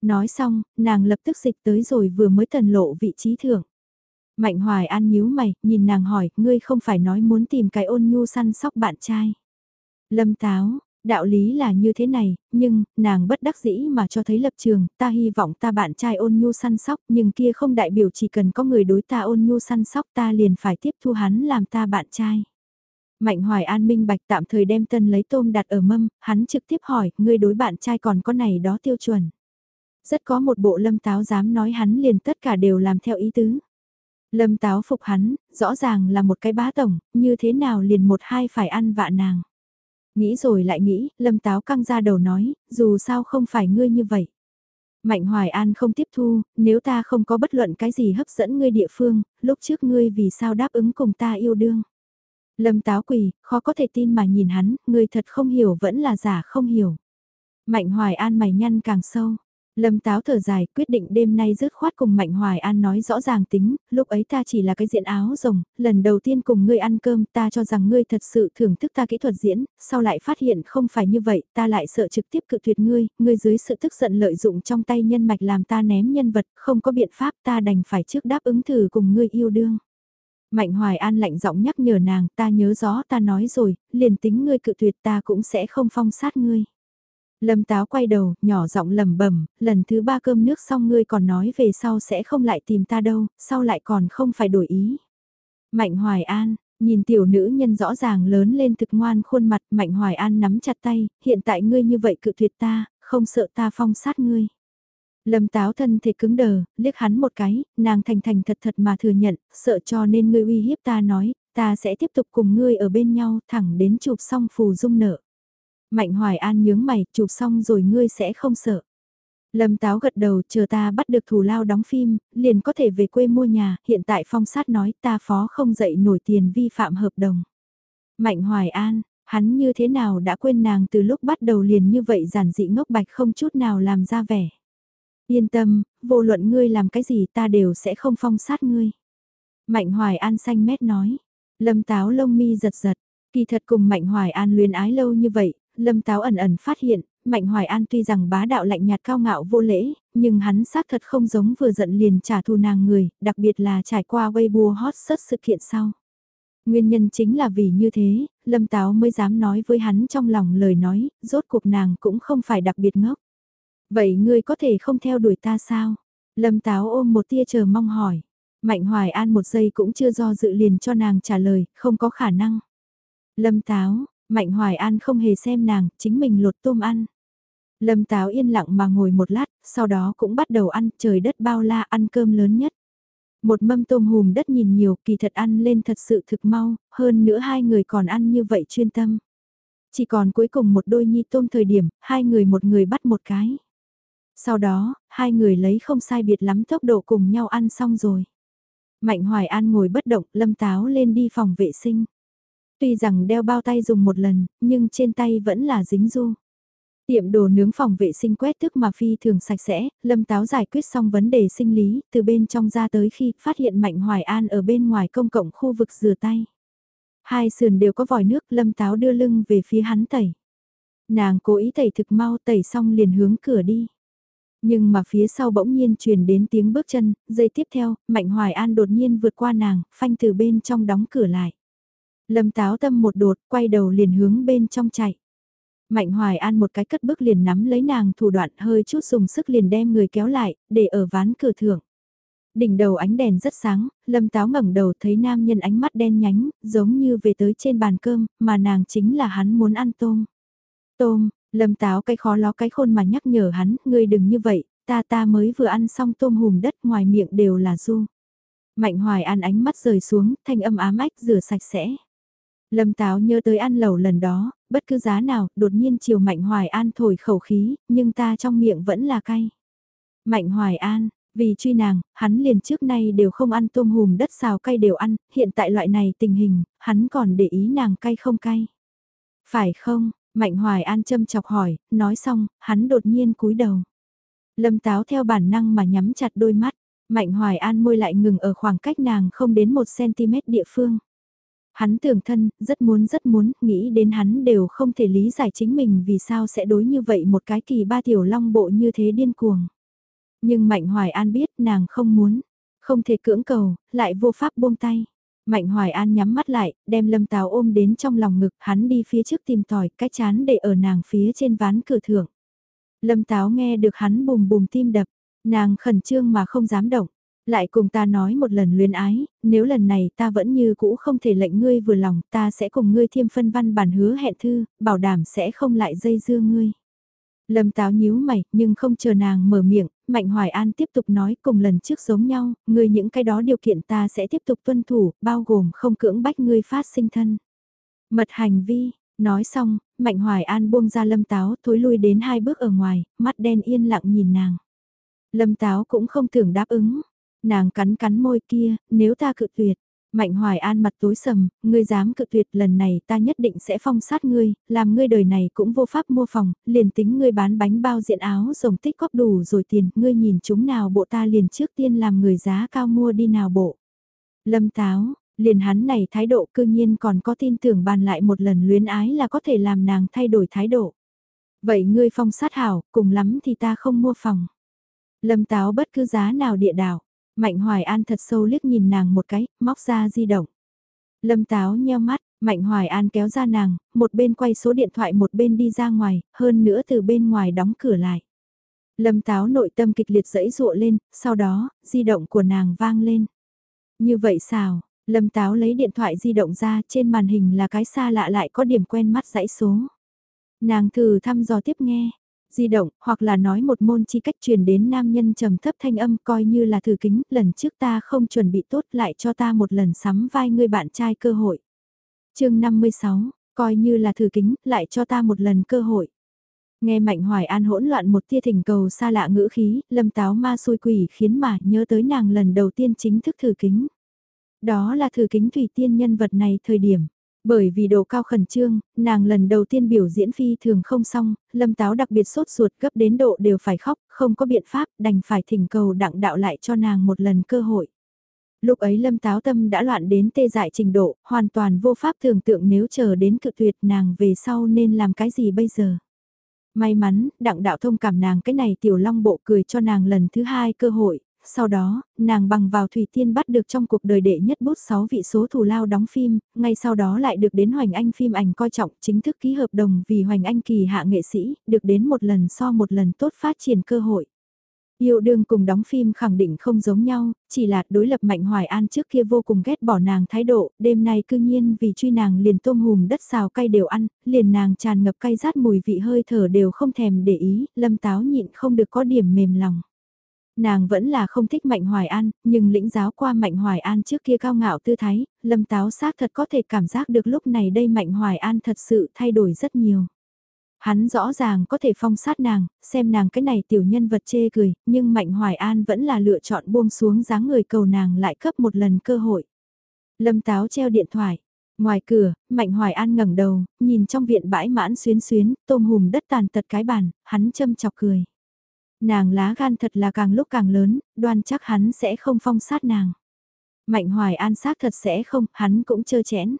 Nói xong, nàng lập tức dịch tới rồi vừa mới tần lộ vị trí thưởng. Mạnh Hoài An nhíu mày, nhìn nàng hỏi, ngươi không phải nói muốn tìm cái ôn nhu săn sóc bạn trai. Lâm Táo, đạo lý là như thế này, nhưng, nàng bất đắc dĩ mà cho thấy lập trường, ta hy vọng ta bạn trai ôn nhu săn sóc, nhưng kia không đại biểu chỉ cần có người đối ta ôn nhu săn sóc ta liền phải tiếp thu hắn làm ta bạn trai. Mạnh Hoài An minh bạch tạm thời đem tân lấy tôm đặt ở mâm, hắn trực tiếp hỏi, ngươi đối bạn trai còn có này đó tiêu chuẩn. Rất có một bộ Lâm Táo dám nói hắn liền tất cả đều làm theo ý tứ. Lâm Táo phục hắn, rõ ràng là một cái bá tổng, như thế nào liền một hai phải ăn vạ nàng. Nghĩ rồi lại nghĩ, Lâm Táo căng ra đầu nói, dù sao không phải ngươi như vậy. Mạnh Hoài An không tiếp thu, nếu ta không có bất luận cái gì hấp dẫn ngươi địa phương, lúc trước ngươi vì sao đáp ứng cùng ta yêu đương. Lâm Táo quỳ, khó có thể tin mà nhìn hắn, ngươi thật không hiểu vẫn là giả không hiểu. Mạnh Hoài An mày nhăn càng sâu. Lâm Táo thở dài, quyết định đêm nay dứt khoát cùng Mạnh Hoài An nói rõ ràng tính, lúc ấy ta chỉ là cái diện áo rồng, lần đầu tiên cùng ngươi ăn cơm ta cho rằng ngươi thật sự thưởng thức ta kỹ thuật diễn, sau lại phát hiện không phải như vậy, ta lại sợ trực tiếp cự tuyệt ngươi dưới sự tức giận lợi dụng trong tay nhân mạch làm ta ném nhân vật, không có biện pháp ta đành phải trước đáp ứng thử cùng ngươi yêu đương. Mạnh Hoài An lạnh giọng nhắc nhở nàng, ta nhớ rõ ta nói rồi, liền tính ngươi cự tuyệt ta cũng sẽ không phong sát ngươi. Lâm Táo quay đầu, nhỏ giọng lẩm bẩm, lần thứ 3 cơm nước xong ngươi còn nói về sau sẽ không lại tìm ta đâu, sau lại còn không phải đổi ý. Mạnh Hoài An, nhìn tiểu nữ nhân rõ ràng lớn lên thực ngoan khuôn mặt, Mạnh Hoài An nắm chặt tay, hiện tại ngươi như vậy cự tuyệt ta, không sợ ta phong sát ngươi. Lâm Táo thân thể cứng đờ, liếc hắn một cái, nàng thành thành thật thật mà thừa nhận, sợ cho nên ngươi uy hiếp ta nói, ta sẽ tiếp tục cùng ngươi ở bên nhau thẳng đến chụp xong phù dung nợ. Mạnh Hoài An nhướng mày, chụp xong rồi ngươi sẽ không sợ. Lâm Táo gật đầu, chờ ta bắt được thù lao đóng phim, liền có thể về quê mua nhà, hiện tại phong sát nói ta phó không dậy nổi tiền vi phạm hợp đồng. Mạnh Hoài An, hắn như thế nào đã quên nàng từ lúc bắt đầu liền như vậy giản dị ngốc bạch không chút nào làm ra vẻ. Yên tâm, vô luận ngươi làm cái gì ta đều sẽ không phong sát ngươi. Mạnh Hoài An xanh mét nói. Lâm Táo lông mi giật giật, kỳ thật cùng Mạnh Hoài An luyến ái lâu như vậy, Lâm Táo ẩn ẩn phát hiện, Mạnh Hoài An tuy rằng bá đạo lạnh nhạt cao ngạo vô lễ, nhưng hắn xác thật không giống vừa giận liền trả thù nàng người, đặc biệt là trải qua Weibo hot search sự kiện sau. Nguyên nhân chính là vì như thế, Lâm Táo mới dám nói với hắn trong lòng lời nói, rốt cuộc nàng cũng không phải đặc biệt ngốc. Vậy ngươi có thể không theo đuổi ta sao? Lâm Táo ôm một tia chờ mong hỏi. Mạnh Hoài An một giây cũng chưa do dự liền cho nàng trả lời, không có khả năng. Lâm Táo, Mạnh Hoài An không hề xem nàng, chính mình lột tôm ăn. Lâm Táo yên lặng mà ngồi một lát, sau đó cũng bắt đầu ăn, trời đất bao la ăn cơm lớn nhất. Một mâm tôm hùm đất nhìn nhiều, kỳ thật ăn lên thật sự thực mau, hơn nữa hai người còn ăn như vậy chuyên tâm. Chỉ còn cuối cùng một đôi nhi tôm thời điểm, hai người một người bắt một cái. Sau đó, hai người lấy không sai biệt lắm tốc độ cùng nhau ăn xong rồi. Mạnh Hoài An ngồi bất động, Lâm Táo lên đi phòng vệ sinh. Tuy rằng đeo bao tay dùng một lần, nhưng trên tay vẫn là dính ru. Tiệm đồ nướng phòng vệ sinh quét thức mà phi thường sạch sẽ, Lâm Táo giải quyết xong vấn đề sinh lý, từ bên trong ra tới khi phát hiện Mạnh Hoài An ở bên ngoài công cộng khu vực rửa tay. Hai sườn đều có vòi nước, Lâm Táo đưa lưng về phía hắn tẩy. Nàng cố ý tẩy thực mau, tẩy xong liền hướng cửa đi. Nhưng mà phía sau bỗng nhiên truyền đến tiếng bước chân, giây tiếp theo, Mạnh Hoài An đột nhiên vượt qua nàng, phanh từ bên trong đóng cửa lại. Lâm Táo tâm một đột, quay đầu liền hướng bên trong chạy. Mạnh Hoài An một cái cất bước liền nắm lấy nàng thủ đoạn hơi chút dùng sức liền đem người kéo lại, để ở ván cửa thượng. Đỉnh đầu ánh đèn rất sáng, Lâm Táo ngẩng đầu thấy nam nhân ánh mắt đen nhánh, giống như về tới trên bàn cơm, mà nàng chính là hắn muốn ăn tôm. Tôm, Lâm Táo cái khó ló cái khôn mà nhắc nhở hắn, ngươi đừng như vậy, ta mới vừa ăn xong tôm hùm đất ngoài miệng đều là ru. Mạnh Hoài An ánh mắt rời xuống, thanh âm ám ách rửa sạch sẽ. Lâm Táo nhớ tới ăn lẩu lần đó, bất cứ giá nào, đột nhiên chiều Mạnh Hoài An thổi khẩu khí, nhưng ta trong miệng vẫn là cay. Mạnh Hoài An, vì truy nàng, hắn liền trước nay đều không ăn tôm hùm đất xào cay đều ăn, hiện tại loại này tình hình, hắn còn để ý nàng cay không cay. Phải không? Mạnh Hoài An châm chọc hỏi, nói xong, hắn đột nhiên cúi đầu. Lâm Táo theo bản năng mà nhắm chặt đôi mắt, Mạnh Hoài An môi lại ngừng ở khoảng cách nàng không đến 1 cm địa phương. Hắn tưởng thân, rất muốn, nghĩ đến hắn đều không thể lý giải chính mình vì sao sẽ đối như vậy một cái kỳ ba tiểu long bộ như thế điên cuồng. Nhưng Mạnh Hoài An biết nàng không muốn, không thể cưỡng cầu, lại vô pháp buông tay. Mạnh Hoài An nhắm mắt lại, đem Lâm Táo ôm đến trong lòng ngực, hắn đi phía trước tìm tòi, cái chán để ở nàng phía trên ván cửa thượng. Lâm Táo nghe được hắn bùm bùm tim đập, nàng khẩn trương mà không dám động. Lại cùng ta nói một lần luyến ái, nếu lần này ta vẫn như cũ không thể lệnh ngươi vừa lòng, ta sẽ cùng ngươi thiêm phân văn bản hứa hẹn thư, bảo đảm sẽ không lại dây dưa ngươi. Lâm Táo nhíu mày, nhưng không chờ nàng mở miệng, Mạnh Hoài An tiếp tục nói cùng lần trước giống nhau, ngươi những cái đó điều kiện ta sẽ tiếp tục tuân thủ, bao gồm không cưỡng bách ngươi phát sinh thân. Mật hành vi, nói xong, Mạnh Hoài An buông ra Lâm Táo thối lui đến 2 bước ở ngoài, mắt đen yên lặng nhìn nàng. Lâm Táo cũng không tưởng đáp ứng, nàng cắn cắn môi kia, nếu ta cự tuyệt. Mạnh Hoài An mặt tối sầm, ngươi dám cự tuyệt lần này ta nhất định sẽ phong sát ngươi, làm ngươi đời này cũng vô pháp mua phòng, liền tính ngươi bán bánh bao diện áo rồng tích góp đủ rồi tiền, ngươi nhìn chúng nào bộ ta liền trước tiên làm người giá cao mua đi nào bộ. Lâm Táo, liền hắn này thái độ cư nhiên còn có tin tưởng bàn lại một lần luyến ái là có thể làm nàng thay đổi thái độ. Vậy ngươi phong sát hảo, cùng lắm thì ta không mua phòng. Lâm Táo bất cứ giá nào địa đảo. Mạnh Hoài An thật sâu liếc nhìn nàng một cái, móc ra di động. Lâm Táo nheo mắt, Mạnh Hoài An kéo ra nàng, một bên quay số điện thoại một bên đi ra ngoài, hơn nữa từ bên ngoài đóng cửa lại. Lâm Táo nội tâm kịch liệt dẫy dụa lên, sau đó, di động của nàng vang lên. Như vậy sao? Lâm Táo lấy điện thoại di động ra, trên màn hình là cái xa lạ lại có điểm quen mắt dãy số. Nàng thử thăm dò tiếp nghe, di động, hoặc là nói một môn chi cách truyền đến nam nhân trầm thấp thanh âm coi như là thử kính, lần trước ta không chuẩn bị tốt lại cho ta một lần sắm vai người bạn trai cơ hội. Chương 56, coi như là thử kính, lại cho ta một lần cơ hội. Nghe Mạnh Hoài An hỗn loạn một tia thỉnh cầu xa lạ ngữ khí, Lâm Táo ma xui quỷ khiến mà nhớ tới nàng lần đầu tiên chính thức thử kính. Đó là thử kính Thủy Tiên nhân vật này thời điểm. Bởi vì độ cao khẩn trương, nàng lần đầu tiên biểu diễn phi thường không xong, Lâm Táo đặc biệt sốt ruột gấp đến độ đều phải khóc, không có biện pháp, đành phải thỉnh cầu đặng đạo lại cho nàng một lần cơ hội. Lúc ấy Lâm Táo tâm đã loạn đến tê dại trình độ, hoàn toàn vô pháp tưởng tượng nếu chờ đến cự tuyệt nàng về sau nên làm cái gì bây giờ. May mắn, đặng đạo thông cảm nàng cái này tiểu long bộ cười cho nàng lần thứ 2 cơ hội, sau đó, nàng bằng vào Thủy Tiên bắt được trong cuộc đời đệ nhất bút 6 vị số thù lao đóng phim, ngay sau đó lại được đến Hoành Anh phim ảnh coi trọng chính thức ký hợp đồng vì Hoành Anh kỳ hạ nghệ sĩ, được đến một lần so một lần tốt phát triển cơ hội. Yêu đương cùng đóng phim khẳng định không giống nhau, chỉ là đối lập Mạnh Hoài An trước kia vô cùng ghét bỏ nàng thái độ, đêm nay cư nhiên vì truy nàng liền tôm hùm đất xào cay đều ăn, liền nàng tràn ngập cay rát mùi vị hơi thở đều không thèm để ý, Lâm Táo nhịn không được có điểm mềm lòng. Nàng vẫn là không thích Mạnh Hoài An, nhưng lĩnh giáo qua Mạnh Hoài An trước kia cao ngạo tư thái, Lâm Táo xác thật có thể cảm giác được lúc này đây Mạnh Hoài An thật sự thay đổi rất nhiều. Hắn rõ ràng có thể phong sát nàng, xem nàng cái này tiểu nhân vật chê cười, nhưng Mạnh Hoài An vẫn là lựa chọn buông xuống dáng người cầu nàng lại cấp một lần cơ hội. Lâm Táo treo điện thoại. Ngoài cửa, Mạnh Hoài An ngẩng đầu, nhìn trong viện bãi mãn xuyến xuyến, tôm hùm đất tàn tật cái bàn, hắn châm chọc cười. Nàng lá gan thật là càng lúc càng lớn, đoan chắc hắn sẽ không phong sát nàng. Mạnh Hoài An xác thật sẽ không, hắn cũng chơ chẽn.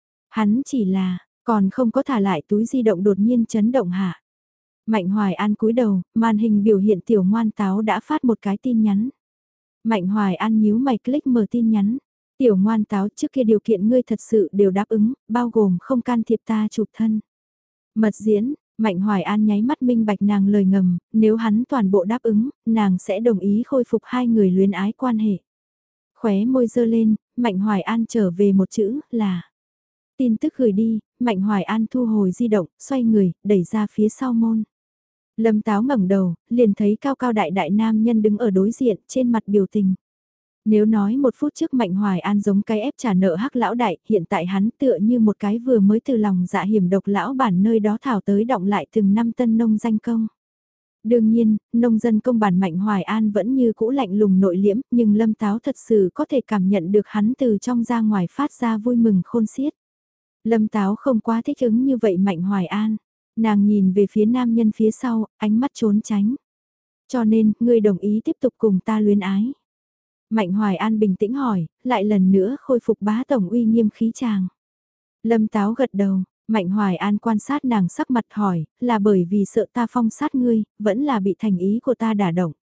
Hắn chỉ là, còn không có thả lại túi di động đột nhiên chấn động hạ. Mạnh Hoài An cúi đầu, màn hình biểu hiện tiểu ngoan táo đã phát một cái tin nhắn. Mạnh Hoài An nhíu mày click mở tin nhắn. Tiểu ngoan táo trước kia điều kiện ngươi thật sự đều đáp ứng, bao gồm không can thiệp ta chụp thân. Mật diễn, Mạnh Hoài An nháy mắt minh bạch nàng lời ngầm, nếu hắn toàn bộ đáp ứng, nàng sẽ đồng ý khôi phục hai người luyến ái quan hệ. Khóe môi dơ lên, Mạnh Hoài An trở về một chữ là. Tin tức gửi đi, Mạnh Hoài An thu hồi di động, xoay người, đẩy ra phía sau môn. Lâm Táo ngẩng đầu, liền thấy cao cao đại đại nam nhân đứng ở đối diện trên mặt biểu tình. Nếu nói một phút trước Mạnh Hoài An giống cái ép trả nợ hắc lão đại, hiện tại hắn tựa như một cái vừa mới từ lòng dạ hiểm độc lão bản nơi đó thảo tới động lại từng năm tân nông danh công. Đương nhiên, nông dân công bản Mạnh Hoài An vẫn như cũ lạnh lùng nội liễm, nhưng Lâm Táo thật sự có thể cảm nhận được hắn từ trong ra ngoài phát ra vui mừng khôn xiết. Lâm Táo không quá thích ứng như vậy Mạnh Hoài An. Nàng nhìn về phía nam nhân phía sau, ánh mắt trốn tránh. Cho nên, ngươi đồng ý tiếp tục cùng ta luyến ái. Mạnh Hoài An bình tĩnh hỏi, lại lần nữa khôi phục bá tổng uy nghiêm khí chàng. Lâm Táo gật đầu, Mạnh Hoài An quan sát nàng sắc mặt hỏi, là bởi vì sợ ta phong sát ngươi, vẫn là bị thành ý của ta đả động.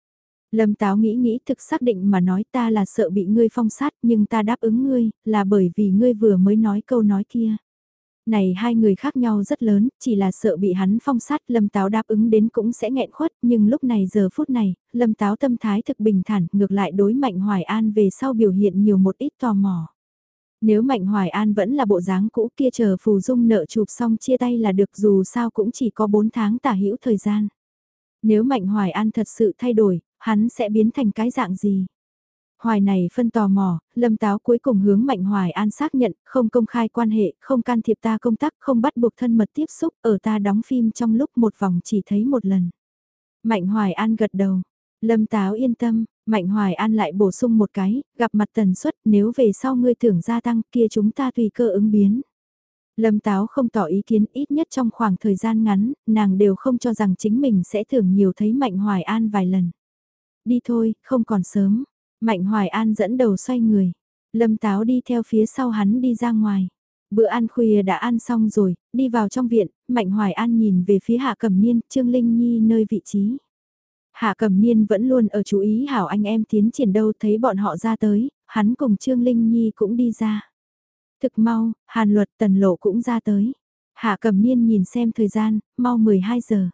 Lâm Táo nghĩ nghĩ thực xác định mà nói ta là sợ bị ngươi phong sát nhưng ta đáp ứng ngươi là bởi vì ngươi vừa mới nói câu nói kia. Này hai người khác nhau rất lớn, chỉ là sợ bị hắn phong sát Lâm Táo đáp ứng đến cũng sẽ nghẹn khuất nhưng lúc này giờ phút này, Lâm Táo tâm thái thực bình thản ngược lại đối Mạnh Hoài An về sau biểu hiện nhiều một ít tò mò. Nếu Mạnh Hoài An vẫn là bộ dáng cũ kia chờ Phù Dung nợ chụp xong chia tay là được dù sao cũng chỉ có 4 tháng tả hữu thời gian. Nếu Mạnh Hoài An thật sự thay đổi, hắn sẽ biến thành cái dạng gì? Hoài này phân tò mò, Lâm Táo cuối cùng hướng Mạnh Hoài An xác nhận, không công khai quan hệ, không can thiệp ta công tác, không bắt buộc thân mật tiếp xúc, ở ta đóng phim trong lúc một vòng chỉ thấy một lần. Mạnh Hoài An gật đầu, Lâm Táo yên tâm, Mạnh Hoài An lại bổ sung một cái, gặp mặt tần suất nếu về sau ngươi tưởng gia tăng kia chúng ta tùy cơ ứng biến. Lâm Táo không tỏ ý kiến ít nhất trong khoảng thời gian ngắn, nàng đều không cho rằng chính mình sẽ thường nhiều thấy Mạnh Hoài An vài lần. Đi thôi, không còn sớm. Mạnh Hoài An dẫn đầu xoay người. Lâm Táo đi theo phía sau hắn đi ra ngoài. Bữa ăn khuya đã ăn xong rồi, đi vào trong viện, Mạnh Hoài An nhìn về phía Hạ Cẩm Niên, Trương Linh Nhi nơi vị trí. Hạ Cẩm Niên vẫn luôn ở chú ý hảo anh em tiến triển đâu thấy bọn họ ra tới, hắn cùng Trương Linh Nhi cũng đi ra. Thực mau, Hàn Luật Tần Lộ cũng ra tới. Hạ Cẩm Niên nhìn xem thời gian, mau 12 giờ.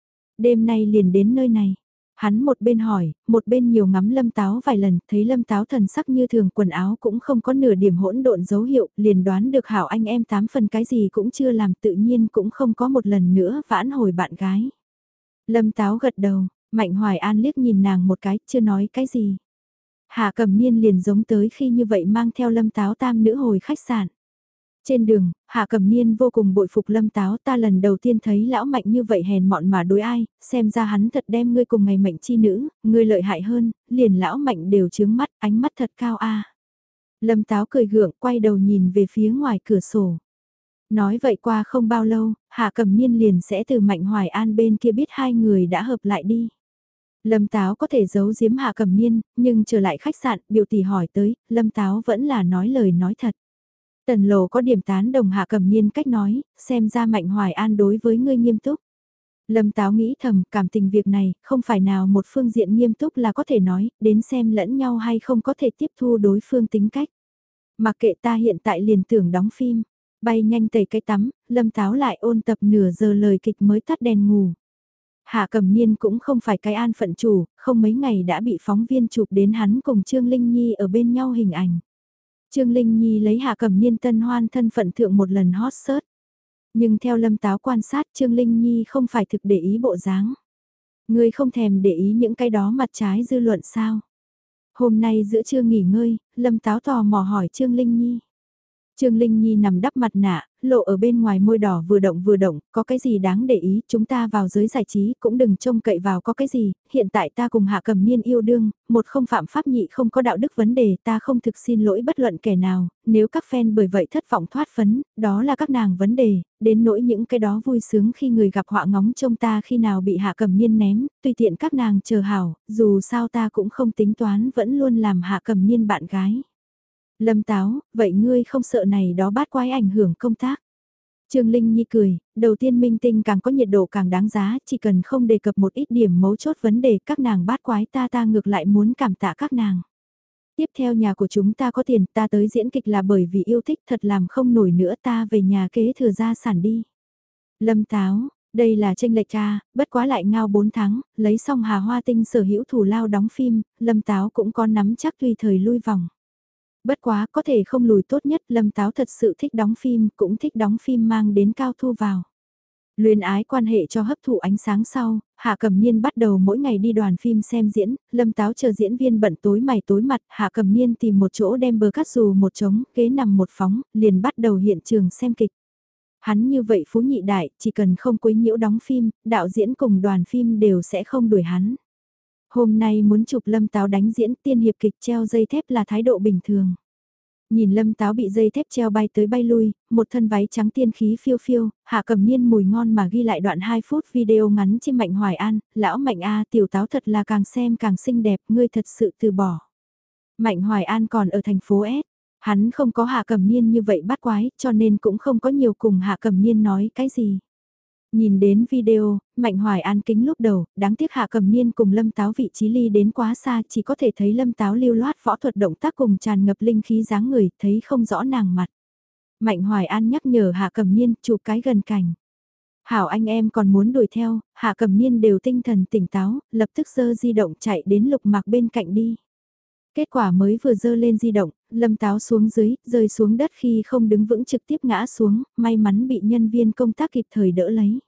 Đêm nay liền đến nơi này. Hắn một bên hỏi, một bên nhiều ngắm Lâm Táo vài lần, thấy Lâm Táo thần sắc như thường quần áo cũng không có nửa điểm hỗn độn dấu hiệu, liền đoán được hảo anh em 8 phần cái gì cũng chưa làm tự nhiên cũng không có một lần nữa vãn hồi bạn gái. Lâm Táo gật đầu, Mạnh Hoài An liếc nhìn nàng một cái, chưa nói cái gì. Hạ Cẩm Niên liền giống tới khi như vậy mang theo Lâm Táo tam nữ hồi khách sạn. Trên đường, Hạ Cẩm Niên vô cùng bội phục Lâm Táo ta lần đầu tiên thấy lão Mạnh như vậy hèn mọn mà đối ai, xem ra hắn thật đem ngươi cùng ngày mệnh chi nữ, ngươi lợi hại hơn, liền lão Mạnh đều chướng mắt, ánh mắt thật cao a. Lâm Táo cười gượng quay đầu nhìn về phía ngoài cửa sổ. Nói vậy qua không bao lâu, Hạ Cẩm Niên liền sẽ từ Mạnh Hoài An bên kia biết hai người đã hợp lại đi. Lâm Táo có thể giấu giếm Hạ Cẩm Niên, nhưng trở lại khách sạn, biểu tỷ hỏi tới, Lâm Táo vẫn là nói lời nói thật. Tần Lộ có điểm tán đồng Hạ Cẩm Niên cách nói, xem ra Mạnh Hoài An đối với ngươi nghiêm túc. Lâm Táo nghĩ thầm, cảm tình việc này, không phải nào một phương diện nghiêm túc là có thể nói, đến xem lẫn nhau hay không có thể tiếp thu đối phương tính cách. Mặc kệ ta hiện tại liền tưởng đóng phim, bay nhanh tẩy cái tắm, Lâm Táo lại ôn tập nửa giờ lời kịch mới tắt đèn ngủ. Hạ Cẩm Niên cũng không phải cái an phận chủ, không mấy ngày đã bị phóng viên chụp đến hắn cùng Trương Linh Nhi ở bên nhau hình ảnh. Trương Linh Nhi lấy Hạ Cẩm Niên tân hoan thân phận thượng một lần hot search. Nhưng theo Lâm Táo quan sát Trương Linh Nhi không phải thực để ý bộ dáng. Ngươi không thèm để ý những cái đó mặt trái dư luận sao? Hôm nay giữa trưa nghỉ ngơi, Lâm Táo tò mò hỏi Trương Linh Nhi. Trương Linh Nhi nằm đắp mặt nạ, lộ ở bên ngoài môi đỏ vừa động, có cái gì đáng để ý, chúng ta vào giới giải trí cũng đừng trông cậy vào có cái gì, hiện tại ta cùng Hạ Cẩm Niên yêu đương, một không phạm pháp nhị không có đạo đức vấn đề, ta không thực xin lỗi bất luận kẻ nào, nếu các fan bởi vậy thất vọng thoát phấn, đó là các nàng vấn đề, đến nỗi những cái đó vui sướng khi người gặp họa ngóng trông ta khi nào bị Hạ Cẩm Niên ném, tùy tiện các nàng chờ hảo, dù sao ta cũng không tính toán vẫn luôn làm Hạ Cẩm Niên bạn gái. Lâm Táo, vậy ngươi không sợ này đó bát quái ảnh hưởng công tác. Trương Linh Nhi cười, đầu tiên minh tinh càng có nhiệt độ càng đáng giá, chỉ cần không đề cập một ít điểm mấu chốt vấn đề các nàng bát quái ta ngược lại muốn cảm tạ các nàng. Tiếp theo nhà của chúng ta có tiền ta tới diễn kịch là bởi vì yêu thích thật làm không nổi nữa ta về nhà kế thừa gia sản đi. Lâm Táo, đây là tranh lệch cha, bất quá lại ngao 4 tháng, lấy xong Hà Hoa Tinh sở hữu thủ lao đóng phim, Lâm Táo cũng có nắm chắc tùy thời lui vòng. Bất quá có thể không lùi tốt nhất Lâm Táo thật sự thích đóng phim, cũng thích đóng phim mang đến cao thu vào. Luyến ái quan hệ cho hấp thụ ánh sáng sau, Hạ Cẩm Niên bắt đầu mỗi ngày đi đoàn phim xem diễn, Lâm Táo chờ diễn viên bận tối mày tối mặt, Hạ Cẩm Niên tìm một chỗ đem bờ cắt dù một trống, ghế nằm một phóng, liền bắt đầu hiện trường xem kịch. Hắn như vậy phú nhị đại, chỉ cần không quấy nhiễu đóng phim, đạo diễn cùng đoàn phim đều sẽ không đuổi hắn. Hôm nay muốn chụp Lâm Táo đánh diễn tiên hiệp kịch treo dây thép là thái độ bình thường. Nhìn Lâm Táo bị dây thép treo bay tới bay lui, một thân váy trắng tiên khí phiêu phiêu, Hạ Cẩm Niên mùi ngon mà ghi lại đoạn 2 phút video ngắn trên Mạnh Hoài An, lão Mạnh A tiểu Táo thật là càng xem càng xinh đẹp, ngươi thật sự từ bỏ. Mạnh Hoài An còn ở thành phố S, hắn không có Hạ Cẩm Niên như vậy bắt quái, cho nên cũng không có nhiều cùng Hạ Cẩm Niên nói cái gì. Nhìn đến video, Mạnh Hoài An kính lúc đầu, đáng tiếc Hạ Cầm Niên cùng Lâm Táo vị trí ly đến quá xa, chỉ có thể thấy Lâm Táo lưu loát võ thuật động tác cùng tràn ngập linh khí dáng người, thấy không rõ nàng mặt. Mạnh Hoài An nhắc nhở Hạ Cầm Niên chụp cái gần cảnh. Hảo anh em còn muốn đuổi theo, Hạ Cầm Niên đều tinh thần tỉnh táo, lập tức giơ di động chạy đến Lục Mạc bên cạnh đi. Kết quả mới vừa giơ lên di động, Lâm Táo xuống dưới, rơi xuống đất khi không đứng vững trực tiếp ngã xuống, may mắn bị nhân viên công tác kịp thời đỡ lấy.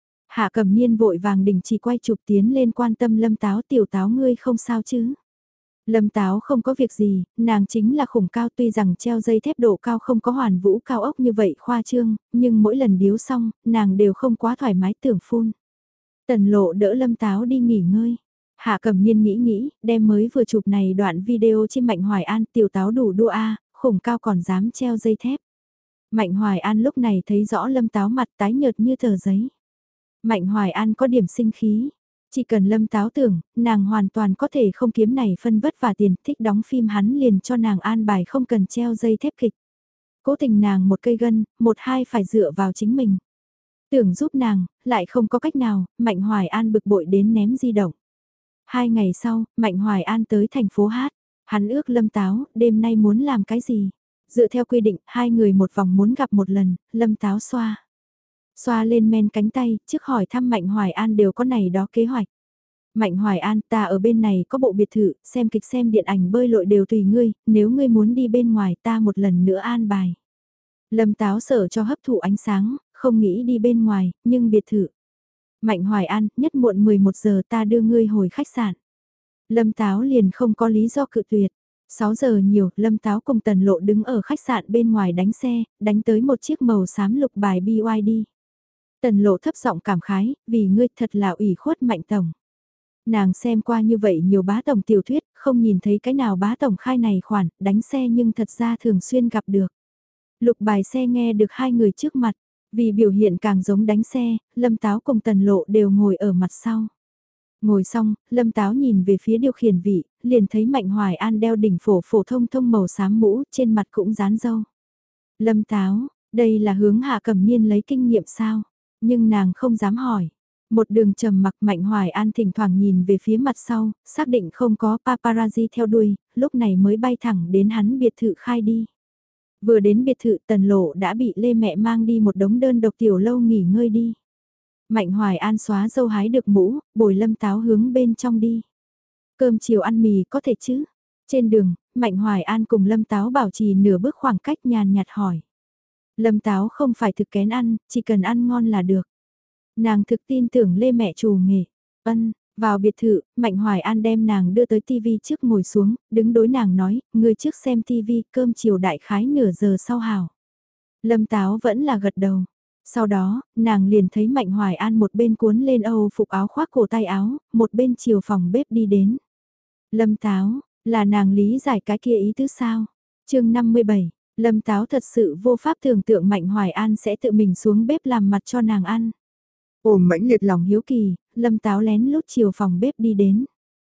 Hạ Cầm Niên vội vàng đình chỉ quay chụp tiến lên quan tâm Lâm Táo, tiểu Táo ngươi không sao chứ. Lâm Táo không có việc gì, nàng chính là khủng cao, tuy rằng treo dây thép độ cao không có Hoàn Vũ cao ốc như vậy khoa trương, nhưng mỗi lần điếu xong, nàng đều không quá thoải mái tưởng phun. Tần Lộ đỡ Lâm Táo đi nghỉ ngơi. Hạ Cầm Niên nghĩ, đem mới vừa chụp này đoạn video trên Mạnh Hoài An, tiểu Táo đủ đua a, khủng cao còn dám treo dây thép. Mạnh Hoài An lúc này thấy rõ Lâm Táo mặt tái nhợt như tờ giấy. Mạnh Hoài An có điểm sinh khí. Chỉ cần Lâm Táo tưởng, nàng hoàn toàn có thể không kiếm này phân vất vả tiền, thích đóng phim hắn liền cho nàng an bài không cần treo dây thép kịch. Cố tình nàng một cây gân, một hai phải dựa vào chính mình. Tưởng giúp nàng, lại không có cách nào, Mạnh Hoài An bực bội đến ném di động. 2 ngày sau, Mạnh Hoài An tới thành phố Hát. Hắn ước Lâm Táo, đêm nay muốn làm cái gì? Dựa theo quy định, hai người một vòng muốn gặp một lần, Lâm Táo xoa. Xoa lên men cánh tay, trước hỏi thăm Mạnh Hoài An đều có này đó kế hoạch. Mạnh Hoài An, ta ở bên này có bộ biệt thự, xem kịch xem điện ảnh bơi lội đều tùy ngươi, nếu ngươi muốn đi bên ngoài ta một lần nữa an bài. Lâm Táo sợ cho hấp thụ ánh sáng, không nghĩ đi bên ngoài, nhưng biệt thự. Mạnh Hoài An, nhất muộn 11 giờ ta đưa ngươi hồi khách sạn. Lâm Táo liền không có lý do cự tuyệt. 6 giờ nhiều, Lâm Táo cùng Tần Lộ đứng ở khách sạn bên ngoài đánh xe, đánh tới một chiếc màu xám lục bài BYD. Tần Lộ thấp giọng cảm khái, vì ngươi thật là ủy khuất Mạnh tổng. Nàng xem qua như vậy nhiều bá tổng tiểu thuyết, không nhìn thấy cái nào bá tổng khai này khoản, đánh xe nhưng thật ra thường xuyên gặp được. Lục bài xe nghe được hai người trước mặt, vì biểu hiện càng giống đánh xe, Lâm Táo cùng Tần Lộ đều ngồi ở mặt sau. Ngồi xong, Lâm Táo nhìn về phía điều khiển vị, liền thấy Mạnh Hoài An đeo đỉnh phổ thông thông màu xám mũ, trên mặt cũng dán dâu. Lâm Táo, đây là hướng Hạ Cẩm Niên lấy kinh nghiệm sao? Nhưng nàng không dám hỏi. Một đường trầm mặc Mạnh Hoài An thỉnh thoảng nhìn về phía mặt sau, xác định không có paparazzi theo đuôi, lúc này mới bay thẳng đến hắn biệt thự khai đi. Vừa đến biệt thự Tần Lộ đã bị Lê mẹ mang đi một đống đơn độc tiểu lâu nghỉ ngơi đi. Mạnh Hoài An xóa dâu hái được mũ, bồi Lâm Táo hướng bên trong đi. Cơm chiều ăn mì có thể chứ? Trên đường, Mạnh Hoài An cùng Lâm Táo bảo trì nửa bước khoảng cách nhàn nhạt hỏi. Lâm Táo không phải thực kén ăn, chỉ cần ăn ngon là được. Nàng thực tin tưởng Lê mẹ trù nghề. Vào biệt thự, Mạnh Hoài An đem nàng đưa tới tivi trước ngồi xuống, đứng đối nàng nói, người trước xem tivi, cơm chiều đại khái nửa giờ sau hào. Lâm Táo vẫn là gật đầu. Sau đó, nàng liền thấy Mạnh Hoài An một bên cuốn lên Âu phục áo khoác cổ tay áo, một bên chiều phòng bếp đi đến. Lâm Táo, là nàng lý giải cái kia ý tứ sao? Chương 57, Lâm Táo thật sự vô pháp tưởng tượng Mạnh Hoài An sẽ tự mình xuống bếp làm mặt cho nàng ăn. Ôm mãnh liệt lòng hiếu kỳ, Lâm Táo lén lút chiều phòng bếp đi đến.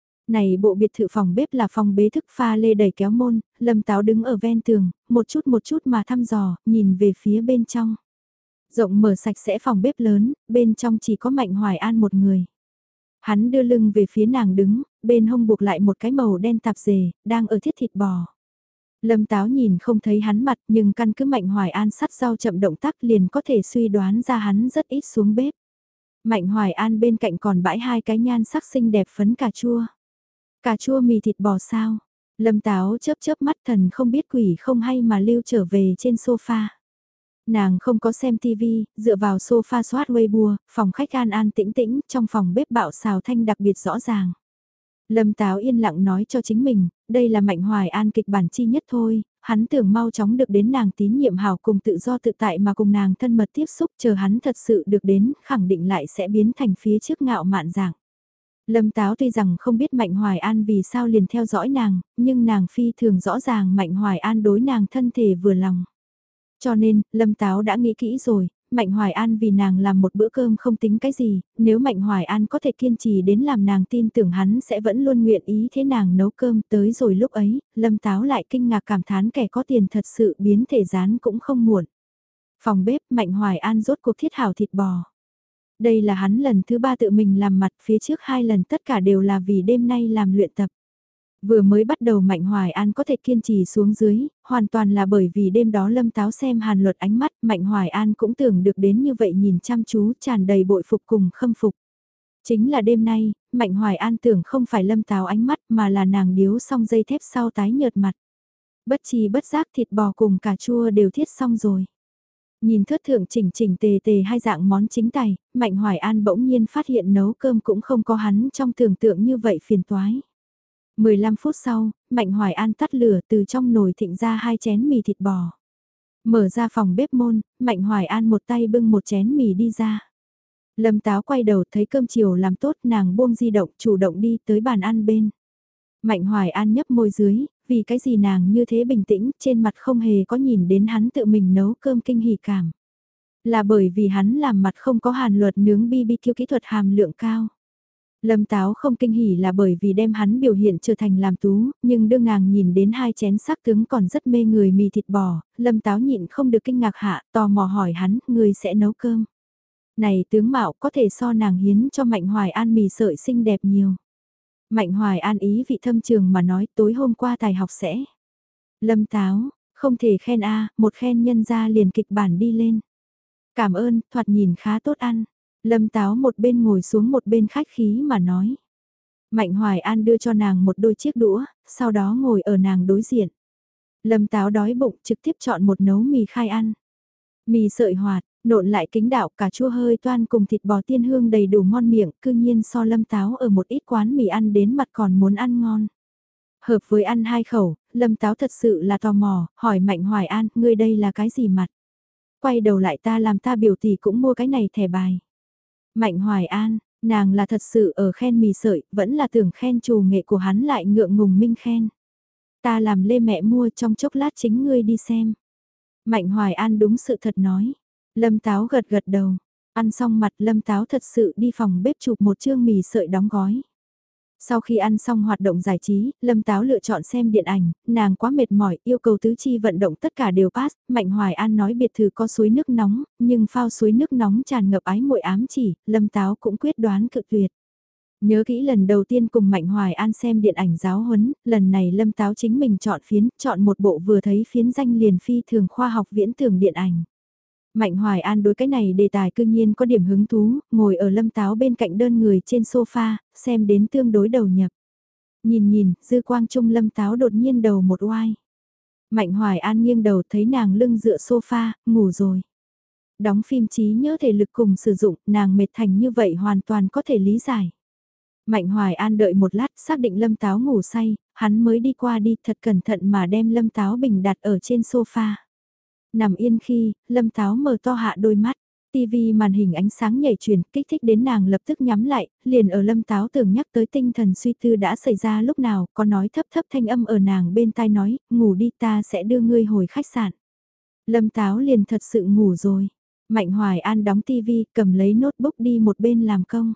Này bộ biệt thự phòng bếp là phòng bế thức pha lê đẩy kéo môn, Lâm Táo đứng ở ven tường, một chút mà thăm dò, nhìn về phía bên trong. Rộng mở sạch sẽ phòng bếp lớn, bên trong chỉ có Mạnh Hoài An một người. Hắn đưa lưng về phía nàng đứng, bên hông buộc lại một cái màu đen tạp dề, đang ở thiết thịt bò. Lâm Táo nhìn không thấy hắn mặt nhưng căn cứ Mạnh Hoài An sắt rau chậm động tác liền có thể suy đoán ra hắn rất ít xuống bếp. Mạnh Hoài An bên cạnh còn bãi hai cái nhan sắc xinh đẹp phấn cà chua. Cà chua mì thịt bò sao? Lâm Táo chớp mắt thần không biết quỷ không hay mà lưu trở về trên sofa. Nàng không có xem tivi, dựa vào sofa soát Weibo, phòng khách an an tĩnh tĩnh, trong phòng bếp bạo xào thanh đặc biệt rõ ràng. Lâm Táo yên lặng nói cho chính mình, đây là Mạnh Hoài An kịch bản chi nhất thôi, hắn tưởng mau chóng được đến nàng tín nhiệm hảo cùng tự do tự tại mà cùng nàng thân mật tiếp xúc, chờ hắn thật sự được đến, khẳng định lại sẽ biến thành phía trước ngạo mạn dạng. Lâm Táo tuy rằng không biết Mạnh Hoài An vì sao liền theo dõi nàng, nhưng nàng phi thường rõ ràng Mạnh Hoài An đối nàng thân thể vừa lòng. Cho nên, Lâm Táo đã nghĩ kỹ rồi, Mạnh Hoài An vì nàng làm một bữa cơm không tính cái gì, nếu Mạnh Hoài An có thể kiên trì đến làm nàng tin tưởng hắn sẽ vẫn luôn nguyện ý thế nàng nấu cơm tới rồi lúc ấy, Lâm Táo lại kinh ngạc cảm thán kẻ có tiền thật sự biến thể rán cũng không muộn. Phòng bếp Mạnh Hoài An rốt cuộc thiết hảo thịt bò. Đây là hắn lần thứ 3 tự mình làm mặt, phía trước 2 lần tất cả đều là vì đêm nay làm luyện tập. Vừa mới bắt đầu Mạnh Hoài An có thể kiên trì xuống dưới, hoàn toàn là bởi vì đêm đó Lâm Táo xem Hàn Luật ánh mắt, Mạnh Hoài An cũng tưởng được đến như vậy nhìn chăm chú tràn đầy bội phục cùng khâm phục. Chính là đêm nay, Mạnh Hoài An tưởng không phải Lâm Táo ánh mắt mà là nàng điếu xong dây thép sau tái nhợt mặt. Bất chi bất giác thịt bò cùng cà chua đều thiết xong rồi. Nhìn thớt thượng chỉnh chỉnh tề tề hai dạng món chính tài, Mạnh Hoài An bỗng nhiên phát hiện nấu cơm cũng không có hắn trong tưởng tượng như vậy phiền toái. 15 phút sau, Mạnh Hoài An tắt lửa từ trong nồi thịnh ra 2 chén mì thịt bò. Mở ra phòng bếp môn, Mạnh Hoài An một tay bưng một chén mì đi ra. Lâm Táo quay đầu thấy cơm chiều làm tốt nàng buông di động chủ động đi tới bàn ăn bên. Mạnh Hoài An nhấp môi dưới, vì cái gì nàng như thế bình tĩnh, trên mặt không hề có nhìn đến hắn tự mình nấu cơm kinh hỉ cảm. Là bởi vì hắn làm mặt không có Hàn Luật nướng BBQ kỹ thuật hàm lượng cao. Lâm Táo không kinh hỉ là bởi vì đem hắn biểu hiện trở thành làm tú, nhưng đương nàng nhìn đến 2 chén sắc tướng còn rất mê người mì thịt bò, Lâm Táo nhịn không được kinh ngạc hạ, tò mò hỏi hắn, người sẽ nấu cơm. Này tướng mạo có thể so nàng hiến cho Mạnh Hoài An mì sợi xinh đẹp nhiều. Mạnh Hoài An ý vị thâm trường mà nói tối hôm qua tài học sẽ. Lâm Táo, không thể khen một khen nhân ra liền kịch bản đi lên. Cảm ơn, thoạt nhìn khá tốt ăn. Lâm Táo một bên ngồi xuống một bên khách khí mà nói. Mạnh Hoài An đưa cho nàng một đôi chiếc đũa, sau đó ngồi ở nàng đối diện. Lâm Táo đói bụng trực tiếp chọn một nấu mì khai ăn. Mì sợi hoạt, nộn lại kính đạo cà chua hơi toan cùng thịt bò tiên hương đầy đủ ngon miệng, cư nhiên so Lâm Táo ở một ít quán mì ăn đến mặt còn muốn ăn ngon. Hợp với ăn 2 khẩu, Lâm Táo thật sự là tò mò, hỏi Mạnh Hoài An, ngươi đây là cái gì mặt? Quay đầu lại ta làm ta biểu tỷ cũng mua cái này thẻ bài. Mạnh Hoài An, nàng là thật sự ở khen mì sợi, vẫn là tưởng khen trù nghệ của hắn lại ngượng ngùng minh khen. Ta làm lê mẹ mua trong chốc lát chính ngươi đi xem. Mạnh Hoài An đúng sự thật nói. Lâm Táo gật gật đầu. Ăn xong mặt Lâm Táo thật sự đi phòng bếp chụp một chương mì sợi đóng gói. Sau khi ăn xong hoạt động giải trí, Lâm Táo lựa chọn xem điện ảnh, nàng quá mệt mỏi, yêu cầu tứ chi vận động tất cả đều pass, Mạnh Hoài An nói biệt thự có suối nước nóng, nhưng phao suối nước nóng tràn ngập ái muội ám chỉ, Lâm Táo cũng quyết đoán cự tuyệt. Nhớ kỹ lần đầu tiên cùng Mạnh Hoài An xem điện ảnh giáo huấn, lần này Lâm Táo chính mình chọn phiến, chọn một bộ vừa thấy phiến danh liền phi thường khoa học viễn tưởng điện ảnh. Mạnh Hoài An đối cái này đề tài cư nhiên có điểm hứng thú, ngồi ở Lâm Táo bên cạnh đơn người trên sofa, xem đến tương đối đầu nhập. Nhìn nhìn, dư quang trung Lâm Táo đột nhiên đầu một oai. Mạnh Hoài An nghiêng đầu thấy nàng lưng dựa sofa, ngủ rồi. Đóng phim trí nhớ thể lực cùng sử dụng, nàng mệt thành như vậy hoàn toàn có thể lý giải. Mạnh Hoài An đợi một lát xác định Lâm Táo ngủ say, hắn mới đi qua đi thật cẩn thận mà đem Lâm Táo bình đặt ở trên sofa. Nằm yên khi, Lâm Táo mở to hạ đôi mắt, tivi màn hình ánh sáng nhảy chuyển kích thích đến nàng lập tức nhắm lại, liền ở Lâm Táo tưởng nhắc tới tinh thần suy tư đã xảy ra lúc nào, có nói thấp thấp thanh âm ở nàng bên tai nói, ngủ đi ta sẽ đưa ngươi hồi khách sạn. Lâm Táo liền thật sự ngủ rồi. Mạnh Hoài An đóng tivi cầm lấy notebook đi một bên làm công.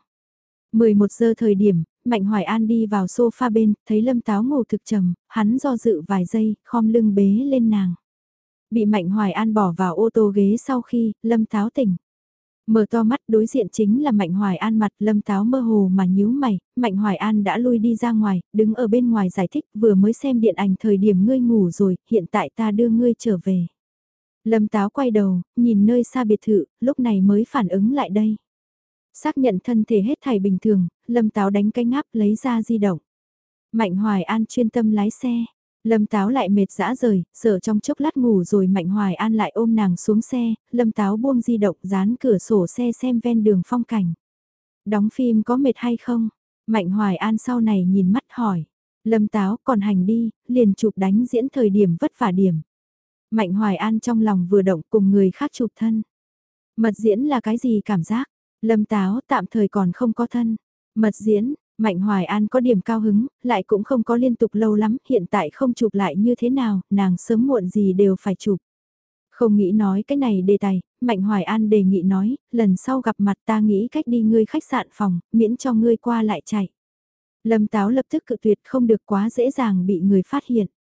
11 giờ thời điểm, Mạnh Hoài An đi vào sofa bên, thấy Lâm Táo ngủ thực trầm, hắn do dự vài giây, khom lưng bế lên nàng. Bị Mạnh Hoài An bỏ vào ô tô ghế sau khi, Lâm Táo tỉnh. Mở to mắt đối diện chính là Mạnh Hoài An mặt Lâm Táo mơ hồ mà nhíu mày, Mạnh Hoài An đã lui đi ra ngoài, đứng ở bên ngoài giải thích vừa mới xem điện ảnh thời điểm ngươi ngủ rồi, hiện tại ta đưa ngươi trở về. Lâm Táo quay đầu, nhìn nơi xa biệt thự, lúc này mới phản ứng lại đây. Xác nhận thân thể hết thảy bình thường, Lâm Táo đánh cái ngáp lấy ra di động. Mạnh Hoài An chuyên tâm lái xe. Lâm Táo lại mệt dã rời, sợ trong chốc lát ngủ rồi Mạnh Hoài An lại ôm nàng xuống xe, Lâm Táo buông di động dán cửa sổ xe xem ven đường phong cảnh. Đóng phim có mệt hay không? Mạnh Hoài An sau này nhìn mắt hỏi. Lâm Táo còn hành đi, liền chụp đánh diễn thời điểm vất vả điểm. Mạnh Hoài An trong lòng vừa động cùng người khác chụp thân. Mật diễn là cái gì cảm giác? Lâm Táo tạm thời còn không có thân. Mật diễn, Mạnh Hoài An có điểm cao hứng, lại cũng không có liên tục lâu lắm, hiện tại không chụp lại như thế nào, nàng sớm muộn gì đều phải chụp. Không nghĩ nói cái này đề tài, Mạnh Hoài An đề nghị nói, lần sau gặp mặt ta nghĩ cách đi ngươi khách sạn phòng, miễn cho ngươi qua lại chạy. Lâm Táo lập tức cự tuyệt không được quá dễ dàng bị người phát hiện.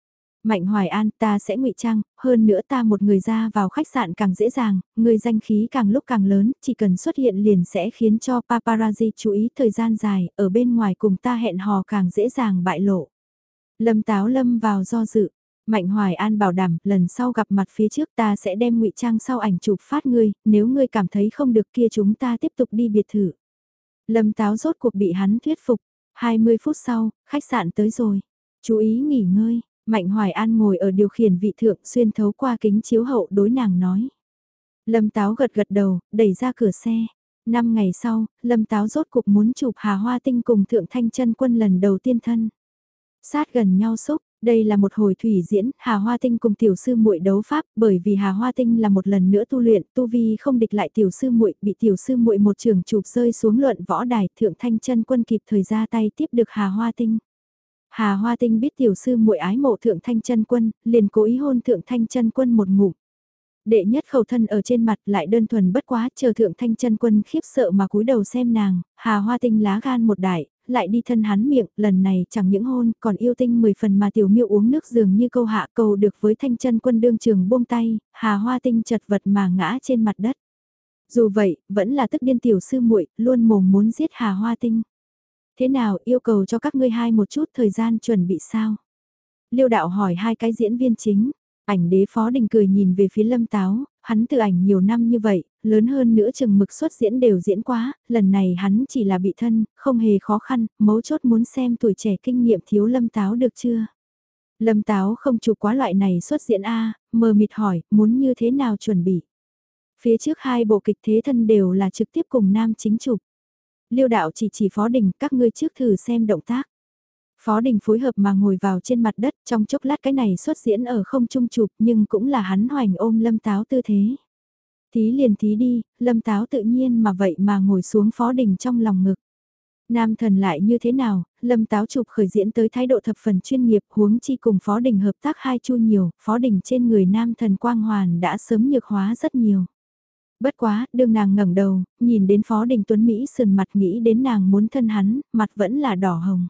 Mạnh Hoài An, ta sẽ ngụy trang, hơn nữa ta một người ra vào khách sạn càng dễ dàng, người danh khí càng lúc càng lớn, chỉ cần xuất hiện liền sẽ khiến cho paparazzi chú ý thời gian dài, ở bên ngoài cùng ta hẹn hò càng dễ dàng bại lộ. Lâm Táo lâm vào do dự. Mạnh Hoài An bảo đảm, lần sau gặp mặt phía trước ta sẽ đem ngụy trang sau ảnh chụp phát ngươi, nếu ngươi cảm thấy không được kia chúng ta tiếp tục đi biệt thự. Lâm Táo rốt cuộc bị hắn thuyết phục, 20 phút sau, khách sạn tới rồi. Chú ý nghỉ ngơi, Mạnh Hoài An ngồi ở điều khiển vị thượng xuyên thấu qua kính chiếu hậu đối nàng nói. Lâm Táo gật gật đầu, đẩy ra cửa xe. 5 ngày sau, Lâm Táo rốt cuộc muốn chụp Hà Hoa Tinh cùng Thượng Thanh Chân Quân lần đầu tiên thân. Sát gần nhau xúc, đây là một hồi thủy diễn, Hà Hoa Tinh cùng tiểu sư muội đấu pháp, bởi vì Hà Hoa Tinh là một lần nữa tu luyện, tu vi không địch lại tiểu sư muội, bị tiểu sư muội một trường chụp rơi xuống luận võ đài, Thượng Thanh Chân Quân kịp thời ra tay tiếp được Hà Hoa Tinh. Hà Hoa Tinh biết tiểu sư muội ái mộ Thượng Thanh Chân Quân, liền cố ý hôn Thượng Thanh Chân Quân một ngụm. Đệ nhất khẩu thân ở trên mặt lại đơn thuần bất quá, chờ Thượng Thanh Chân Quân khiếp sợ mà cúi đầu xem nàng, Hà Hoa Tinh lá gan một đại, lại đi thân hắn miệng, lần này chẳng những hôn, còn yêu tinh 10 phần mà tiểu miêu uống nước dường như câu hạ cầu được với Thanh Chân Quân đương trường buông tay, Hà Hoa Tinh chật vật mà ngã trên mặt đất. Dù vậy, vẫn là tức điên tiểu sư muội, luôn mồm muốn giết Hà Hoa Tinh. Thế nào, yêu cầu cho các ngươi hai một chút thời gian chuẩn bị sao? Liêu đạo hỏi hai cái diễn viên chính. Ảnh đế Phó Đình cười nhìn về phía Lâm Táo, hắn từ ảnh nhiều năm như vậy, lớn hơn nữa chừng mực xuất diễn đều diễn quá, lần này hắn chỉ là bị thân, không hề khó khăn, mấu chốt muốn xem tuổi trẻ kinh nghiệm thiếu Lâm Táo được chưa. Lâm Táo không chụp quá loại này xuất diễn A, mờ mịt hỏi, muốn như thế nào chuẩn bị. Phía trước hai bộ kịch thế thân đều là trực tiếp cùng nam chính chụp. Liêu đạo chỉ Phó Đình, các ngươi trước thử xem động tác. Phó Đình phối hợp mà ngồi vào trên mặt đất, trong chốc lát cái này xuất diễn ở không trung chụp nhưng cũng là hắn hoành ôm Lâm Táo tư thế. Thí liền thí đi, Lâm Táo tự nhiên mà vậy mà ngồi xuống Phó Đình trong lòng ngực. Nam thần lại như thế nào, Lâm Táo chụp khởi diễn tới thái độ thập phần chuyên nghiệp, huống chi cùng Phó Đình hợp tác hai chu nhiều, Phó Đình trên người nam thần quang hoàn đã sớm nhược hóa rất nhiều. Bất quá, đương nàng ngẩng đầu, nhìn đến Phó Đình Tuấn Mỹ sườn mặt nghĩ đến nàng muốn thân hắn, mặt vẫn là đỏ hồng.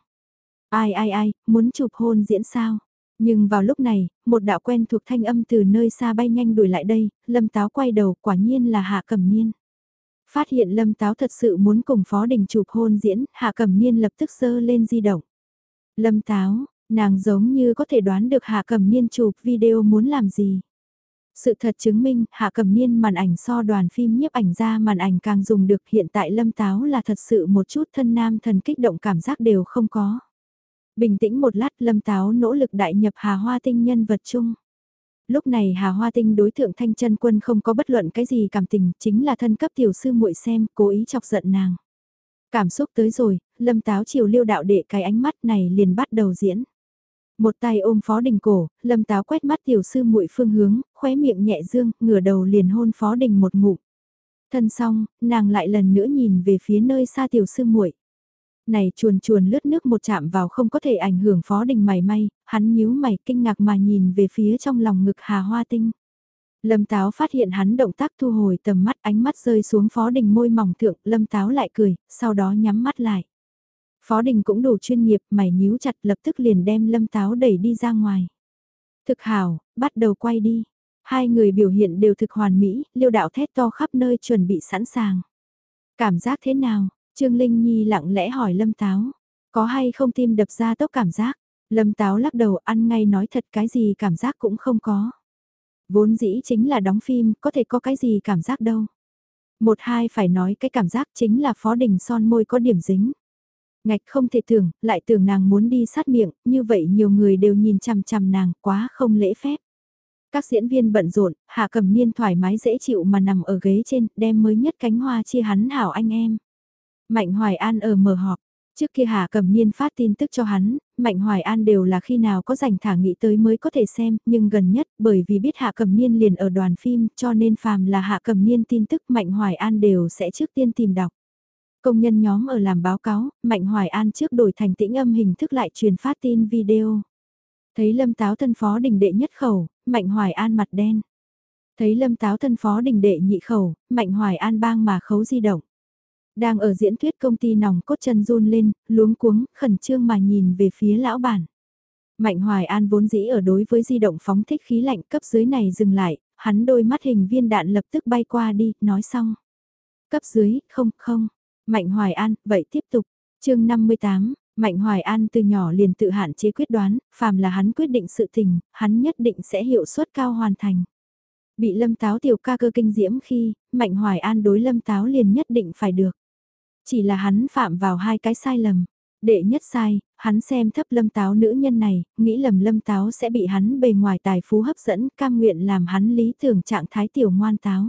Ai, muốn chụp hôn diễn sao? Nhưng vào lúc này, một đạo quen thuộc thanh âm từ nơi xa bay nhanh đuổi lại đây, Lâm Táo quay đầu, quả nhiên là Hạ Cẩm Niên. Phát hiện Lâm Táo thật sự muốn cùng Phó Đình chụp hôn diễn, Hạ Cẩm Niên lập tức giơ lên di động. Lâm Táo, nàng giống như có thể đoán được Hạ Cẩm Niên chụp video muốn làm gì. Sự thật chứng minh, Hạ Cẩm Niên màn ảnh so đoàn phim nhiếp ảnh ra màn ảnh càng dùng được, hiện tại Lâm Táo là thật sự một chút thân nam thần kích động cảm giác đều không có. Bình tĩnh một lát, Lâm Táo nỗ lực đại nhập Hà Hoa Tinh nhân vật chung. Lúc này Hà Hoa Tinh đối thượng Thanh Chân Quân không có bất luận cái gì cảm tình, chính là thân cấp tiểu sư muội xem, cố ý chọc giận nàng. Cảm xúc tới rồi, Lâm Táo chiều Liêu đạo đệ cái ánh mắt này liền bắt đầu diễn. Một tay ôm Phó Đình cổ, Lâm Táo quét mắt tiểu sư muội phương hướng, khóe miệng nhẹ dương, ngửa đầu liền hôn Phó Đình một ngụm. Thân xong, nàng lại lần nữa nhìn về phía nơi xa tiểu sư muội. Này chuồn chuồn lướt nước một chạm vào không có thể ảnh hưởng Phó Đình mảy may, hắn nhíu mày kinh ngạc mà nhìn về phía trong lòng ngực Hà Hoa Tinh. Lâm Táo phát hiện hắn động tác thu hồi tầm mắt, ánh mắt rơi xuống Phó Đình môi mỏng thượng, Lâm Táo lại cười, sau đó nhắm mắt lại. Phó Đình cũng đủ chuyên nghiệp, mày nhíu chặt lập tức liền đem Lâm Táo đẩy đi ra ngoài. Thực hảo, bắt đầu quay đi. Hai người biểu hiện đều thực hoàn mỹ, Liêu đạo thét to khắp nơi chuẩn bị sẵn sàng. Cảm giác thế nào? Trương Linh Nhi lặng lẽ hỏi Lâm Táo, có hay không tim đập ra tốc cảm giác? Lâm Táo lắc đầu ăn ngay nói thật cái gì cảm giác cũng không có. Vốn dĩ chính là đóng phim, có thể có cái gì cảm giác đâu. Một hai phải nói cái cảm giác chính là Phó Đình son môi có điểm dính. Ngạch không thể tưởng, lại tưởng nàng muốn đi sát miệng, như vậy nhiều người đều nhìn chằm chằm nàng, quá không lễ phép. Các diễn viên bận rộn, Hạ Cẩm Niên thoải mái dễ chịu mà nằm ở ghế trên, đem mới nhất cánh hoa chia hắn hảo anh em. Mạnh Hoài An ở mở họp, trước kia Hạ Cẩm Niên phát tin tức cho hắn, Mạnh Hoài An đều là khi nào có rảnh thả nghĩ tới mới có thể xem, nhưng gần nhất bởi vì biết Hạ Cẩm Niên liền ở đoàn phim cho nên phàm là Hạ Cẩm Niên tin tức Mạnh Hoài An đều sẽ trước tiên tìm đọc. Công nhân nhóm ở làm báo cáo, Mạnh Hoài An trước đổi thành tĩnh âm hình thức lại truyền phát tin video. Thấy Lâm Táo thân Phó Đình đệ nhất khẩu, Mạnh Hoài An mặt đen. Thấy Lâm Táo thân Phó Đình đệ nhị khẩu, Mạnh Hoài An bang mà khấu di động. Đang ở diễn thuyết công ty nòng cốt chân run lên, luống cuống, khẩn trương mà nhìn về phía lão bản. Mạnh Hoài An vốn dĩ ở đối với di động phóng thích khí lạnh cấp dưới này dừng lại, hắn đôi mắt hình viên đạn lập tức bay qua đi, nói xong. Cấp dưới, không, không. Mạnh Hoài An, vậy tiếp tục. chương 58, Mạnh Hoài An từ nhỏ liền tự hạn chế quyết đoán, phàm là hắn quyết định sự tình, hắn nhất định sẽ hiệu suất cao hoàn thành. Bị Lâm Táo tiểu ca cơ kinh diễm khi, Mạnh Hoài An đối Lâm Táo liền nhất định phải được. Chỉ là hắn phạm vào hai cái sai lầm. Đệ nhất sai, hắn xem thấp Lâm Táo nữ nhân này, nghĩ lầm Lâm Táo sẽ bị hắn bề ngoài tài phú hấp dẫn, cam nguyện làm hắn lý tưởng trạng thái tiểu ngoan táo.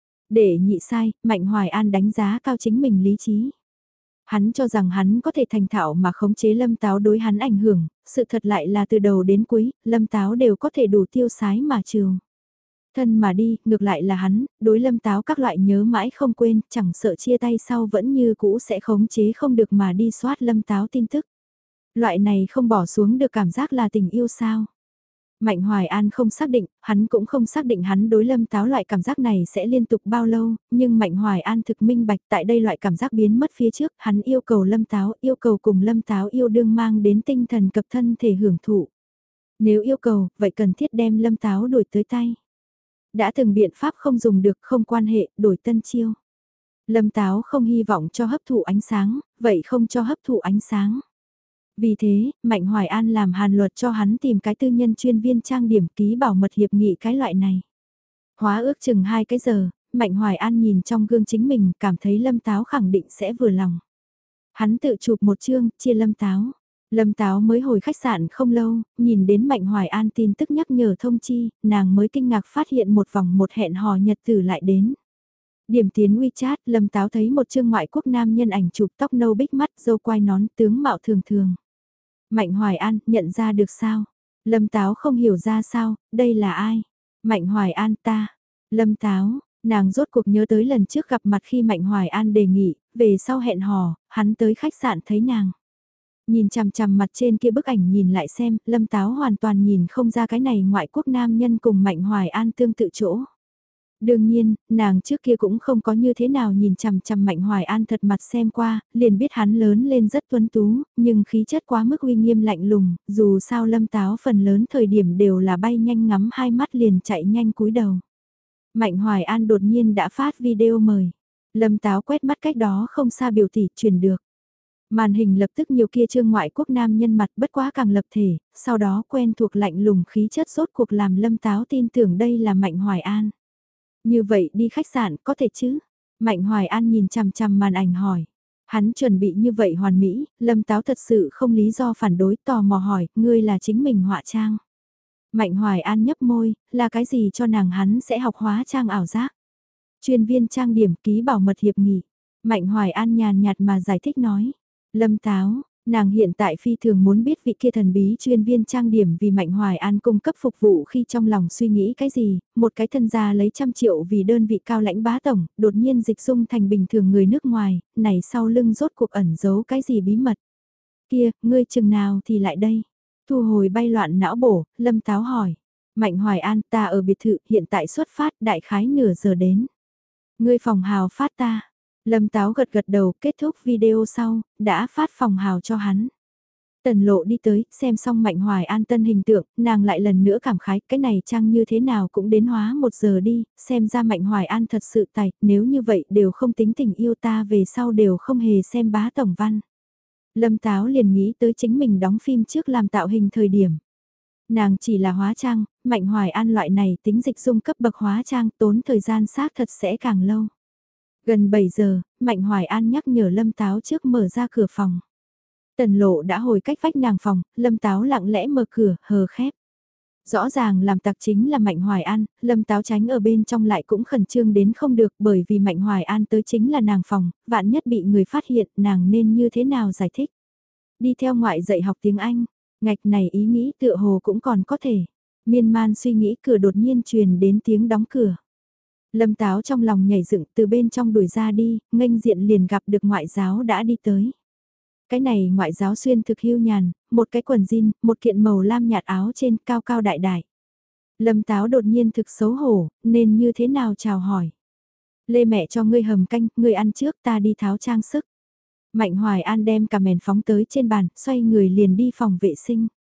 Để nhị sai, Mạnh Hoài An đánh giá cao chính mình lý trí. Hắn cho rằng hắn có thể thành thạo mà khống chế Lâm Táo đối hắn ảnh hưởng, sự thật lại là từ đầu đến cuối, Lâm Táo đều có thể đủ tiêu sái mà trường. Thân mà đi, ngược lại là hắn, đối Lâm Táo các loại nhớ mãi không quên, chẳng sợ chia tay sau vẫn như cũ sẽ khống chế không được mà đi soát Lâm Táo tin tức. Loại này không bỏ xuống được cảm giác là tình yêu sao. Mạnh Hoài An không xác định, hắn cũng không xác định hắn đối Lâm Táo loại cảm giác này sẽ liên tục bao lâu, nhưng Mạnh Hoài An thực minh bạch tại đây loại cảm giác biến mất phía trước, hắn yêu cầu Lâm Táo, yêu cầu cùng Lâm Táo yêu đương mang đến tinh thần cập thân thể hưởng thụ. Nếu yêu cầu, vậy cần thiết đem Lâm Táo đuổi tới tay. Đã từng biện pháp không dùng được, không quan hệ, đổi tân chiêu. Lâm Táo không hy vọng cho hấp thụ ánh sáng, vậy không cho hấp thụ ánh sáng. Vì thế, Mạnh Hoài An làm hàn luật cho hắn tìm cái tư nhân chuyên viên trang điểm ký bảo mật hiệp nghị cái loại này. Hóa ước chừng 2 cái giờ, Mạnh Hoài An nhìn trong gương chính mình cảm thấy Lâm Táo khẳng định sẽ vừa lòng. Hắn tự chụp một chương, chia Lâm Táo. Lâm Táo mới hồi khách sạn không lâu, nhìn đến Mạnh Hoài An tin tức nhắc nhở thông chi, nàng mới kinh ngạc phát hiện một vòng một hẹn hò nhật tử lại đến. Điểm tiến WeChat, Lâm Táo thấy một chương ngoại quốc nam nhân ảnh chụp tóc nâu bích mắt, râu quai nón, tướng mạo thường thường. Mạnh Hoài An, nhận ra được sao? Lâm Táo không hiểu ra sao, đây là ai? Mạnh Hoài An ta. Lâm Táo, nàng rốt cuộc nhớ tới lần trước gặp mặt khi Mạnh Hoài An đề nghị, về sau hẹn hò, hắn tới khách sạn thấy nàng. Nhìn chằm chằm mặt trên kia bức ảnh nhìn lại xem, Lâm Táo hoàn toàn nhìn không ra cái này ngoại quốc nam nhân cùng Mạnh Hoài An tương tự chỗ. Đương nhiên, nàng trước kia cũng không có như thế nào nhìn chằm chằm Mạnh Hoài An thật mặt xem qua, liền biết hắn lớn lên rất tuấn tú, nhưng khí chất quá mức uy nghiêm lạnh lùng, dù sao Lâm Táo phần lớn thời điểm đều là bay nhanh ngắm hai mắt liền chạy nhanh cúi đầu. Mạnh Hoài An đột nhiên đã phát video mời. Lâm Táo quét mắt cách đó không xa biểu tỷ truyền được. Màn hình lập tức nhiều kia trương ngoại quốc nam nhân mặt bất quá càng lập thể, sau đó quen thuộc lạnh lùng khí chất rốt cuộc làm Lâm Táo tin tưởng đây là Mạnh Hoài An. Như vậy đi khách sạn có thể chứ? Mạnh Hoài An nhìn chằm chằm màn ảnh hỏi. Hắn chuẩn bị như vậy hoàn mỹ, Lâm Táo thật sự không lý do phản đối tò mò hỏi, ngươi là chính mình họa trang. Mạnh Hoài An nhấp môi, là cái gì cho nàng hắn sẽ học hóa trang ảo giác. Chuyên viên trang điểm ký bảo mật hiệp nghị. Mạnh Hoài An nhàn nhạt mà giải thích nói. Lâm Táo, nàng hiện tại phi thường muốn biết vị kia thần bí chuyên viên trang điểm vì Mạnh Hoài An cung cấp phục vụ khi trong lòng suy nghĩ cái gì, một cái thân gia lấy 100 triệu vì đơn vị cao lãnh bá tổng, đột nhiên dịch dung thành bình thường người nước ngoài, này sau lưng rốt cuộc ẩn giấu cái gì bí mật. Kia, ngươi chừng nào thì lại đây. Thu hồi bay loạn não bổ, Lâm Táo hỏi. Mạnh Hoài An ta ở biệt thự hiện tại xuất phát đại khái nửa giờ đến. Ngươi phòng hào phát ta. Lâm Táo gật gật đầu kết thúc video sau, đã phát phòng hào cho hắn. Tần Lộ đi tới, xem xong Mạnh Hoài An tân hình tượng, nàng lại lần nữa cảm khái, cái này chăng như thế nào cũng đến hóa 1 giờ đi, xem ra Mạnh Hoài An thật sự tài, nếu như vậy đều không tính tình yêu ta về sau đều không hề xem bá tổng văn. Lâm Táo liền nghĩ tới chính mình đóng phim trước làm tạo hình thời điểm. Nàng chỉ là hóa trang, Mạnh Hoài An loại này tính dịch dung cấp bậc hóa trang tốn thời gian xác thật sẽ càng lâu. Gần 7 giờ, Mạnh Hoài An nhắc nhở Lâm Táo trước mở ra cửa phòng. Tần Lộ đã hồi cách vách nàng phòng, Lâm Táo lặng lẽ mở cửa, hờ khép. Rõ ràng làm tặc chính là Mạnh Hoài An, Lâm Táo tránh ở bên trong lại cũng khẩn trương đến không được bởi vì Mạnh Hoài An tới chính là nàng phòng, vạn nhất bị người phát hiện nàng nên như thế nào giải thích. Đi theo ngoại dạy học tiếng Anh, ngạch này ý nghĩ tựa hồ cũng còn có thể. Miên man suy nghĩ cửa đột nhiên truyền đến tiếng đóng cửa. Lâm Táo trong lòng nhảy dựng từ bên trong đuổi ra đi, nghênh diện liền gặp được ngoại giáo đã đi tới. Cái này ngoại giáo xuyên thực hưu nhàn, một cái quần jean, một kiện màu lam nhạt áo trên cao cao đại đại. Lâm Táo đột nhiên thực xấu hổ, nên như thế nào chào hỏi. Lê mẹ cho ngươi hầm canh, ngươi ăn trước ta đi tháo trang sức. Mạnh Hoài An đem cả mền phóng tới trên bàn, xoay người liền đi phòng vệ sinh.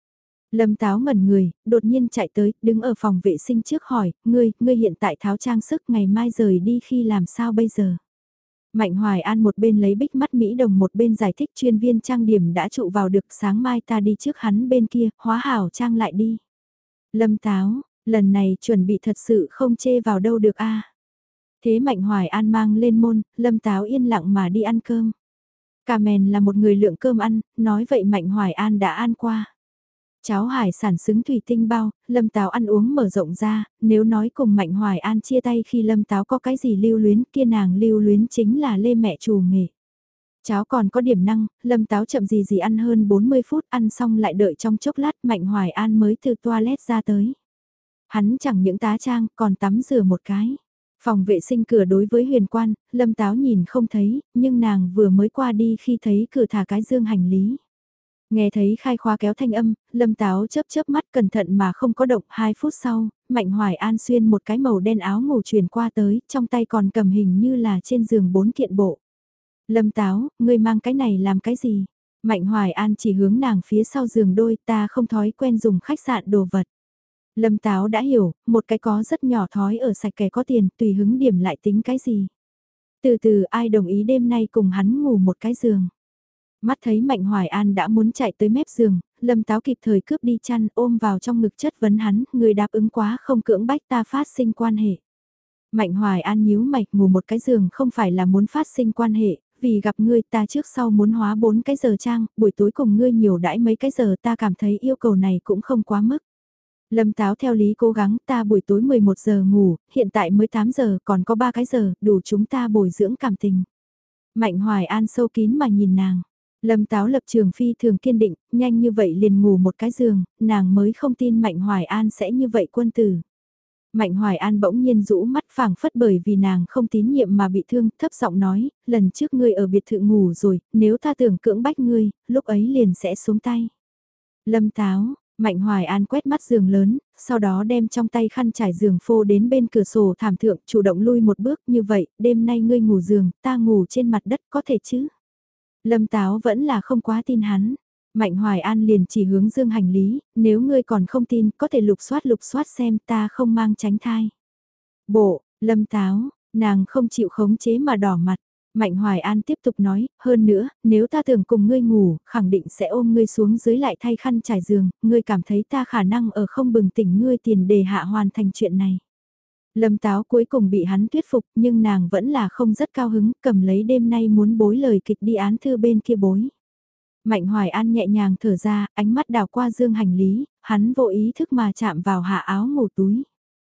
Lâm Táo ngẩn người, đột nhiên chạy tới, đứng ở phòng vệ sinh trước hỏi, ngươi hiện tại tháo trang sức ngày mai rời đi khi làm sao bây giờ? Mạnh Hoài An một bên lấy bích mắt Mỹ đồng một bên giải thích chuyên viên trang điểm đã trụ vào được sáng mai ta đi trước hắn bên kia, hóa hảo trang lại đi. Lâm Táo, lần này chuẩn bị thật sự không chê vào đâu được a. Thế Mạnh Hoài An mang lên môn, Lâm Táo yên lặng mà đi ăn cơm. Cà mèn là một người lượng cơm ăn, nói vậy Mạnh Hoài An đã ăn qua. Cháo hải sản xứng thủy tinh bao, Lâm Táo ăn uống mở rộng ra, nếu nói cùng Mạnh Hoài An chia tay khi Lâm Táo có cái gì lưu luyến kia nàng lưu luyến chính là lê mẹ chủ nghệ. Cháo còn có điểm năng, Lâm Táo chậm gì ăn hơn 40 phút ăn xong lại đợi trong chốc lát Mạnh Hoài An mới từ toilet ra tới. Hắn chẳng những tá trang còn tắm rửa một cái. Phòng vệ sinh cửa đối với huyền quan, Lâm Táo nhìn không thấy, nhưng nàng vừa mới qua đi khi thấy cửa thả cái dương hành lý. Nghe thấy khai khóa kéo thanh âm, Lâm Táo chớp mắt cẩn thận mà không có động 2 phút sau, Mạnh Hoài An xuyên một cái màu đen áo ngủ chuyển qua tới, trong tay còn cầm hình như là trên giường 4 kiện bộ. Lâm Táo, ngươi mang cái này làm cái gì? Mạnh Hoài An chỉ hướng nàng phía sau giường đôi ta không thói quen dùng khách sạn đồ vật. Lâm Táo đã hiểu, một cái có rất nhỏ thói ở sạch kẻ có tiền, tùy hứng điểm lại tính cái gì. Từ từ ai đồng ý đêm nay cùng hắn ngủ một cái giường. Mắt thấy Mạnh Hoài An đã muốn chạy tới mép giường, Lâm Táo kịp thời cướp đi chăn ôm vào trong ngực chất vấn hắn, người đáp ứng quá không cưỡng bách ta phát sinh quan hệ. Mạnh Hoài An nhíu mày, ngủ một cái giường không phải là muốn phát sinh quan hệ, vì gặp ngươi ta trước sau muốn hóa 4 cái giờ trang, buổi tối cùng ngươi nhiều đãi mấy cái giờ ta cảm thấy yêu cầu này cũng không quá mức. Lâm Táo theo lý cố gắng ta buổi tối 11 giờ ngủ, hiện tại mới 8 giờ còn có 3 cái giờ, đủ chúng ta bồi dưỡng cảm tình. Mạnh Hoài An sâu kín mà nhìn nàng. Lâm Táo lập trường phi thường kiên định, nhanh như vậy liền ngủ một cái giường, nàng mới không tin Mạnh Hoài An sẽ như vậy quân tử. Mạnh Hoài An bỗng nhiên rũ mắt phảng phất bởi vì nàng không tín nhiệm mà bị thương, thấp giọng nói, lần trước ngươi ở biệt thự ngủ rồi, nếu ta tưởng cưỡng bách ngươi, lúc ấy liền sẽ xuống tay. Lâm Táo, Mạnh Hoài An quét mắt giường lớn, sau đó đem trong tay khăn trải giường phô đến bên cửa sổ thảm thượng, chủ động lui một bước như vậy, đêm nay ngươi ngủ giường, ta ngủ trên mặt đất có thể chứ? Lâm Táo vẫn là không quá tin hắn. Mạnh Hoài An liền chỉ hướng dương hành lý, nếu ngươi còn không tin, có thể lục soát xem ta không mang tránh thai. Bộ, Lâm Táo, nàng không chịu khống chế mà đỏ mặt. Mạnh Hoài An tiếp tục nói, hơn nữa, nếu ta tưởng cùng ngươi ngủ, khẳng định sẽ ôm ngươi xuống dưới lại thay khăn trải giường, ngươi cảm thấy ta khả năng ở không bừng tỉnh ngươi tiền đề hạ hoàn thành chuyện này. Lâm Táo cuối cùng bị hắn thuyết phục nhưng nàng vẫn là không rất cao hứng, cầm lấy đêm nay muốn bối lời kịch đi án thư bên kia bối. Mạnh Hoài An nhẹ nhàng thở ra, ánh mắt đào qua dương hành lý, hắn vô ý thức mà chạm vào hạ áo ngủ túi.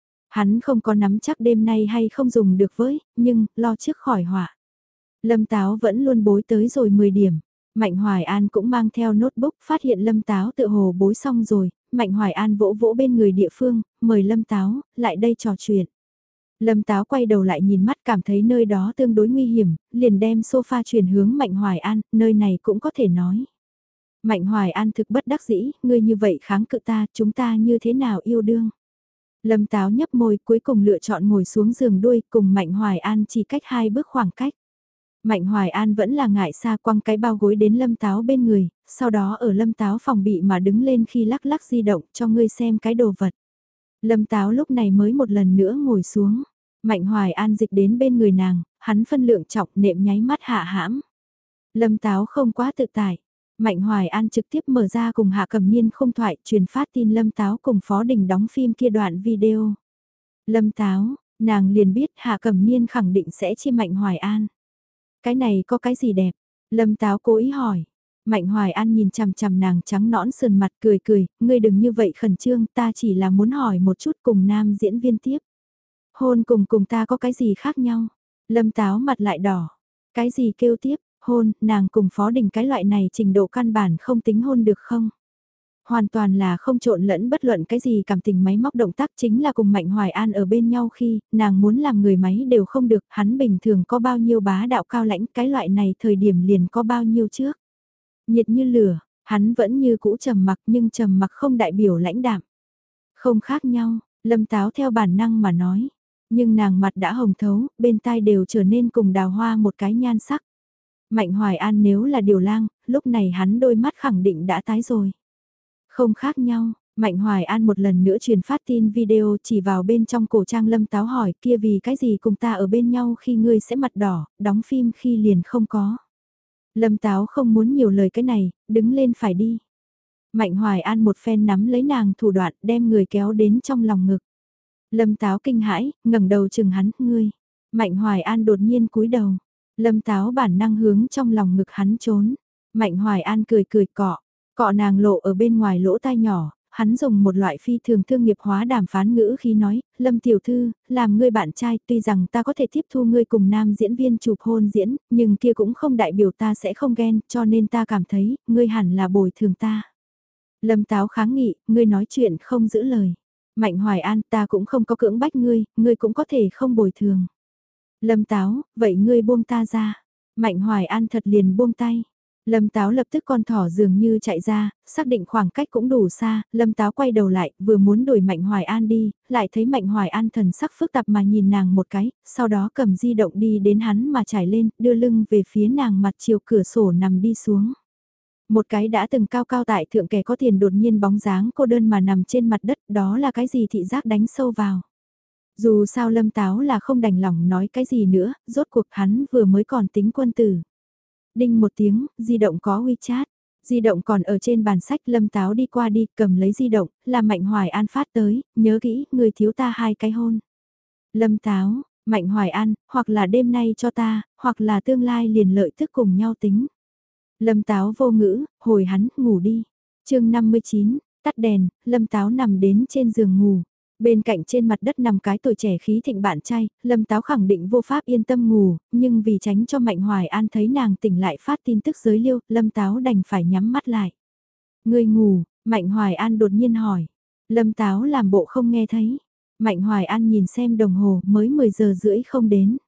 Hắn không có nắm chắc đêm nay hay không dùng được với, nhưng lo trước khỏi họa. Lâm Táo vẫn luôn bối tới rồi 10 điểm. Mạnh Hoài An cũng mang theo notebook phát hiện Lâm Táo tự hồ bối xong rồi, Mạnh Hoài An vỗ vỗ bên người địa phương, mời Lâm Táo, lại đây trò chuyện. Lâm Táo quay đầu lại nhìn mắt cảm thấy nơi đó tương đối nguy hiểm, liền đem sofa chuyển hướng Mạnh Hoài An, nơi này cũng có thể nói. Mạnh Hoài An thực bất đắc dĩ, ngươi như vậy kháng cự ta, chúng ta như thế nào yêu đương. Lâm Táo nhấp môi cuối cùng lựa chọn ngồi xuống giường đuôi cùng Mạnh Hoài An chỉ cách 2 bước khoảng cách. Mạnh Hoài An vẫn là ngại xa quăng cái bao gối đến Lâm Táo bên người, sau đó ở Lâm Táo phòng bị mà đứng lên khi lắc lắc di động cho ngươi xem cái đồ vật. Lâm Táo lúc này mới một lần nữa ngồi xuống. Mạnh Hoài An dịch đến bên người nàng, hắn phân lượng trọng nệm nháy mắt hạ hãm. Lâm Táo không quá tự tại. Mạnh Hoài An trực tiếp mở ra cùng Hạ Cẩm Niên không thoại truyền phát tin Lâm Táo cùng Phó Đình đóng phim kia đoạn video. Lâm Táo, nàng liền biết Hạ Cẩm Niên khẳng định sẽ chia Mạnh Hoài An. Cái này có cái gì đẹp? Lâm Táo cố ý hỏi. Mạnh Hoài An nhìn chằm chằm nàng trắng nõn sườn mặt cười cười, ngươi đừng như vậy khẩn trương, ta chỉ là muốn hỏi một chút cùng nam diễn viên tiếp. Hôn cùng ta có cái gì khác nhau? Lâm Táo mặt lại đỏ. Cái gì kêu tiếp, hôn, nàng cùng Phó Đình cái loại này trình độ căn bản không tính hôn được không? Hoàn toàn là không trộn lẫn bất luận cái gì cảm tình máy móc động tác chính là cùng Mạnh Hoài An ở bên nhau khi nàng muốn làm người máy đều không được, hắn bình thường có bao nhiêu bá đạo cao lãnh cái loại này thời điểm liền có bao nhiêu trước. Nhiệt như lửa, hắn vẫn như cũ trầm mặc nhưng trầm mặc không đại biểu lãnh đạm. Không khác nhau, Lâm Táo theo bản năng mà nói. Nhưng nàng mặt đã hồng thấu, bên tai đều trở nên cùng đào hoa một cái nhan sắc. Mạnh Hoài An nếu là điều lang, lúc này hắn đôi mắt khẳng định đã tái rồi. Không khác nhau, Mạnh Hoài An một lần nữa truyền phát tin video chỉ vào bên trong cổ trang Lâm Táo hỏi kia vì cái gì cùng ta ở bên nhau khi ngươi sẽ mặt đỏ, đóng phim khi liền không có. Lâm Táo không muốn nhiều lời cái này, đứng lên phải đi. Mạnh Hoài An một phen nắm lấy nàng thủ đoạn đem người kéo đến trong lòng ngực. Lâm Táo kinh hãi, ngẩng đầu chừng hắn, ngươi. Mạnh Hoài An đột nhiên cúi đầu. Lâm Táo bản năng hướng trong lòng ngực hắn trốn. Mạnh Hoài An cười cười cọ nàng lộ ở bên ngoài lỗ tai nhỏ, hắn dùng một loại phi thường thương nghiệp hóa đàm phán ngữ khi nói, Lâm tiểu thư, làm ngươi bạn trai, tuy rằng ta có thể tiếp thu ngươi cùng nam diễn viên chụp hôn diễn, nhưng kia cũng không đại biểu ta sẽ không ghen, cho nên ta cảm thấy, ngươi hẳn là bồi thường ta. Lâm Táo kháng nghị, ngươi nói chuyện không giữ lời. Mạnh Hoài An, ta cũng không có cưỡng bách ngươi cũng có thể không bồi thường. Lâm Táo, vậy ngươi buông ta ra. Mạnh Hoài An thật liền buông tay. Lâm Táo lập tức con thỏ dường như chạy ra, xác định khoảng cách cũng đủ xa, Lâm Táo quay đầu lại, vừa muốn đuổi Mạnh Hoài An đi, lại thấy Mạnh Hoài An thần sắc phức tạp mà nhìn nàng một cái, sau đó cầm di động đi đến hắn mà trải lên, đưa lưng về phía nàng mặt chiều cửa sổ nằm đi xuống. Một cái đã từng cao cao tại thượng kẻ có tiền đột nhiên bóng dáng cô đơn mà nằm trên mặt đất, đó là cái gì thị giác đánh sâu vào. Dù sao Lâm Táo là không đành lòng nói cái gì nữa, rốt cuộc hắn vừa mới còn tính quân tử. Đinh một tiếng, di động có WeChat. Di động còn ở trên bàn sách, Lâm Táo đi qua đi, cầm lấy di động, là Mạnh Hoài An phát tới, nhớ kỹ, người thiếu ta 2 cái hôn. Lâm Táo, Mạnh Hoài An, hoặc là đêm nay cho ta, hoặc là tương lai liền lợi tức cùng nhau tính. Lâm Táo vô ngữ, hồi hắn, ngủ đi. chương 59, tắt đèn, Lâm Táo nằm đến trên giường ngủ. Bên cạnh trên mặt đất nằm cái tuổi trẻ khí thịnh bạn trai, Lâm Táo khẳng định vô pháp yên tâm ngủ, nhưng vì tránh cho Mạnh Hoài An thấy nàng tỉnh lại phát tin tức giới liêu, Lâm Táo đành phải nhắm mắt lại. Ngươi ngủ, Mạnh Hoài An đột nhiên hỏi. Lâm Táo làm bộ không nghe thấy. Mạnh Hoài An nhìn xem đồng hồ mới 10 giờ rưỡi không đến.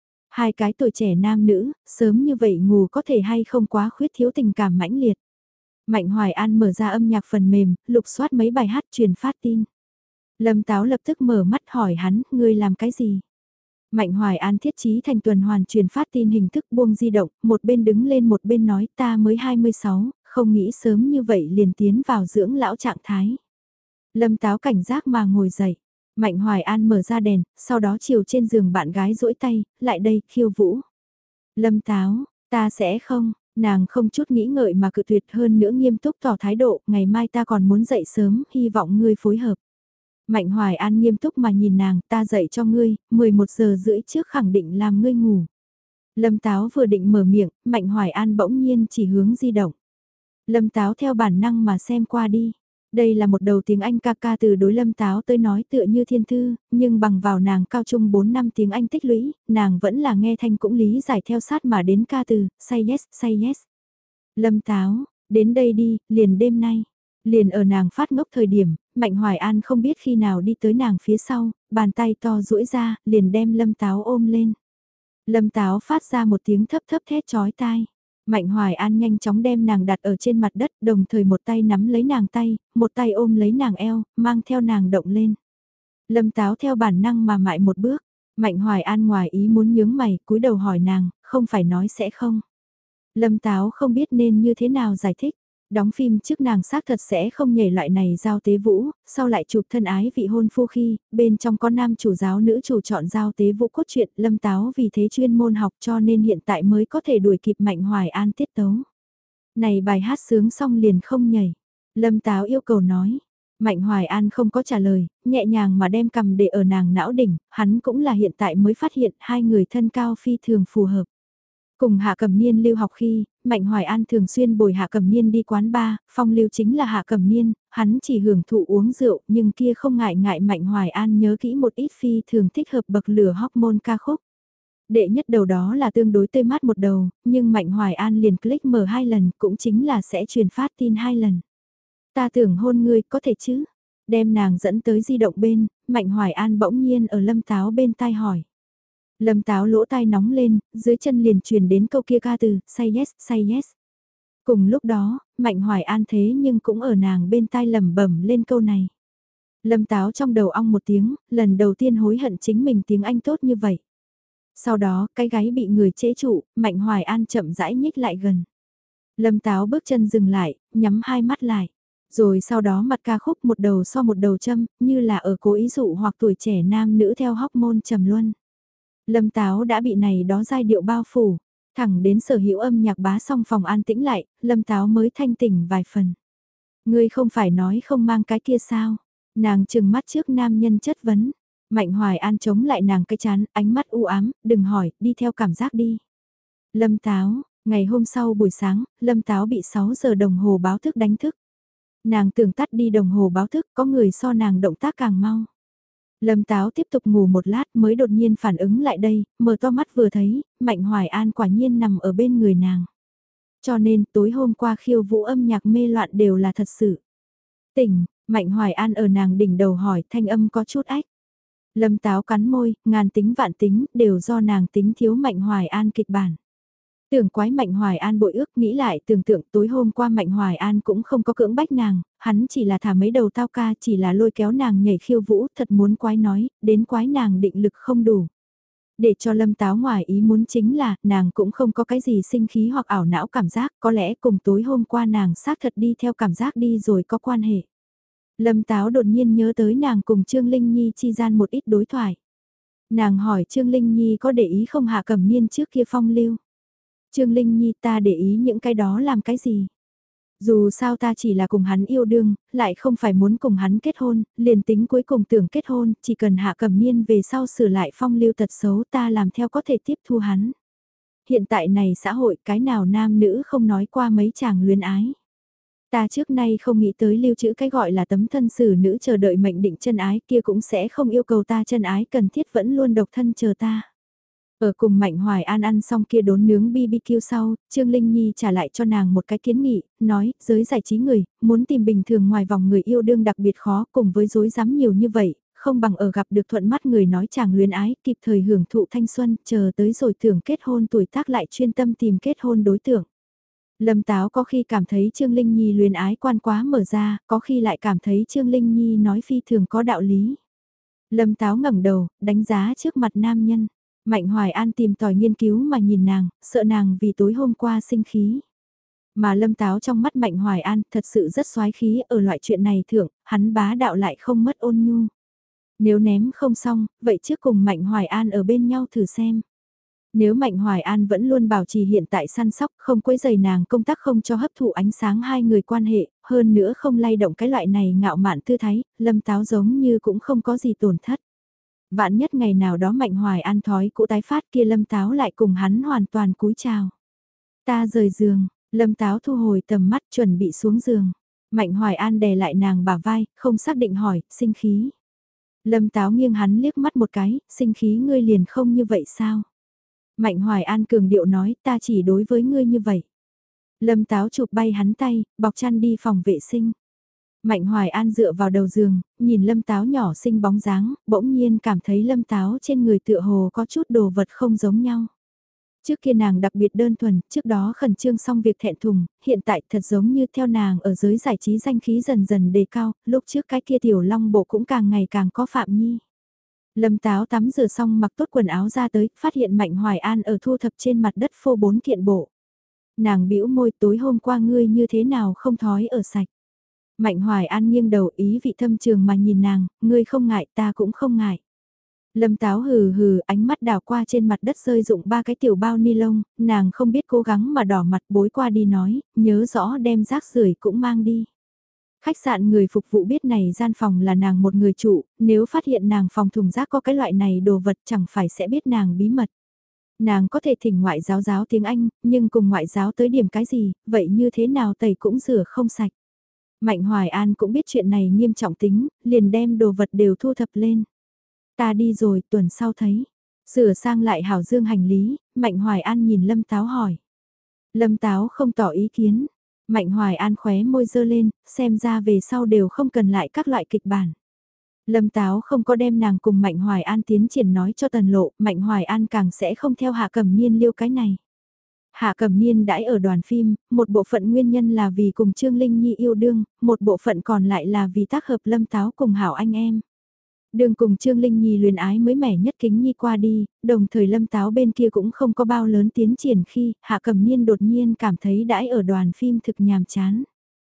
2 cái tuổi trẻ nam nữ, sớm như vậy ngủ có thể hay không quá khuyết thiếu tình cảm mãnh liệt. Mạnh Hoài An mở ra âm nhạc phần mềm, lục soát mấy bài hát truyền phát tin. Lâm Táo lập tức mở mắt hỏi hắn, ngươi làm cái gì? Mạnh Hoài An thiết chí thành tuần hoàn truyền phát tin hình thức buông di động, một bên đứng lên một bên nói ta mới 26, không nghĩ sớm như vậy liền tiến vào dưỡng lão trạng thái. Lâm Táo cảnh giác mà ngồi dậy. Mạnh Hoài An mở ra đèn, sau đó chiều trên giường bạn gái duỗi tay, lại đây, khiêu vũ. Lâm Táo, ta sẽ không, nàng không chút nghĩ ngợi mà cự tuyệt hơn nữa nghiêm túc tỏ thái độ, ngày mai ta còn muốn dậy sớm, hy vọng ngươi phối hợp. Mạnh Hoài An nghiêm túc mà nhìn nàng, ta dậy cho ngươi, 11 giờ rưỡi trước khẳng định làm ngươi ngủ. Lâm Táo vừa định mở miệng, Mạnh Hoài An bỗng nhiên chỉ hướng di động. Lâm Táo theo bản năng mà xem qua đi. Đây là một đầu tiếng Anh ca ca từ đối Lâm Táo tới nói tựa như thiên thư, nhưng bằng vào nàng cao trung 4 năm tiếng Anh tích lũy, nàng vẫn là nghe thanh cũng lý giải theo sát mà đến ca từ, say yes. Lâm Táo, đến đây đi, liền đêm nay. Liền ở nàng phát ngốc thời điểm, Mạnh Hoài An không biết khi nào đi tới nàng phía sau, bàn tay to duỗi ra, liền đem Lâm Táo ôm lên. Lâm Táo phát ra một tiếng thấp thấp thét chói tai. Mạnh Hoài An nhanh chóng đem nàng đặt ở trên mặt đất, đồng thời một tay nắm lấy nàng tay, một tay ôm lấy nàng eo, mang theo nàng động lên. Lâm Táo theo bản năng mà mại một bước, Mạnh Hoài An ngoài ý muốn nhướng mày, cúi đầu hỏi nàng, không phải nói sẽ không. Lâm Táo không biết nên như thế nào giải thích. Đóng phim trước nàng xác thật sẽ không nhảy loại này giao tế vũ, sau lại chụp thân ái vị hôn phu khi, bên trong có nam chủ giáo nữ chủ chọn giao tế vũ cốt truyện, Lâm Táo vì thế chuyên môn học cho nên hiện tại mới có thể đuổi kịp Mạnh Hoài An tiết tấu. Này bài hát sướng xong liền không nhảy. Lâm Táo yêu cầu nói. Mạnh Hoài An không có trả lời, nhẹ nhàng mà đem cầm để ở nàng não đỉnh, hắn cũng là hiện tại mới phát hiện hai người thân cao phi thường phù hợp. Cùng Hạ Cẩm Niên lưu học khi, Mạnh Hoài An thường xuyên bồi Hạ Cẩm Niên đi quán bar, phong lưu chính là Hạ Cẩm Niên, hắn chỉ hưởng thụ uống rượu nhưng kia không ngại Mạnh Hoài An nhớ kỹ một ít phi thường thích hợp bậc lửa hormone ca khúc. Đệ nhất đầu đó là tương đối tươi mát một đầu, nhưng Mạnh Hoài An liền click mở 2 lần cũng chính là sẽ truyền phát tin 2 lần. Ta tưởng hôn ngươi có thể chứ? Đem nàng dẫn tới di động bên, Mạnh Hoài An bỗng nhiên ở Lâm Táo bên tai hỏi. Lâm Táo lỗ tai nóng lên, dưới chân liền truyền đến câu kia ca từ, say yes. Cùng lúc đó, Mạnh Hoài An thế nhưng cũng ở nàng bên tai lẩm bẩm lên câu này. Lâm Táo trong đầu ong một tiếng, lần đầu tiên hối hận chính mình tiếng Anh tốt như vậy. Sau đó, cái gáy bị người chế trụ, Mạnh Hoài An chậm rãi nhích lại gần. Lâm Táo bước chân dừng lại, nhắm hai mắt lại. Rồi sau đó mặt ca khúc một đầu so một đầu châm, như là ở cố ý dụ hoặc tuổi trẻ nam nữ theo hormone trầm luân. Lâm Táo đã bị này đó giai điệu bao phủ, thẳng đến sở hữu âm nhạc bá xong phòng an tĩnh lại, Lâm Táo mới thanh tỉnh vài phần. Ngươi không phải nói không mang cái kia sao? Nàng trừng mắt trước nam nhân chất vấn. Mạnh Hoài An chống lại nàng cái chán, ánh mắt u ám, đừng hỏi, đi theo cảm giác đi. Lâm Táo, ngày hôm sau buổi sáng, Lâm Táo bị 6 giờ đồng hồ báo thức đánh thức. Nàng tưởng tắt đi đồng hồ báo thức, có người so nàng động tác càng mau. Lâm Táo tiếp tục ngủ một lát mới đột nhiên phản ứng lại đây, mở to mắt vừa thấy, Mạnh Hoài An quả nhiên nằm ở bên người nàng. Cho nên tối hôm qua khiêu vũ âm nhạc mê loạn đều là thật sự. Tỉnh, Mạnh Hoài An ở nàng đỉnh đầu hỏi thanh âm có chút ách. Lâm Táo cắn môi, ngàn tính vạn tính, đều do nàng tính thiếu Mạnh Hoài An kịch bản. Tưởng quái Mạnh Hoài An bội ước nghĩ lại tưởng tượng tối hôm qua Mạnh Hoài An cũng không có cưỡng bách nàng, hắn chỉ là thả mấy đầu tao ca chỉ là lôi kéo nàng nhảy khiêu vũ thật muốn quái nói, đến quái nàng định lực không đủ. Để cho Lâm Táo ngoài ý muốn chính là nàng cũng không có cái gì sinh khí hoặc ảo não cảm giác, có lẽ cùng tối hôm qua nàng xác thật đi theo cảm giác đi rồi có quan hệ. Lâm Táo đột nhiên nhớ tới nàng cùng Trương Linh Nhi chi gian một ít đối thoại. Nàng hỏi Trương Linh Nhi có để ý không Hạ Cẩm Niên trước kia phong lưu. Trương Linh Nhi ta để ý những cái đó làm cái gì. Dù sao ta chỉ là cùng hắn yêu đương, lại không phải muốn cùng hắn kết hôn, liền tính cuối cùng tưởng kết hôn, chỉ cần Hạ Cẩm Niên về sau sửa lại phong lưu tật xấu ta làm theo có thể tiếp thu hắn. Hiện tại này xã hội cái nào nam nữ không nói qua mấy chàng luyến ái. Ta trước nay không nghĩ tới lưu trữ cái gọi là tấm thân xử nữ chờ đợi mệnh định chân ái kia cũng sẽ không yêu cầu ta chân ái cần thiết vẫn luôn độc thân chờ ta. Ở cùng Mạnh Hoài An ăn xong kia đốn nướng BBQ sau, Trương Linh Nhi trả lại cho nàng một cái kiến nghị, nói, giới giải trí người, muốn tìm bình thường ngoài vòng người yêu đương đặc biệt khó cùng với dối rắm nhiều như vậy, không bằng ở gặp được thuận mắt người nói chàng luyến ái, kịp thời hưởng thụ thanh xuân, chờ tới rồi tưởng kết hôn tuổi tác lại chuyên tâm tìm kết hôn đối tượng. Lâm Táo có khi cảm thấy Trương Linh Nhi luyến ái quan quá mở ra, có khi lại cảm thấy Trương Linh Nhi nói phi thường có đạo lý. Lâm Táo ngẩng đầu, đánh giá trước mặt nam nhân. Mạnh Hoài An tìm tòi nghiên cứu mà nhìn nàng, sợ nàng vì tối hôm qua sinh khí. Mà Lâm Táo trong mắt Mạnh Hoài An thật sự rất xoái khí ở loại chuyện này thượng, hắn bá đạo lại không mất ôn nhu. Nếu ném không xong, vậy trước cùng Mạnh Hoài An ở bên nhau thử xem. Nếu Mạnh Hoài An vẫn luôn bảo trì hiện tại săn sóc không quấy giày nàng công tác không cho hấp thụ ánh sáng hai người quan hệ, hơn nữa không lay động cái loại này ngạo mạn tư thái, Lâm Táo giống như cũng không có gì tổn thất. Vạn nhất ngày nào đó Mạnh Hoài An thói cũ tái phát kia Lâm Táo lại cùng hắn hoàn toàn cúi chào. Ta rời giường, Lâm Táo thu hồi tầm mắt chuẩn bị xuống giường. Mạnh Hoài An đè lại nàng bả vai, không xác định hỏi, sinh khí. Lâm Táo nghiêng hắn liếc mắt một cái, sinh khí ngươi liền không như vậy sao? Mạnh Hoài An cường điệu nói ta chỉ đối với ngươi như vậy. Lâm Táo chụp bay hắn tay, bọc chăn đi phòng vệ sinh. Mạnh Hoài An dựa vào đầu giường, nhìn Lâm Táo nhỏ xinh bóng dáng, bỗng nhiên cảm thấy Lâm Táo trên người tựa hồ có chút đồ vật không giống nhau. Trước kia nàng đặc biệt đơn thuần, trước đó khẩn trương xong việc thẹn thùng, hiện tại thật giống như theo nàng ở giới giải trí danh khí dần dần đề cao, lúc trước cái kia tiểu long bộ cũng càng ngày càng có phạm nhi. Lâm Táo tắm rửa xong mặc tốt quần áo ra tới, phát hiện Mạnh Hoài An ở thu thập trên mặt đất phô 4 kiện bộ. Nàng bĩu môi tối hôm qua ngươi như thế nào không thói ở sạch. Mạnh Hoài An nghiêng đầu ý vị thâm trường mà nhìn nàng, ngươi không ngại ta cũng không ngại. Lâm Táo hừ hừ ánh mắt đảo qua trên mặt đất rơi dụng 3 cái tiểu bao ni lông, nàng không biết cố gắng mà đỏ mặt bối qua đi nói, nhớ rõ đem rác rưởi cũng mang đi. Khách sạn người phục vụ biết này gian phòng là nàng một người trụ, nếu phát hiện nàng phòng thùng rác có cái loại này đồ vật chẳng phải sẽ biết nàng bí mật. Nàng có thể thỉnh ngoại giáo giáo tiếng Anh, nhưng cùng ngoại giáo tới điểm cái gì, vậy như thế nào tẩy cũng rửa không sạch. Mạnh Hoài An cũng biết chuyện này nghiêm trọng tính, liền đem đồ vật đều thu thập lên. Ta đi rồi, tuần sau thấy. Sửa sang lại hảo dương hành lý, Mạnh Hoài An nhìn Lâm Táo hỏi. Lâm Táo không tỏ ý kiến. Mạnh Hoài An khóe môi dơ lên, xem ra về sau đều không cần lại các loại kịch bản. Lâm Táo không có đem nàng cùng Mạnh Hoài An tiến triển nói cho Tần Lộ, Mạnh Hoài An càng sẽ không theo Hạ Cẩm Niên liêu cái này. Hạ Cẩm Niên đãi ở đoàn phim, một bộ phận nguyên nhân là vì cùng Trương Linh Nhi yêu đương, một bộ phận còn lại là vì tác hợp Lâm Táo cùng hảo anh em. Đường cùng Trương Linh Nhi luyến ái mới mẻ nhất kính nhi qua đi, đồng thời Lâm Táo bên kia cũng không có bao lớn tiến triển khi Hạ Cẩm Niên đột nhiên cảm thấy đãi ở đoàn phim thực nhàm chán.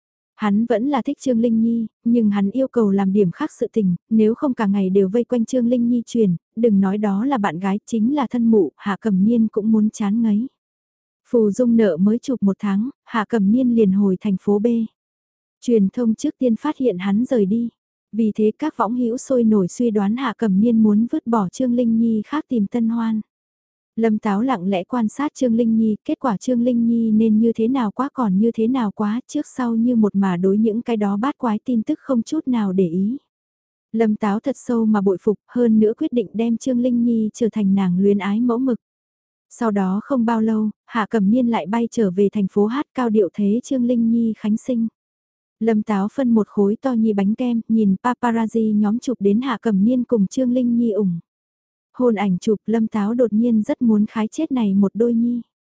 Hắn vẫn là thích Trương Linh Nhi, nhưng hắn yêu cầu làm điểm khác sự tình, nếu không cả ngày đều vây quanh Trương Linh Nhi truyền, đừng nói đó là bạn gái, chính là thân mụ, Hạ Cẩm Niên cũng muốn chán ngấy. Phù Dung nợ mới chụp 1 tháng, Hạ Cẩm Niên liền hồi thành phố B. Truyền thông trước tiên phát hiện hắn rời đi. Vì thế các võng hữu sôi nổi suy đoán Hạ Cẩm Niên muốn vứt bỏ Trương Linh Nhi khác tìm tân hoan. Lâm Táo lặng lẽ quan sát Trương Linh Nhi, kết quả Trương Linh Nhi nên như thế nào quá còn như thế nào quá, trước sau như một mà đối những cái đó bát quái tin tức không chút nào để ý. Lâm Táo thật sâu mà bội phục, hơn nữa quyết định đem Trương Linh Nhi trở thành nàng luyến ái mẫu mực. Sau đó không bao lâu, Hạ Cẩm Niên lại bay trở về thành phố hát cao điệu thế Trương Linh Nhi khánh sinh. Lâm Táo phân một khối to nhi bánh kem, nhìn paparazzi nhóm chụp đến Hạ Cẩm Niên cùng Trương Linh Nhi ủng. Hôn ảnh chụp Lâm Táo đột nhiên rất muốn khái chết này một đôi nhi.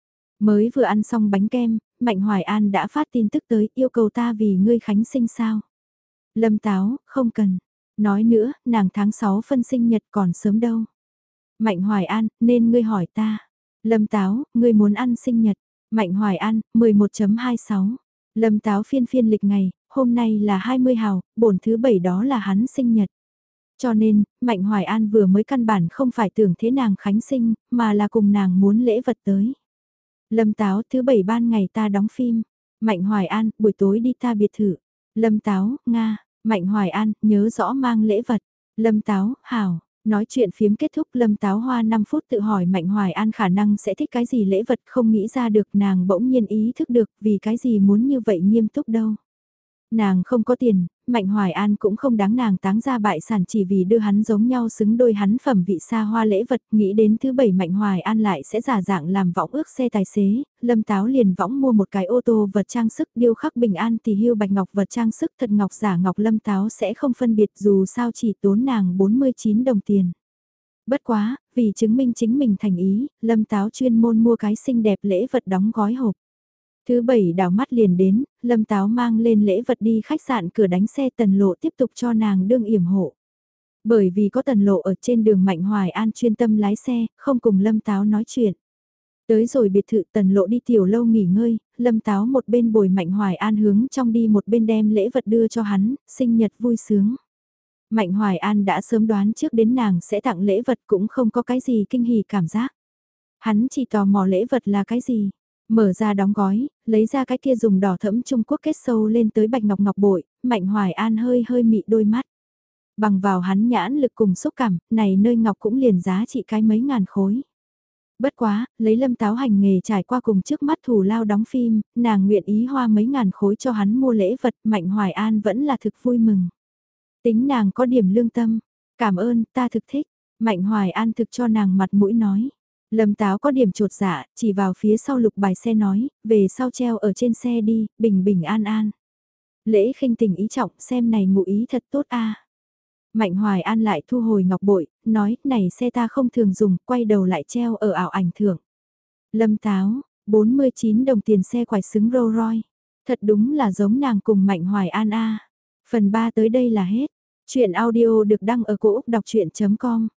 Mới vừa ăn xong bánh kem, Mạnh Hoài An đã phát tin tức tới yêu cầu ta vì ngươi khánh sinh sao. Lâm Táo, không cần. Nói nữa, nàng tháng 6 phân sinh nhật còn sớm đâu. Mạnh Hoài An, nên ngươi hỏi ta. Lâm Táo, ngươi muốn ăn sinh nhật. Mạnh Hoài An, 11.26. Lâm Táo phiên phiên lịch ngày, hôm nay là 20 hào, bổn thứ 7 đó là hắn sinh nhật. Cho nên, Mạnh Hoài An vừa mới căn bản không phải tưởng thế nàng khánh sinh, mà là cùng nàng muốn lễ vật tới. Lâm Táo, thứ 7 ban ngày ta đóng phim. Mạnh Hoài An, buổi tối đi ta biệt thự. Lâm Táo, Nga. Mạnh Hoài An, nhớ rõ mang lễ vật. Lâm Táo, hảo. Nói chuyện phiếm kết thúc Lâm Táo hoa 5 phút tự hỏi Mạnh Hoài An khả năng sẽ thích cái gì lễ vật không nghĩ ra được nàng bỗng nhiên ý thức được vì cái gì muốn như vậy nghiêm túc đâu. Nàng không có tiền, Mạnh Hoài An cũng không đáng nàng táng ra bại sản chỉ vì đưa hắn giống nhau xứng đôi hắn phẩm vị xa hoa lễ vật, nghĩ đến thứ 7 Mạnh Hoài An lại sẽ giả dạng làm võng ước xe tài xế, Lâm Táo liền võng mua một cái ô tô vật trang sức điêu khắc bình an tỷ hưu bạch ngọc vật trang sức thật ngọc giả ngọc Lâm Táo sẽ không phân biệt dù sao chỉ tốn nàng 49 đồng tiền. Bất quá, vì chứng minh chính mình thành ý, Lâm Táo chuyên môn mua cái xinh đẹp lễ vật đóng gói hộp. Thứ 7 đảo mắt liền đến, Lâm Táo mang lên lễ vật đi khách sạn cửa đánh xe Tần Lộ tiếp tục cho nàng đương yểm hộ. Bởi vì có Tần Lộ ở trên đường Mạnh Hoài An chuyên tâm lái xe, không cùng Lâm Táo nói chuyện. Tới rồi biệt thự Tần Lộ đi tiểu lâu nghỉ ngơi, Lâm Táo một bên bồi Mạnh Hoài An hướng trong đi một bên đem lễ vật đưa cho hắn, sinh nhật vui sướng. Mạnh Hoài An đã sớm đoán trước đến nàng sẽ tặng lễ vật cũng không có cái gì kinh hỉ cảm giác. Hắn chỉ tò mò lễ vật là cái gì. Mở ra đóng gói, lấy ra cái kia dùng đỏ thẫm Trung Quốc kết sâu lên tới bạch ngọc ngọc bội, Mạnh Hoài An hơi hơi mị đôi mắt. Bằng vào hắn nhãn lực cùng xúc cảm, này nơi ngọc cũng liền giá trị cái mấy ngàn khối. Bất quá, lấy Lâm Táo hành nghề trải qua cùng trước mắt thủ lao đóng phim, nàng nguyện ý hoa mấy ngàn khối cho hắn mua lễ vật, Mạnh Hoài An vẫn là thực vui mừng. Tính nàng có điểm lương tâm, cảm ơn, ta thực thích, Mạnh Hoài An thực cho nàng mặt mũi nói. Lâm Táo có điểm trột dạ, chỉ vào phía sau lục bài xe nói, về sau treo ở trên xe đi, bình bình an an. Lễ khinh tình ý trọng, xem này ngụ ý thật tốt a. Mạnh Hoài An lại thu hồi ngọc bội, nói, này xe ta không thường dùng, quay đầu lại treo ở ảo ảnh thưởng. Lâm Táo, 49 đồng tiền xe quải xứng Rolls Royce. Thật đúng là giống nàng cùng Mạnh Hoài An a. Phần 3 tới đây là hết. Chuyện audio được đăng ở cổ Úc đọc chuyện.com